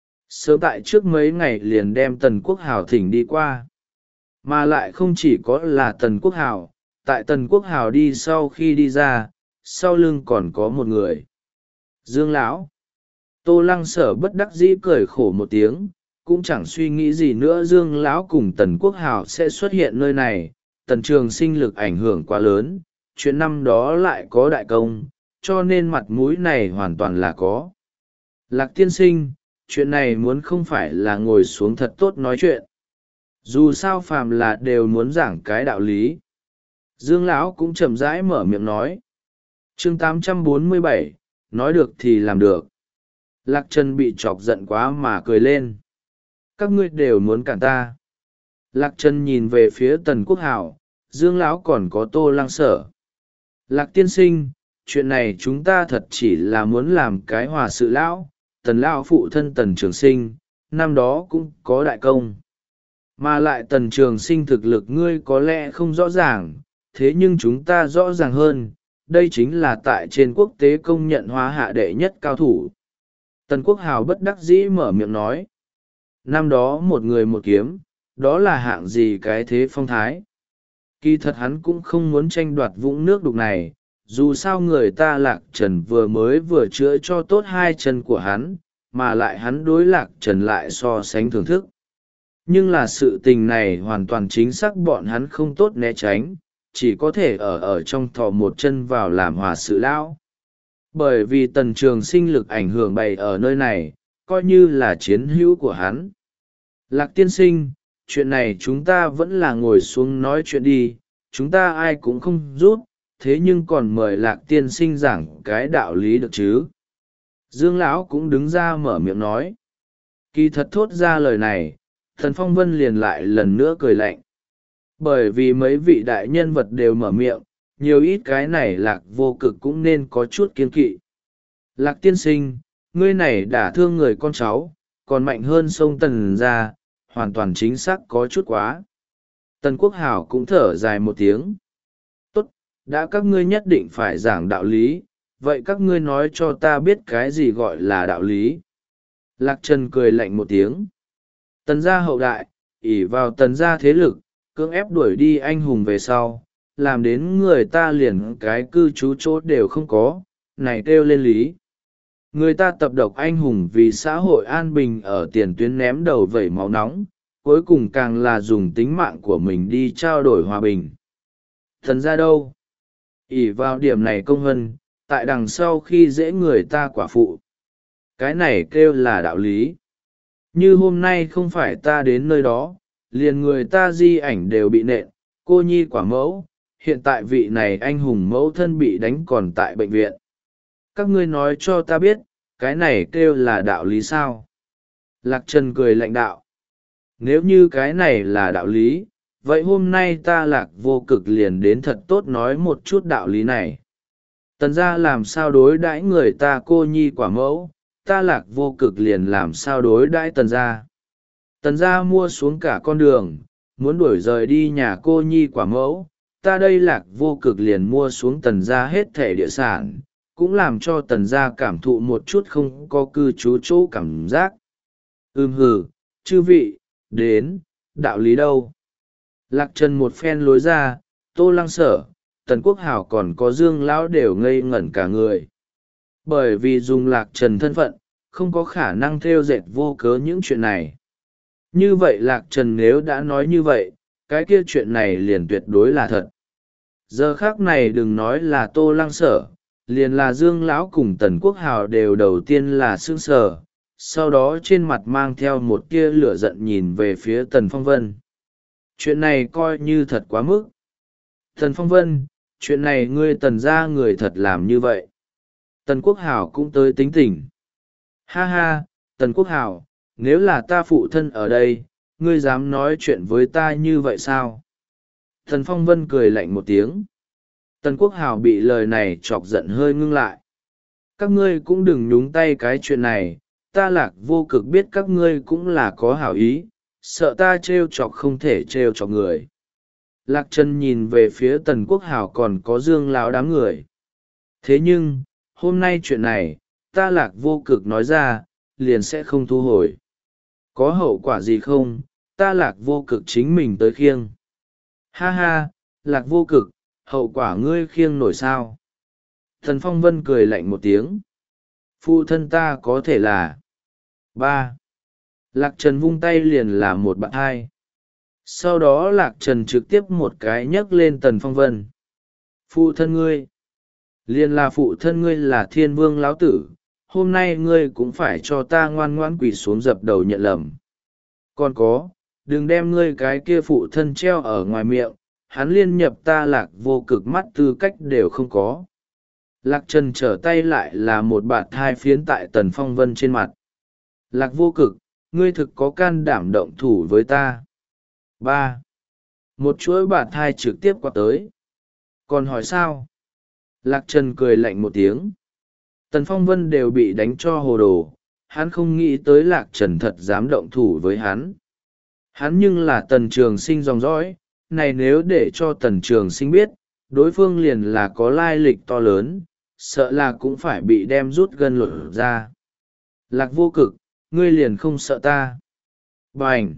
Sớm tại trước mấy ngày liền đem Tần Quốc Hảo thỉnh đi qua. Mà lại không chỉ có là Tần Quốc Hảo, tại Tần Quốc Hảo đi sau khi đi ra, sau lưng còn có một người. Dương lão. Tô Lăng Sở bất đắc dĩ cười khổ một tiếng, cũng chẳng suy nghĩ gì nữa. Dương lão cùng Tần Quốc Hào sẽ xuất hiện nơi này, Tần Trường Sinh lực ảnh hưởng quá lớn, chuyện năm đó lại có đại công, cho nên mặt mũi này hoàn toàn là có. Lạc tiên sinh, chuyện này muốn không phải là ngồi xuống thật tốt nói chuyện. Dù sao phàm là đều muốn giảng cái đạo lý. Dương lão cũng chậm rãi mở miệng nói. Chương tám trăm bốn mươi bảy, nói được thì làm được. Lạc Trần bị chọc giận quá mà cười lên. Các ngươi đều muốn cản ta. Lạc Trần nhìn về phía Tần Quốc Hào, Dương lão còn có Tô Lăng Sở. Lạc tiên sinh, chuyện này chúng ta thật chỉ là muốn làm cái hòa sự lão. Tần lão phụ thân Tần Trường Sinh, năm đó cũng có đại công. Mà lại Tần Trường Sinh thực lực ngươi có lẽ không rõ ràng, thế nhưng chúng ta rõ ràng hơn, đây chính là tại trên quốc tế công nhận hóa hạ đệ nhất cao thủ. Tần Quốc Hào bất đắc dĩ mở miệng nói. Năm đó một người một kiếm, đó là hạng gì cái thế phong thái. Kỳ thật hắn cũng không muốn tranh đoạt vũng nước đục này, dù sao người ta Lạc Trần vừa mới vừa chữa cho tốt hai chân của hắn, mà lại hắn đối Lạc Trần lại so sánh thưởng thức. Nhưng là sự tình này hoàn toàn chính xác bọn hắn không tốt né tránh, chỉ có thể ở ở trong thò một chân vào làm hòa sự lão. Bởi vì Tần Trường Sinh lực ảnh hưởng bày ở nơi này, coi như là chiến hữu của hắn. Lạc tiên sinh, chuyện này chúng ta vẫn là ngồi xuống nói chuyện đi, chúng ta ai cũng không rút, thế nhưng còn mời Lạc tiên sinh giảng cái đạo lý được chứ. Dương lão cũng đứng ra mở miệng nói. Kỳ thật thốt ra lời này, Thần Phong Vân liền lại lần nữa cười lạnh. Bởi vì mấy vị đại nhân vật đều mở miệng, nhiều ít cái này Lạc Vô Cực cũng nên có chút kiên kỵ. Lạc tiên sinh, ngươi này đả thương người con cháu, còn mạnh hơn sông Tần ra, hoàn toàn chính xác có chút quá. Tần Quốc Hảo cũng thở dài một tiếng. Tốt, đã các ngươi nhất định phải giảng đạo lý, vậy các ngươi nói cho ta biết cái gì gọi là đạo lý. Lạc Trần cười lạnh một tiếng. Tần gia hậu đại, ỷ vào tần gia thế lực, cưỡng ép đuổi đi anh hùng về sau, làm đến người ta liền cái cư trú chỗ đều không có, này kêu lên lý. Người ta tập độc anh hùng vì xã hội an bình ở tiền tuyến ném đầu vẩy máu nóng, cuối cùng càng là dùng tính mạng của mình đi trao đổi hòa bình. Thần ra đâu? ỷ vào điểm này công hân, tại đằng sau khi dễ người ta quả phụ. Cái này kêu là đạo lý. Như hôm nay không phải ta đến nơi đó, liền người ta di ảnh đều bị nện, cô nhi quả mẫu, hiện tại vị này anh hùng mẫu thân bị đánh còn tại bệnh viện. Các ngươi nói cho ta biết, cái này kêu là đạo lý sao? Lạc Trần cười lạnh đạo. Nếu như cái này là đạo lý, vậy hôm nay ta Lạc Vô Cực liền đến thật tốt nói một chút đạo lý này. Tần gia làm sao đối đãi người ta cô nhi quả mẫu, ta Lạc Vô Cực liền làm sao đối đãi tần gia. Tần gia mua xuống cả con đường, muốn đuổi rời đi nhà cô nhi quả mẫu, ta đây Lạc Vô Cực liền mua xuống tần gia hết thể địa sản, cũng làm cho tần gia cảm thụ một chút không có cư trú chỗ cảm giác. Ừm hừ, chư vị, đến, đạo lý đâu? Lạc Trần một phen lối ra, Tô Lăng Sở, Tần Quốc Hảo còn có Dương Lão đều ngây ngẩn cả người. Bởi vì dùng Lạc Trần thân phận, không có khả năng theo dệt vô cớ những chuyện này. Như vậy Lạc Trần nếu đã nói như vậy, cái kia chuyện này liền tuyệt đối là thật. Giờ khác này đừng nói là Tô Lăng Sở, liền là Dương Lão cùng Tần Quốc Hào đều đầu tiên là sương sờ, sau đó trên mặt mang theo một tia lửa giận nhìn về phía Tần Phong Vân. Chuyện này coi như thật quá mức. Tần Phong Vân, chuyện này ngươi tần ra người thật làm như vậy. Tần Quốc Hào cũng tới tính tình. Ha ha, Tần Quốc Hào, nếu là ta phụ thân ở đây, ngươi dám nói chuyện với ta như vậy sao? Tần Phong Vân cười lạnh một tiếng. Tần Quốc Hào bị lời này chọc giận hơi ngưng lại. Các ngươi cũng đừng nhúng tay cái chuyện này, ta Lạc Vô Cực biết các ngươi cũng là có hảo ý, sợ ta trêu chọc không thể trêu chọc người. Lạc Trần nhìn về phía Tần Quốc Hào còn có Dương Lão đám người. Thế nhưng, hôm nay chuyện này, ta Lạc Vô Cực nói ra, liền sẽ không thu hồi. Có hậu quả gì không, ta Lạc Vô Cực chính mình tới khiêng. Ha ha, Lạc Vô Cực, hậu quả ngươi khiêng nổi sao? Thần Phong Vân cười lạnh một tiếng. phụ thân ta có thể là ba. Lạc Trần vung tay liền là một bạn hai. Sau đó Lạc Trần trực tiếp một cái nhấc lên Tần Phong Vân. Phụ thân ngươi liền là phụ thân ngươi là Thiên Vương lão tử, hôm nay ngươi cũng phải cho ta ngoan ngoãn quỳ xuống dập đầu nhận lầm. Còn có, đừng đem ngươi cái kia phụ thân treo ở ngoài miệng, hắn liên nhập ta Lạc Vô Cực mắt tư cách đều không có. Lạc Trần trở tay lại là một bạt hai phiến tại Tần Phong Vân trên mặt. Lạc Vô Cực, ngươi thực có can đảm động thủ với ta. Ba. Một chuỗi bạt hai trực tiếp qua tới. Còn hỏi sao? Lạc Trần cười lạnh một tiếng. Tần Phong Vân đều bị đánh cho hồ đồ, hắn không nghĩ tới Lạc Trần thật dám động thủ với hắn. Hắn nhưng là Tần Trường Sinh dòng dõi, này nếu để cho Tần Trường Sinh biết, đối phương liền là có lai lịch to lớn, sợ là cũng phải bị đem rút gân lột ra. Lạc Vô Cực, ngươi liền không sợ ta. Bành!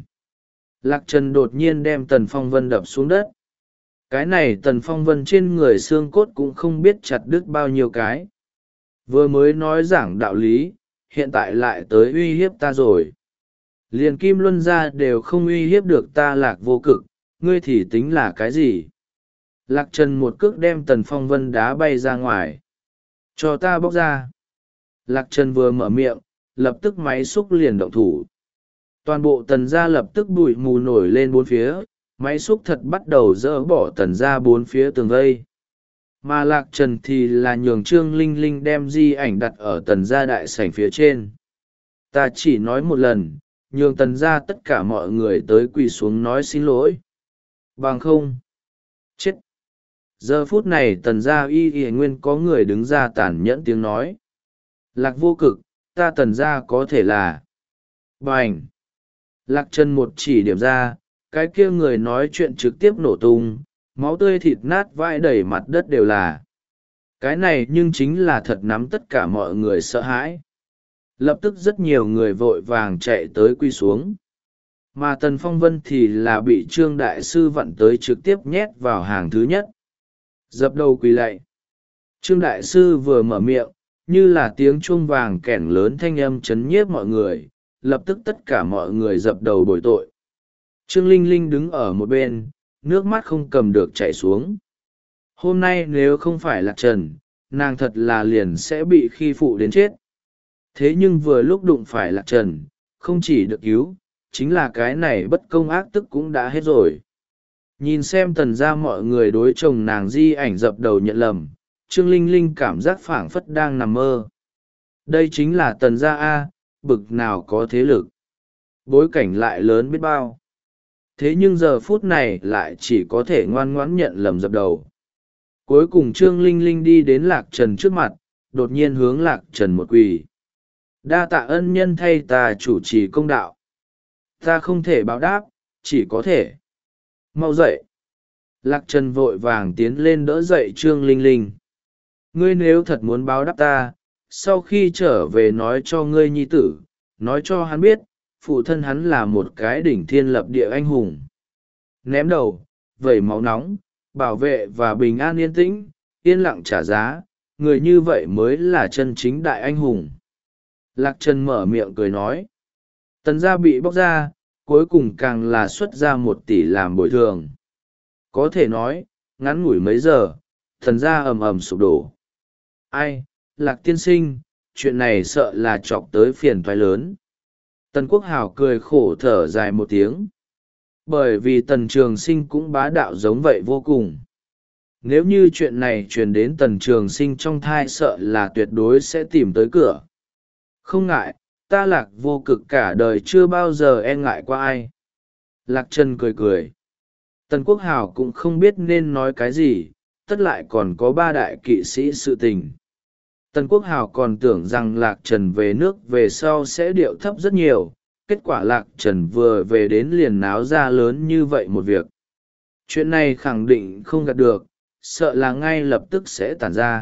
Lạc Trần đột nhiên đem Tần Phong Vân đập xuống đất. Cái này Tần Phong Vân trên người xương cốt cũng không biết chặt đứt bao nhiêu cái. Vừa mới nói giảng đạo lý, hiện tại lại tới uy hiếp ta rồi. Liền Kim Luân gia đều không uy hiếp được ta Lạc Vô Cực, ngươi thì tính là cái gì? Lạc Trần một cước đem Tần Phong Vân đá bay ra ngoài. Cho ta bóc ra. Lạc Trần vừa mở miệng, lập tức máy xúc liền động thủ. Toàn bộ Tần gia lập tức bụi mù nổi lên bốn phía, máy xúc thật bắt đầu dỡ bỏ Tần gia bốn phía tường vây. Mà Lạc Trần thì là nhường Trương Linh Linh đem di ảnh đặt ở Tần gia đại sảnh phía trên. Ta chỉ nói một lần, nhường Tần gia tất cả mọi người tới quỳ xuống nói xin lỗi. Bằng không. Chết. Giờ phút này Tần gia y y nguyên có người đứng ra tàn nhẫn tiếng nói. Lạc Vô Cực, ta Tần gia có thể là. Bành. Lạc Trần một chỉ điểm ra, cái kia người nói chuyện trực tiếp nổ tung, máu tươi thịt nát vãi đầy mặt đất đều là. Cái này nhưng chính là thật nắm tất cả mọi người sợ hãi. Lập tức rất nhiều người vội vàng chạy tới quy xuống. Mà Tần Phong Vân thì là bị Trương Đại Sư vặn tới trực tiếp nhét vào hàng thứ nhất. Dập đầu quỳ lạy. Trương Đại Sư vừa mở miệng, như là tiếng chuông vàng kẻn lớn thanh âm chấn nhiếp mọi người, lập tức tất cả mọi người dập đầu bồi tội. Trương Linh Linh đứng ở một bên, nước mắt không cầm được chảy xuống. Hôm nay nếu không phải Lạc Trần, nàng thật là liền sẽ bị khi phụ đến chết. Thế nhưng vừa lúc đụng phải Lạc Trần, không chỉ được cứu, chính là cái này bất công ác tức cũng đã hết rồi. Nhìn xem Tần gia mọi người đối chồng nàng di ảnh dập đầu nhận lầm, Trương Linh Linh cảm giác phảng phất đang nằm mơ. Đây chính là Tần gia A, bực nào có thế lực. Bối cảnh lại lớn biết bao. Thế nhưng giờ phút này lại chỉ có thể ngoan ngoãn nhận lầm dập đầu. Cuối cùng Trương Linh Linh đi đến Lạc Trần trước mặt, đột nhiên hướng Lạc Trần một quỳ. Đa tạ ân nhân thay ta chủ trì công đạo. Ta không thể báo đáp, chỉ có thể. Mau dậy. Lạc Trần vội vàng tiến lên đỡ dậy Trương Linh Linh. Ngươi nếu thật muốn báo đáp ta, sau khi trở về nói cho ngươi nhi tử, nói cho hắn biết, phụ thân hắn là một cái đỉnh thiên lập địa anh hùng. Ném đầu, vẩy máu nóng, bảo vệ và bình an yên tĩnh, yên lặng trả giá, người như vậy mới là chân chính đại anh hùng. Lạc Trần mở miệng cười nói. Tần gia bị bóc ra, cuối cùng càng là xuất ra một tỷ làm bồi thường. Có thể nói, ngắn ngủi mấy giờ, Tần gia ầm ầm sụp đổ. Ai, Lạc tiên sinh, chuyện này sợ là chọc tới phiền toái lớn. Tần Quốc Hào cười khổ thở dài một tiếng. Bởi vì Tần Trường Sinh cũng bá đạo giống vậy vô cùng. Nếu như chuyện này truyền đến Tần Trường Sinh trong thai sợ là tuyệt đối sẽ tìm tới cửa. Không ngại, ta Lạc Vô Cực cả đời chưa bao giờ e ngại qua ai. Lạc Trần cười cười. Tần Quốc Hào cũng không biết nên nói cái gì, tất lại còn có ba đại kỵ sĩ sự tình. Tần Quốc Hào còn tưởng rằng Lạc Trần về nước về sau sẽ điệu thấp rất nhiều, kết quả Lạc Trần vừa về đến liền náo ra lớn như vậy một việc. Chuyện này khẳng định không gạt được, sợ là ngay lập tức sẽ tản ra.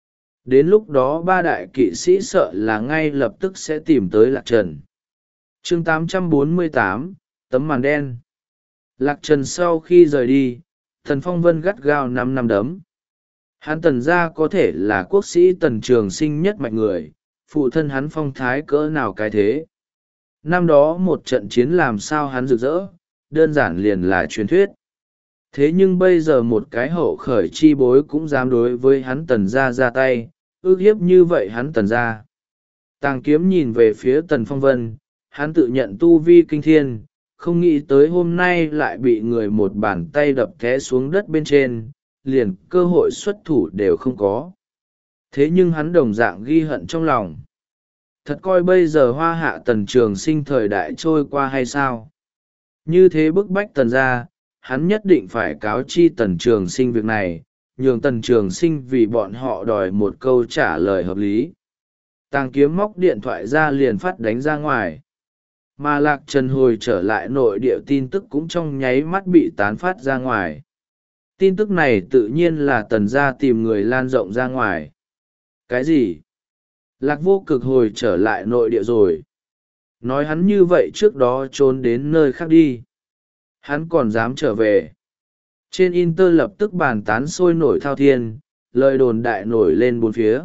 Đến lúc đó ba đại kỵ sĩ sợ là ngay lập tức sẽ tìm tới Lạc Trần. Chương tám trăm bốn mươi tám, tấm màn đen. Lạc Trần sau khi rời đi, Tần Phong Vân gắt gao năm năm đấm. Hắn Tần gia có thể là quốc sĩ Tần Trường Sinh nhất mạnh người, phụ thân hắn phong thái cỡ nào cái thế. Năm đó một trận chiến làm sao hắn rực rỡ, đơn giản liền là truyền thuyết. Thế nhưng bây giờ một cái hậu khởi chi bối cũng dám đối với hắn tần gia ra tay, ước hiếp như vậy hắn tần gia. Tàng kiếm nhìn về phía tần phong vân, hắn tự nhận tu vi kinh thiên, không nghĩ tới hôm nay lại bị người một bàn tay đập té xuống đất bên trên, liền cơ hội xuất thủ đều không có. Thế nhưng hắn đồng dạng ghi hận trong lòng. Thật coi bây giờ hoa hạ tần trường sinh thời đại trôi qua hay sao? Như thế bức bách tần ra, hắn nhất định phải cáo chi tần trường sinh việc này, nhường tần trường sinh vì bọn họ đòi một câu trả lời hợp lý. Tàng kiếm móc điện thoại ra liền phát đánh ra ngoài. Mà Lạc Trần hồi trở lại nội địa tin tức cũng trong nháy mắt bị tán phát ra ngoài. Tin tức này tự nhiên là tần gia tìm người lan rộng ra ngoài. Cái gì? Lạc Vô Cực hồi trở lại nội địa rồi. Nói hắn như vậy trước đó trốn đến nơi khác đi. Hắn còn dám trở về. Trên Inter lập tức bàn tán sôi nổi thao thiên, lời đồn đại nổi lên bốn phía.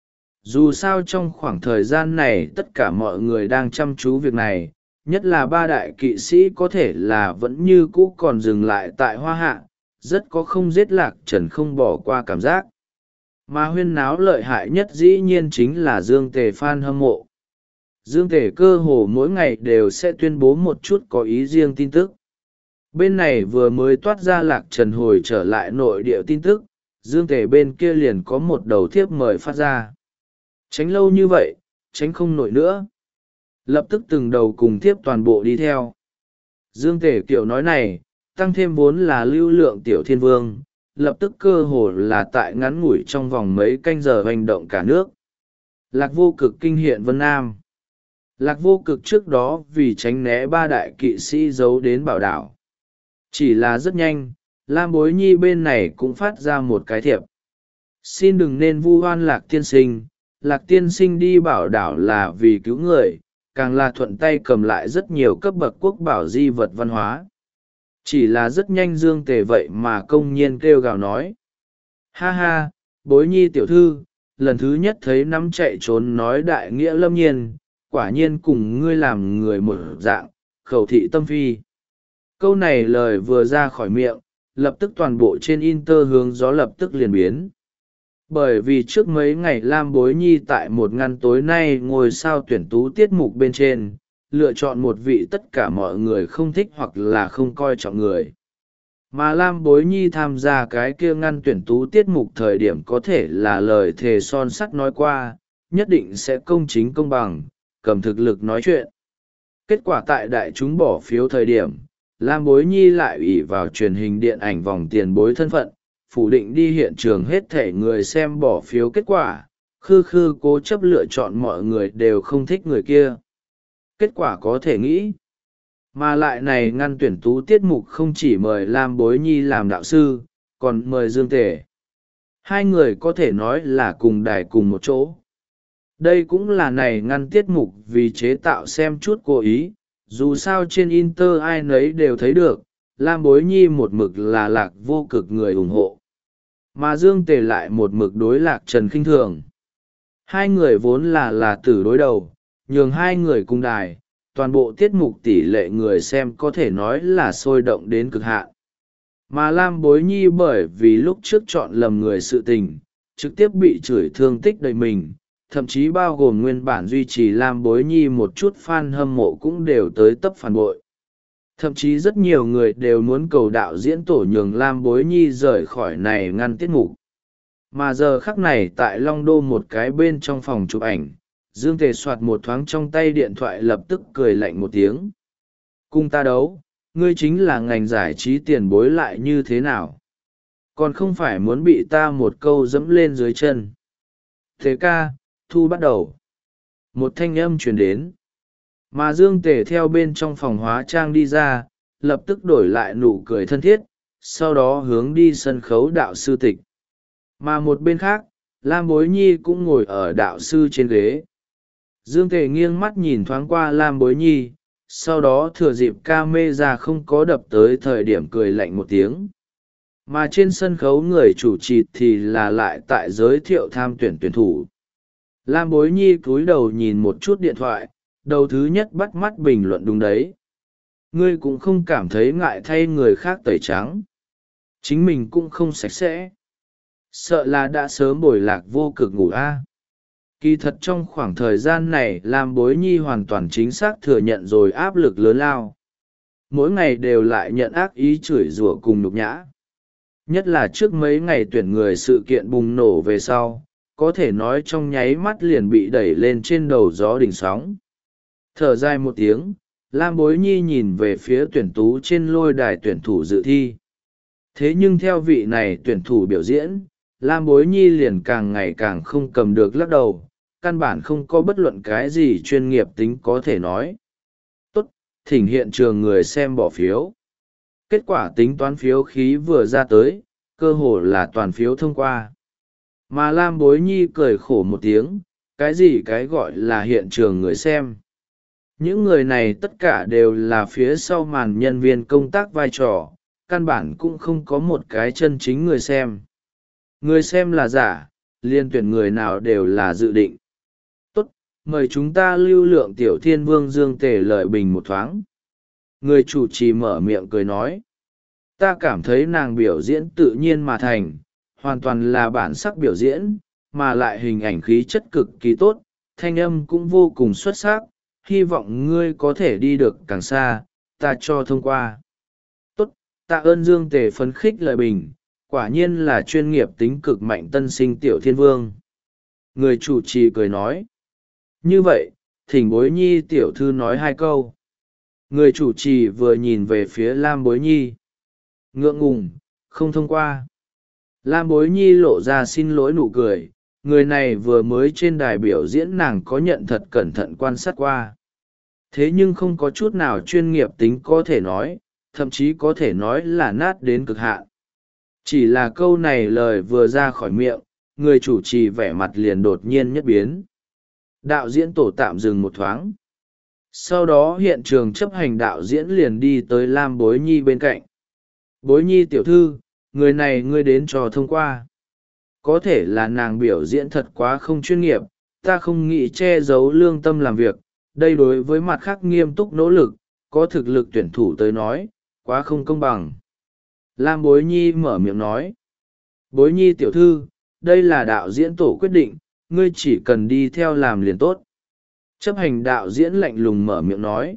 Dù sao trong khoảng thời gian này tất cả mọi người đang chăm chú việc này, nhất là ba đại kỵ sĩ có thể là vẫn như cũ còn dừng lại tại Hoa Hạ, rất có không giết Lạc Trần không bỏ qua cảm giác. Mà huyên náo lợi hại nhất dĩ nhiên chính là Dương Tề fan hâm mộ. Dương Tề cơ hồ mỗi ngày đều sẽ tuyên bố một chút có ý riêng tin tức. Bên này vừa mới toát ra Lạc Trần hồi trở lại nội địa tin tức, Dương Tề bên kia liền có một đầu thiếp mời phát ra. Tránh lâu như vậy, tránh không nổi nữa. Lập tức từng đầu cùng thiếp toàn bộ đi theo. Dương Tề kiểu nói này, tăng thêm vốn là lưu lượng tiểu thiên vương, lập tức cơ hồ là tại ngắn ngủi trong vòng mấy canh giờ hành động cả nước. Lạc Vô Cực kinh hiện Vân Nam. Lạc Vô Cực trước đó vì tránh né ba đại kỵ sĩ giấu đến bảo đảo. Chỉ là rất nhanh, Lam Bối Nhi bên này cũng phát ra một cái thiệp. Xin đừng nên vu oan Lạc tiên sinh, Lạc tiên sinh đi bảo đảo là vì cứu người, càng là thuận tay cầm lại rất nhiều cấp bậc quốc bảo di vật văn hóa. Chỉ là rất nhanh Dương Tề vậy mà công nhiên kêu gào nói. Ha ha, Bối Nhi tiểu thư, lần thứ nhất thấy nắm chạy trốn nói đại nghĩa lâm nhiên, quả nhiên cùng ngươi làm người một dạng, khẩu thị tâm phi. Câu này lời vừa ra khỏi miệng, lập tức toàn bộ trên Inter hướng gió lập tức liền biến. Bởi vì trước mấy ngày Lam Bối Nhi tại một ngăn tối nay ngồi sao tuyển tú tiết mục bên trên, lựa chọn một vị tất cả mọi người không thích hoặc là không coi trọng người. Mà Lam Bối Nhi tham gia cái kia ngăn tuyển tú tiết mục thời điểm có thể là lời thề son sắt nói qua, nhất định sẽ công chính công bằng, cầm thực lực nói chuyện. Kết quả tại đại chúng bỏ phiếu thời điểm, Lam Bối Nhi lại ủy vào truyền hình điện ảnh vòng tiền bối thân phận, phủ định đi hiện trường hết thể người xem bỏ phiếu kết quả, khư khư cố chấp lựa chọn mọi người đều không thích người kia. Kết quả có thể nghĩ. Mà lại này ngăn tuyển tú tiết mục không chỉ mời Lam Bối Nhi làm đạo sư, còn mời Dương Tề. Hai người có thể nói là cùng đài cùng một chỗ. Đây cũng là này ngăn tiết mục vì chế tạo xem chút cố ý, dù sao trên Inter ai nấy đều thấy được, Lam Bối Nhi một mực là Lạc Vô Cực người ủng hộ. Mà Dương Tề lại một mực đối Lạc Trần khinh thường. Hai người vốn là là tử đối đầu, nhường hai người cùng đài, toàn bộ tiết mục tỷ lệ người xem có thể nói là sôi động đến cực hạn. Mà Lam Bối Nhi bởi vì lúc trước chọn lầm người sự tình, trực tiếp bị chửi thương tích đầy mình, thậm chí bao gồm nguyên bản duy trì Lam Bối Nhi một chút fan hâm mộ cũng đều tới tấp phản bội. Thậm chí rất nhiều người đều muốn cầu đạo diễn tổ nhường Lam Bối Nhi rời khỏi này ngăn tiết mục. Mà giờ khắc này tại Long Đô một cái bên trong phòng chụp ảnh, Dương Tề soạt một thoáng trong tay điện thoại lập tức cười lạnh một tiếng. Cùng ta đấu, ngươi chính là ngành giải trí tiền bối lại như thế nào? Còn không phải muốn bị ta một câu dẫm lên dưới chân. Thế ca, thu bắt đầu. Một thanh âm truyền đến. Mà Dương Tề theo bên trong phòng hóa trang đi ra, lập tức đổi lại nụ cười thân thiết, sau đó hướng đi sân khấu đạo sư tịch. Mà một bên khác, Lam Bối Nhi cũng ngồi ở đạo sư trên ghế. Dương Tề nghiêng mắt nhìn thoáng qua Lam Bối Nhi, sau đó thừa dịp ca mê ra không có đập tới thời điểm cười lạnh một tiếng. Mà trên sân khấu người chủ trì thì là lại tại giới thiệu tham tuyển tuyển thủ. Lam Bối Nhi cúi đầu nhìn một chút điện thoại, đầu thứ nhất bắt mắt bình luận đúng đấy. Ngươi cũng không cảm thấy ngại thay người khác tẩy trắng. Chính mình cũng không sạch sẽ. Sợ là đã sớm bồi lạc vô cực ngủ a. Kỳ thật trong khoảng thời gian này Lam Bối Nhi hoàn toàn chính xác thừa nhận rồi áp lực lớn lao. Mỗi ngày đều lại nhận ác ý chửi rủa cùng nhục nhã. Nhất là trước mấy ngày tuyển người sự kiện bùng nổ về sau, có thể nói trong nháy mắt liền bị đẩy lên trên đầu gió đỉnh sóng. Thở dài một tiếng, Lam Bối Nhi nhìn về phía tuyển tú trên lôi đài tuyển thủ dự thi. Thế nhưng theo vị này tuyển thủ biểu diễn, Lam Bối Nhi liền càng ngày càng không cầm được lắc đầu, căn bản không có bất luận cái gì chuyên nghiệp tính có thể nói. Tốt, thỉnh hiện trường người xem bỏ phiếu. Kết quả tính toán phiếu khí vừa ra tới, cơ hồ là toàn phiếu thông qua. Mà Lam Bối Nhi cười khổ một tiếng, cái gì cái gọi là hiện trường người xem. Những người này tất cả đều là phía sau màn nhân viên công tác vai trò, căn bản cũng không có một cái chân chính người xem. Người xem là giả, liên tuyển người nào đều là dự định. Tốt, mời chúng ta lưu lượng tiểu thiên vương Dương Tề lợi bình một thoáng. Người chủ trì mở miệng cười nói. Ta cảm thấy nàng biểu diễn tự nhiên mà thành, hoàn toàn là bản sắc biểu diễn, mà lại hình ảnh khí chất cực kỳ tốt, thanh âm cũng vô cùng xuất sắc, hy vọng ngươi có thể đi được càng xa, ta cho thông qua. Tốt, tạ ơn Dương Tề phấn khích lợi bình, quả nhiên là chuyên nghiệp tính cực mạnh tân sinh tiểu thiên vương. Người chủ trì cười nói. Như vậy, thỉnh Bối Nhi tiểu thư nói hai câu. Người chủ trì vừa nhìn về phía Lam Bối Nhi. Ngượng ngùng, không thông qua. Lam Bối Nhi lộ ra xin lỗi nụ cười, người này vừa mới trên đài biểu diễn nàng có nhận thật cẩn thận quan sát qua. Thế nhưng không có chút nào chuyên nghiệp tính có thể nói, thậm chí có thể nói là nát đến cực hạn. Chỉ là câu này lời vừa ra khỏi miệng, người chủ trì vẻ mặt liền đột nhiên nhất biến. Đạo diễn tổ tạm dừng một thoáng. Sau đó hiện trường chấp hành đạo diễn liền đi tới Lam Bối Nhi bên cạnh. Bối Nhi tiểu thư, người này ngươi đến cho thông qua. Có thể là nàng biểu diễn thật quá không chuyên nghiệp, ta không nghĩ che giấu lương tâm làm việc, đây đối với mặt khác nghiêm túc nỗ lực, có thực lực tuyển thủ tới nói, quá không công bằng. Lam Bối Nhi mở miệng nói. Bối Nhi tiểu thư, đây là đạo diễn tổ quyết định, ngươi chỉ cần đi theo làm liền tốt. Chấp hành đạo diễn lạnh lùng mở miệng nói.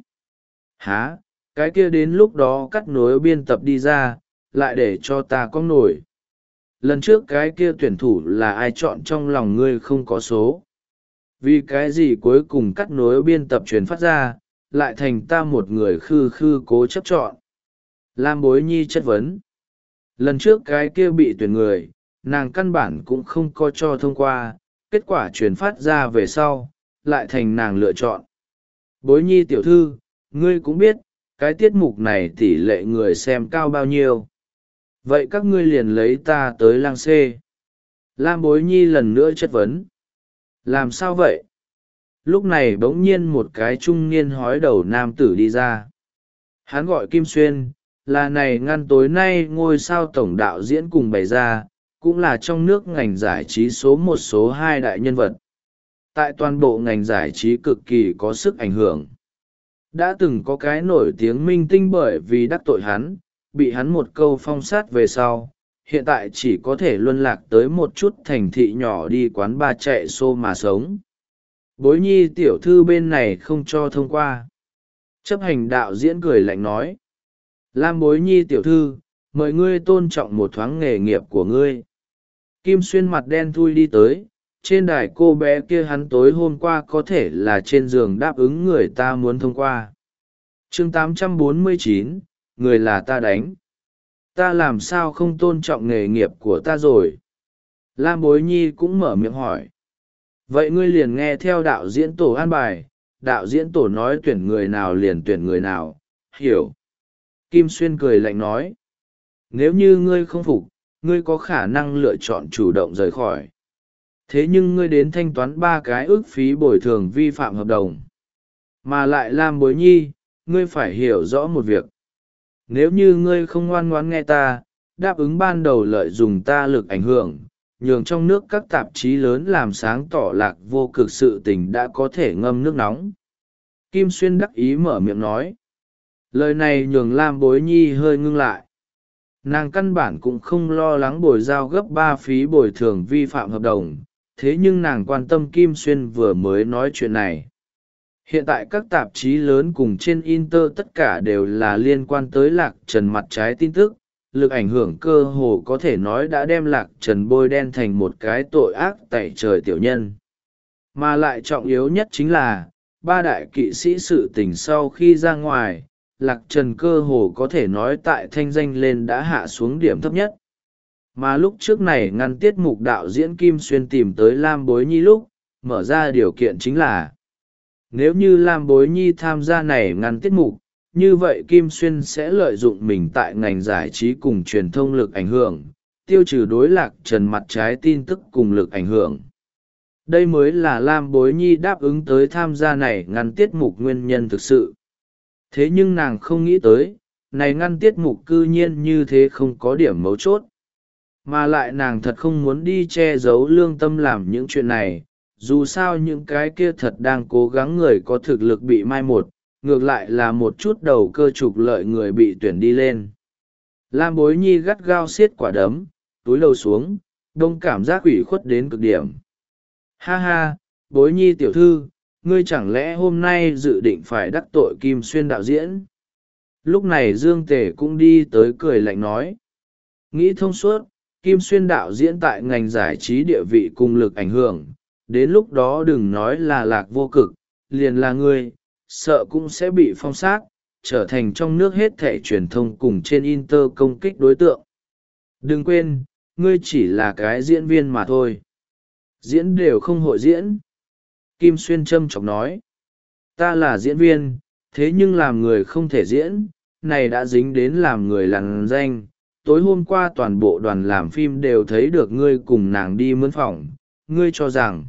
Hả, cái kia đến lúc đó cắt nối biên tập đi ra, lại để cho ta có nổi. Lần trước cái kia tuyển thủ là ai chọn trong lòng ngươi không có số. Vì cái gì cuối cùng cắt nối biên tập truyền phát ra, lại thành ta một người khư khư cố chấp chọn. Lam Bối Nhi chất vấn. Lần trước cái kia bị tuyển người, nàng căn bản cũng không có cho thông qua, kết quả truyền phát ra về sau, lại thành nàng lựa chọn. Bối Nhi tiểu thư, ngươi cũng biết, cái tiết mục này tỷ lệ người xem cao bao nhiêu. Vậy các ngươi liền lấy ta tới lang xê. Lam Bối Nhi lần nữa chất vấn. Làm sao vậy? Lúc này bỗng nhiên một cái trung niên hói đầu nam tử đi ra. Hắn gọi Kim Xuyên, là này ngăn tối nay ngôi sao tổng đạo diễn cùng bày ra, cũng là trong nước ngành giải trí số một số hai đại nhân vật. Tại toàn bộ ngành giải trí cực kỳ có sức ảnh hưởng. Đã từng có cái nổi tiếng minh tinh bởi vì đắc tội hắn, bị hắn một câu phong sát về sau, hiện tại chỉ có thể luân lạc tới một chút thành thị nhỏ đi quán bar chạy xô mà sống. Bối Nhi tiểu thư bên này không cho thông qua. Chấp hành đạo diễn cười lạnh nói. Lam Bối Nhi tiểu thư, mời ngươi tôn trọng một thoáng nghề nghiệp của ngươi. Kim Xuyên mặt đen thui đi tới, trên đài cô bé kia hắn tối hôm qua có thể là trên giường đáp ứng người ta muốn thông qua. Chương tám trăm bốn mươi chín, người là ta đánh. Ta làm sao không tôn trọng nghề nghiệp của ta rồi? Lam Bối Nhi cũng mở miệng hỏi. Vậy ngươi liền nghe theo đạo diễn tổ an bài, đạo diễn tổ nói tuyển người nào liền tuyển người nào, hiểu. Kim Xuyên cười lạnh nói. Nếu như ngươi không phục, ngươi có khả năng lựa chọn chủ động rời khỏi. Thế nhưng ngươi đến thanh toán ba cái ước phí bồi thường vi phạm hợp đồng. Mà lại Lam Bối Nhi, ngươi phải hiểu rõ một việc. Nếu như ngươi không ngoan ngoãn nghe ta, đáp ứng ban đầu lợi dụng ta lực ảnh hưởng, nhường trong nước các tạp chí lớn làm sáng tỏ Lạc Vô Cực sự tình đã có thể ngâm nước nóng. Kim Xuyên đắc ý mở miệng nói. Lời này nhường Lam Bối Nhi hơi ngưng lại. Nàng căn bản cũng không lo lắng bồi giao gấp ba phí bồi thường vi phạm hợp đồng, thế nhưng nàng quan tâm Kim Xuyên vừa mới nói chuyện này. Hiện tại các tạp chí lớn cùng trên Inter tất cả đều là liên quan tới Lạc Trần mặt trái tin tức, lực ảnh hưởng cơ hồ có thể nói đã đem Lạc Trần bôi đen thành một cái tội ác tẩy trời tiểu nhân. Mà lại trọng yếu nhất chính là, ba đại kỵ sĩ sự tình sau khi ra ngoài, Lạc Trần cơ hồ có thể nói tại thanh danh lên đã hạ xuống điểm thấp nhất. Mà lúc trước này ngăn tiết mục đạo diễn Kim Xuyên tìm tới Lam Bối Nhi lúc, mở ra điều kiện chính là nếu như Lam Bối Nhi tham gia này ngăn tiết mục, như vậy Kim Xuyên sẽ lợi dụng mình tại ngành giải trí cùng truyền thông lực ảnh hưởng, tiêu trừ đối Lạc Trần mặt trái tin tức cùng lực ảnh hưởng. Đây mới là Lam Bối Nhi đáp ứng tới tham gia này ngăn tiết mục nguyên nhân thực sự. Thế nhưng nàng không nghĩ tới, này ngăn tiết mục cư nhiên như thế không có điểm mấu chốt. Mà lại nàng thật không muốn đi che giấu lương tâm làm những chuyện này, dù sao những cái kia thật đang cố gắng người có thực lực bị mai một, ngược lại là một chút đầu cơ trục lợi người bị tuyển đi lên. Lam Bối Nhi gắt gao xiết quả đấm, túi lầu xuống, đông cảm giác ủy khuất đến cực điểm. Ha ha, Bối Nhi tiểu thư, ngươi chẳng lẽ hôm nay dự định phải đắc tội Kim Xuyên đạo diễn? Lúc này Dương Tề cũng đi tới cười lạnh nói. Nghĩ thông suốt, Kim Xuyên đạo diễn tại ngành giải trí địa vị cùng lực ảnh hưởng, đến lúc đó đừng nói là Lạc Vô Cực, liền là ngươi, sợ cũng sẽ bị phong sát, trở thành trong nước hết thảy truyền thông cùng trên Inter công kích đối tượng. Đừng quên, ngươi chỉ là cái diễn viên mà thôi. Diễn đều không hội diễn. Kim Xuyên châm chọc nói. Ta là diễn viên, thế nhưng làm người không thể diễn, này đã dính đến làm người lằn danh. Tối hôm qua toàn bộ đoàn làm phim đều thấy được ngươi cùng nàng đi mướn phòng, ngươi cho rằng.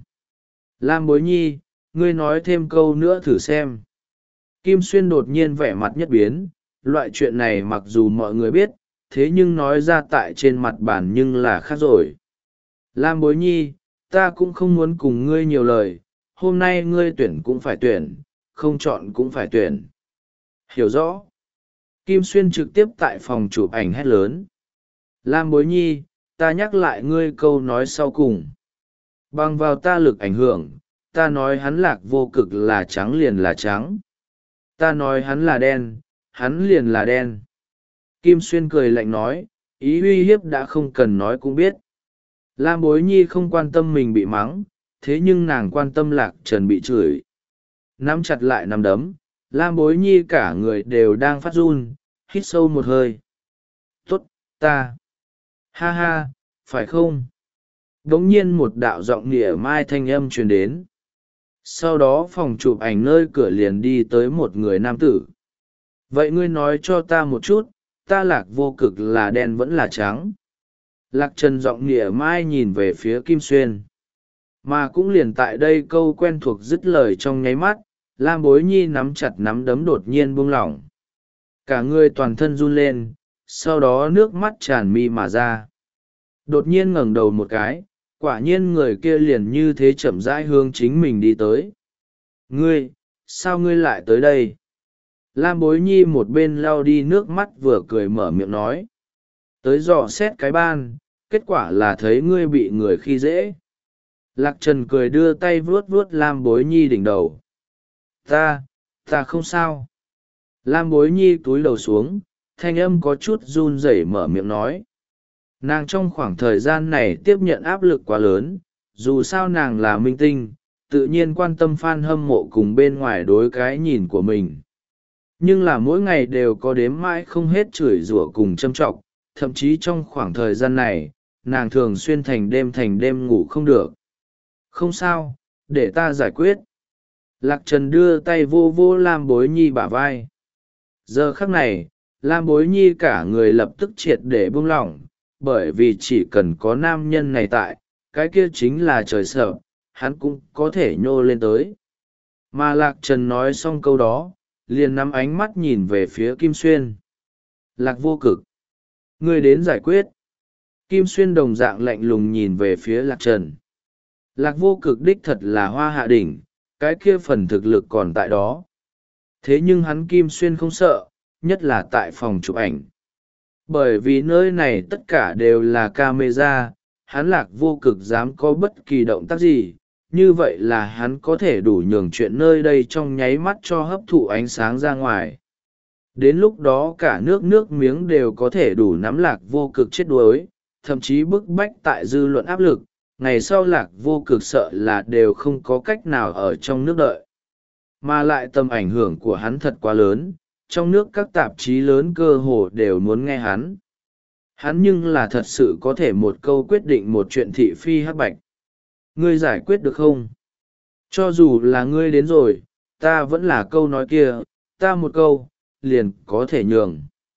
Lam Bối Nhi, ngươi nói thêm câu nữa thử xem. Kim Xuyên đột nhiên vẻ mặt nhất biến, loại chuyện này mặc dù mọi người biết, thế nhưng nói ra tại trên mặt bàn nhưng là khác rồi. Lam Bối Nhi, ta cũng không muốn cùng ngươi nhiều lời, hôm nay ngươi tuyển cũng phải tuyển, không chọn cũng phải tuyển. Hiểu rõ. Kim Xuyên trực tiếp tại phòng chụp ảnh hét lớn. Lam Bối Nhi, ta nhắc lại ngươi câu nói sau cùng. Bằng vào ta lực ảnh hưởng, ta nói hắn Lạc Vô Cực là trắng liền là trắng. Ta nói hắn là đen, hắn liền là đen. Kim Xuyên cười lạnh nói, ý uy hiếp đã không cần nói cũng biết. Lam Bối Nhi không quan tâm mình bị mắng, thế nhưng nàng quan tâm Lạc Trần bị chửi. Nắm chặt lại nắm đấm, Lam Bối Nhi cả người đều đang phát run, hít sâu một hơi. Tốt, ta. Ha ha, phải không? Đống nhiên một đạo giọng nịa mai thanh âm truyền đến. Sau đó phòng chụp ảnh nơi cửa liền đi tới một người nam tử. Vậy ngươi nói cho ta một chút, ta Lạc Vô Cực là đen vẫn là trắng? Lạc Trần giọng nịa mai nhìn về phía Kim Xuyên. Mà cũng liền tại đây câu quen thuộc dứt lời trong nháy mắt, Lam Bối Nhi nắm chặt nắm đấm đột nhiên buông lỏng. Cả người toàn thân run lên, sau đó nước mắt tràn mi mà ra. Đột nhiên ngẩng đầu một cái, quả nhiên người kia liền như thế chậm rãi hướng chính mình đi tới. Ngươi, sao ngươi lại tới đây? Lam Bối Nhi một bên lau đi nước mắt vừa cười mở miệng nói. Tới dò xét cái ban, kết quả là thấy ngươi bị người khi dễ. Lạc Trần cười đưa tay vuốt vuốt Lam Bối Nhi đỉnh đầu. Ta, ta không sao. Lam Bối Nhi túi đầu xuống, thanh âm có chút run rẩy mở miệng nói. Nàng trong khoảng thời gian này tiếp nhận áp lực quá lớn, dù sao nàng là minh tinh, tự nhiên quan tâm fan hâm mộ cùng bên ngoài đối cái nhìn của mình. Nhưng là mỗi ngày đều có đếm mãi không hết chửi rủa cùng châm trọng, thậm chí trong khoảng thời gian này, nàng thường xuyên thành đêm thành đêm ngủ không được. Không sao, để ta giải quyết. Lạc Trần đưa tay vô vô Lam Bối Nhi bả vai. Giờ khắc này, Lam Bối Nhi cả người lập tức triệt để buông lỏng, bởi vì chỉ cần có nam nhân này tại, cái kia chính là trời sợ, hắn cũng có thể nhô lên tới. Mà Lạc Trần nói xong câu đó, liền nắm ánh mắt nhìn về phía Kim Xuyên. Lạc Vô Cực, ngươi đến giải quyết. Kim Xuyên đồng dạng lạnh lùng nhìn về phía Lạc Trần. Lạc Vô Cực đích thật là hoa hạ đỉnh, cái kia phần thực lực còn tại đó. Thế nhưng hắn Kim Xuyên không sợ, nhất là tại phòng chụp ảnh. Bởi vì nơi này tất cả đều là camera, hắn Lạc Vô Cực dám có bất kỳ động tác gì, như vậy là hắn có thể đủ nhường chuyện nơi đây trong nháy mắt cho hấp thụ ánh sáng ra ngoài. Đến lúc đó cả nước nước miếng đều có thể đủ nắm Lạc Vô Cực chết đuối, thậm chí bức bách tại dư luận áp lực, ngày sau Lạc Vô Cực sợ là đều không có cách nào ở trong nước đợi. Mà lại tầm ảnh hưởng của hắn thật quá lớn, trong nước các tạp chí lớn cơ hồ đều muốn nghe hắn. Hắn nhưng là thật sự có thể một câu quyết định một chuyện thị phi hắc bạch. Ngươi giải quyết được không? Cho dù là ngươi đến rồi, ta vẫn là câu nói kia, ta một câu, liền có thể nhường.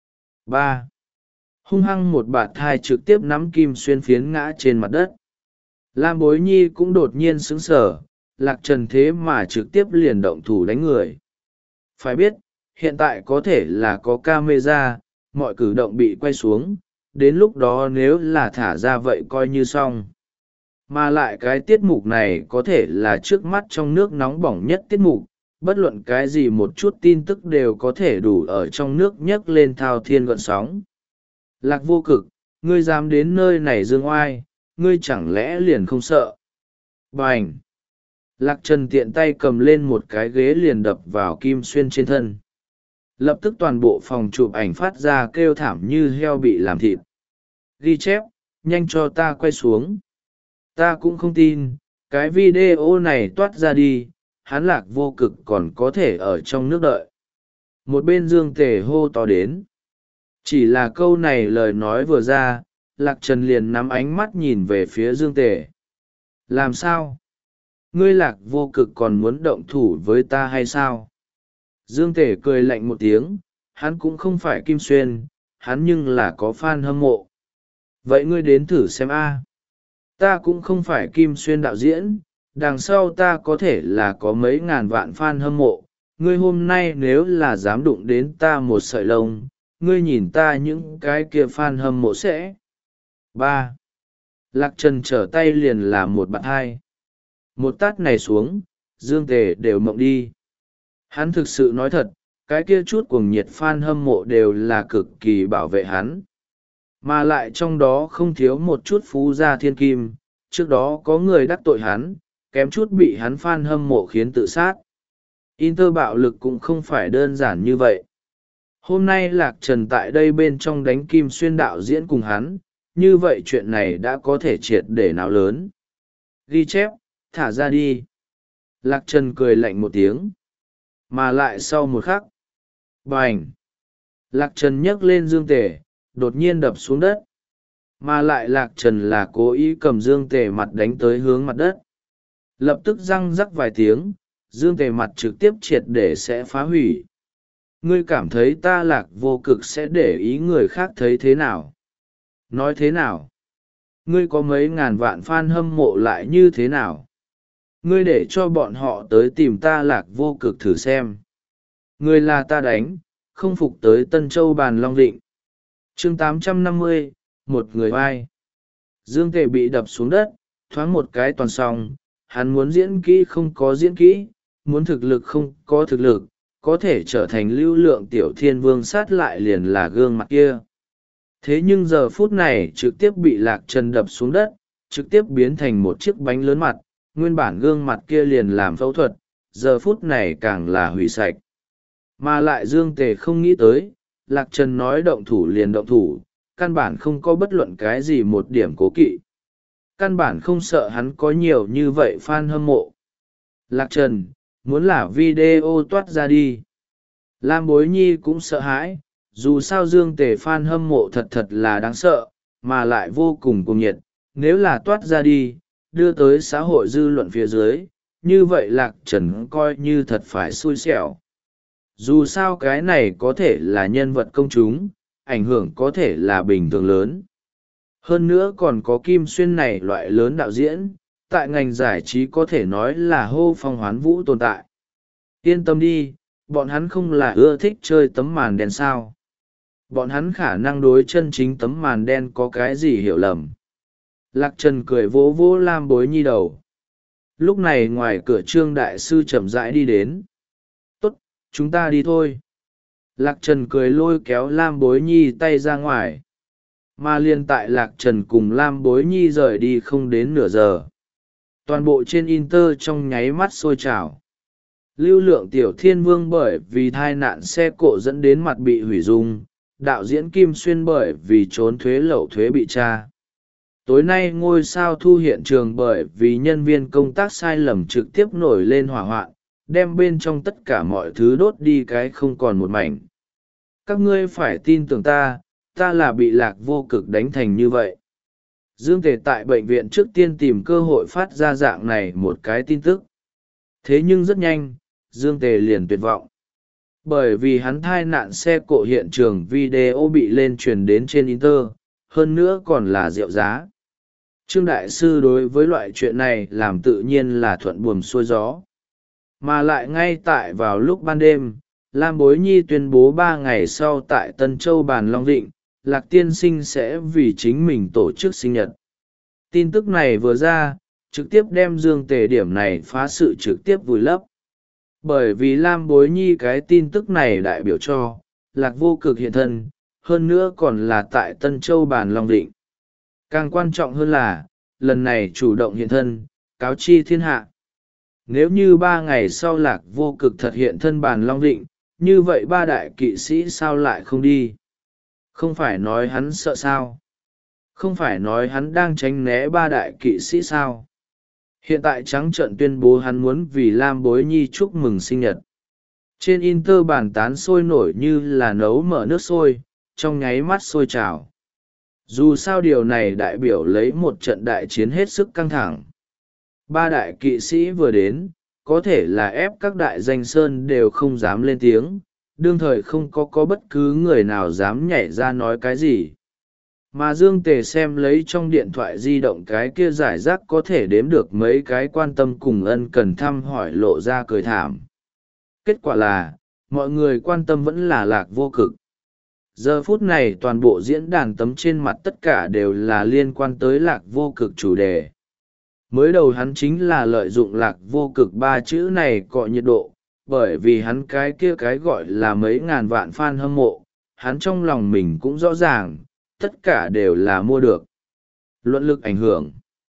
ba. Hung hăng một bạt thai trực tiếp nắm Kim Xuyên phiến ngã trên mặt đất. Lam Bối Nhi cũng đột nhiên sững sờ, Lạc Trần thế mà trực tiếp liền động thủ đánh người. Phải biết, hiện tại có thể là có camera, mọi cử động bị quay xuống, đến lúc đó nếu là thả ra vậy coi như xong. Mà lại cái tiết mục này có thể là trước mắt trong nước nóng bỏng nhất tiết mục, bất luận cái gì một chút tin tức đều có thể đủ ở trong nước nhấc lên thao thiên gợn sóng. Lạc Vô Cực, ngươi dám đến nơi này dương oai, ngươi chẳng lẽ liền không sợ? Bành! Lạc Trần tiện tay cầm lên một cái ghế liền đập vào Kim Xuyên trên thân. Lập tức toàn bộ phòng chụp ảnh phát ra kêu thảm như heo bị làm thịt. Ghi chép, nhanh cho ta quay xuống. Ta cũng không tin, cái video này toát ra đi, hắn Lạc Vô Cực còn có thể ở trong nước đợi. Một bên Dương Tề hô to đến. Chỉ là câu này lời nói vừa ra, Lạc Trần liền nắm ánh mắt nhìn về phía Dương Tề. Làm sao? Ngươi Lạc Vô Cực còn muốn động thủ với ta hay sao? Dương Tề cười lạnh một tiếng, hắn cũng không phải Kim Xuyên, hắn nhưng là có fan hâm mộ. Vậy ngươi đến thử xem a. Ta cũng không phải Kim Xuyên đạo diễn, đằng sau ta có thể là có mấy ngàn vạn fan hâm mộ. Ngươi hôm nay nếu là dám đụng đến ta một sợi lông, ngươi nhìn ta những cái kia fan hâm mộ sẽ. ba. Lạc Trần trở tay liền là một bạn hai. Một tát này xuống, Dương Tề đều mộng đi. Hắn thực sự nói thật, cái kia chút cuồng nhiệt fan hâm mộ đều là cực kỳ bảo vệ hắn. Mà lại trong đó không thiếu một chút phú gia thiên kim, trước đó có người đắc tội hắn, kém chút bị hắn fan hâm mộ khiến tự sát. Inter bạo lực cũng không phải đơn giản như vậy. Hôm nay Lạc Trần tại đây bên trong đánh Kim Xuyên đạo diễn cùng hắn, như vậy chuyện này đã có thể triệt để nào lớn. Ghi chép, thả ra đi. Lạc Trần cười lạnh một tiếng. Mà lại sau một khắc. Bành! Lạc Trần nhấc lên Dương Tề, đột nhiên đập xuống đất. Mà lại Lạc Trần là cố ý cầm Dương Tề mặt đánh tới hướng mặt đất. Lập tức răng rắc vài tiếng, Dương Tề mặt trực tiếp triệt để sẽ phá hủy. Ngươi cảm thấy ta Lạc Vô Cực sẽ để ý người khác thấy thế nào? Nói thế nào? Ngươi có mấy ngàn vạn fan hâm mộ lại như thế nào? Ngươi để cho bọn họ tới tìm ta Lạc Vô Cực thử xem. Ngươi là ta đánh, không phục tới Tân Châu bàn Long Định. chương tám trăm năm mươi, một người vai. Dương Tề bị đập xuống đất, thoáng một cái toàn xong, hắn muốn diễn kỹ không có diễn kỹ, muốn thực lực không có thực lực, có thể trở thành lưu lượng tiểu thiên vương sát lại liền là gương mặt kia. Thế nhưng giờ phút này trực tiếp bị Lạc Trần đập xuống đất, trực tiếp biến thành một chiếc bánh lớn mặt, nguyên bản gương mặt kia liền làm phẫu thuật, giờ phút này càng là hủy sạch. Mà lại Dương Tề không nghĩ tới, Lạc Trần nói động thủ liền động thủ, căn bản không có bất luận cái gì một điểm cố kỵ. Căn bản không sợ hắn có nhiều như vậy fan hâm mộ. Lạc Trần, muốn là video toát ra đi. Lam Bối Nhi cũng sợ hãi, dù sao Dương Tề fan hâm mộ thật thật là đáng sợ, mà lại vô cùng cuồng nhiệt, nếu là toát ra đi, đưa tới xã hội dư luận phía dưới, như vậy Lạc Trần coi như thật phải xui xẻo. Dù sao cái này có thể là nhân vật công chúng, ảnh hưởng có thể là bình thường lớn. Hơn nữa còn có Kim Xuyên này loại lớn đạo diễn, tại ngành giải trí có thể nói là hô phong hoán vũ tồn tại. Yên tâm đi, bọn hắn không là ưa thích chơi tấm màn đen sao. bọn hắn khả năng đối chân chính tấm màn đen có cái gì hiểu lầm. Lạc Trần cười vỗ vỗ Lam Bối Nhi đầu. Lúc này ngoài cửa Trương đại sư chậm rãi đi đến. Tốt, chúng ta đi thôi. Lạc Trần cười lôi kéo Lam Bối Nhi tay ra ngoài. Mà liên tại Lạc Trần cùng Lam Bối Nhi rời đi không đến nửa giờ. Toàn bộ trên Inter trong nháy mắt sôi trào. Lưu lượng tiểu thiên vương bởi vì tai nạn xe cộ dẫn đến mặt bị hủy dung, đạo diễn Kim Xuyên bởi vì trốn thuế lậu thuế bị tra. Tối nay ngôi sao thu hiện trường bởi vì nhân viên công tác sai lầm trực tiếp nổi lên hỏa hoạn, đem bên trong tất cả mọi thứ đốt đi cái không còn một mảnh. Các ngươi phải tin tưởng ta, ta là bị Lạc Vô Cực đánh thành như vậy. Dương Tề tại bệnh viện trước tiên tìm cơ hội phát ra dạng này một cái tin tức. Thế nhưng rất nhanh, Dương Tề liền tuyệt vọng. Bởi vì hắn thai nạn xe cộ hiện trường video bị lên truyền đến trên Inter, hơn nữa còn là rượu giá. Trương Đại Sư đối với loại chuyện này làm tự nhiên là thuận buồm xuôi gió. Mà lại ngay tại vào lúc ban đêm, Lam Bối Nhi tuyên bố ba ngày sau tại Tân Châu Bàn Long Định, Lạc Tiên Sinh sẽ vì chính mình tổ chức sinh nhật. Tin tức này vừa ra, trực tiếp đem Dương Tề điểm này phá sự trực tiếp vùi lấp. Bởi vì Lam Bối Nhi cái tin tức này đại biểu cho, Lạc Vô Cực hiện thân, hơn nữa còn là tại Tân Châu Bàn Long Định. Càng quan trọng hơn là, lần này chủ động hiện thân, cáo chi thiên hạ. Nếu như ba ngày sau Lạc Vô Cực thật hiện thân Bàn Long Định, như vậy ba đại kỵ sĩ sao lại không đi? Không phải nói hắn sợ sao? Không phải nói hắn đang tránh né ba đại kỵ sĩ sao? Hiện tại trắng trợn tuyên bố hắn muốn vì Lam Bối Nhi chúc mừng sinh nhật. Trên Inter bàn tán sôi nổi như là nấu mở nước sôi, trong nháy mắt sôi trào. Dù sao điều này đại biểu lấy một trận đại chiến hết sức căng thẳng. Ba đại kỵ sĩ vừa đến, có thể là ép các đại danh sơn đều không dám lên tiếng, đương thời không có có bất cứ người nào dám nhảy ra nói cái gì. Mà Dương Tề xem lấy trong điện thoại di động cái kia giải rác có thể đếm được mấy cái quan tâm cùng ân cần thăm hỏi lộ ra cười thảm. Kết quả là, mọi người quan tâm vẫn là Lạc Vô Cực. Giờ phút này toàn bộ diễn đàn tấm trên mặt tất cả đều là liên quan tới Lạc Vô Cực chủ đề. Mới đầu hắn chính là lợi dụng Lạc Vô Cực ba chữ này cọ nhiệt độ, bởi vì hắn cái kia cái gọi là mấy ngàn vạn fan hâm mộ, hắn trong lòng mình cũng rõ ràng, tất cả đều là mua được. Luận lực ảnh hưởng.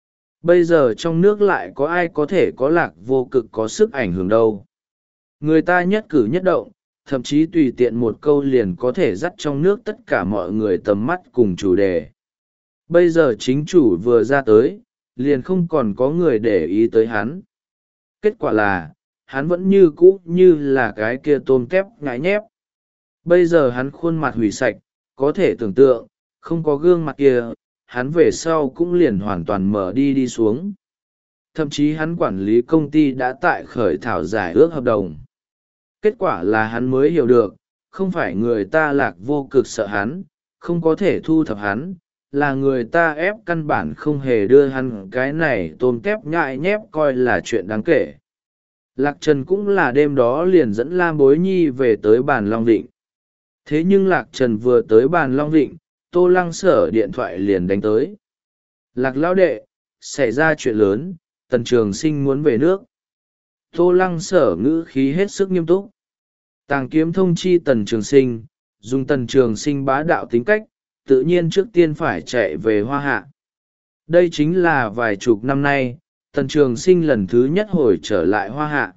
Bây giờ trong nước lại có ai có thể có Lạc Vô Cực có sức ảnh hưởng đâu. Người ta nhất cử nhất động, thậm chí tùy tiện một câu liền có thể dắt trong nước tất cả mọi người tầm mắt cùng chủ đề. Bây giờ chính chủ vừa ra tới, liền không còn có người để ý tới hắn. Kết quả là, hắn vẫn như cũ như là cái kia tôm tép ngại nhép. Bây giờ hắn khuôn mặt hủy sạch, có thể tưởng tượng, không có gương mặt kia, hắn về sau cũng liền hoàn toàn mở đi đi xuống. Thậm chí hắn quản lý công ty đã tại khởi thảo giải ước hợp đồng. Kết quả là hắn mới hiểu được, không phải người ta Lạc Vô Cực sợ hắn, không có thể thu thập hắn, là người ta ép căn bản không hề đưa hắn cái này tôm tép nhại nhép coi là chuyện đáng kể. Lạc Trần cũng là đêm đó liền dẫn Lam Bối Nhi về tới Bàn Long Định. Thế nhưng Lạc Trần vừa tới Bàn Long Định, Tô Lăng Sở điện thoại liền đánh tới. Lạc lão đệ, xảy ra chuyện lớn, Tần Trường Sinh muốn về nước. Tô Lăng Sở ngữ khí hết sức nghiêm túc. Tàng Kiếm thông chi Tần Trường Sinh, dùng Tần Trường Sinh bá đạo tính cách, tự nhiên trước tiên phải chạy về Hoa Hạ. Đây chính là vài chục năm nay, Tần Trường Sinh lần thứ nhất hồi trở lại Hoa Hạ.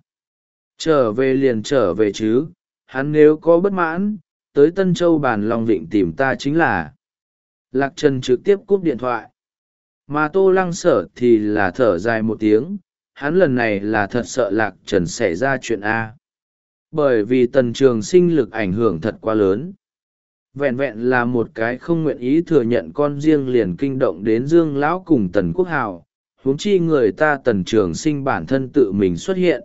Trở về liền trở về chứ, hắn nếu có bất mãn, tới Tân Châu Bàn Long Vịnh tìm ta chính là. Lạc Trần trực tiếp cúp điện thoại. Mà Tô Lăng Sở thì là thở dài một tiếng, hắn lần này là thật sợ Lạc Trần xảy ra chuyện A. Bởi vì Tần Trường Sinh lực ảnh hưởng thật quá lớn. Vẹn vẹn là một cái không nguyện ý thừa nhận con riêng liền kinh động đến Dương Lão cùng Tần Quốc Hào, huống chi người ta Tần Trường Sinh bản thân tự mình xuất hiện.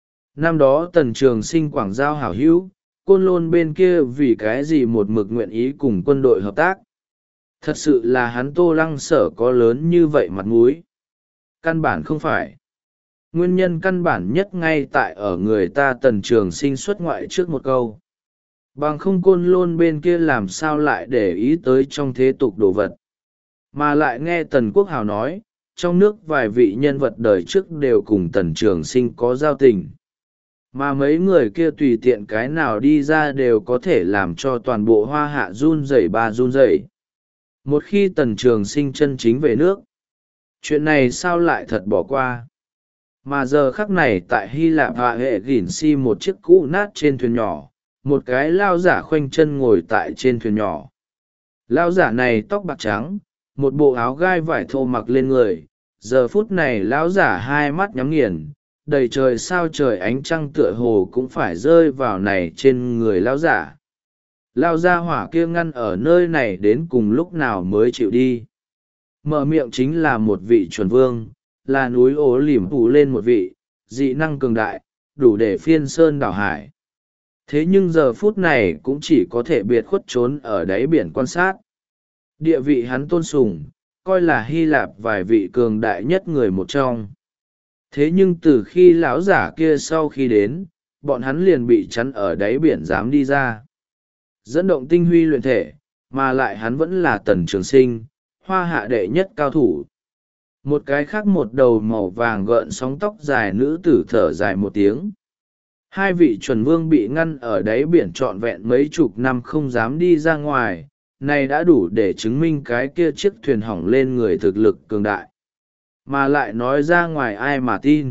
Năm đó Tần Trường Sinh quảng giao hảo hữu, Côn Lôn bên kia vì cái gì một mực nguyện ý cùng quân đội hợp tác. Thật sự là hắn Tô Lăng Sở có lớn như vậy mặt mũi. Căn bản không phải. Nguyên nhân căn bản nhất ngay tại ở người ta Tần Trường Sinh xuất ngoại trước một câu. Bằng không côn lôn bên kia làm sao lại để ý tới trong thế tục đồ vật. Mà lại nghe Tần Quốc Hào nói, trong nước vài vị nhân vật đời trước đều cùng Tần Trường Sinh có giao tình. Mà mấy người kia tùy tiện cái nào đi ra đều có thể làm cho toàn bộ Hoa Hạ run rẩy ba run rẩy. Một khi Tần Trường Sinh chân chính về nước, chuyện này sao lại thật bỏ qua. Mà giờ khắc này tại Hy Lạp hạ hệ gỉn si một chiếc cũ nát trên thuyền nhỏ, một cái lao giả khoanh chân ngồi tại trên thuyền nhỏ. Lao giả này tóc bạc trắng, một bộ áo gai vải thô mặc lên người. Giờ phút này lão giả hai mắt nhắm nghiền, đầy trời sao trời ánh trăng tựa hồ cũng phải rơi vào này trên người lão giả. Lao gia hỏa kia ngăn ở nơi này đến cùng lúc nào mới chịu đi. Mở miệng chính là một vị chuẩn vương, là núi ố lỉm phủ lên một vị, dị năng cường đại, đủ để phiên sơn đảo hải. Thế nhưng giờ phút này cũng chỉ có thể biệt khuất trốn ở đáy biển quan sát. Địa vị hắn tôn sùng, coi là Hy Lạp vài vị cường đại nhất người một trong. Thế nhưng từ khi lão giả kia sau khi đến, bọn hắn liền bị chắn ở đáy biển dám đi ra. Dẫn động tinh huy luyện thể, mà lại hắn vẫn là Tần Trường Sinh, Hoa Hạ đệ nhất cao thủ. Một cái khác một đầu màu vàng gợn sóng tóc dài nữ tử thở dài một tiếng. Hai vị chuẩn vương bị ngăn ở đáy biển trọn vẹn mấy chục năm không dám đi ra ngoài, này đã đủ để chứng minh cái kia chiếc thuyền hỏng lên người thực lực cường đại. Mà lại nói ra ngoài ai mà tin.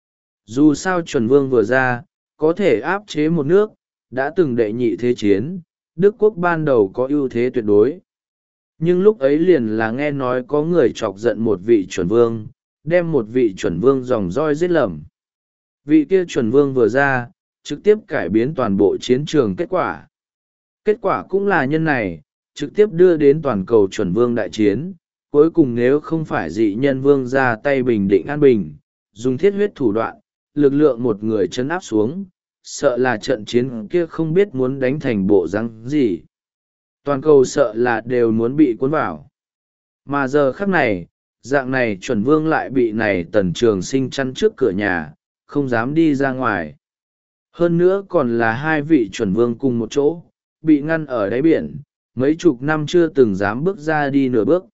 Dù sao chuẩn vương vừa ra, có thể áp chế một nước, đã từng đệ nhị thế chiến, Đức quốc ban đầu có ưu thế tuyệt đối. Nhưng lúc ấy liền là nghe nói có người chọc giận một vị chuẩn vương, đem một vị chuẩn vương dòng roi giết lầm. Vị kia chuẩn vương vừa ra, trực tiếp cải biến toàn bộ chiến trường kết quả. Kết quả cũng là nhân này, trực tiếp đưa đến toàn cầu chuẩn vương đại chiến. Cuối cùng nếu không phải dị nhân vương ra tay bình định an bình, dùng thiết huyết thủ đoạn, lực lượng một người chấn áp xuống, sợ là trận chiến kia không biết muốn đánh thành bộ răng gì. Toàn cầu sợ là đều muốn bị cuốn vào. Mà giờ khắc này, dạng này chuẩn vương lại bị này Tần Trường Sinh chắn trước cửa nhà, không dám đi ra ngoài. Hơn nữa còn là hai vị chuẩn vương cùng một chỗ, bị ngăn ở đáy biển, mấy chục năm chưa từng dám bước ra đi nửa bước.